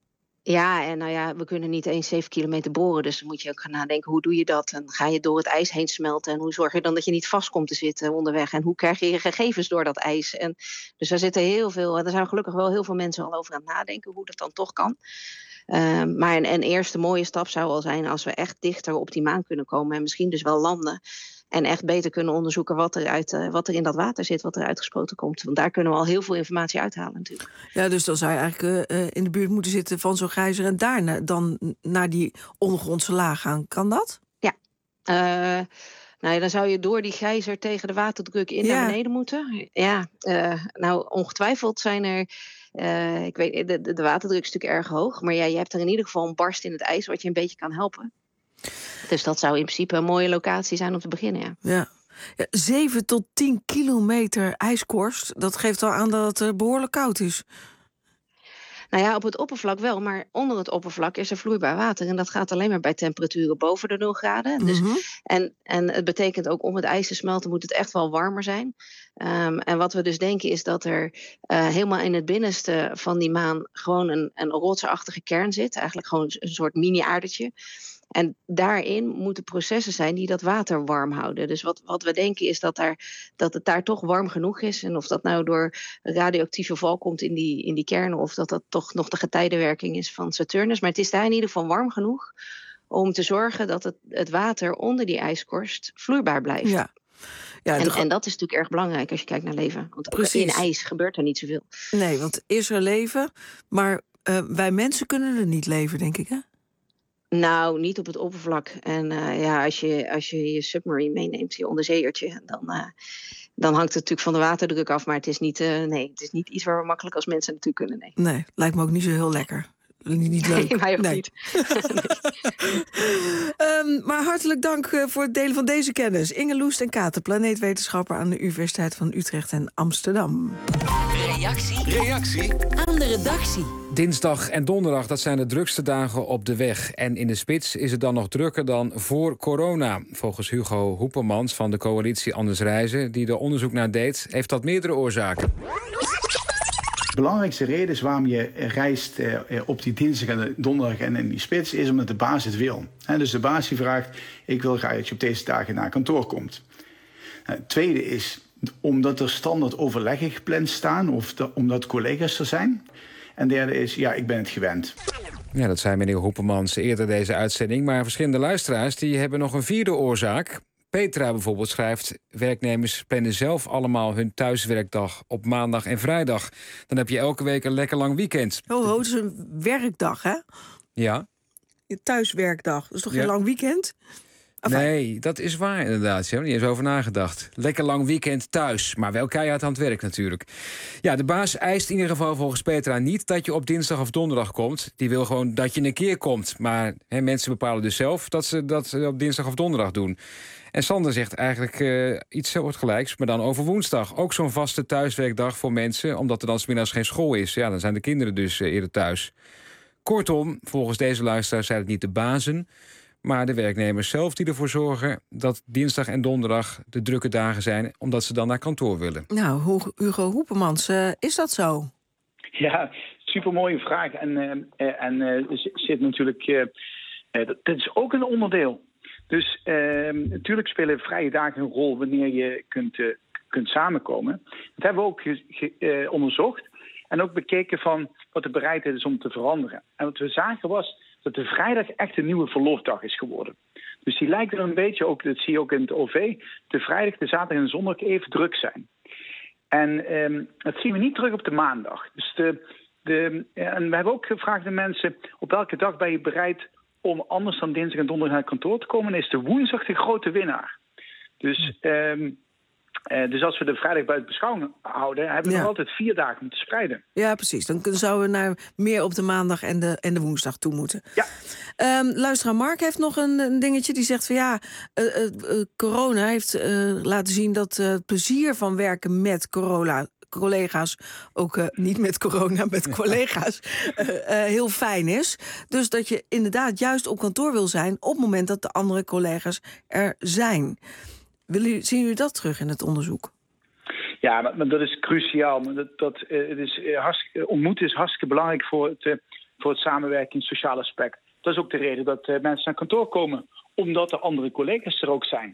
Ja, en nou ja, we kunnen niet eens zeven kilometer boren. Dus dan moet je ook gaan nadenken, hoe doe je dat? En ga je door het ijs heen smelten? En hoe zorg je dan dat je niet vast komt te zitten onderweg? En hoe krijg je je gegevens door dat ijs? En dus daar zitten heel veel, er zijn gelukkig wel heel veel mensen al over aan het nadenken hoe dat dan toch kan. Uh, maar een, een eerste mooie stap zou al zijn als we echt dichter op die maan kunnen komen. En misschien dus wel landen. En echt beter kunnen onderzoeken wat er, uit, uh, wat er in dat water zit, wat er uitgespoten komt. Want daar kunnen we al heel veel informatie uithalen natuurlijk. Ja, dus dan zou je eigenlijk uh, in de buurt moeten zitten van zo'n gijzer en daarna dan naar die ondergrondse laag gaan. Kan dat? Ja. Uh, nou ja, dan zou je door die gijzer tegen de waterdruk in ja. naar beneden moeten. Ja, uh, nou ongetwijfeld zijn er... Uh, ik weet, de, de waterdruk is natuurlijk erg hoog. Maar ja, je hebt er in ieder geval een barst in het ijs wat je een beetje kan helpen. Dus dat zou in principe een mooie locatie zijn om te beginnen, ja. Ja. Ja, zeven tot tien kilometer ijskorst, dat geeft al aan dat het behoorlijk koud is. Nou ja, op het oppervlak wel, maar onder het oppervlak is er vloeibaar water. En dat gaat alleen maar bij temperaturen boven de nul graden. Dus, mm-hmm. en, en het betekent ook, om het ijs te smelten moet het echt wel warmer zijn. Um, en wat we dus denken is dat er uh, helemaal in het binnenste van die maan gewoon een, een rotsachtige kern zit. Eigenlijk gewoon een soort mini-aardertje. En daarin moeten processen zijn die dat water warm houden. Dus wat, wat we denken is dat, daar, dat het daar toch warm genoeg is. En of dat nou door radioactieve val komt in die, in die kernen, of dat dat toch nog de getijdenwerking is van Saturnus. Maar het is daar in ieder geval warm genoeg om te zorgen dat het, het water onder die ijskorst vloeibaar blijft. Ja. Ja, en, de... en dat is natuurlijk erg belangrijk als je kijkt naar leven. Want Precies. in ijs gebeurt er niet zoveel. Nee, want is er leven, maar uh, wij mensen kunnen er niet leven, denk ik, hè? Nou, niet op het oppervlak. En uh, ja, als je, als je je submarine meeneemt, je onderzeeërtje, dan, uh, dan hangt het natuurlijk van de waterdruk af. Maar het is niet, uh, nee, het is niet iets waar we makkelijk als mensen naartoe kunnen. Nee, nee, lijkt me ook niet zo heel lekker. Niet, niet leuk. Nee, mij ook nee. niet. um, maar hartelijk dank uh, voor het delen van deze kennis. Inge Loest en Katen, planeetwetenschapper aan de Universiteit van Utrecht en Amsterdam. Reactie. Reactie aan de redactie. Dinsdag en donderdag, dat zijn de drukste dagen op de weg. En in de spits is het dan nog drukker dan voor corona. Volgens Hugo Hoepermans van de coalitie Anders Reizen, die er onderzoek naar deed, heeft dat meerdere oorzaken. De belangrijkste reden is waarom je reist eh, op die dinsdag en donderdag en in die spits, is omdat de baas het wil. He, dus de baas die vraagt, ik wil graag dat je op deze dagen naar kantoor komt. Het tweede is omdat er standaard overleggen gepland staan of de, omdat collega's er zijn. En derde is, ja, ik ben het gewend. Ja, dat zei meneer Hoepermans eerder deze uitzending. Maar verschillende luisteraars die hebben nog een vierde oorzaak. Petra bijvoorbeeld schrijft, werknemers plannen zelf allemaal hun thuiswerkdag op maandag en vrijdag. Dan heb je elke week een lekker lang weekend. Oh, ho, het is een werkdag, hè? Ja. Je thuiswerkdag, dat is toch ja. geen lang weekend? Enfin. Nee, dat is waar inderdaad. Ze hebben er niet eens over nagedacht. Lekker lang weekend thuis, maar wel keihard aan het werk natuurlijk. Ja, de baas eist in ieder geval volgens Petra niet dat je op dinsdag of donderdag komt. Die wil gewoon dat je een keer komt. Maar hè, mensen bepalen dus zelf dat ze dat op dinsdag of donderdag doen. En Sander zegt eigenlijk uh, iets soortgelijks, maar dan over woensdag. Ook zo'n vaste thuiswerkdag voor mensen, omdat er dan 's middags geen school is. Ja, dan zijn de kinderen dus uh, eerder thuis. Kortom, volgens deze luisteraar zijn het niet de bazen, maar de werknemers zelf die ervoor zorgen dat dinsdag en donderdag de drukke dagen zijn, omdat ze dan naar kantoor willen. Nou, Hugo Hoepemans, uh, is dat zo? Ja, supermooie vraag. En, uh, en uh, zit natuurlijk, uh, uh, dat, dat is ook een onderdeel. Dus uh, natuurlijk spelen vrije dagen een rol wanneer je kunt, uh, kunt samenkomen. Dat hebben we ook ge, ge, uh, onderzocht. En ook bekeken van wat de bereidheid is om te veranderen. En wat we zagen was dat de vrijdag echt een nieuwe verloofdag is geworden. Dus die lijkt er een beetje, ook, dat zie je ook in het O V, de vrijdag, de zaterdag en de zondag even druk zijn. En um, dat zien we niet terug op de maandag. Dus de, de, en we hebben ook gevraagd aan mensen, op welke dag ben je bereid om anders dan dinsdag en donderdag naar het kantoor te komen? En is de woensdag de grote winnaar. Dus... Um, Uh, dus als we de vrijdag buiten beschouwing houden, hebben we ja. nog altijd vier dagen om te spreiden. Ja, precies. Dan zouden we naar meer op de maandag en de, en de woensdag toe moeten. Ja. Um, luisteraar Mark heeft nog een, een dingetje. Die zegt van ja, uh, uh, corona heeft uh, laten zien dat het uh, plezier van werken met corona... collega's, ook uh, niet met corona, met collega's, uh, uh, heel fijn is. Dus dat je inderdaad juist op kantoor wil zijn op het moment dat de andere collega's er zijn. Willen, zien jullie dat terug in het onderzoek? Ja, maar, maar dat is cruciaal. Dat, dat, uh, het is, uh, hartstikke, ontmoeten is hartstikke belangrijk voor het, uh, voor het samenwerking, het sociale aspect. Dat is ook de reden dat uh, mensen naar kantoor komen, omdat er andere collega's er ook zijn.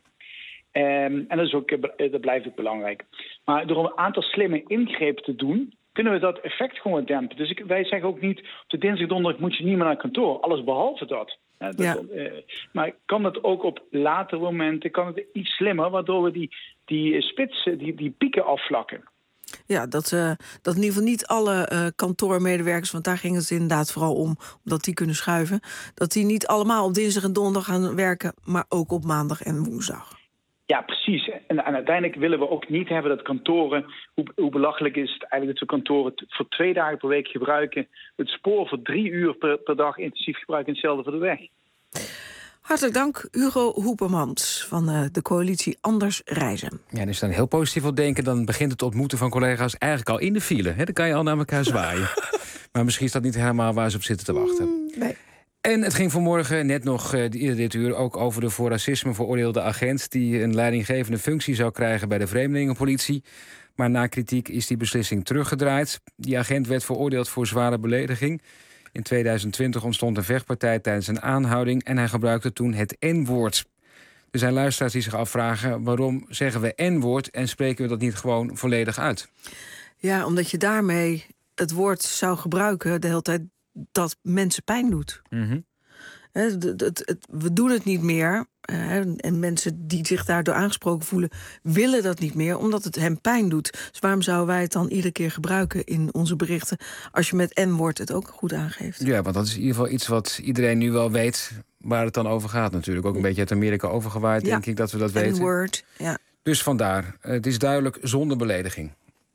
Um, en dat, is ook, uh, dat blijft ook belangrijk. Maar door een aantal slimme ingrepen te doen, kunnen we dat effect gewoon dempen. Dus ik, wij zeggen ook niet, op de dinsdag donderdag moet je niet meer naar kantoor. Alles behalve dat. Ja, dat ja. uh, maar kan het ook op latere momenten, kan het iets slimmer, waardoor we die, die spitsen, die, die pieken afvlakken. Ja, dat, uh, dat in ieder geval niet alle uh, kantoormedewerkers, want daar ging het inderdaad vooral om, omdat die kunnen schuiven, dat die niet allemaal op dinsdag en donderdag gaan werken, maar ook op maandag en woensdag. Ja, precies. En, en uiteindelijk willen we ook niet hebben dat kantoren, hoe, hoe belachelijk is het eigenlijk dat we kantoren t- voor twee dagen per week gebruiken, het spoor voor drie uur per, per dag intensief gebruiken en hetzelfde voor de weg. Hartelijk dank, Hugo Hoepemans van uh, de coalitie Anders Reizen. Ja, en als je dan heel positief op denken, dan begint het ontmoeten van collega's eigenlijk al in de file. Hè? Dan kan je al naar elkaar zwaaien. Maar misschien is dat niet helemaal waar ze op zitten te wachten. Mm, nee. En het ging vanmorgen net nog uh, eerder dit uur ook over de voor racisme veroordeelde agent die een leidinggevende functie zou krijgen bij de vreemdelingenpolitie. Maar na kritiek is die beslissing teruggedraaid. Die agent werd veroordeeld voor zware belediging. In tweeduizend twintig ontstond een vechtpartij tijdens een aanhouding en hij gebruikte toen het N-woord. Er zijn luisteraars die zich afvragen waarom zeggen we N-woord en spreken we dat niet gewoon volledig uit? Ja, omdat je daarmee het woord zou gebruiken de hele tijd dat mensen pijn doet. Mm-hmm. He, het, het, het, we doen het niet meer. He, en mensen die zich daardoor aangesproken voelen, willen dat niet meer, omdat het hen pijn doet. Dus waarom zouden wij het dan iedere keer gebruiken in onze berichten, als je met N-woord het ook goed aangeeft? Ja, want dat is in ieder geval iets wat iedereen nu wel weet waar het dan over gaat natuurlijk. Ook een beetje uit Amerika overgewaaid, ja. denk ik, dat we dat weten. N-word, ja. Dus vandaar, het is duidelijk zonder belediging.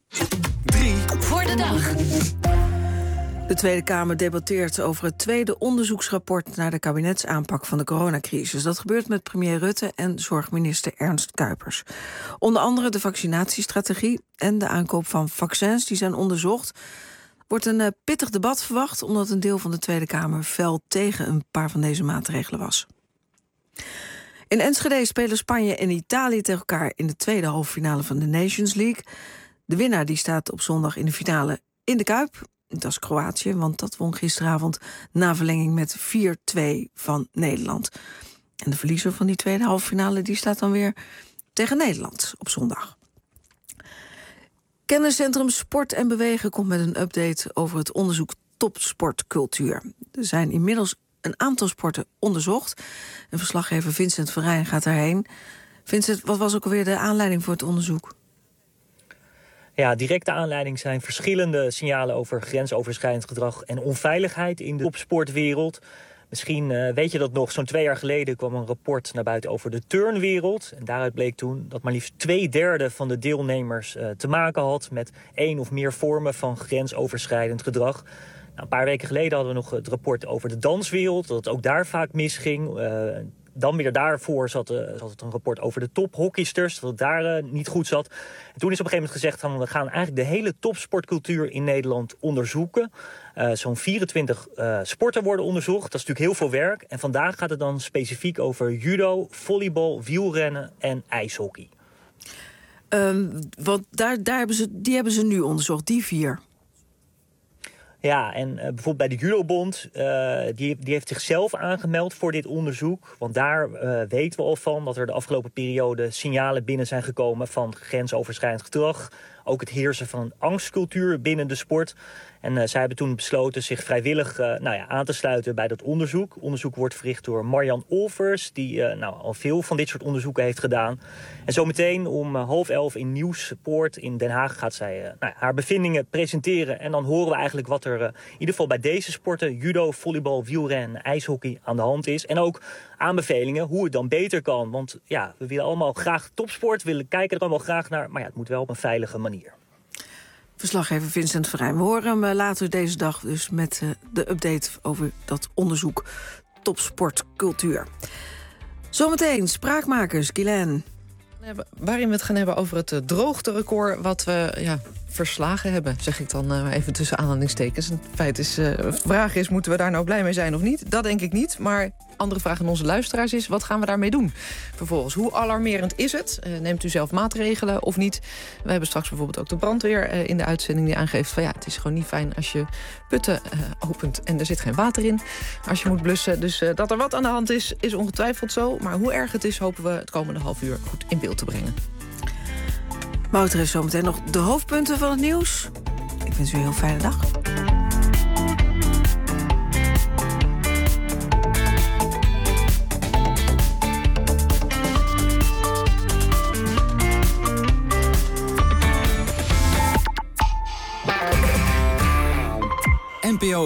Drie voor de dag. De Tweede Kamer debatteert over het tweede onderzoeksrapport naar de kabinetsaanpak van de coronacrisis. Dat gebeurt met premier Rutte en zorgminister Ernst Kuipers. Onder andere de vaccinatiestrategie en de aankoop van vaccins die zijn onderzocht. Wordt een uh, pittig debat verwacht, omdat een deel van de Tweede Kamer fel tegen een paar van deze maatregelen was. In Enschede spelen Spanje en Italië tegen elkaar in de tweede halve finale van de Nations League. De winnaar die staat op zondag in de finale in de Kuip. Dat is Kroatië, want dat won gisteravond na verlenging met vier twee van Nederland. En de verliezer van die tweede halve finale die staat dan weer tegen Nederland op zondag. Kenniscentrum Sport en Bewegen komt met een update over het onderzoek topsportcultuur. Er zijn inmiddels een aantal sporten onderzocht. En verslaggever Vincent Verrijn gaat daarheen. Vincent, wat was ook alweer de aanleiding voor het onderzoek? Ja, directe aanleiding zijn verschillende signalen over grensoverschrijdend gedrag en onveiligheid in de topsportwereld. Misschien uh, weet je dat nog, zo'n twee jaar geleden kwam een rapport naar buiten over de turnwereld. En daaruit bleek toen dat maar liefst twee derde van de deelnemers uh, te maken had met één of meer vormen van grensoverschrijdend gedrag. Nou, een paar weken geleden hadden we nog het rapport over de danswereld, dat het ook daar vaak misging. Uh, Dan weer daarvoor zat, uh, zat het een rapport over de tophockeysters, dat het daar uh, niet goed zat. En toen is op een gegeven moment gezegd, van, we gaan eigenlijk de hele topsportcultuur in Nederland onderzoeken. Uh, zo'n vierentwintig uh, sporten worden onderzocht. Dat is natuurlijk heel veel werk. En vandaag gaat het dan specifiek over judo, volleybal, wielrennen en ijshockey. Um, want daar, daar hebben ze, die hebben ze nu onderzocht, die vier. Ja, en uh, bijvoorbeeld bij de Judobond, uh, die, die heeft zichzelf aangemeld voor dit onderzoek. Want daar uh, weten we al van dat er de afgelopen periode signalen binnen zijn gekomen van grensoverschrijdend gedrag. Ook het heersen van een angstcultuur binnen de sport. En uh, zij hebben toen besloten zich vrijwillig uh, nou ja, aan te sluiten bij dat onderzoek. Onderzoek wordt verricht door Marjan Olvers, die uh, nou, al veel van dit soort onderzoeken heeft gedaan. En zometeen om uh, half elf in Nieuwspoort in Den Haag gaat zij uh, nou, haar bevindingen presenteren. En dan horen we eigenlijk wat er uh, in ieder geval bij deze sporten, judo, volleybal, wielrennen, ijshockey, aan de hand is. En ook aanbevelingen hoe het dan beter kan. Want ja, we willen allemaal graag topsport, we willen kijken er allemaal graag naar. Maar ja, het moet wel op een veilige manier. Verslaggever Vincent Verrijn. We horen hem later deze dag dus met uh, de update over dat onderzoek topsportcultuur. Zometeen Spraakmakers, Guylaine. Waarin we het gaan hebben over het uh, droogterecord wat we ja, verslagen hebben, zeg ik dan uh, even tussen aanhalingstekens. Het feit is, uh, de vraag is, moeten we daar nou blij mee zijn of niet? Dat denk ik niet, maar andere vraag aan onze luisteraars is, wat gaan we daarmee doen? Vervolgens, hoe alarmerend is het? Uh, neemt u zelf maatregelen of niet? We hebben straks bijvoorbeeld ook de brandweer uh, in de uitzending die aangeeft van ja, het is gewoon niet fijn als je putten uh, opent en er zit geen water in als je moet blussen. Dus uh, dat er wat aan de hand is, is ongetwijfeld zo. Maar hoe erg het is, hopen we het komende half uur goed in beeld te brengen. Wouter heeft zometeen nog de hoofdpunten van het nieuws. Ik wens u een heel fijne dag.